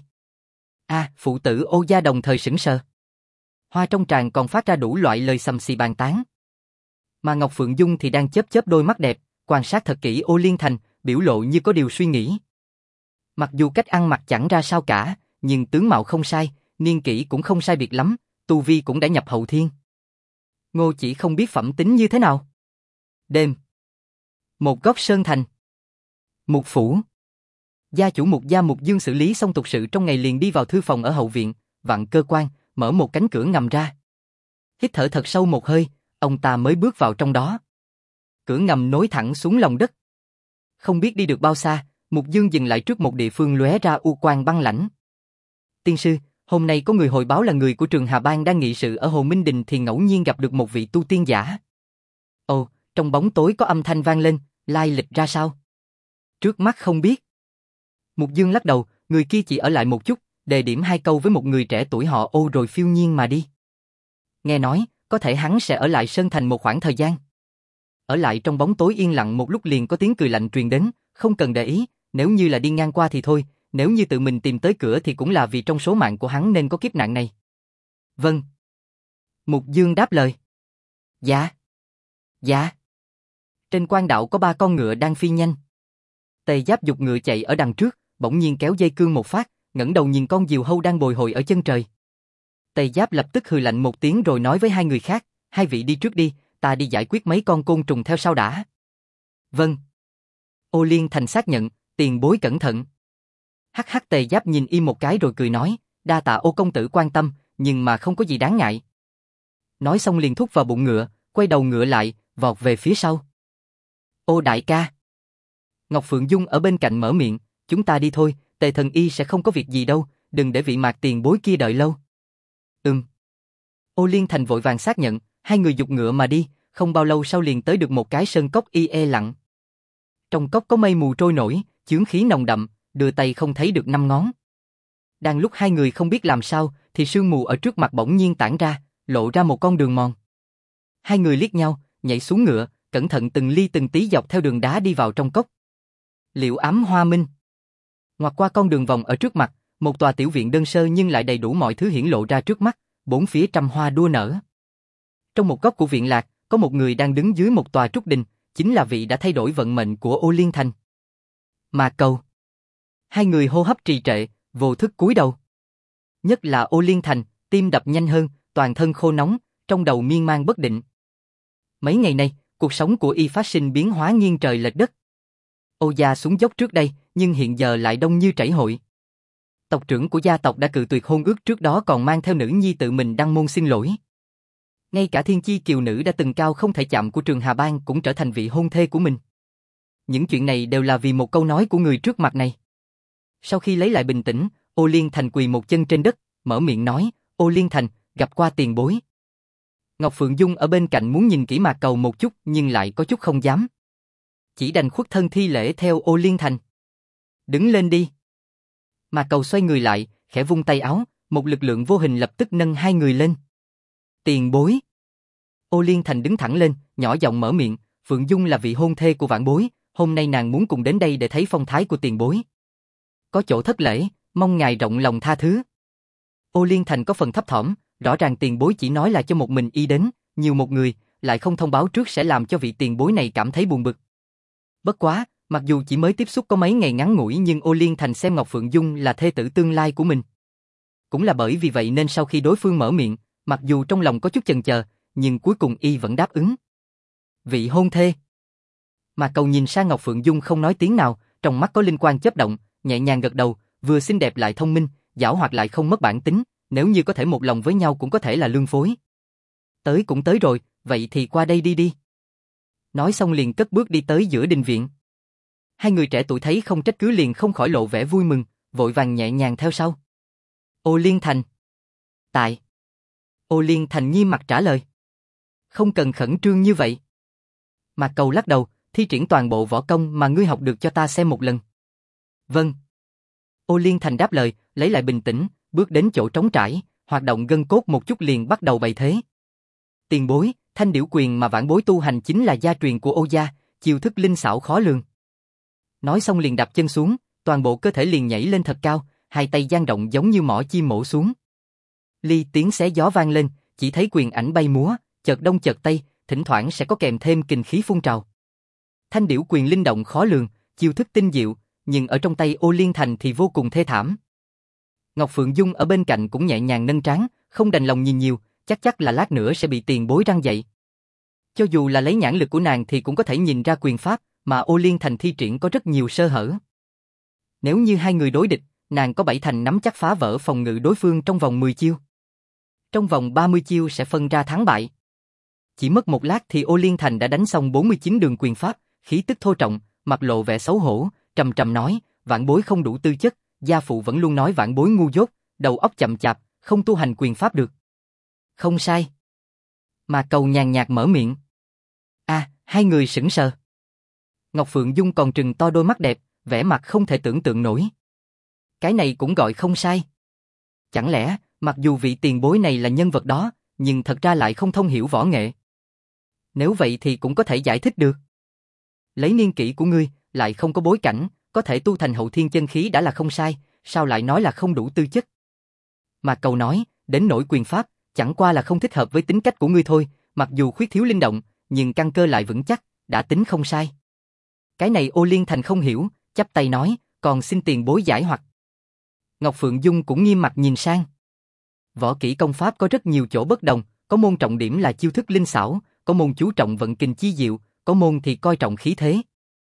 Phụ tử Ô gia đồng thời sững sờ. Hoa trong tràng còn phát ra đủ loại lời xầm xì bàn tán. Mà Ngọc Phượng Dung thì đang chớp chớp đôi mắt đẹp, quan sát thật kỹ Ô Liên Thành, biểu lộ như có điều suy nghĩ. Mặc dù cách ăn mặc chẳng ra sao cả, nhưng tướng mạo không sai, niên kỷ cũng không sai biệt lắm, tu vi cũng đã nhập hậu thiên. Ngô chỉ không biết phẩm tính như thế nào. Đêm. Một góc sơn thành. Mục phủ. Gia chủ Mục gia Mục Dương xử lý xong tục sự trong ngày liền đi vào thư phòng ở hậu viện, vặn cơ quan, mở một cánh cửa ngầm ra. Hít thở thật sâu một hơi, ông ta mới bước vào trong đó. Cửa ngầm nối thẳng xuống lòng đất. Không biết đi được bao xa, Mục Dương dừng lại trước một địa phương lóe ra u quang băng lãnh. Tiên sư, hôm nay có người hồi báo là người của Trường Hà Bang đang nghị sự ở Hồ Minh Đình thì ngẫu nhiên gặp được một vị tu tiên giả. Ồ, trong bóng tối có âm thanh vang lên, lai lịch ra sao? Trước mắt không biết. Mục Dương lắc đầu, người kia chỉ ở lại một chút, đề điểm 2 câu với một người trẻ tuổi họ Ô rồi phiêu nhiên mà đi. Nghe nói, có thể hắn sẽ ở lại Sơn Thành một khoảng thời gian. Ở lại trong bóng tối yên lặng một lúc liền có tiếng cười lạnh truyền đến, không cần để ý, nếu như là đi ngang qua thì thôi, nếu như tự mình tìm tới cửa thì cũng là vì trong số mạng của hắn nên có kiếp nạn này. Vâng. Mục Dương đáp lời. Dạ. Dạ. Trên quan đạo có 3 con ngựa đang phi nhanh. Tề Giáp giục ngựa chạy ở đằng trước, bỗng nhiên kéo dây cương một phát, ngẩng đầu nhìn con diều hâu đang bồi hồi ở chân trời. Tề Giáp lập tức hừ lạnh một tiếng rồi nói với 2 người khác, 2 vị đi trước đi, ta đi giải quyết mấy con côn trùng theo sau đã. Vâng. Ô Liên Thành xác nhận, tiền bối cẩn thận. Hắc hắc, Tề Giáp nhìn y một cái rồi cười nói, đa tạ Ô công tử quan tâm, nhưng mà không có gì đáng ngại. Nói xong liền thúc vào bụng ngựa, quay đầu ngựa lại, vọt về phía sau. Ô đại ca. Ngọc Phượng Dung ở bên cạnh mở miệng, chúng ta đi thôi, Tề thần y sẽ không có việc gì đâu, đừng để vị Mạc tiền bối kia đợi lâu. Ô Liên Thành vội vàng xác nhận, 2 người giục ngựa mà đi, không bao lâu sau liền tới được một cái sơn cốc lặng. Trong cốc có mây mù trôi nổi, chướng khí nồng đậm, đưa tay không thấy được 5 ngón. Đang lúc 2 người không biết làm sao, thì sương mù ở trước mặt bỗng nhiên tản ra, lộ ra một con đường mòn. 2 người liếc nhau, nhảy xuống ngựa, cẩn thận từng ly từng tí dọc theo đường đá đi vào trong cốc. Liệu ám hoa minh. Ngoặt qua con đường vòng ở trước mặt, một tòa tiểu viện đơn sơ nhưng lại đầy đủ mọi thứ hiển lộ ra trước mắt, 4 phía trăm hoa đua nở. Trong một góc của viện lạc, có một người đang đứng dưới một tòa trúc đình, chính là vị đã thay đổi vận mệnh của Ô Liên Thành. Mạc Cầu. 2 người hô hấp trì trệ, vô thức cúi đầu. Nhất là Ô Liên Thành, tim đập nhanh hơn, toàn thân khô nóng, trong đầu miên man bất định. Mấy ngày nay, cuộc sống của y phát sinh biến hóa nghiêng trời lệch đất. Ô gia xuống dốc trước đây, nhưng hiện giờ lại đông như chảy hội. Tộc trưởng của gia tộc đã cự tuyệt hôn ước trước đó còn mang theo nữ nhi tự mình đăng môn xin lỗi. Ngay cả thiên chi kiều nữ đã từng cao không thể chạm của Trường Hà Bang cũng trở thành vị hôn thê của mình. Những chuyện này đều là vì một câu nói của người trước mặt này. Sau khi lấy lại bình tĩnh, Ô Liên Thành quỳ một chân trên đất, mở miệng nói, Ô Liên Thành, gặp qua tiền bối. Ngọc Phượng Dung ở bên cạnh muốn nhìn kỹ Mạc Cầu một chút nhưng lại có chút không dám. Chỉ đành khuất thân thi lễ theo Ô Liên Thành. Đứng lên đi. Mạc Cầu xoay người lại, khẽ vung tay áo, một lực lượng vô hình lập tức nâng 2 người lên. Tiền bối. Ô Liên Thành đứng thẳng lên, nhỏ giọng mở miệng, Phượng Dung là vị hôn thê của vãn bối, hôm nay nàng muốn cùng đến đây để thấy phong thái của tiền bối. Có chỗ thất lễ, mong ngài rộng lòng tha thứ. Ô Liên Thành có phần thấp thỏm, rõ ràng tiền bối chỉ nói là cho một mình y đến, nhiều một người, lại không thông báo trước sẽ làm cho vị tiền bối này cảm thấy buồn bực. Bất quá, mặc dù chỉ mới tiếp xúc có mấy ngày ngắn ngủi nhưng Ô Liên Thành xem Ngọc Phượng Dung là thê tử tương lai của mình. Cũng là bởi vì vậy nên sau khi đối phương mở miệng, mặc dù trong lòng có chút chần chờ, nhưng cuối cùng y vẫn đáp ứng. Vị hôn thê. Mà Cầu nhìn sang Ngọc Phượng Dung không nói tiếng nào, trong mắt có linh quang chớp động, nhẹ nhàng gật đầu, vừa xinh đẹp lại thông minh, giảo hoạt lại không mất bản tính, nếu như có thể một lòng với nhau cũng có thể là lương phối. Tới cũng tới rồi, vậy thì qua đây đi đi. Nói xong liền cất bước đi tới giữa đình viện. 2 người trẻ tuổi thấy không trách cứ liền không khỏi lộ vẻ vui mừng, vội vàng nhẹ nhàng theo sau. Ô Liên Thành. Tại. Ô Liên Thành nghiêm mặt trả lời. Không cần khẩn trương như vậy. Mạc Cầu lắc đầu, thi triển toàn bộ võ công mà ngươi học được cho ta xem một lần. Vâng. Ô Liên Thành đáp lời, lấy lại bình tĩnh, bước đến chỗ trống trải, hoạt động gân cốt một chút liền bắt đầu bày thế. Tiền bối, thanh điểu quyền mà vãn bối tu hành chính là gia truyền của Ô gia, chiêu thức linh xảo khó lường. Nói xong liền đạp chân xuống, toàn bộ cơ thể liền nhảy lên thật cao, 2 tay dang rộng giống như mỏ chim mổ xuống. Ly tiếng xé gió vang lên, chỉ thấy quyền ảnh bay múa, chợt đông chợt tây, thỉnh thoảng sẽ có kèm thêm kình khí phun trào. Thanh điểu quyền linh động khó lường, chiêu thức tinh diệu, nhưng ở trong tay Ô Liên Thành thì vô cùng thê thảm. Ngọc Phượng Dung ở bên cạnh cũng nhẹ nhàng nâng trán, không đành lòng nhìn nhiều, chắc là lát nữa sẽ bị tiền bối răng dậy. Cho dù là lấy nhãn lực của nàng thì cũng có thể nhìn ra quyền pháp mà Ô Liên Thành thi triển có rất nhiều sơ hở. Nếu như 2 người đối địch, nàng có 7 thành nắm chắc phá vỡ phòng ngự đối phương trong vòng 10 chiêu. Trong vòng 30 chiêu sẽ phân ra thắng bại. Chỉ mất một lát thì Ô Liên Thành đã đánh xong 49 đường quyền pháp, khí tức thô trọng, mặt lộ vẻ xấu hổ, trầm trầm nói, vãn bối không đủ tư chất, gia phụ vẫn luôn nói vãn bối ngu dốt, đầu óc chậm chạp, không tu hành quyền pháp được. Không sai. Mà Cầu nhàn nhạt mở miệng. 2 người sững sờ. Ngọc Phượng Dung còn trừng to đôi mắt đẹp, vẻ mặt không thể tưởng tượng nổi. Cái này cũng gọi không sai. Chẳng lẽ, mặc dù vị tiền bối này là nhân vật đó, nhưng thật ra lại không thông hiểu võ nghệ. Nếu vậy thì cũng có thể giải thích được. Lấy niên kỷ của ngươi, lại không có bối cảnh, có thể tu thành hậu thiên chân khí đã là không sai, sao lại nói là không đủ tư chất? Mà Cầu nói, đến nỗi quyền pháp, chẳng qua là không thích hợp với tính cách của ngươi thôi, mặc dù khuyết thiếu linh động, nhưng căn cơ lại vững chắc, đã tính không sai. Cái này Ô Liên Thành không hiểu, chắp tay nói, còn xin tiền bối giải hoặc. Ngọc Phượng Dung cũng nghiêm mặt nhìn sang. Võ kỹ công pháp có rất nhiều chỗ bất đồng, có môn trọng điểm là chiêu thức linh xảo, có môn chú trọng vận kình chi diệu, có môn thì coi trọng khí thế.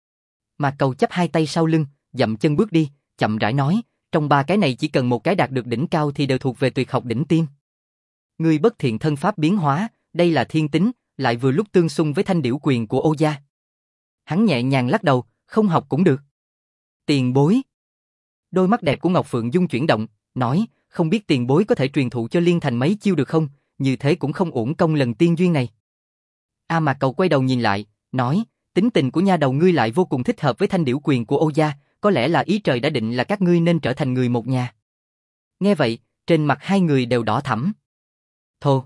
Mà Cầu chắp hai tay sau lưng, dậm chân bước đi, chậm rãi nói, trong ba cái này chỉ cần một cái đạt được đỉnh cao thì đều thuộc về tuyệt học đỉnh tiêm. Ngươi bất thiện thân pháp biến hóa, đây là thiên tính, lại vừa lúc tương xung với thanh điểu quyền của Ô gia. Hắn nhẹ nhàng lắc đầu, không học cũng được. Tiền bối. Đôi mắt đẹp của Ngọc Phượng Dung chuyển động, nói, không biết tiền bối có thể truyền thụ cho Liên Thành mấy chiêu được không, như thế cũng không uổng công lần tiên duyên này. Mà Cầu quay đầu nhìn lại, nói, tính tình của nha đầu ngươi lại vô cùng thích hợp với thanh điểu quyền của Ô gia, có lẽ là ý trời đã định là các ngươi nên trở thành người một nhà. Nghe vậy, trên mặt hai người đều đỏ thẫm. Thô.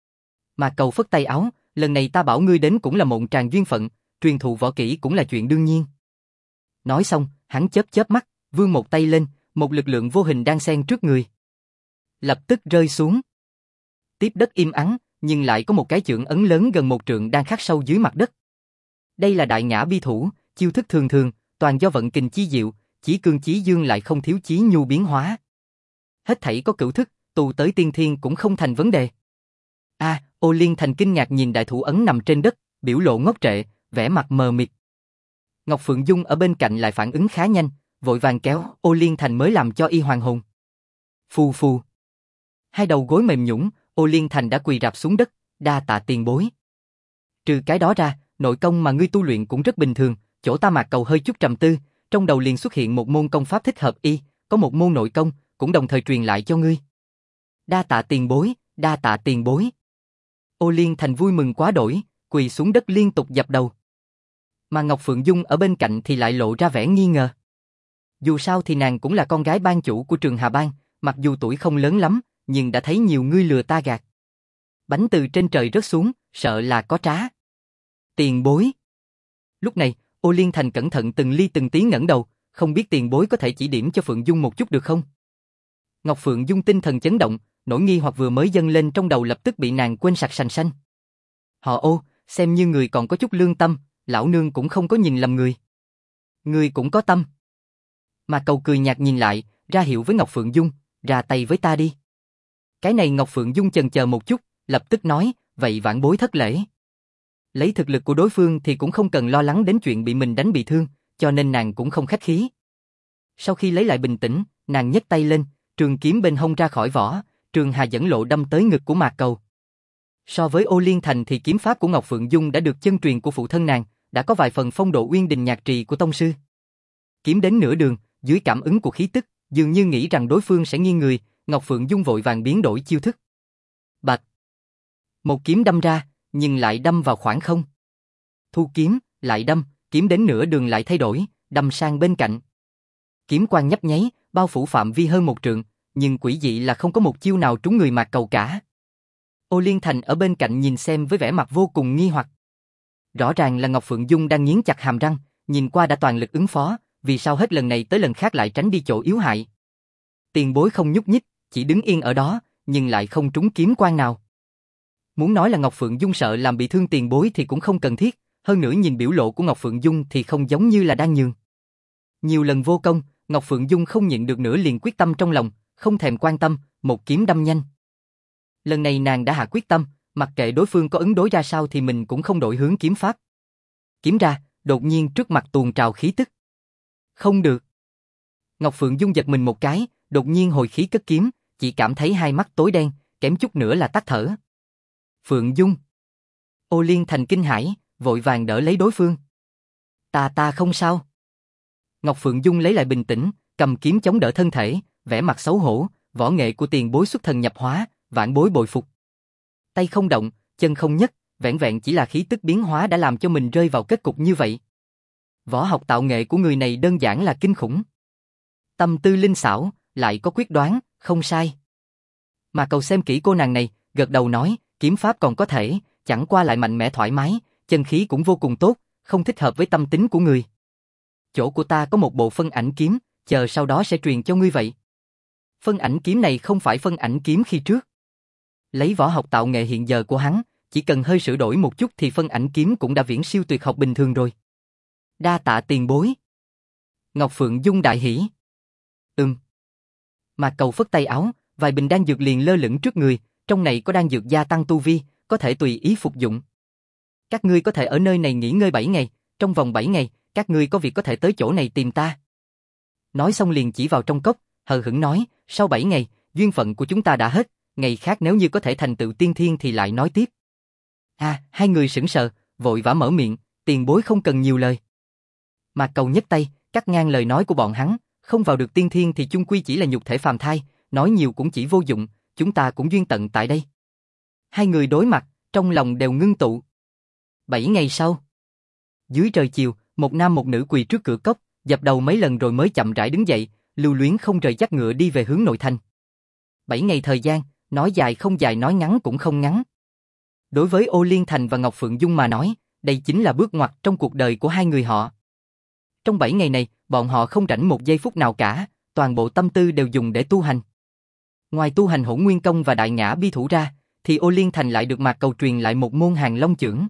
Mà Cầu phất tay áo, lần này ta bảo ngươi đến cũng là mộng tràng duyên phận, truyền thụ võ kỹ cũng là chuyện đương nhiên. Nói xong, hắn chớp chớp mắt, vươn một tay lên, một lực lượng vô hình đang xen trước người. Lập tức rơi xuống. Tiếp đất im ắng, nhưng lại có một cái chưởng ấn lớn gần một trượng đang khắc sâu dưới mặt đất. Đây là đại ngã bi thủ, chiêu thức thường thường, toàn do vận kình chi diệu, chí cương chí dương lại không thiếu chí nhu biến hóa. Hết thảy có cửu thức, tu tới tiên thiên cũng không thành vấn đề. Ô Liên Thành kinh ngạc nhìn đại thủ ấn nằm trên đất, biểu lộ ngốc trệ, vẻ mặt mờ mịt. Ngọc Phượng Dung ở bên cạnh lại phản ứng khá nhanh, vội vàng kéo Ô Liên Thành mới làm cho y hoàn hồn. Phù phù. Hai đầu gối mềm nhũn, Ô Liên Thành đã quỳ rạp xuống đất, đa tạ tiền bối. Trừ cái đó ra, nội công mà ngươi tu luyện cũng rất bình thường, chỗ ta Mạc Cầu hơi chút trầm tư, trong đầu liền xuất hiện một môn công pháp thích hợp y, có một môn nội công, cũng đồng thời truyền lại cho ngươi. Đa tạ tiền bối, đa tạ tiền bối. Ô Liên Thành vui mừng quá đổi, quỳ xuống đất liên tục dập đầu. Mà Ngọc Phượng Dung ở bên cạnh thì lại lộ ra vẻ nghi ngờ. Dù sao thì nàng cũng là con gái ban chủ của trường Hà Bang, mặc dù tuổi không lớn lắm, nhưng đã thấy nhiều ngươi lừa ta gạt. Bánh từ trên trời rớt xuống, sợ là có trá. Tiền bối. Lúc này, Ô Liên Thành cẩn thận từng ly từng tí ngẩng đầu, không biết tiền bối có thể chỉ điểm cho Phượng Dung một chút được không? Ngọc Phượng Dung tinh thần chấn động, nỗi nghi hoặc vừa mới dâng lên trong đầu lập tức bị nàng quên sạch sành sanh. Họ Ô, xem như người còn có chút lương tâm, lão nương cũng không có nhìn lầm người. Người cũng có tâm. Mà Cầu cười nhạt nhìn lại, ra hiệu với Ngọc Phượng Dung, ra tay với ta đi. Cái này Ngọc Phượng Dung chần chờ một chút, lập tức nói, vậy vãn bối thất lễ. Lấy thực lực của đối phương thì cũng không cần lo lắng đến chuyện bị mình đánh bị thương, cho nên nàng cũng không khách khí. Sau khi lấy lại bình tĩnh, nàng nhấc tay lên, trường kiếm bên hông ra khỏi vỏ, trường hà dẫn lộ đâm tới ngực của Mạc Cầu. So với Ô Liên Thành thì kiếm pháp của Ngọc Phượng Dung đã được chân truyền của phụ thân nàng, đã có vài phần phong độ uyên đình nhạc trì của tông sư. Kiếm đến nửa đường, dưới cảm ứng của khí tức, dường như nghĩ rằng đối phương sẽ nghiêng người, Ngọc Phượng Dung vội vàng biến đổi chiêu thức. Bạch! Một kiếm đâm ra, nhưng lại đâm vào khoảng không. Thu kiếm, lại đâm, kiếm đến nửa đường lại thay đổi, đâm sang bên cạnh. Kiếm quang nhấp nháy, bao phủ phạm vi hơn một trượng, nhưng quỷ dị là không có một chiêu nào trúng người Mạc Cầu cả. Ô Liên Thành ở bên cạnh nhìn xem với vẻ mặt vô cùng nghi hoặc. Rõ ràng là Ngọc Phượng Dung đang nghiến chặt hàm răng, nhìn qua đã toàn lực ứng phó, vì sao hết lần này tới lần khác lại tránh đi chỗ yếu hại. Tiền bối không nhúc nhích, chỉ đứng yên ở đó, nhưng lại không trúng kiếm quang nào. Muốn nói là Ngọc Phượng Dung sợ làm bị thương tiền bối thì cũng không cần thiết, hơn nữa nhìn biểu lộ của Ngọc Phượng Dung thì không giống như là đang nhường. Nhiều lần vô công, Ngọc Phượng Dung không nhịn được nữa liền quyết tâm trong lòng, không thèm quan tâm, một kiếm đâm nhanh. Lần này nàng đã hạ quyết tâm, mặc kệ đối phương có ứng đối ra sao thì mình cũng không đổi hướng kiếm pháp. Kiếm ra, đột nhiên trước mặt tuôn trào khí tức. Không được. Ngọc Phượng Dung giật mình một cái, đột nhiên hồi khí cất kiếm, chỉ cảm thấy hai mắt tối đen, kém chút nữa là tắt thở. Phượng Dung. Ô Liên Thành kinh hãi, vội vàng đỡ lấy đối phương. Ta không sao. Ngọc Phượng Dung lấy lại bình tĩnh, cầm kiếm chống đỡ thân thể, vẻ mặt xấu hổ, võ nghệ của tiền bối xuất thần nhập hóa, vạn bối bội phục. Tay không động, chân không nhấc, vẹn vẹn chỉ là khí tức biến hóa đã làm cho mình rơi vào kết cục như vậy. Võ học tạo nghệ của người này đơn giản là kinh khủng. tâm tư linh xảo, lại có quyết đoán, không sai. Mà Cầu xem kỹ cô nàng này, gật đầu nói, kiếm pháp còn có thể, chẳng qua lại mạnh mẽ thoải mái, chân khí cũng vô cùng tốt, không thích hợp với tâm tính của người. Chỗ của ta có một bộ phân ảnh kiếm, chờ sau đó sẽ truyền cho ngươi vậy. Phân ảnh kiếm này không phải phân ảnh kiếm khi trước. Lấy võ học tạo nghệ hiện giờ của hắn, chỉ cần hơi sửa đổi một chút thì phân ảnh kiếm cũng đã viễn siêu tuyệt học bình thường rồi. Đa tạ tiền bối. Ngọc Phượng Dung đại hỉ. Mà Cầu phất tay áo, vài bình đan dược liền lơ lửng trước người, trong này có đan dược gia tăng tu vi, có thể tùy ý phục dụng. Các ngươi có thể ở nơi này nghỉ ngơi 7 ngày, trong vòng 7 ngày, các ngươi có việc có thể tới chỗ này tìm ta. Nói xong liền chỉ vào trong cốc, hờ hững nói, sau 7 ngày, duyên phận của chúng ta đã hết, ngày khác nếu như có thể thành tựu tiên thiên thì lại nói tiếp. Hai người sững sờ, vội vã mở miệng, tiền bối không cần nhiều lời. Mà Cầu nhấc tay, cắt ngang lời nói của bọn hắn, không vào được tiên thiên thì chung quy chỉ là nhục thể phàm thai, nói nhiều cũng chỉ vô dụng, chúng ta cũng duyên tận tại đây. Hai người đối mặt, trong lòng đều ngưng tụ. 7 ngày sau, dưới trời chiều, một nam một nữ quỳ trước cửa cốc, dập đầu mấy lần rồi mới chậm rãi đứng dậy, lưu luyến không rời dắt ngựa đi về hướng nội thành. 7 ngày thời gian, nói dài không dài, nói ngắn cũng không ngắn. Đối với Ô Liên Thành và Ngọc Phượng Dung mà nói, đây chính là bước ngoặt trong cuộc đời của hai người họ. Trong 7 ngày này, bọn họ không rảnh một giây phút nào cả, toàn bộ tâm tư đều dùng để tu hành. Ngoài tu hành Hỗn Nguyên Công và Đại Ngã Bi Thủ ra, thì Ô Liên Thành lại được Mạc Cầu truyền lại một môn Hàng Long Chưởng.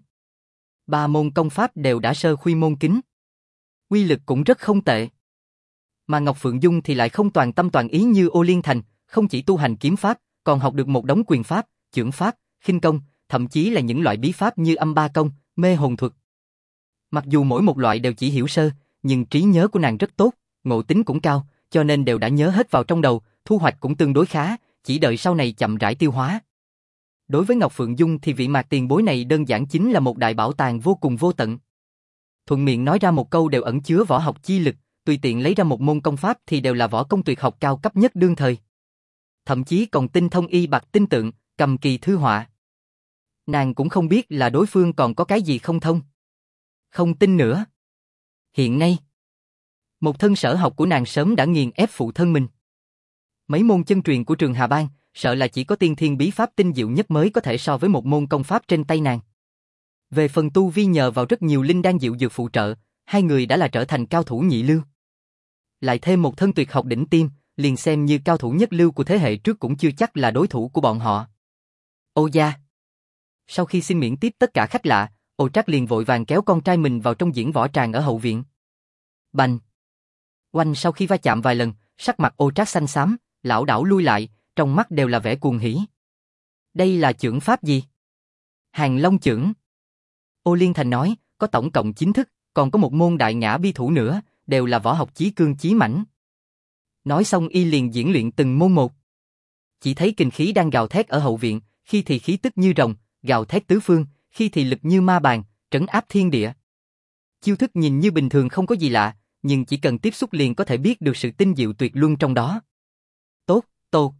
3 môn công pháp đều đã sơ khuy môn kính. Uy lực cũng rất không tệ. Mà Ngọc Phượng Dung thì lại không toàn tâm toàn ý như Ô Liên Thành, không chỉ tu hành kiếm pháp, còn học được một đống quyền pháp, chưởng pháp, khinh công, thậm chí là những loại bí pháp như âm ba công, mê hồn thuật. Mặc dù mỗi một loại đều chỉ hiểu sơ, nhưng trí nhớ của nàng rất tốt, ngộ tính cũng cao, cho nên đều đã nhớ hết vào trong đầu, thu hoạch cũng tương đối khá, chỉ đợi sau này chậm rãi tiêu hóa. Đối với Ngọc Phượng Dung thì vị Mạc tiền bối này đơn giản chính là một đại bảo tàng vô cùng vô tận. Thuận miệng nói ra một câu đều ẩn chứa võ học chi lực, tùy tiện lấy ra một môn công pháp thì đều là võ công tuyệt học cao cấp nhất đương thời. Thậm chí còn tinh thông y bạc tinh tượng, cầm kỳ thư họa. Nàng cũng không biết là đối phương còn có cái gì không thông. Không tin nữa. Hiện nay, một thân sở học của nàng sớm đã nghiền ép phụ thân mình. Mấy môn chân truyền của trường Hà Bang, sợ là chỉ có tiên thiên bí pháp tinh diệu nhất mới có thể so với một môn công pháp trên tay nàng. Về phần tu vi nhờ vào rất nhiều linh đan diệu dược phụ trợ, hai người đã là trở thành cao thủ nhị lưu. Lại thêm một thân tuyệt học đỉnh tiêm, liền xem như cao thủ nhất lưu của thế hệ trước cũng chưa chắc là đối thủ của bọn họ. Ô gia. Sau khi xin miễn tiếp tất cả khách lạ, Ô Trác liền vội vàng kéo con trai mình vào trong diễn võ tràng ở hậu viện. Bành. Oanh, sau khi va chạm vài lần, sắc mặt Ô Trác xanh xám, lảo đảo lui lại, trong mắt đều là vẻ cuồng hỉ. Đây là chưởng pháp gì? Hàng Long Chưởng. Ô Liên Thành nói, có tổng cộng 9 thức, còn có một môn Đại Ngã Bi Thủ nữa, đều là võ học chí cương chí mãnh. Nói xong y liền diễn luyện từng môn một. Chỉ thấy kình khí đang gào thét ở hậu viện, khi thì khí tức như rồng, gào thét tứ phương, khi thì lực như ma bàn, trấn áp thiên địa. Chiêu thức nhìn như bình thường không có gì lạ, nhưng chỉ cần tiếp xúc liền có thể biết được sự tinh diệu tuyệt luân trong đó. Tốt, tốt.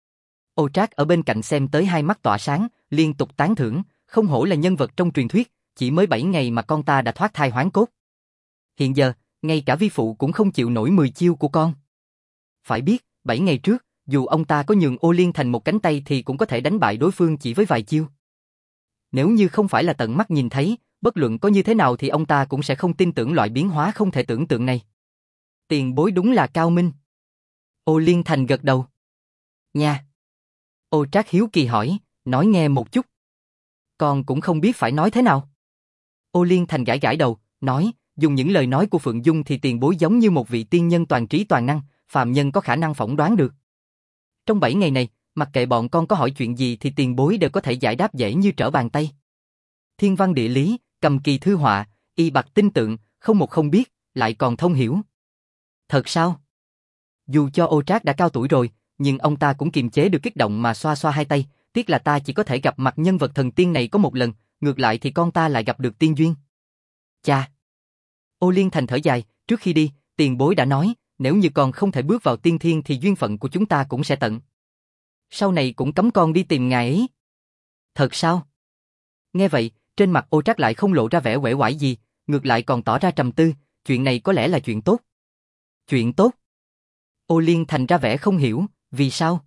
Ô Trác ở bên cạnh xem tới hai mắt tỏa sáng, liên tục tán thưởng, không hổ là nhân vật trong truyền thuyết, chỉ mới 7 ngày mà con ta đã thoát thai hoán cốt. Hiện giờ, ngay cả vi phụ cũng không chịu nổi 10 chiêu của con. Phải biết, 7 ngày trước, dù ông ta có nhường Ô Liên Thành một cánh tay thì cũng có thể đánh bại đối phương chỉ với vài chiêu. Nếu như không phải là tận mắt nhìn thấy, bất luận có như thế nào thì ông ta cũng sẽ không tin tưởng loại biến hóa không thể tưởng tượng này. Tiền bối đúng là cao minh. Ô Liên Thành gật đầu. Nha. Ô Trác hiếu kỳ hỏi, nói nghe một chút. Con cũng không biết phải nói thế nào. Ô Liên Thành gãi gãi đầu, nói, dùng những lời nói của Phượng Dung thì tiền bối giống như một vị tiên nhân toàn trí toàn năng, phàm nhân có khả năng phỏng đoán được. Trong 7 ngày này, mặc kệ bọn con có hỏi chuyện gì thì tiền bối đều có thể giải đáp dễ như trở bàn tay. Thiên văn địa lý, cầm kỳ thư họa, y bạc tinh tượng, không một không biết, lại còn thông hiểu. Thật sao? Dù cho Ô Trác đã cao tuổi rồi, nhưng ông ta cũng kiềm chế được kích động mà xoa xoa hai tay, tiếc là ta chỉ có thể gặp mặt nhân vật thần tiên này có một lần, ngược lại thì con ta lại gặp được tiên duyên. Cha. Ô Liên Thành thở dài, trước khi đi, tiền bối đã nói, nếu như con không thể bước vào tiên thiên thì duyên phận của chúng ta cũng sẽ tận. Sau này cũng cấm con đi tìm ngài ấy. Thật sao? Nghe vậy, trên mặt Ô Trác lại không lộ ra vẻ uể oải gì, ngược lại còn tỏ ra trầm tư, chuyện này có lẽ là chuyện tốt. Chuyện tốt? Ô Liên Thành ra vẻ không hiểu, vì sao?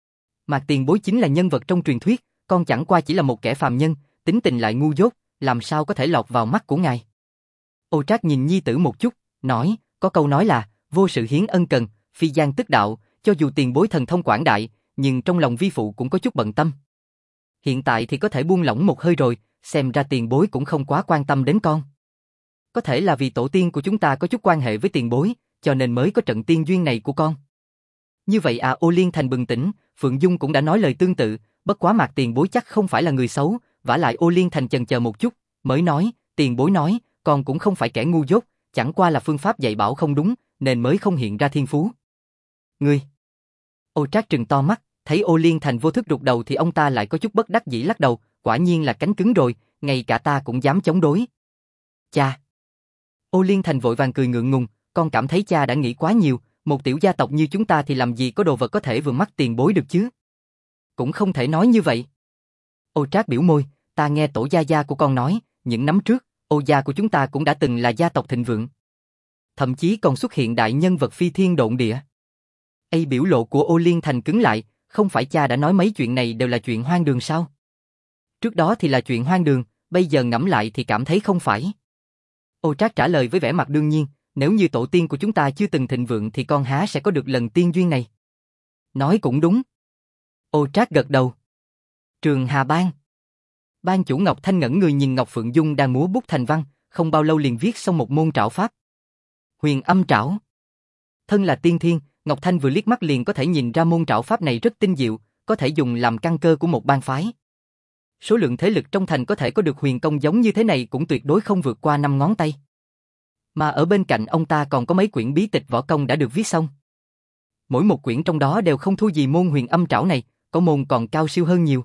Mạc Tiền Bối chính là nhân vật trong truyền thuyết, con chẳng qua chỉ là một kẻ phàm nhân, tính tình lại ngu dốt, làm sao có thể lọt vào mắt của ngài? Ô Trác nhìn nhi tử một chút, nói, có câu nói là, vô sự hiến ân cần, phi gian tức đạo, cho dù tiền bối thần thông quảng đại, nhưng trong lòng vi phụ cũng có chút bận tâm. Hiện tại thì có thể buông lỏng một hơi rồi, xem ra tiền bối cũng không quá quan tâm đến con. Có thể là vì tổ tiên của chúng ta có chút quan hệ với tiền bối, cho nên mới có trận tiên duyên này của con. Như vậy à? Ô Liên Thành bừng tỉnh, Phượng Dung cũng đã nói lời tương tự, bất quá Mạc tiền bối chắc không phải là người xấu, vả lại Ô Liên Thành chần chờ một chút, mới nói, tiền bối nói, con cũng không phải kẻ ngu dốt, chẳng qua là phương pháp dạy bảo không đúng, nên mới không hiện ra thiên phú. Ngươi! Ô Trác trừng to mắt, thấy Ô Liên Thành vô thức rụt đầu thì ông ta lại có chút bất đắc dĩ lắc đầu, quả nhiên là cánh cứng rồi, ngay cả ta cũng dám chống đối. Cha! Ô Liên Thành vội vàng cười ngượng ngùng, con cảm thấy cha đã nghĩ quá nhiều, một tiểu gia tộc như chúng ta thì làm gì có đồ vật có thể vừa mắt tiền bối được chứ? Cũng không thể nói như vậy. Ô Trác biểu môi, ta nghe tổ gia gia của con nói, những năm trước, Ô gia của chúng ta cũng đã từng là gia tộc thịnh vượng. Thậm chí còn xuất hiện đại nhân vật phi thiên độn địa. Biểu lộ của Ô Liên Thành cứng lại, không phải cha đã nói mấy chuyện này đều là chuyện hoang đường sao? Trước đó thì là chuyện hoang đường, bây giờ ngẫm lại thì cảm thấy không phải. Ô Trác trả lời với vẻ mặt đương nhiên, nếu như tổ tiên của chúng ta chưa từng thịnh vượng thì con há sẽ có được lần tiên duyên này. Nói cũng đúng. Ô Trác gật đầu. Trường Hà Bang. Ban chủ Ngọc Thanh ngẩn người nhìn Ngọc Phượng Dung đang múa bút thành văn, không bao lâu liền viết xong một môn trảo pháp. Huyền Âm Trảo. Thân là tiên thiên, Ngọc Thanh vừa liếc mắt liền có thể nhìn ra môn trảo pháp này rất tinh diệu, có thể dùng làm căn cơ của một bang phái. Số lượng thế lực trong thành có thể có được huyền công giống như thế này cũng tuyệt đối không vượt qua 5 ngón tay. Mà ở bên cạnh ông ta còn có mấy quyển bí tịch võ công đã được viết xong. Mỗi một quyển trong đó đều không thua gì môn Huyền Âm Trảo này, có môn còn cao siêu hơn nhiều.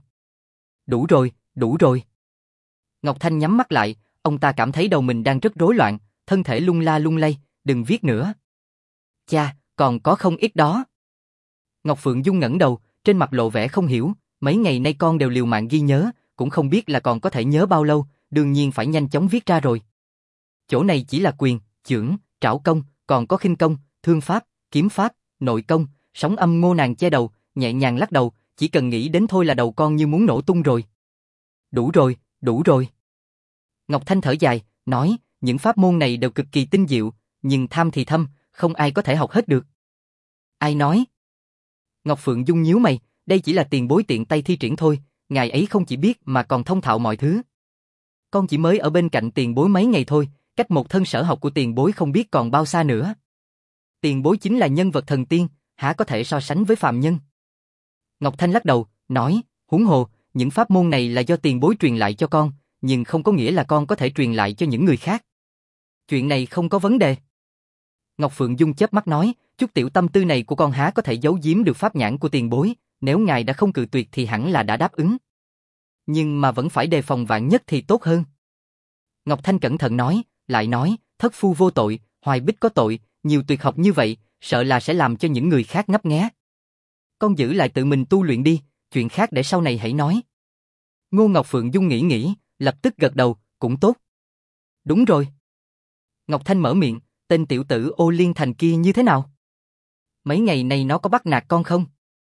Đủ rồi, đủ rồi. Ngọc Thanh nhắm mắt lại, ông ta cảm thấy đầu mình đang rất rối loạn, thân thể lung la lung lay, đừng viết nữa. Cha, còn có không ít đó. Ngọc Phượng Dung ngẩng đầu, trên mặt lộ vẻ không hiểu, mấy ngày nay con đều liều mạng ghi nhớ, cũng không biết là còn có thể nhớ bao lâu, đương nhiên phải nhanh chóng viết ra rồi. Chỗ này chỉ là quyền, chưởng, trảo công, còn có khinh công, thương pháp, kiếm pháp, nội công, sóng âm. Ngô nàng che đầu, nhẹ nhàng lắc đầu, chỉ cần nghĩ đến thôi là đầu con như muốn nổ tung rồi. Đủ rồi, đủ rồi. Ngọc Thanh thở dài, nói, những pháp môn này đều cực kỳ tinh diệu, nhưng tham thì thâm, không ai có thể học hết được. Ai nói? Ngọc Phượng Dung nhíu mày, đây chỉ là tiền bối tiện tay thi triển thôi, ngài ấy không chỉ biết mà còn thông thạo mọi thứ. Con chỉ mới ở bên cạnh tiền bối mấy ngày thôi, cách một thân sở học của tiền bối không biết còn bao xa nữa. Tiền bối chính là nhân vật thần tiên, há có thể so sánh với phàm nhân? Ngọc Thanh lắc đầu, nói, huống hồ, những pháp môn này là do tiền bối truyền lại cho con, nhưng không có nghĩa là con có thể truyền lại cho những người khác. Chuyện này không có vấn đề. Ngọc Phượng Dung chớp mắt nói, chút tiểu tâm tư này của con há có thể giấu giếm được pháp nhãn của tiền bối, nếu ngài đã không cự tuyệt thì hẳn là đã đáp ứng. Nhưng mà vẫn phải đề phòng vạn nhất thì tốt hơn. Ngọc Thanh cẩn thận nói, lại nói, thất phu vô tội, Hoài Bích có tội, nhiều tuyệt học như vậy, sợ là sẽ làm cho những người khác ngấp nghé. Con giữ lại tự mình tu luyện đi, chuyện khác để sau này hãy nói. Ngô Ngọc Phượng Dung nghĩ, lập tức gật đầu, cũng tốt. Đúng rồi. Ngọc Thanh mở miệng, tên tiểu tử Ô Liên Thành kia như thế nào? Mấy ngày nay nó có bắt nạt con không?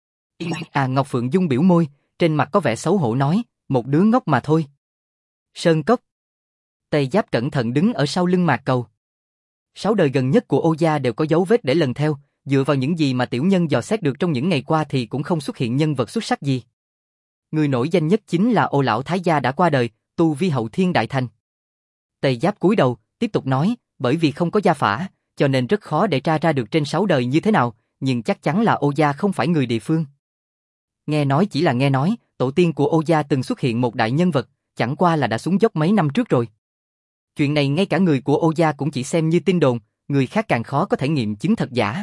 Ngọc Phượng Dung biểu môi, trên mặt có vẻ xấu hổ nói, một đứa ngốc mà thôi. Sơn Cốc. Tề Giáp cẩn thận đứng ở sau lưng Mạc Cầu. 6 đời gần nhất của Ô gia đều có dấu vết để lần theo, dựa vào những gì mà tiểu nhân dò xét được trong những ngày qua thì cũng không xuất hiện nhân vật xuất sắc gì. Người nổi danh nhất chính là Ô lão thái gia đã qua đời, tu vi hậu thiên đại thành. Tề Giáp cúi đầu, tiếp tục nói, bởi vì không có gia phả, cho nên rất khó để tra ra được trên 6 đời như thế nào, nhưng chắc chắn là Ô gia không phải người địa phương. Nghe nói chỉ là nghe nói, tổ tiên của Ô gia từng xuất hiện một đại nhân vật, chẳng qua là đã xuống dốc mấy năm trước rồi. Chuyện này ngay cả người của Ô gia cũng chỉ xem như tin đồn, người khác càng khó có thể nghiệm chứng thật giả.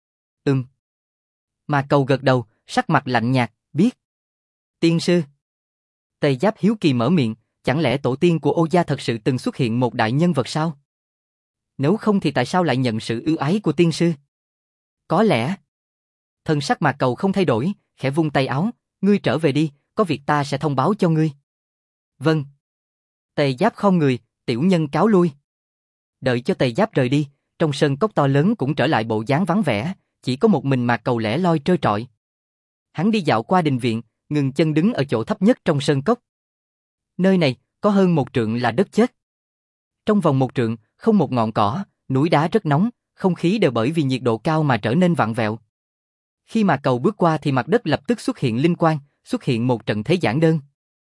Mà Cầu gật đầu, sắc mặt lạnh nhạt, biết. Tiên sư. Tề Giáp hiếu kỳ mở miệng, chẳng lẽ tổ tiên của Ô gia thật sự từng xuất hiện một đại nhân vật sao? Nếu không thì tại sao lại nhận sự ưu ái của tiên sư? Có lẽ. Thần sắc Mạc Cầu không thay đổi, khẽ vung tay áo, ngươi trở về đi, có việc ta sẽ thông báo cho ngươi. Vâng. Tề Giáp khom người, tiểu nhân cáo lui. Đợi cho Tề Giáp rời đi, trong sơn cốc to lớn cũng trở lại bộ dáng vắng vẻ, chỉ có một mình Mạc Cầu lẻ loi trơ trọi. Hắn đi dạo qua đình viện, ngừng chân đứng ở chỗ thấp nhất trong sơn cốc. Nơi này, có hơn 1 trượng là đất chết. Trong vòng 1 trượng, không một ngọn cỏ, núi đá rất nóng, không khí đều bởi vì nhiệt độ cao mà trở nên vặn vẹo. Khi Mạc Cầu bước qua thì mặt đất lập tức xuất hiện linh quang, xuất hiện một trận thế giản đơn.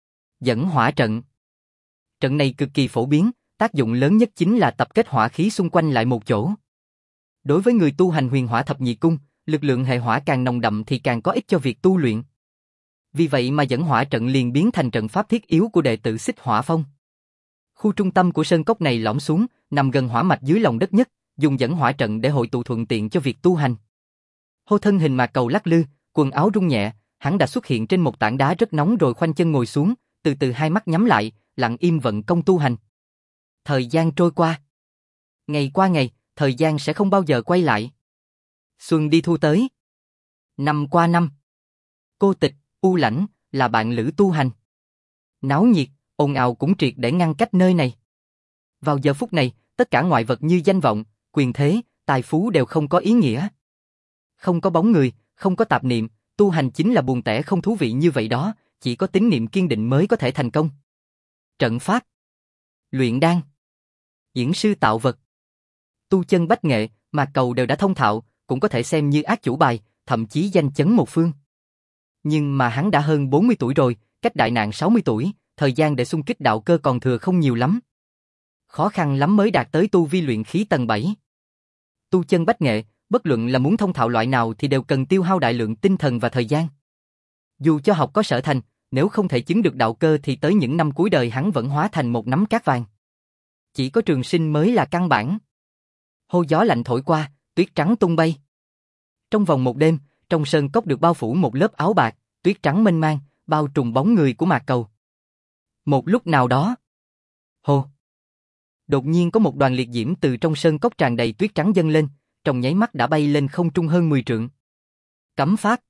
Dẫn hỏa trận. Trận này cực kỳ phổ biến, tác dụng lớn nhất chính là tập kết hỏa khí xung quanh lại một chỗ. Đối với người tu hành huyền hỏa thập nhị cung, lực lượng hệ hỏa càng nồng đậm thì càng có ích cho việc tu luyện. Vì vậy mà dẫn hỏa trận liền biến thành trận pháp thiết yếu của đệ tử Xích Hỏa Phong. Khu trung tâm của sơn cốc này lõm xuống, nằm gần hỏa mạch dưới lòng đất nhất, dùng dẫn hỏa trận để hội tụ thuận tiện cho việc tu hành. Hô thân hình Mạc Cầu lắc lư, quần áo rung nhẹ, hắn đã xuất hiện trên một tảng đá rất nóng rồi khoanh chân ngồi xuống, từ từ hai mắt nhắm lại, lặng im vận công tu hành. Thời gian trôi qua. Ngày qua ngày, thời gian sẽ không bao giờ quay lại. Xuân đi thu tới. Năm qua năm. Cô tịch, u lãnh, là bạn lữ tu hành. Náo nhiệt, ồn ào cũng triệt để ngăn cách nơi này. Vào giờ phút này, tất cả ngoại vật như danh vọng, quyền thế, tài phú đều không có ý nghĩa. Không có bóng người, không có tạp niệm, tu hành chính là buồn tẻ không thú vị như vậy đó, chỉ có tín niệm kiên định mới có thể thành công. Trận pháp, luyện đan, diễn sư tạo vật, tu chân bách nghệ, Mạc Cầu đều đã thông thạo, cũng có thể xem như ác chủ bài, thậm chí danh chấn một phương. Nhưng mà hắn đã hơn 40 tuổi rồi, cách đại nạn 60 tuổi, thời gian để xung kích đạo cơ còn thừa không nhiều lắm. Khó khăn lắm mới đạt tới tu vi luyện khí tầng 7. Tu chân bách nghệ, bất luận là muốn thông thạo loại nào thì đều cần tiêu hao đại lượng tinh thần và thời gian. Dù cho học có sở thành, nếu không thể chứng được đạo cơ thì tới những năm cuối đời hắn vẫn hóa thành một nắm cát vàng. Chỉ có trường sinh mới là căn bản. Hô gió lạnh thổi qua, tuyết trắng tung bay. Trong vòng một đêm, trong sơn cốc được bao phủ một lớp áo bạc, tuyết trắng mênh mang, bao trùm bóng người của Mạc Cầu. Một lúc nào đó, hô, đột nhiên có một đoàn liệt diễm từ trong sơn cốc tràn đầy tuyết trắng dâng lên, trong nháy mắt đã bay lên không trung hơn 10 trượng. Cấm pháp,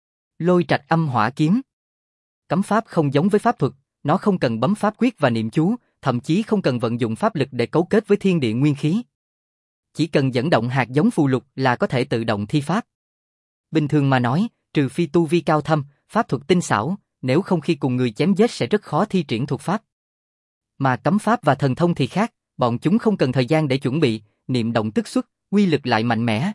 Lôi Trạch Âm Hỏa Kiếm. Cấm pháp không giống với pháp thuật, nó không cần bấm pháp quyết và niệm chú, thậm chí không cần vận dụng pháp lực để cấu kết với thiên địa nguyên khí. Chỉ cần dẫn động hạt giống phù lục là có thể tự động thi pháp. Bình thường mà nói, trừ phi tu vi cao thâm, pháp thuật tinh xảo, nếu không khi cùng người chém giết sẽ rất khó thi triển thuật pháp. Mà cấm pháp và thần thông thì khác, bọn chúng không cần thời gian để chuẩn bị, niệm động tức xuất, uy lực lại mạnh mẽ.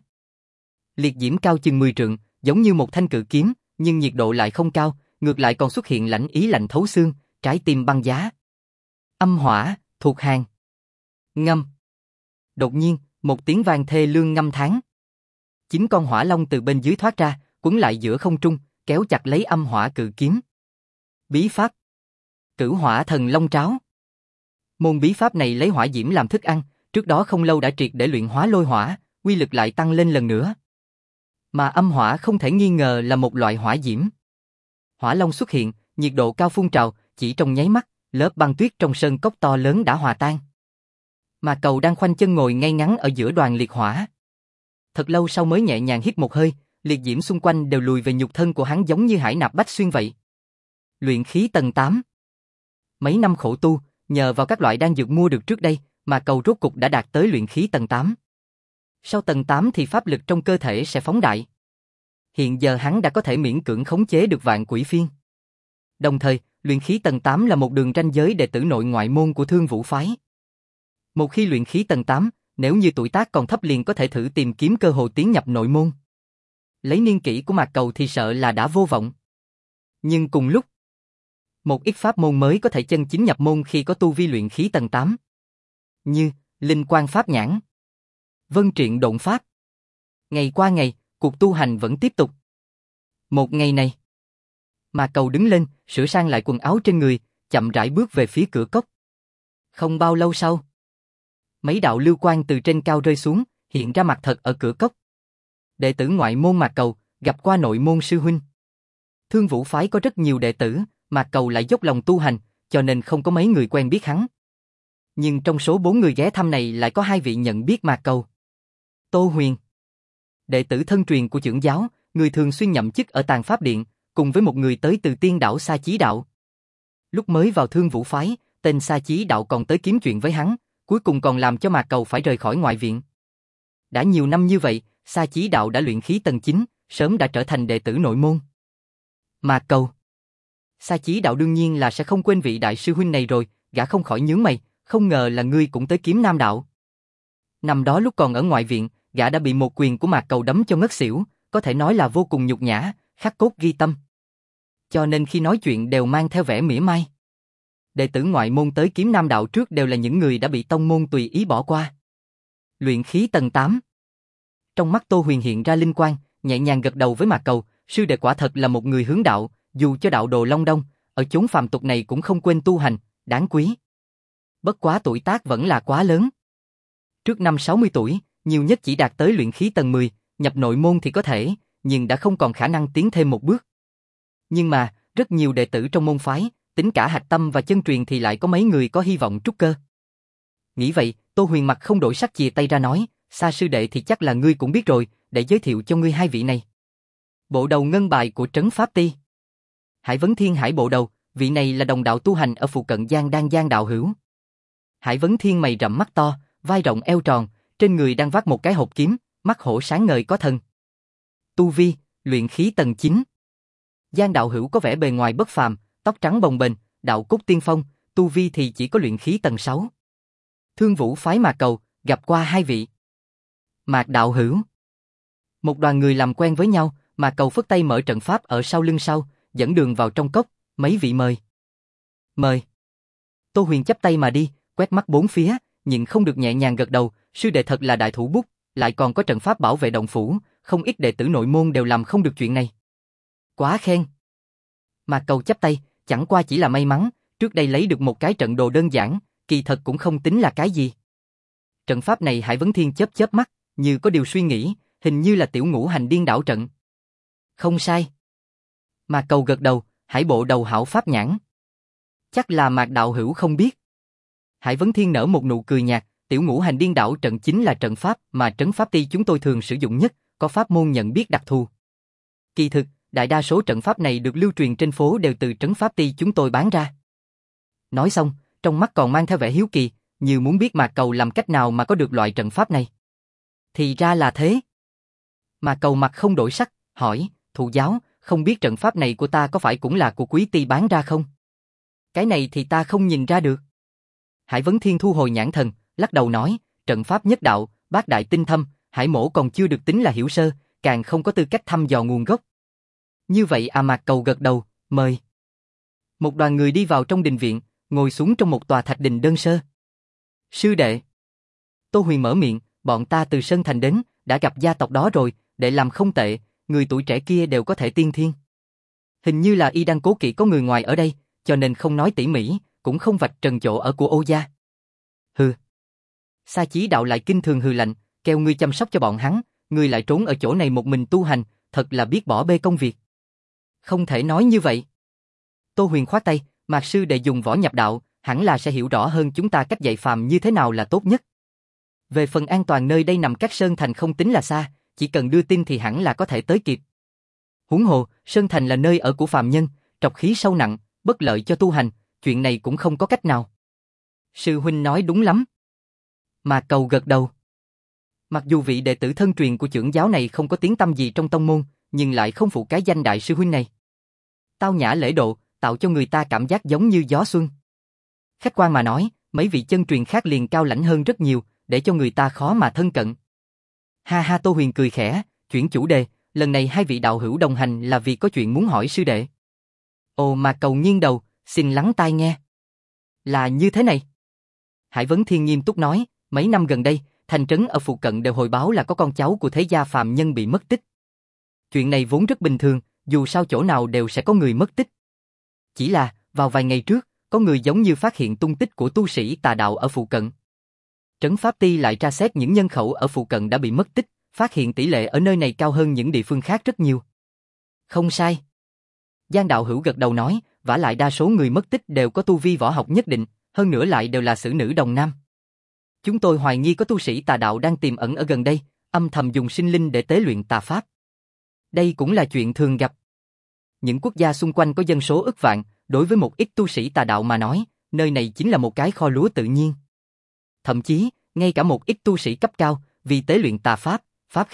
Liệt diễm cao chừng 10 trượng, giống như một thanh cự kiếm, nhưng nhiệt độ lại không cao, ngược lại còn xuất hiện lãnh ý lạnh thấu xương, trái tim băng giá. Âm hỏa, thuộc hàng. Ngâm. Đột nhiên, một tiếng vang thê lương ngâm tháng. 9 con hỏa long từ bên dưới thoát ra, quấn lại giữa không trung, kéo chặt lấy âm hỏa cự kiếm. Bí pháp, Cửu Hỏa Thần Long Tráo. Môn bí pháp này lấy hỏa diễm làm thức ăn, trước đó không lâu đã triệt để luyện hóa lôi hỏa, uy lực lại tăng lên lần nữa. Mà âm hỏa không thể nghi ngờ là một loại hỏa diễm. Hỏa long xuất hiện, nhiệt độ cao phun trào, chỉ trong nháy mắt, lớp băng tuyết trong sơn cốc to lớn đã hòa tan. Mà Cầu đang khoanh chân ngồi ngay ngắn ở giữa đoàn liệt hỏa. Thật lâu sau mới nhẹ nhàng hít một hơi, liệt diễm xung quanh đều lùi về nhục thân của hắn giống như hải nạp bách xuyên vậy. Luyện khí tầng 8. Mấy năm khổ tu, nhờ vào các loại đan dược mua được trước đây, mà Cầu rốt cục đã đạt tới luyện khí tầng 8. Sau tầng 8 thì pháp lực trong cơ thể sẽ phóng đại. Hiện giờ hắn đã có thể miễn cưỡng khống chế được vạn quỷ phiên. Đồng thời, luyện khí tầng 8 là một đường ranh giới đệ tử nội ngoại môn của Thương Vũ phái. Một khi luyện khí tầng 8, nếu như tuổi tác còn thấp liền có thể thử tìm kiếm cơ hội tiến nhập nội môn. Lấy niên kỷ của Mạc Cầu thì sợ là đã vô vọng. Nhưng cùng lúc, một ít pháp môn mới có thể chân chính nhập môn khi có tu vi luyện khí tầng 8. Như Linh Quang Pháp Nhãn, Vân Triện Độn Pháp. Ngày qua ngày, cuộc tu hành vẫn tiếp tục. Một ngày này, Mạc Cầu đứng lên, sửa sang lại quần áo trên người, chậm rãi bước về phía cửa cốc. Không bao lâu sau, mấy đạo lưu quang từ trên cao rơi xuống, hiện ra mặt thật ở cửa cốc. Đệ tử ngoại môn Mạc Cầu, gặp qua nội môn sư huynh. Thương Vũ phái có rất nhiều đệ tử, Mạc Cầu lại dốc lòng tu hành, cho nên không có mấy người quen biết hắn. Nhưng trong số 4 người ghé thăm này lại có 2 vị nhận biết Mạc Cầu. Tô Huyền, đệ tử thân truyền của trưởng giáo, người thường xuyên nhậm chức ở Tàn Pháp Điện, cùng với một người tới từ Tiên Đảo Sa Chí Đạo. Lúc mới vào Thương Vũ phái, tên Sa Chí Đạo còn tới kiếm chuyện với hắn, cuối cùng còn làm cho Mạc Cầu phải rời khỏi ngoại viện. Đã nhiều năm như vậy, Sa Chí Đạo đã luyện khí tầng 9, sớm đã trở thành đệ tử nội môn. Mạc Cầu. Sa Chí Đạo đương nhiên là sẽ không quên vị đại sư huynh này rồi, gã không khỏi nhướng mày, không ngờ là ngươi cũng tới Kiếm Nam Đạo. Năm đó lúc còn ở ngoại viện, gã đã bị một quyền của Mạc Cầu đấm cho ngất xỉu, có thể nói là vô cùng nhục nhã, khắc cốt ghi tâm. Cho nên khi nói chuyện đều mang theo vẻ mỉa mai. Đệ tử ngoại môn tới Kiếm Nam Đạo trước đều là những người đã bị tông môn tùy ý bỏ qua. Luyện khí tầng 8. Trong mắt Tô Huyền hiện ra linh quang, nhẹ nhàng gật đầu với Mạc Cầu, sư đệ quả thật là một người hướng đạo, dù cho đạo đồ Long Đông, ở chốn phàm tục này cũng không quên tu hành, đáng quý. Bất quá tuổi tác vẫn là quá lớn. Trước năm 60 tuổi, nhiều nhất chỉ đạt tới luyện khí tầng 10, nhập nội môn thì có thể, nhưng đã không còn khả năng tiến thêm một bước. Nhưng mà, rất nhiều đệ tử trong môn phái, tính cả hạch tâm và chân truyền thì lại có mấy người có hy vọng trúc cơ. Nghĩ vậy, Tô Huyền mặt không đổi sắc chìa tay ra nói, Sa sư đệ thì chắc là ngươi cũng biết rồi, để giới thiệu cho ngươi hai vị này. Bộ đầu ngân bài của Trấn Pháp Ti. Hải Vấn Thiên Hải bộ đầu, vị này là đồng đạo tu hành ở phụ cận Giang Đan Giang đạo hữu. Hải Vấn Thiên mày rậm mắt to, vai rộng eo tròn, trên người đang vác một cái hộp kiếm, mắt hổ sáng ngời có thần. Tu vi, luyện khí tầng 9. Giang đạo hữu có vẻ bề ngoài bất phàm, tóc trắng bồng bềnh, đạo cốt tiên phong, tu vi thì chỉ có luyện khí tầng 6. Thương Vũ phái Mạc Cầu, gặp qua hai vị. Mạc đạo hữu. Một đoàn người làm quen với nhau, Mạc Cầu phất tay mở trận pháp ở sau lưng sau, dẫn đường vào trong cốc, mấy vị mời. Mời. Tô Huyền chắp tay mà đi, quét mắt bốn phía, nhưng không được nhẹ nhàng gật đầu, sư đệ thật là đại thủ bút, lại còn có trận pháp bảo vệ động phủ, không ít đệ tử nội môn đều làm không được chuyện này. Quá khen. Mạc Cầu chắp tay, chẳng qua chỉ là may mắn, trước đây lấy được một cái trận đồ đơn giản, kỳ thật cũng không tính là cái gì. Trận pháp này Hải Vấn Thiên chớp chớp mắt, như có điều suy nghĩ, hình như là tiểu ngũ hành điên đảo trận. Không sai. Mạc Cầu gật đầu, Hải bộ đầu hảo pháp nhãn. Chắc là Mạc đạo hữu không biết. Hải Vấn Thiên nở một nụ cười nhạt, tiểu ngũ hành điên đảo trận chính là trận pháp mà Trấn Pháp Ti chúng tôi thường sử dụng nhất, có pháp môn nhận biết đặc thù. Kỳ thực, đại đa số trận pháp này được lưu truyền trên phố đều từ Trấn Pháp Ti chúng tôi bán ra. Nói xong, trong mắt còn mang theo vẻ hiếu kỳ, như muốn biết Mạc Cầu làm cách nào mà có được loại trận pháp này. Thì ra là thế. Mạc Cầu mặt không đổi sắc, hỏi, thụ giáo, không biết trận pháp này của ta có phải cũng là của Quý Ti bán ra không? Cái này thì ta không nhìn ra được. Hải Vấn Thiên thu hồi nhãn thần, lắc đầu nói, trận pháp nhất đạo, bát đại tinh thâm, Hải mổ còn chưa được tính là hiểu sơ, càng không có tư cách thăm dò nguồn gốc. Như vậy à, Mạc Cầu gật đầu, mời. Một đoàn người đi vào trong đình viện, ngồi xuống trong một tòa thạch đình đơn sơ. Sư đệ. Tô Huyền mở miệng, bọn ta từ Sơn Thành đến, đã gặp gia tộc đó rồi, đệ làm không tệ, người tuổi trẻ kia đều có thể tiên thiên. Hình như là y đang cố kỵ có người ngoài ở đây, cho nên không nói tỉ mỉ, cũng không vạch trần chỗ ở của Ô gia. Hừ. Sa Chí Đạo lại kinh thường hừ lạnh, kêu ngươi chăm sóc cho bọn hắn, ngươi lại trốn ở chỗ này một mình tu hành, thật là biết bỏ bê công việc. Không thể nói như vậy. Tô Huyền khoát tay, Mạc sư đệ dùng võ nhập đạo, hẳn là sẽ hiểu rõ hơn chúng ta cách dạy phàm như thế nào là tốt nhất. Về phần an toàn nơi đây nằm cách Sơn Thành không tính là xa, chỉ cần đưa tin thì hẳn là có thể tới kịp. Huống hồ, Sơn Thành là nơi ở của phàm nhân, trọc khí sâu nặng, bất lợi cho tu hành, chuyện này cũng không có cách nào. Sư huynh nói đúng lắm. Mạc Cầu gật đầu. Mặc dù vị đệ tử thân truyền của trưởng giáo này không có tiếng tăm gì trong tông môn, nhưng lại không phụ cái danh đại sư huynh này. Tao nhã lễ độ, tạo cho người ta cảm giác giống như gió xuân. Khách quan mà nói, mấy vị chân truyền khác liền cao lãnh hơn rất nhiều, để cho người ta khó mà thân cận. Ha ha, Tô Huyền cười khẽ, chuyển chủ đề, lần này hai vị đạo hữu đồng hành là vì có chuyện muốn hỏi sư đệ. Ồ, Mạc Cầu nghiêng đầu, xin lắng tai nghe. Là như thế này. Hải Vấn Thiên nghiêm túc nói, mấy năm gần đây, thành trấn ở phụ cận đều hồi báo là có con cháu của thế gia phàm nhân bị mất tích. Chuyện này vốn rất bình thường, dù sao chỗ nào đều sẽ có người mất tích. Chỉ là, vào vài ngày trước, có người giống như phát hiện tung tích của tu sĩ tà đạo ở phụ cận. Trấn Pháp Ti lại tra xét những nhân khẩu ở phụ cận đã bị mất tích, phát hiện tỷ lệ ở nơi này cao hơn những địa phương khác rất nhiều. Không sai. Giang đạo hữu gật đầu nói, vả lại đa số người mất tích đều có tu vi võ học nhất định, hơn nữa lại đều là xử nữ đồng nam. Chúng tôi hoài nghi có tu sĩ tà đạo đang tiềm ẩn ở gần đây, âm thầm dùng sinh linh để tế luyện tà pháp. Đây cũng là chuyện thường gặp. Những quốc gia xung quanh có dân số ức vạn, đối với một ít tu sĩ tà đạo mà nói, nơi này chính là một cái kho lúa tự nhiên. Thậm chí, ngay cả một ít tu sĩ cấp cao, vì tế luyện tà pháp, pháp khí,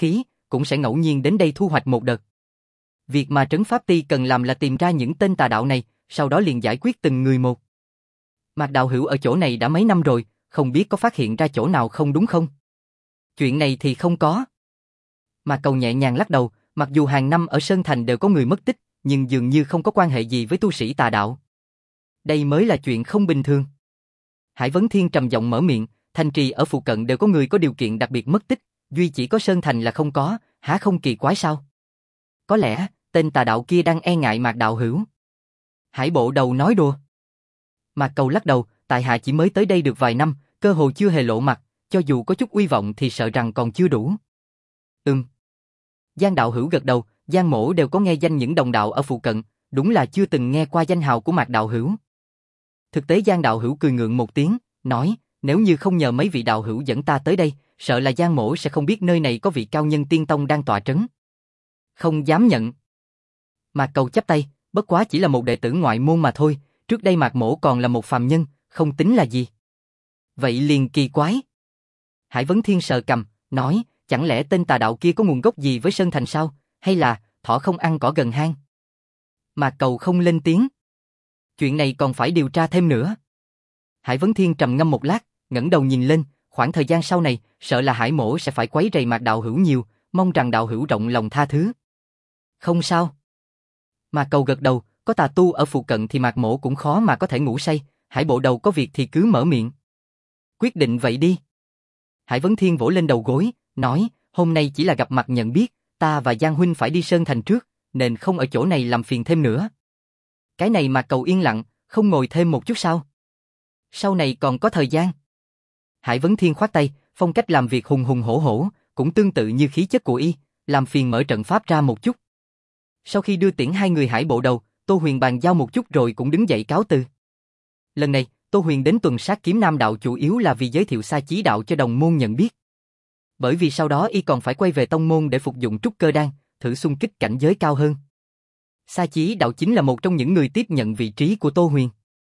cũng sẽ ngẫu nhiên đến đây thu hoạch một đợt. Việc mà trấn pháp ty cần làm là tìm ra những tên tà đạo này, sau đó liền giải quyết từng người một. Mạc đạo hữu ở chỗ này đã mấy năm rồi, không biết có phát hiện ra chỗ nào không đúng không? Chuyện này thì không có. Mạc Cầu nhẹ nhàng lắc đầu, mặc dù hàng năm ở Sơn Thành đều có người mất tích, nhưng dường như không có quan hệ gì với tu sĩ tà đạo. Đây mới là chuyện không bình thường. Hải Vấn Thiên trầm giọng mở miệng, thành trì ở phụ cận đều có người có điều kiện đặc biệt mất tích, duy chỉ có Sơn Thành là không có, há không kỳ quái sao? Có lẽ, tên tà đạo kia đang e ngại Mạc đạo hữu. Hải Bộ Đầu nói đùa. Mạc Cầu lắc đầu, tại hạ chỉ mới tới đây được vài năm, cơ hồ chưa hề lộ mặt, cho dù có chút uy vọng thì sợ rằng còn chưa đủ. Giang đạo hữu gật đầu, Giang mỗ đều có nghe danh những đồng đạo ở phụ cận, đúng là chưa từng nghe qua danh hào của Mạc đạo hữu. Thực tế Giang đạo hữu cười ngượng một tiếng, nói, nếu như không nhờ mấy vị đạo hữu dẫn ta tới đây, sợ là Giang mỗ sẽ không biết nơi này có vị cao nhân tiên tông đang tọa trấn. Không dám nhận. Mạc Cầu chắp tay, bất quá chỉ là một đệ tử ngoại môn mà thôi, trước đây Mạc mỗ còn là một phàm nhân, không tính là gì. Vậy liền kỳ quái. Hải Vấn Thiên sờ cằm, nói, chẳng lẽ tên tà đạo kia có nguồn gốc gì với Sơn Thành sao, hay là thỏ không ăn cỏ gần hang? Mạc Cầu không lên tiếng. Chuyện này còn phải điều tra thêm nữa. Hải Vấn Thiên trầm ngâm một lát, ngẩng đầu nhìn lên, khoảng thời gian sau này, sợ là Hải mỗ sẽ phải quấy rầy Mạc đạo hữu nhiều, mong rằng đạo hữu rộng lòng tha thứ. Không sao. Mạc Cầu gật đầu, có tà tu ở phụ cận thì Mạc mỗ cũng khó mà có thể ngủ say, Hải Bộ Đầu có việc thì cứ mở miệng. Quyết định vậy đi. Hải Vấn Thiên vỗ lên đầu gối, nói, hôm nay chỉ là gặp mặt nhận biết, ta và Giang huynh phải đi Sơn Thành trước, nên không ở chỗ này làm phiền thêm nữa. Cái này Mạc Cầu yên lặng, không ngồi thêm một chút sao? Sau này còn có thời gian. Hải Vấn Thiên khoát tay, phong cách làm việc hùng hùng hổ hổ, cũng tương tự như khí chất của y, làm phiền mở trận pháp ra một chút. Sau khi đưa tiễn hai người Hải Bộ Đầu, Tô Huyền bàn giao một chút rồi cũng đứng dậy cáo từ. Lần này, Tô Huyền đến tuần sát Kiếm Nam đạo chủ yếu là vì giới thiệu Sa Chí đạo cho đồng môn nhận biết. Bởi vì sau đó y còn phải quay về tông môn để phục dụng trúc cơ đan, thử xung kích cảnh giới cao hơn. Sa Chí đạo chính là một trong những người tiếp nhận vị trí của Tô Huyền.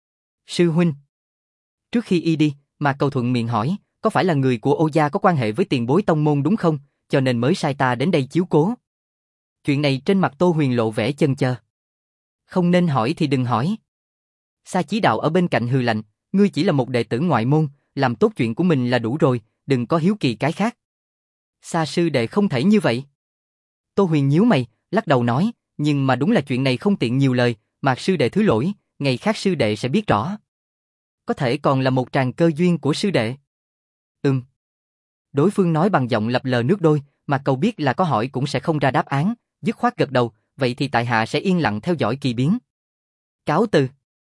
Sư huynh. Trước khi y đi, Mạc Cầu thuận miệng hỏi, có phải là người của Ô gia có quan hệ với tiền bối tông môn đúng không, cho nên mới sai ta đến đây chiếu cố. Chuyện này trên mặt Tô Huyền lộ vẻ chần chờ. Không nên hỏi thì đừng hỏi. Sa Chí đạo ở bên cạnh hừ lạnh, ngươi chỉ là một đệ tử ngoại môn, làm tốt chuyện của mình là đủ rồi, đừng có hiếu kỳ cái khác. Sa sư đệ không thể như vậy. Tô Huyền nhíu mày, lắc đầu nói, nhưng mà đúng là chuyện này không tiện nhiều lời, Mạc sư đệ thứ lỗi, ngày khác sư đệ sẽ biết rõ. Có thể còn là một tràng cơ duyên của sư đệ. Đối phương nói bằng giọng lập lờ nước đôi, Mạc Cầu biết là có hỏi cũng sẽ không ra đáp án, dứt khoát gật đầu, vậy thì tại hạ sẽ yên lặng theo dõi kỳ biến. Cáo từ.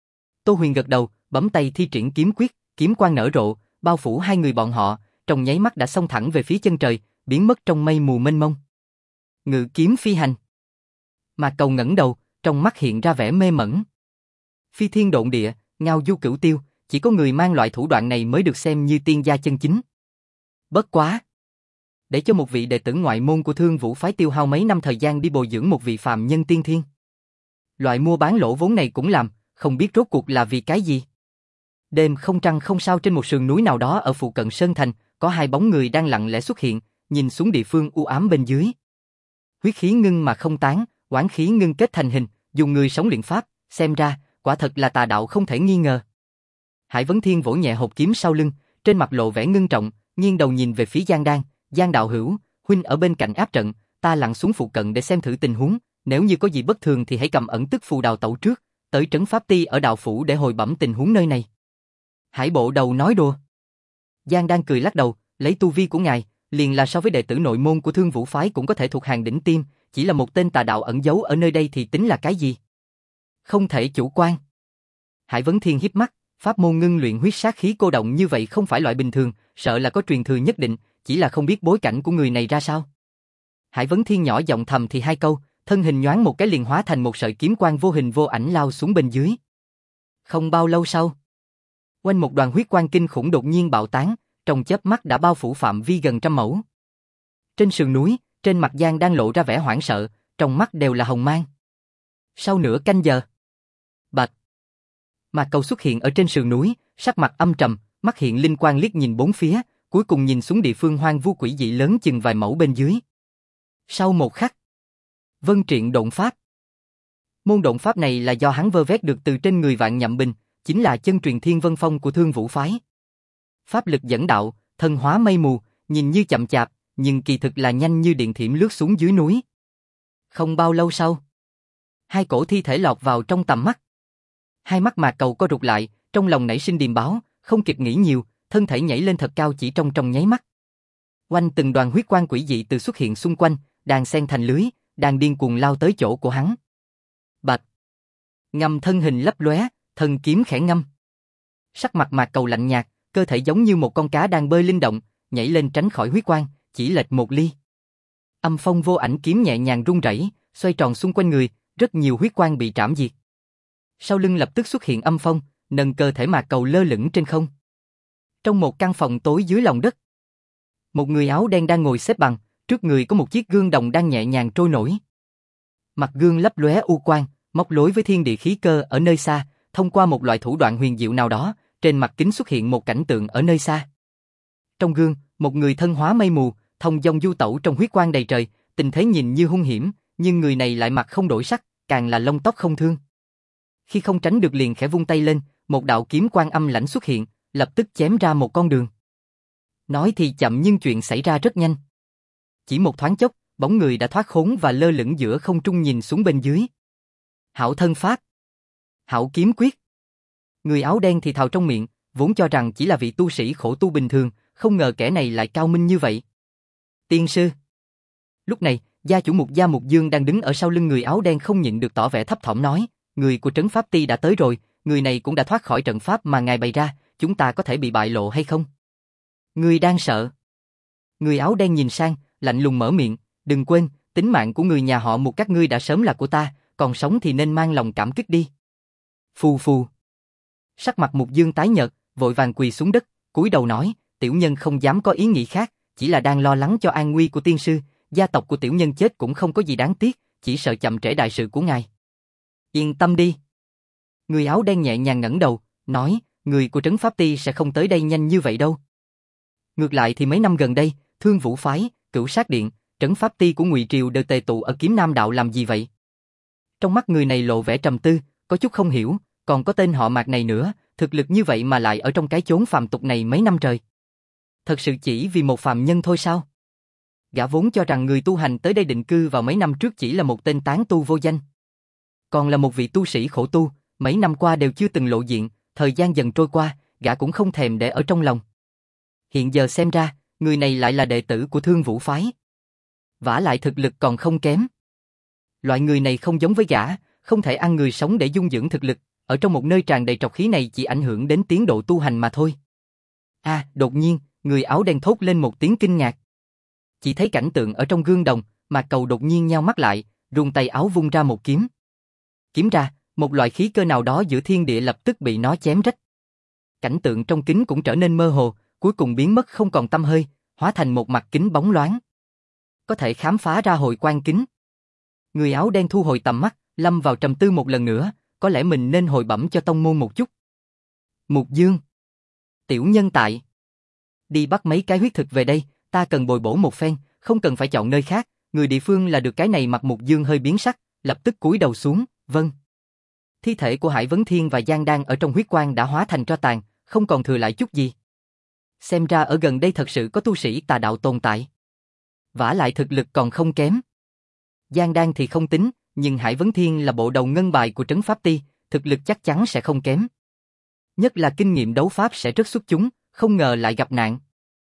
Tô Huyền gật đầu, bấm tay thi triển kiếm quyết, kiếm quang nở rộ, bao phủ hai người bọn họ, trong nháy mắt đã xông thẳng về phía chân trời, biến mất trong mây mù mênh mông. Ngự kiếm phi hành. Mạc Cầu ngẩng đầu, trong mắt hiện ra vẻ mê mẩn. Phi thiên độn địa, ngao du cửu tiêu, chỉ có người mang loại thủ đoạn này mới được xem như tiên gia chân chính. Bất quá. Để cho một vị đệ tử ngoại môn của Thương Vũ phái tiêu hao mấy năm thời gian đi bồi dưỡng một vị phàm nhân tiên thiên. Loại mua bán lỗ vốn này cũng làm, không biết rốt cuộc là vì cái gì. Đêm không trăng không sao trên một sườn núi nào đó ở phụ cận Sơn Thành, có hai bóng người đang lặng lẽ xuất hiện, nhìn xuống địa phương u ám bên dưới. Huyết khí ngưng mà không tán, oán khí ngưng kết thành hình, dùng người sống luyện pháp, xem ra, quả thật là tà đạo không thể nghi ngờ. Hải Vấn Thiên vỗ nhẹ hộp kiếm sau lưng, trên mặt lộ vẻ ngưng trọng, nghiêng đầu nhìn về phía Giang Đan, Giang đạo hữu, huynh ở bên cạnh áp trận, ta lặn xuống phụ cận để xem thử tình huống, nếu như có gì bất thường thì hãy cầm ẩn tức phù đào tẩu trước, tới trấn pháp ty ở đạo phủ để hồi bẩm tình huống nơi này. Hải Bộ Đầu nói đùa. Giang Đan cười lắc đầu, lấy tu vi của ngài, liền là so với đệ tử nội môn của Thương Vũ phái cũng có thể thuộc hàng đỉnh tiêm, chỉ là một tên tà đạo ẩn giấu ở nơi đây thì tính là cái gì? Không thể chủ quan. Hải Vấn Thiên híp mắt, pháp môn ngưng luyện huyết sát khí cô động như vậy không phải loại bình thường, sợ là có truyền thừa nhất định, chỉ là không biết bối cảnh của người này ra sao. Hải Vấn Thiên nhỏ giọng thầm thì hai câu, thân hình nhoáng một cái liền hóa thành một sợi kiếm quang vô hình vô ảnh lao xuống bên dưới. Không bao lâu sau, quanh một đoàn huyết quang kinh khủng đột nhiên bạo tán, trong chớp mắt đã bao phủ phạm vi gần 100 mẫu. Trên sườn núi, trên mặt Giang đang lộ ra vẻ hoảng sợ, trong mắt đều là hồng mang. Sau nửa canh giờ, bạch, Mạc Cầu xuất hiện ở trên sườn núi, sắc mặt âm trầm, mắt hiện linh quang liếc nhìn bốn phía, cuối cùng nhìn xuống địa phương hoang vu quỷ dị lớn chừng vài mẫu bên dưới. Sau một khắc, Vân Triện độn pháp. Môn độn pháp này là do hắn vơ vét được từ trên người Vạn Nhậm Bình, chính là chân truyền Thiên Vân Phong của Thương Vũ phái. Pháp lực dẫn đạo, thân hóa mây mù, nhìn như chậm chạp, nhưng kỳ thực là nhanh như điện thiểm lướt xuống dưới núi. Không bao lâu sau, hai cổ thi thể lọt vào trong tầm mắt. Hai mắt Mạc Cầu co rụt lại, trong lòng nảy sinh điềm báo, không kịp nghĩ nhiều, thân thể nhảy lên thật cao chỉ trong nháy mắt. Oanh, từng đoàn huyết quang quỷ dị từ xuất hiện xung quanh, đàn xen thành lưới, đang điên cuồng lao tới chỗ của hắn. Bạch. Ngâm thân hình lấp lóe, thần kiếm khẽ ngâm. Sắc mặt Mạc Cầu lạnh nhạt, cơ thể giống như một con cá đang bơi linh động, nhảy lên tránh khỏi huyết quang, chỉ lệch một ly. Âm phong vô ảnh kiếm nhẹ nhàng rung rẩy, xoay tròn xung quanh người, rất nhiều huyết quang bị trảm diệt. Sau lưng lập tức xuất hiện âm phong, nâng cơ thể Mạc Cầu lơ lửng trên không. Trong một căn phòng tối dưới lòng đất, một người áo đen đang ngồi xếp bằng, trước người có một chiếc gương đồng đang nhẹ nhàng trôi nổi. Mặt gương lấp lóe u quang, móc nối với thiên địa khí cơ ở nơi xa, thông qua một loại thủ đoạn huyền diệu nào đó, trên mặt kính xuất hiện một cảnh tượng ở nơi xa. Trong gương, một người thân hóa mây mù, thông dong du tẩu trong huyết quang đầy trời, tình thế nhìn như hung hiểm, nhưng người này lại mặt không đổi sắc, càng là lông tóc không thương. Khi không tránh được liền khẽ vung tay lên, một đạo kiếm quang âm lãnh xuất hiện, lập tức chém ra một con đường. Nói thì chậm nhưng chuyện xảy ra rất nhanh. Chỉ một thoáng chốc, bóng người đã thoát khốn và lơ lửng giữa không trung nhìn xuống bên dưới. Hảo thân pháp, Hảo kiếm quyết. Người áo đen thì thào trong miệng, vốn cho rằng chỉ là vị tu sĩ khổ tu bình thường, không ngờ kẻ này lại cao minh như vậy. Tiên sư. Lúc này, gia chủ Mục Gia Mục Dương đang đứng ở sau lưng người áo đen không nhịn được tỏ vẻ thấp thỏm nói, người của trấn pháp ty đã tới rồi, người này cũng đã thoát khỏi trận pháp mà ngài bày ra, chúng ta có thể bị bại lộ hay không? Người đang sợ. Người áo đen nhìn sang, lạnh lùng mở miệng, đừng quên, tính mạng của người nhà họ Mục các ngươi đã sớm là của ta, còn sống thì nên mang lòng cảm kích đi. Phù phù. Sắc mặt Mục Dương tái nhợt, vội vàng quỳ xuống đất, cúi đầu nói, tiểu nhân không dám có ý nghĩ khác, chỉ là đang lo lắng cho an nguy của tiên sư, gia tộc của tiểu nhân chết cũng không có gì đáng tiếc, chỉ sợ chậm trễ đại sự của ngài. Yên tâm đi. Người áo đen nhẹ nhàng ngẩng đầu, nói, người của trấn pháp ty sẽ không tới đây nhanh như vậy đâu. Ngược lại thì mấy năm gần đây, Thương Vũ phái, Cửu Sát Điện, trấn pháp ty của Ngụy Triều đều tề tụ ở Kiếm Nam đạo làm gì vậy? Trong mắt người này lộ vẻ trầm tư, có chút không hiểu, còn có tên họ Mạc này nữa, thực lực như vậy mà lại ở trong cái chốn phàm tục này mấy năm trời. Thật sự chỉ vì một phàm nhân thôi sao? Gã vốn cho rằng người tu hành tới đây định cư vào mấy năm trước chỉ là một tên tán tu vô danh. Còn là một vị tu sĩ khổ tu, mấy năm qua đều chưa từng lộ diện, thời gian dần trôi qua, gã cũng không thèm để ở trong lòng. Hiện giờ xem ra, người này lại là đệ tử của Thương Vũ phái. Vả lại thực lực còn không kém. Loại người này không giống với gã, không thể ăn người sống để dung dưỡng thực lực, ở trong một nơi tràn đầy trọc khí này chỉ ảnh hưởng đến tiến độ tu hành mà thôi. Đột nhiên, người áo đen thốt lên một tiếng kinh ngạc. Chỉ thấy cảnh tượng ở trong gương đồng, Mạc Cầu đột nhiên nheo mắt lại, rung tay áo vung ra một kiếm. Kiếm ra, một loại khí cơ nào đó giữa thiên địa lập tức bị nó chém rách. Cảnh tượng trong kính cũng trở nên mơ hồ, cuối cùng biến mất không còn tăm hơi, hóa thành một mặt kính bóng loáng. Có thể khám phá ra hồi quang kính. Người áo đen thu hồi tầm mắt, lâm vào trầm tư một lần nữa, có lẽ mình nên hồi bẩm cho tông môn một chút. Mục Dương. Tiểu nhân tại. Đi bắt mấy cái huyết thực về đây, ta cần bồi bổ một phen, không cần phải chọn nơi khác, người địa phương là được cái này. Mặt Mục Dương hơi biến sắc, lập tức cúi đầu xuống, vâng. Thi thể của Hải Vấn Thiên và Giang Đan ở trong huyết quang đã hóa thành tro tàn, không còn thừa lại chút gì. Xem ra ở gần đây thật sự có tu sĩ tà đạo tồn tại. Vả lại thực lực còn không kém. Giang Đan thì không tính, nhưng Hải Vấn Thiên là bộ đầu ngân bài của trấn pháp ty, thực lực chắc chắn sẽ không kém. Nhất là kinh nghiệm đấu pháp sẽ rất xuất chúng, không ngờ lại gặp nạn.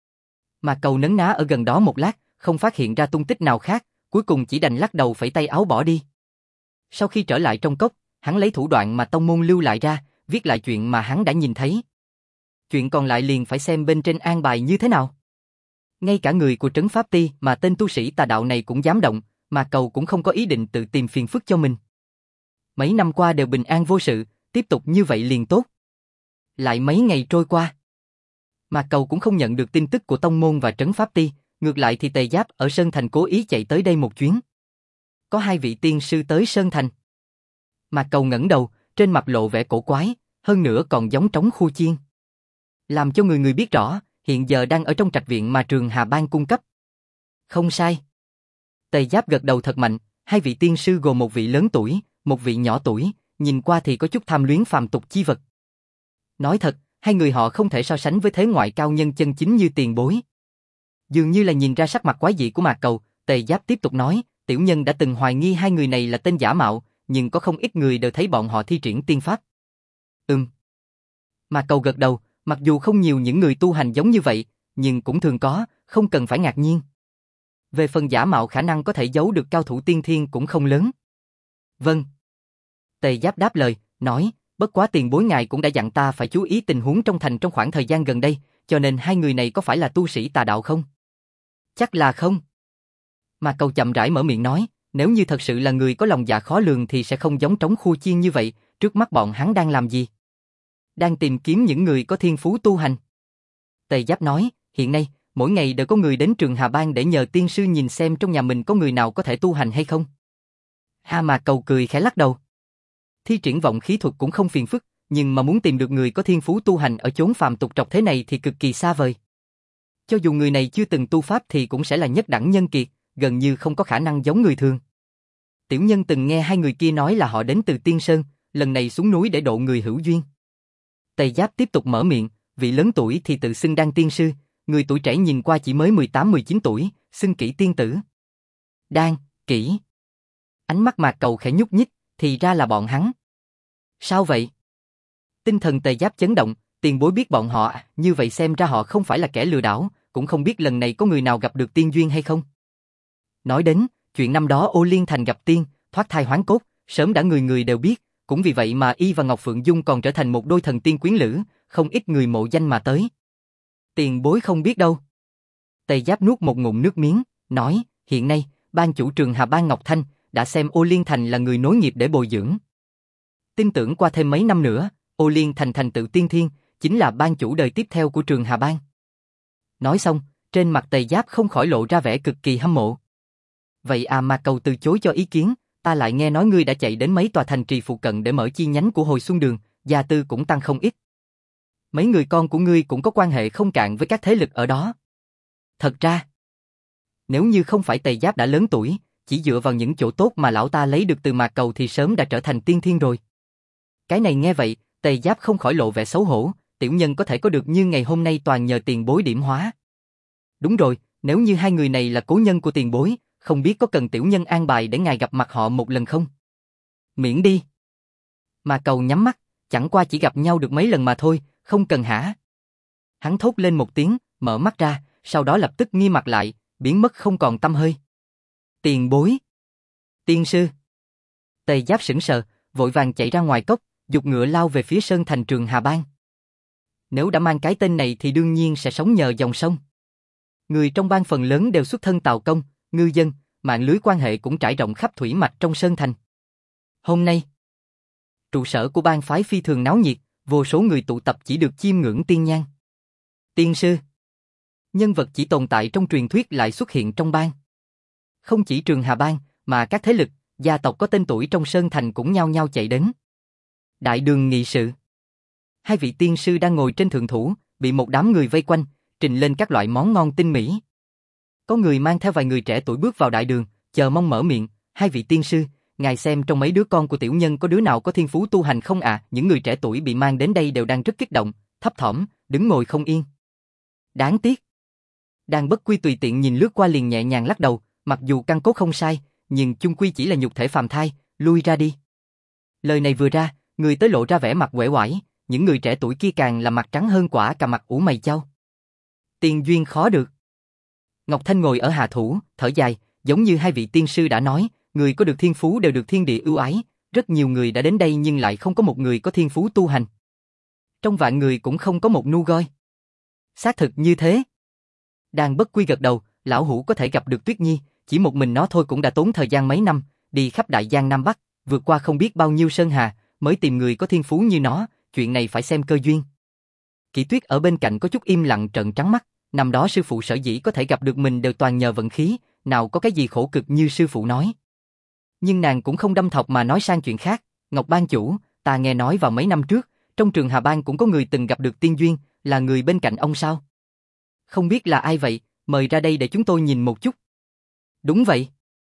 Mà Cầu nấn ná ở gần đó một lát, không phát hiện ra tung tích nào khác, cuối cùng chỉ đành lắc đầu phẩy tay áo bỏ đi. Sau khi trở lại trong cốc, hắn lấy thủ đoạn mà tông môn lưu lại ra, viết lại chuyện mà hắn đã nhìn thấy. Chuyện còn lại liền phải xem bên trên an bài như thế nào. Ngay cả người của trấn pháp ty mà tên tu sĩ tà đạo này cũng dám động, mà Cầu cũng không có ý định tự tìm phiền phức cho mình. Mấy năm qua đều bình an vô sự, tiếp tục như vậy liền tốt. Lại mấy ngày trôi qua, mà Cầu cũng không nhận được tin tức của tông môn và trấn pháp ty, ngược lại thì Tề Giáp ở Sơn Thành cố ý chạy tới đây một chuyến. Có hai vị tiên sư tới Sơn Thành. Mà Cầu ngẩng đầu, trên mặt lộ vẻ cổ quái, hơn nữa còn giống trống khu chiên. Làm cho người biết rõ, hiện giờ đang ở trong trạch viện mà Trường Hà Bang cung cấp. Không sai. Tề Giáp gật đầu thật mạnh, hai vị tiên sư gồm một vị lớn tuổi, một vị nhỏ tuổi, nhìn qua thì có chút tham luyến phàm tục chi vật. Nói thật, hai người họ không thể so sánh với thế ngoại cao nhân chân chính như tiền bối. Dường như là nhìn ra sắc mặt quái dị của Mạc Cầu, Tề Giáp tiếp tục nói, tiểu nhân đã từng hoài nghi hai người này là tên giả mạo, nhưng có không ít người đều thấy bọn họ thi triển tiên pháp. Mạc Cầu gật đầu, mặc dù không nhiều những người tu hành giống như vậy, nhưng cũng thường có, không cần phải ngạc nhiên. Về phần giả mạo khả năng có thể giấu được cao thủ tiên thiên cũng không lớn. Vâng. Tề Giáp đáp lời, nói, bất quá tiền bối ngài cũng đã dặn ta phải chú ý tình huống trong thành trong khoảng thời gian gần đây, cho nên hai người này có phải là tu sĩ tà đạo không? Chắc là không. Mạc Cầu chậm rãi mở miệng nói, nếu như thật sự là người có lòng dạ khó lường thì sẽ không giống trống khua chiên như vậy, trước mắt bọn hắn đang làm gì? Đang tìm kiếm những người có thiên phú tu hành. Tề Giáp nói, hiện nay, mỗi ngày đều có người đến trường Hà Bang để nhờ tiên sư nhìn xem trong nhà mình có người nào có thể tu hành hay không. Mạc Cầu cười khẽ lắc đầu. Thi triển vọng khí thuật cũng không phiền phức, nhưng mà muốn tìm được người có thiên phú tu hành ở chốn phàm tục trọc thế này thì cực kỳ xa vời. Cho dù người này chưa từng tu pháp thì cũng sẽ là nhất đẳng nhân kiệt, gần như không có khả năng giống người thường. Tiểu nhân từng nghe hai người kia nói là họ đến từ Tiên Sơn, lần này xuống núi để độ người hữu duyên. Tề Giáp tiếp tục mở miệng, vị lớn tuổi thì tự xưng Đan tiên sư, người tuổi trẻ nhìn qua chỉ mới 18-19 tuổi, xưng kỹ tiên tử. Đan, kỹ. Ánh mắt Mạc Cầu khẽ nhúc nhích, thì ra là bọn hắn. Sao vậy? Tinh thần Tề Giáp chấn động, tiền bối biết bọn họ, như vậy xem ra họ không phải là kẻ lừa đảo, cũng không biết lần này có người nào gặp được tiên duyên hay không. Nói đến, chuyện năm đó Ô Liên Thành gặp tiên, thoát thai hoán cốt, sớm đã người người đều biết, cũng vì vậy mà y và Ngọc Phượng Dung còn trở thành một đôi thần tiên quyến lữ, không ít người mộ danh mà tới. Tiền bối không biết đâu. Tề Giáp nuốt một ngụm nước miếng, nói, hiện nay, ban chủ trường Hà Bang Ngọc Thanh, đã xem Ô Liên Thành là người nối nghiệp để bồi dưỡng. Tin tưởng qua thêm mấy năm nữa, Ô Liên Thành thành tựu tiên thiên, chính là ban chủ đời tiếp theo của trường Hà Bang. Nói xong, trên mặt Tề Giáp không khỏi lộ ra vẻ cực kỳ hâm mộ. Vậy Mạc Cầu từ chối cho ý kiến, ta lại nghe nói ngươi đã chạy đến mấy tòa thành trì phụ cận để mở chi nhánh của Hồi Xuân Đường, gia tư cũng tăng không ít. Mấy người con của ngươi cũng có quan hệ không cạn với các thế lực ở đó. Thật ra, nếu như không phải Tề Giáp đã lớn tuổi, chỉ dựa vào những chỗ tốt mà lão ta lấy được từ Mạc Cầu thì sớm đã trở thành tiên thiên rồi. Cái này nghe vậy, Tề Giáp không khỏi lộ vẻ xấu hổ, tiểu nhân có thể có được như ngày hôm nay toàn nhờ tiền bối điểm hóa. Đúng rồi, nếu như hai người này là cố nhân của tiền bối, không biết có cần tiểu nhân an bài để ngài gặp mặt họ một lần không? Miễn đi. Mạc Cầu nhắm mắt, chẳng qua chỉ gặp nhau được mấy lần mà thôi, không cần hả? Hắn thốt lên một tiếng, mở mắt ra, sau đó lập tức nghiêm mặt lại, biến mất không còn tăm hơi. Tiền bối. Tiên sư. Tề Giáp sững sờ, vội vàng chạy ra ngoài cốc, giục ngựa lao về phía sơn thành trường Hà Bang. Nếu đã mang cái tên này thì đương nhiên sẽ sống nhờ dòng sông. Người trong bang phần lớn đều xuất thân tào công, ngư dân, mạng lưới quan hệ cũng trải rộng khắp thủy mạch trong sơn thành. Hôm nay, trụ sở của bang phái phi thường náo nhiệt, vô số người tụ tập chỉ được chiêm ngưỡng tiên nhang. Tiên sư. Nhân vật chỉ tồn tại trong truyền thuyết lại xuất hiện trong bang. Không chỉ trường Hà Bang, mà các thế lực, gia tộc có tên tuổi trong sơn thành cũng nhao nhao chạy đến. Đại đường nghị sự. Hai vị tiên sư đang ngồi trên thượng thủ, bị một đám người vây quanh, trình lên các loại món ngon tinh mỹ. Có người mang theo vài người trẻ tuổi bước vào đại đường, chờ mong mở miệng, hai vị tiên sư, ngài xem trong mấy đứa con của tiểu nhân có đứa nào có thiên phú tu hành không ạ? Những người trẻ tuổi bị mang đến đây đều đang rất kích động, thấp thỏm, đứng ngồi không yên. Đáng tiếc. Đan Bất Quy tùy tiện nhìn lướt qua liền nhẹ nhàng lắc đầu, mặc dù căn cốt không sai, nhưng chung quy chỉ là nhục thể phàm thai, lui ra đi. Lời này vừa ra, người tới lộ ra vẻ mặt uể oải, những người trẻ tuổi kia càng là mặt trắng hơn quả cà mặt ủ mày chau. Tiền duyên khó được. Ngọc Thanh ngồi ở hạ thủ, thở dài, giống như hai vị tiên sư đã nói, người có được thiên phú đều được thiên địa ưu ái, rất nhiều người đã đến đây nhưng lại không có một người có thiên phú tu hành. Trong vạn người cũng không có một nu goi. Xác thực như thế. Đan Bất Quy gật đầu, lão hủ có thể gặp được Tuyết Nhi, chỉ một mình nó thôi cũng đã tốn thời gian mấy năm, đi khắp Đại Giang Nam Bắc, vượt qua không biết bao nhiêu sơn hà, mới tìm người có thiên phú như nó, chuyện này phải xem cơ duyên. Kỷ Tuyết ở bên cạnh có chút im lặng trợn trắng mắt, năm đó sư phụ sở dĩ có thể gặp được mình đều toàn nhờ vận khí, nào có cái gì khổ cực như sư phụ nói. Nhưng nàng cũng không đâm thọc mà nói sang chuyện khác, Ngọc Ban chủ, ta nghe nói vào mấy năm trước, trong trường Hà Bang cũng có người từng gặp được tiên duyên, là người bên cạnh ông sao? Không biết là ai vậy, mời ra đây để chúng tôi nhìn một chút. Đúng vậy.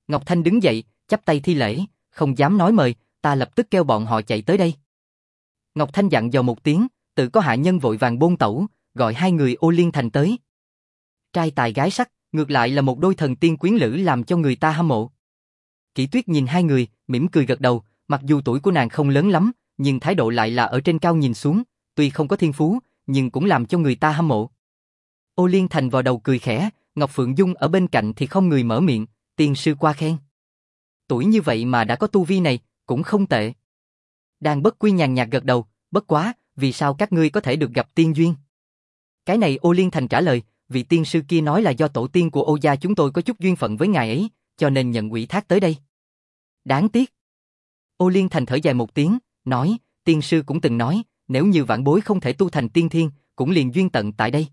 Ngọc Thanh đứng dậy, chắp tay thi lễ, không dám nói mời, ta lập tức kêu bọn họ chạy tới đây. Ngọc Thanh dặn dò một tiếng, tự có hạ nhân vội vàng bôn tẩu, gọi hai người Ô Liên Thành tới. Trai tài gái sắc, ngược lại là một đôi thần tiên quyến lữ làm cho người ta hâm mộ. Kỷ Tuyết nhìn hai người, mỉm cười gật đầu, mặc dù tuổi của nàng không lớn lắm, nhưng thái độ lại là ở trên cao nhìn xuống, tuy không có thiên phú, nhưng cũng làm cho người ta hâm mộ. Ô Liên Thành vào đầu cười khẽ, Ngọc Phượng Dung ở bên cạnh thì không người mở miệng, tiên sư qua khen. Tuổi như vậy mà đã có tu vi này, cũng không tệ. Đan Bất Quy nhàn nhạt gật đầu, bất quá, vì sao các ngươi có thể được gặp tiên duyên? Cái này Ô Liên Thành trả lời, vị tiên sư kia nói là do tổ tiên của Ô gia chúng tôi có chút duyên phận với ngài ấy, cho nên nhận ủy thác tới đây. Đáng tiếc. Ô Liên Thành thở dài một tiếng, nói, tiên sư cũng từng nói, nếu như vãn bối không thể tu thành tiên thiên, cũng liền duyên tận tại đây.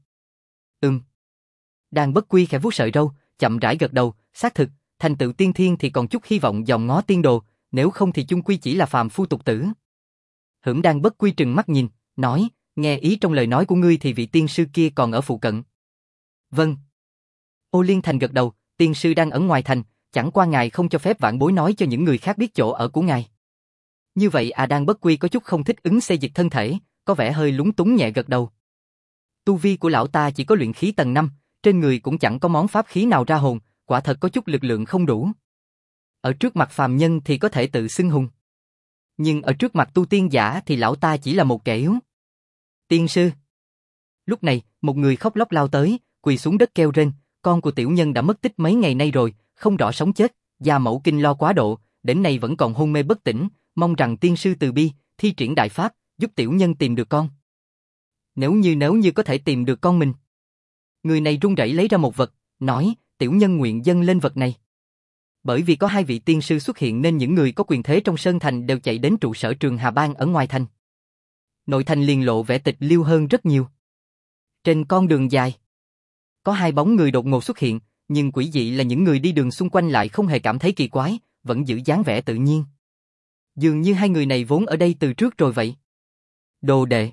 Đan Bất Quy khẽ vuốt sợi râu, chậm rãi gật đầu, xác thực, thành tựu tiên thiên thì còn chút hy vọng dòm ngó tiên đồ, nếu không thì chung quy chỉ là phàm phu tục tử. Hưởng Đan Bất Quy trừng mắt nhìn, nói, nghe ý trong lời nói của ngươi thì vị tiên sư kia còn ở phụ cận. Vâng. Ô Liên Thành gật đầu, tiên sư đang ở ngoài thành, chẳng qua ngài không cho phép vãn bối nói cho những người khác biết chỗ ở của ngài. Như vậy Đan Bất Quy có chút không thích ứng xê dịch thân thể, có vẻ hơi lúng túng nhẹ gật đầu. Tu vi của lão ta chỉ có luyện khí tầng 5, trên người cũng chẳng có món pháp khí nào ra hồn, quả thật có chút lực lượng không đủ. Ở trước mặt phàm nhân thì có thể tự xưng hùng. Nhưng ở trước mặt tu tiên giả thì lão ta chỉ là một kẻ yếu. Tiên sư. Lúc này, một người khóc lóc lao tới, quỳ xuống đất kêu rên, con của tiểu nhân đã mất tích mấy ngày nay rồi, không rõ sống chết, gia mẫu kinh lo quá độ, đến nay vẫn còn hôn mê bất tỉnh, mong rằng tiên sư từ bi, thi triển đại pháp, giúp tiểu nhân tìm được con. Nếu như có thể tìm được con mình. Người này run rẩy lấy ra một vật, nói, tiểu nhân nguyện dâng lên vật này. Bởi vì có hai vị tiên sư xuất hiện nên những người có quyền thế trong Sơn Thành đều chạy đến trụ sở Trường Hà Bang ở ngoài thành. Nội thành liền lộ vẻ tịch liêu hơn rất nhiều. Trên con đường dài, có hai bóng người đột ngột xuất hiện, nhưng quỷ dị là những người đi đường xung quanh lại không hề cảm thấy kỳ quái, vẫn giữ dáng vẻ tự nhiên. Dường như hai người này vốn ở đây từ trước rồi vậy. Đồ đệ.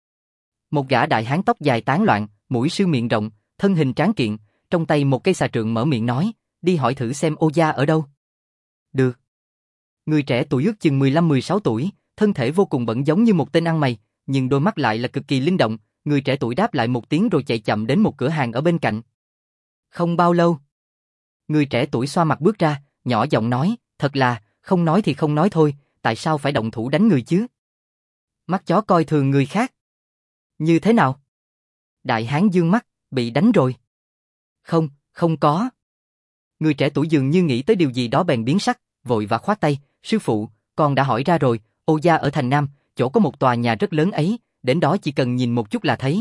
Một gã đại hán tóc dài tán loạn, mũi sư miệng rộng, thân hình tráng kiện, trong tay một cây xà trượng mở miệng nói, đi hỏi thử xem Ô gia ở đâu. Được. Người trẻ tuổi ước chừng 15-16 tuổi, thân thể vô cùng bẩn giống như một tên ăn mày, nhưng đôi mắt lại là cực kỳ linh động, người trẻ tuổi đáp lại một tiếng rồi chạy chậm đến một cửa hàng ở bên cạnh. Không bao lâu, người trẻ tuổi xoa mặt bước ra, nhỏ giọng nói, thật là, không nói thì không nói thôi, tại sao phải động thủ đánh người chứ? Mắt chó coi thường người khác. Như thế nào? Đại hán dương mắt, bị đánh rồi. Không, không có. Người trẻ tuổi dường như nghĩ tới điều gì đó bèn biến sắc, vội vã khoát tay, sư phụ, con đã hỏi ra rồi, Ô gia ở thành Nam, chỗ có một tòa nhà rất lớn ấy, đến đó chỉ cần nhìn một chút là thấy.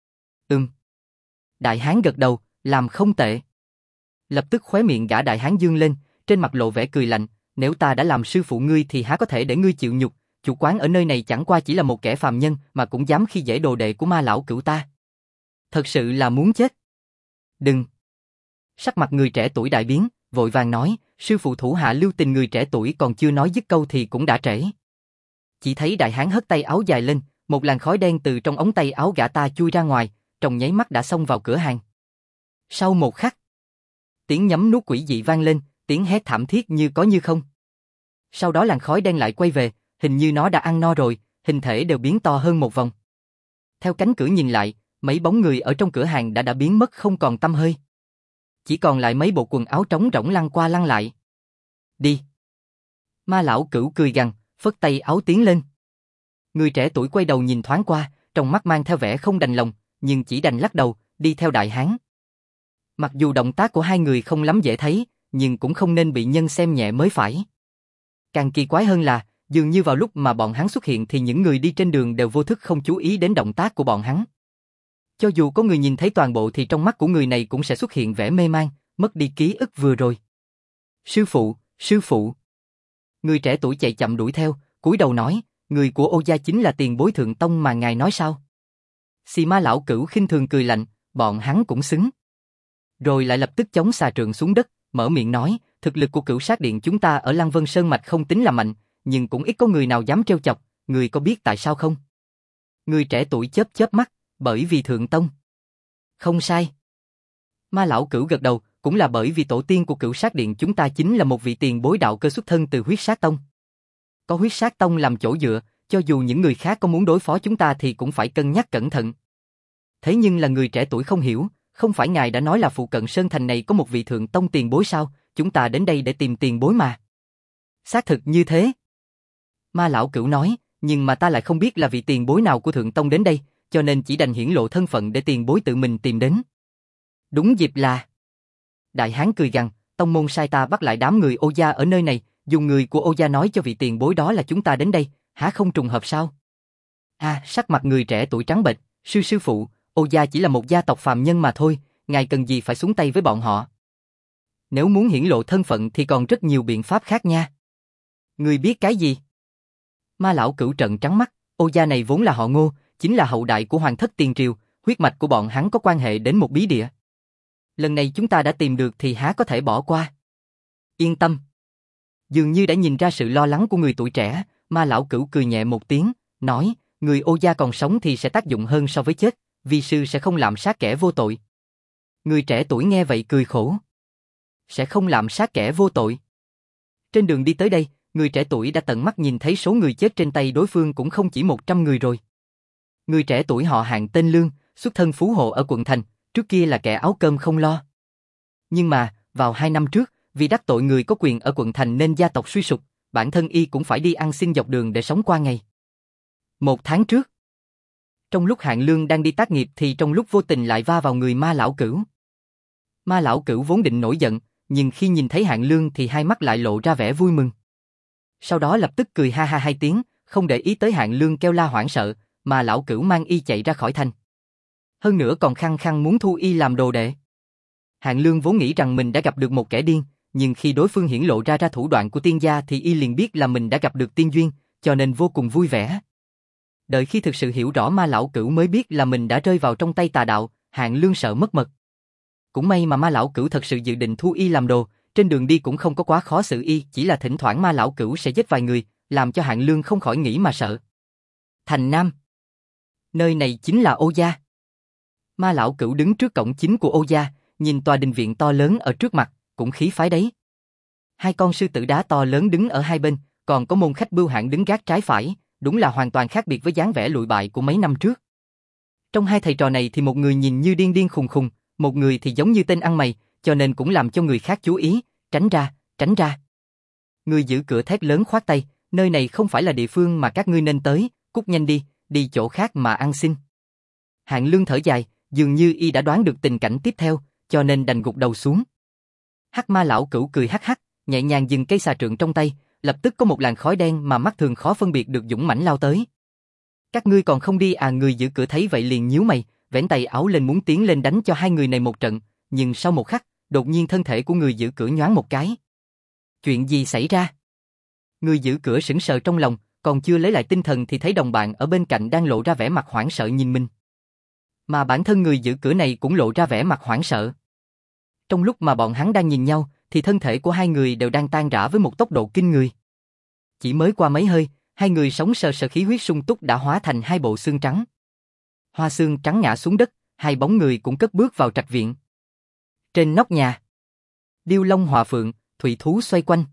Đại hán gật đầu, làm không tệ. Lập tức khóe miệng gã đại hán dương lên, trên mặt lộ vẻ cười lạnh, nếu ta đã làm sư phụ ngươi thì há có thể để ngươi chịu nhục, chủ quán ở nơi này chẳng qua chỉ là một kẻ phàm nhân mà cũng dám khi dễ đồ đệ của ma lão cửu ta. Thật sự là muốn chết. Đừng. Sắc mặt người trẻ tuổi đại biến, vội vàng nói, sư phụ thủ hạ lưu tình. Người trẻ tuổi còn chưa nói dứt câu thì cũng đã trễ. Chỉ thấy đại hán hất tay áo dài lên, một làn khói đen từ trong ống tay áo gã ta chui ra ngoài, trong nháy mắt đã xông vào cửa hàng. Sau một khắc, tiếng nhấm nuốt quỷ dị vang lên, tiếng hét thảm thiết như có như không. Sau đó làn khói đen lại quay về, hình như nó đã ăn no rồi, hình thể đều biến to hơn một vòng. Theo cánh cửa nhìn lại, mấy bóng người ở trong cửa hàng đã biến mất không còn tăm hơi. Chỉ còn lại mấy bộ quần áo trống rỗng lăn qua lăn lại. Đi. Ma lão cửu cười gằn, phất tay áo tiến lên. Người trẻ tuổi quay đầu nhìn thoáng qua, trong mắt mang theo vẻ không đành lòng, nhưng chỉ đành lắc đầu, đi theo đại hán. Mặc dù động tác của hai người không lắm dễ thấy, nhưng cũng không nên bị nhân xem nhẹ mới phải. Càng kỳ quái hơn là, dường như vào lúc mà bọn hắn xuất hiện thì những người đi trên đường đều vô thức không chú ý đến động tác của bọn hắn. Cho dù có người nhìn thấy toàn bộ thì trong mắt của người này cũng sẽ xuất hiện vẻ mê man, mất đi ký ức vừa rồi. Sư phụ, sư phụ. Người trẻ tuổi chạy chậm đuổi theo, cúi đầu nói, người của Ô gia chính là tiền bối thượng tông mà ngài nói sao? Xì Ma lão cửu khinh thường cười lạnh, bọn hắn cũng xứng. Rồi lại lập tức chống xà trượng xuống đất, mở miệng nói, thực lực của Cửu Sát Điện chúng ta ở Lăng Vân Sơn Mạch không tính là mạnh, nhưng cũng ít có người nào dám trêu chọc, người có biết tại sao không? Người trẻ tuổi chớp chớp mắt, bởi vì thượng tông. Không sai. Ma lão cửu gật đầu, cũng là bởi vì tổ tiên của Cửu Sát Điện chúng ta chính là một vị tiền bối đạo cơ xuất thân từ Huyết Sát Tông. Có Huyết Sát Tông làm chỗ dựa, cho dù những người khác có muốn đối phó chúng ta thì cũng phải cân nhắc cẩn thận. Thế nhưng là người trẻ tuổi không hiểu, không phải ngài đã nói là phụ cận Sơn Thành này có một vị thượng tông tiền bối sao, chúng ta đến đây để tìm tiền bối mà. Xác thực như thế. Ma lão Cửu nói, nhưng mà ta lại không biết là vị tiền bối nào của thượng tông đến đây, cho nên chỉ đành hiển lộ thân phận để tiền bối tự mình tìm đến. Đúng dịp là... Đại hán cười gằn, tông môn sai ta bắt lại đám người Ô gia ở nơi này, dùng người của Ô gia nói cho vị tiền bối đó là chúng ta đến đây, há không trùng hợp sao? Sắc mặt người trẻ tuổi trắng bệch, sư phụ, Ô gia chỉ là một gia tộc phàm nhân mà thôi, ngài cần gì phải xuống tay với bọn họ? Nếu muốn hiển lộ thân phận thì còn rất nhiều biện pháp khác nha. Ngươi biết cái gì? Ma lão Cửu trợn trắng mắt, Ô gia này vốn là họ Ngô, chính là hậu đại của hoàng thất tiền triều, huyết mạch của bọn hắn có quan hệ đến một bí địa. Lần này chúng ta đã tìm được thì há có thể bỏ qua. Yên tâm. Dường như đã nhìn ra sự lo lắng của người tuổi trẻ, Ma lão Cửu cười nhẹ một tiếng, nói, người Ô gia còn sống thì sẽ tác dụng hơn so với chết, vi sư sẽ không lạm sát kẻ vô tội. Người trẻ tuổi nghe vậy cười khổ. Sẽ không lạm sát kẻ vô tội. Trên đường đi tới đây, người trẻ tuổi đã tận mắt nhìn thấy số người chết trên tay đối phương cũng không chỉ 100 người rồi. Người trẻ tuổi họ Hạng tên Lương, xuất thân phú hộ ở quận thành, trước kia là kẻ áo cơm không lo. Nhưng mà, vào 2 năm trước, vì đắc tội người có quyền ở quận thành nên gia tộc suy sụp, bản thân y cũng phải đi ăn xin dọc đường để sống qua ngày. 1 tháng trước, trong lúc Hạng Lương đang đi tác nghiệp thì trong lúc vô tình lại va vào người Ma lão Cửu. Ma lão Cửu vốn định nổi giận, nhưng khi nhìn thấy Hạng Lương thì hai mắt lại lộ ra vẻ vui mừng. Sau đó lập tức cười ha ha 2 tiếng, không để ý tới Hạng Lương kêu la hoảng sợ, mà lão Cửu mang y chạy ra khỏi thành. Hơn nữa còn khăng khăng muốn thu y làm đồ đệ. Hạng Lương vốn nghĩ rằng mình đã gặp được một kẻ điên, nhưng khi đối phương hiển lộ ra thủ đoạn của tiên gia thì y liền biết là mình đã gặp được tiên duyên, cho nên vô cùng vui vẻ. Đợi khi thực sự hiểu rõ Ma lão Cửu mới biết là mình đã rơi vào trong tay tà đạo, Hạng Lương sợ mất mật. Cũng may mà Ma lão Cửu thật sự dự định thu y làm đồ, trên đường đi cũng không có quá khó xử y, chỉ là thỉnh thoảng Ma lão Cửu sẽ giết vài người, làm cho Hạng Lương không khỏi nghĩ mà sợ. Thành Nam. Nơi này chính là Ô gia. Ma lão Cửu đứng trước cổng chính của Ô gia, nhìn tòa đình viện to lớn ở trước mặt, cũng khí phái đấy. 2 con sư tử đá to lớn đứng ở hai bên, còn có môn khách Bưu Hãn đứng gác trái phải, đúng là hoàn toàn khác biệt với dáng vẻ lụi bại của mấy năm trước. Trong hai thầy trò này thì một người nhìn như điên điên khùng khùng, một người thì giống như tên ăn mày, cho nên cũng làm cho người khác chú ý, tránh ra, tránh ra. Người giữ cửa thét lớn khoát tay, nơi này không phải là địa phương mà các ngươi nên tới, cút nhanh đi, đi chỗ khác mà ăn xin. Hạng Lương thở dài, dường như y đã đoán được tình cảnh tiếp theo, cho nên đành gục đầu xuống. Hắc Ma lão Cửu cười hắc hắc, nhẹ nhàng dừng cây xà trượng trong tay, lập tức có một làn khói đen mà mắt thường khó phân biệt được dũng mãnh lao tới. Các ngươi còn không đi à? Người giữ cửa thấy vậy liền nhíu mày, vén tay áo lên muốn tiến lên đánh cho hai người này một trận, nhưng sau một khắc, đột nhiên thân thể của người giữ cửa nhoáng một cái. Chuyện gì xảy ra? Người giữ cửa sững sờ trong lòng, còn chưa lấy lại tinh thần thì thấy đồng bạn ở bên cạnh đang lộ ra vẻ mặt hoảng sợ nhìn mình. Mà bản thân người giữ cửa này cũng lộ ra vẻ mặt hoảng sợ. Trong lúc mà bọn hắn đang nhìn nhau, thì thân thể của hai người đều đang tan rã với một tốc độ kinh người. Chỉ mới qua mấy hơi, hai người sống sờ sờ khí huyết sung túc đã hóa thành 2 bộ xương trắng. Hoa xương trắng ngã xuống đất, 2 bóng người cũng cất bước vào trạch viện. Trên nóc nhà, điêu long hòa phượng, thủy thú xoay quanh.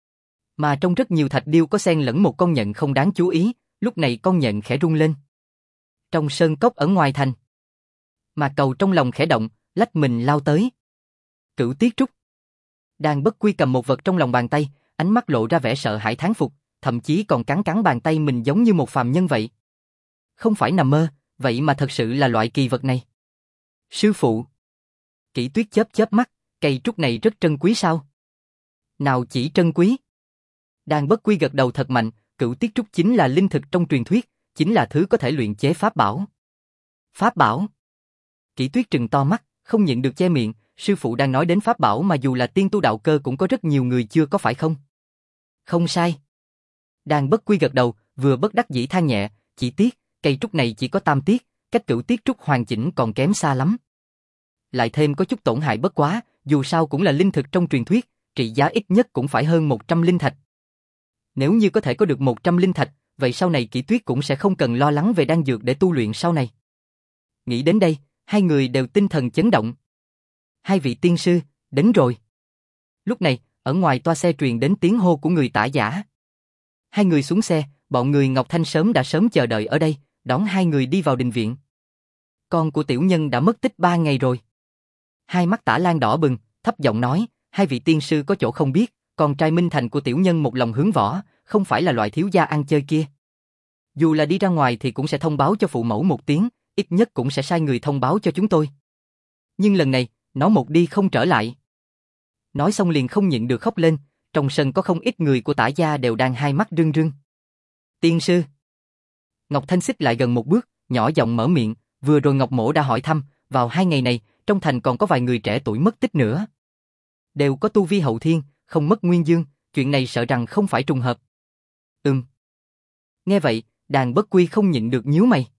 Mà trong rất nhiều thạch điêu có xen lẫn một con nhện không đáng chú ý, lúc này con nhện khẽ rung lên. Trong sơn cốc ở ngoài thành, mà cầu trong lòng khẽ động, lách mình lao tới. Cửu Tiết Trúc đang bất quy cầm một vật trong lòng bàn tay, ánh mắt lộ ra vẻ sợ hãi thán phục, thậm chí còn cắn cắn bàn tay mình giống như một phàm nhân vậy. Không phải nằm mơ, vậy mà thật sự là loại kỳ vật này. Sư phụ. Kỷ Tuyết chớp chớp mắt, cây trúc này rất trân quý sao? Nào chỉ trân quý. Đang bất quy gật đầu thật mạnh, Cửu Tiết Trúc chính là linh thực trong truyền thuyết, chính là thứ có thể luyện chế pháp bảo. Pháp bảo? Kỷ Tuyết trừng to mắt, không nhịn được che miệng, sư phụ đang nói đến pháp bảo mà dù là tiên tu đạo cơ cũng có rất nhiều người chưa có phải không? Không sai. Đang bất quy gật đầu, vừa bất đắc dĩ than nhẹ, chỉ tiếc, cây trúc này chỉ có tam tiết, cách Cửu Tiết Trúc hoàn chỉnh còn kém xa lắm. Lại thêm có chút tổn hại bất quá, dù sao cũng là linh thực trong truyền thuyết, trị giá ít nhất cũng phải hơn 100 linh thạch. Nếu như có thể có được 100 linh thạch, vậy sau này Kỷ Tuyết cũng sẽ không cần lo lắng về đan dược để tu luyện sau này. Nghĩ đến đây, hai người đều tinh thần chấn động. Hai vị tiên sư, Đến rồi. Lúc này, ở ngoài toa xe truyền đến tiếng hô của người tả giả. Hai người xuống xe, bọn người Ngọc Thanh đã sớm chờ đợi ở đây, đón hai người đi vào đình viện. Con của tiểu nhân đã mất tích 3 ngày rồi. Hai mắt Tả Lan đỏ bừng, thấp giọng nói, hai vị tiên sư có chỗ không biết, con trai Minh Thành của tiểu nhân một lòng hướng võ, không phải là loại thiếu gia ăn chơi kia. Dù là đi ra ngoài thì cũng sẽ thông báo cho phụ mẫu một tiếng, ít nhất cũng sẽ sai người thông báo cho chúng tôi. Nhưng lần này, nó một đi không trở lại. Nói xong liền không nhịn được khóc lên, trong sân có không ít người của Tả gia đều đang hai mắt rưng rưng. Tiên sư. Ngọc Thanh xích lại gần một bước, nhỏ giọng mở miệng, vừa rồi Ngọc Mỗ đã hỏi thăm, vào 2 ngày này, trong thành còn có vài người trẻ tuổi mất tích nữa. Đều có tu vi hậu thiên, không mất nguyên dương, chuyện này sợ rằng không phải trùng hợp. Nghe vậy, Đàn Bất Quy không nhịn được nhíu mày.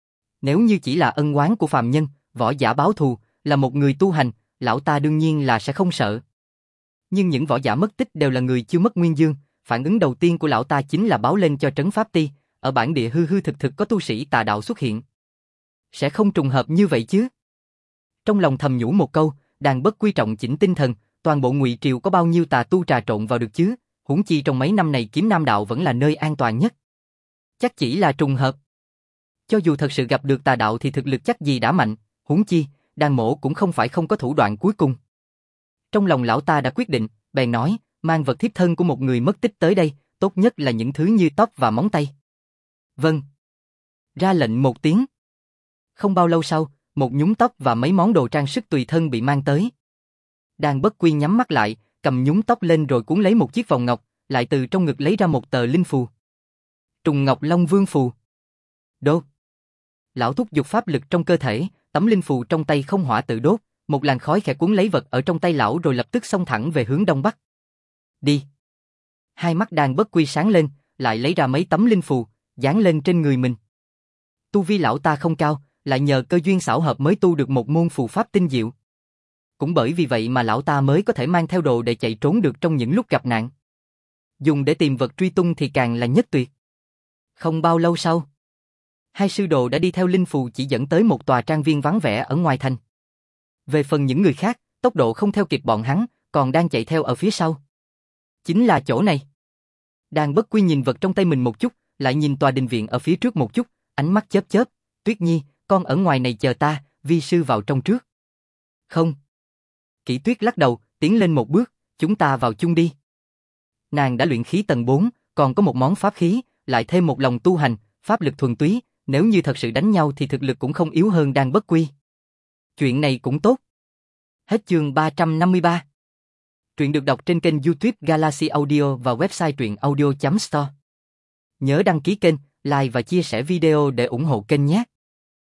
Nếu như chỉ là ân oán của phàm nhân, võ giả báo thù, là một người tu hành, lão ta đương nhiên là sẽ không sợ. Nhưng những võ giả mất tích đều là người chưa mất nguyên dương, phản ứng đầu tiên của lão ta chính là báo lên cho Trấn Pháp Ti, ở bản địa hư hư thực thực có tu sĩ tà đạo xuất hiện. Sẽ không trùng hợp như vậy chứ? Trong lòng thầm nhủ một câu, Đàn Bất Quy trọng chỉnh tinh thần, toàn bộ Ngụy Triều có bao nhiêu tà tu trà trộn vào được chứ, huống chi trong mấy năm này Kiếm Nam đạo vẫn là nơi an toàn nhất. Chắc chỉ là trùng hợp. Cho dù thật sự gặp được tà đạo thì thực lực chắc gì đã mạnh, huống chi, Đàn Mỗ cũng không phải không có thủ đoạn cuối cùng. Trong lòng lão ta đã quyết định, bèn nói, mang vật thiếp thân của một người mất tích tới đây, tốt nhất là những thứ như tóc và móng tay. Vâng. Ra lệnh một tiếng. Không bao lâu sau, một nhúng tóc và mấy món đồ trang sức tùy thân bị mang tới. Đàn Bất Quy nhắm mắt lại, cầm nhúng tóc lên rồi cuốn lấy một chiếc vòng ngọc, lại từ trong ngực lấy ra một tờ linh phù. Trùng Ngọc Long Vương phù. Đốt. Lão thúc giục pháp lực trong cơ thể, tấm linh phù trong tay không hỏa tự đốt, một làn khói khẽ cuốn lấy vật ở trong tay lão rồi lập tức xông thẳng về hướng đông bắc. Đi. Hai mắt Đàn Bất Quy sáng lên, lại lấy ra mấy tấm linh phù, dán lên trên người mình. Tu vi lão ta không cao, lại nhờ cơ duyên xảo hợp mới tu được một môn phù pháp tinh diệu. Cũng bởi vì vậy mà lão ta mới có thể mang theo đồ để chạy trốn được trong những lúc gặp nạn. Dùng để tìm vật truy tung thì càng là nhất tuyệt. Không bao lâu sau, hai sư đồ đã đi theo linh phù chỉ dẫn tới một tòa trang viên vắng vẻ ở ngoài thành. Về phần những người khác, tốc độ không theo kịp bọn hắn, còn đang chạy theo ở phía sau. Chính là chỗ này. Đàn Bất Quy nhìn vật trong tay mình một chút, lại nhìn tòa đình viện ở phía trước một chút, ánh mắt chớp chớp, Tuyết Nhi, con ở ngoài này chờ ta, vi sư vào trong trước. Không. Kỷ Tuyết lắc đầu, tiến lên một bước, chúng ta vào chung đi. Nàng đã luyện khí tầng 4, còn có một món pháp khí, lại thêm một lòng tu hành, pháp lực thuần túy, nếu như thật sự đánh nhau thì thực lực cũng không yếu hơn Đàn Bất Quy. Chuyện này cũng tốt. Hết chương 353. Truyện được đọc trên kênh YouTube Galaxy Audio và website truyệnaudio.store. Nhớ đăng ký kênh, like và chia sẻ video để ủng hộ kênh nhé.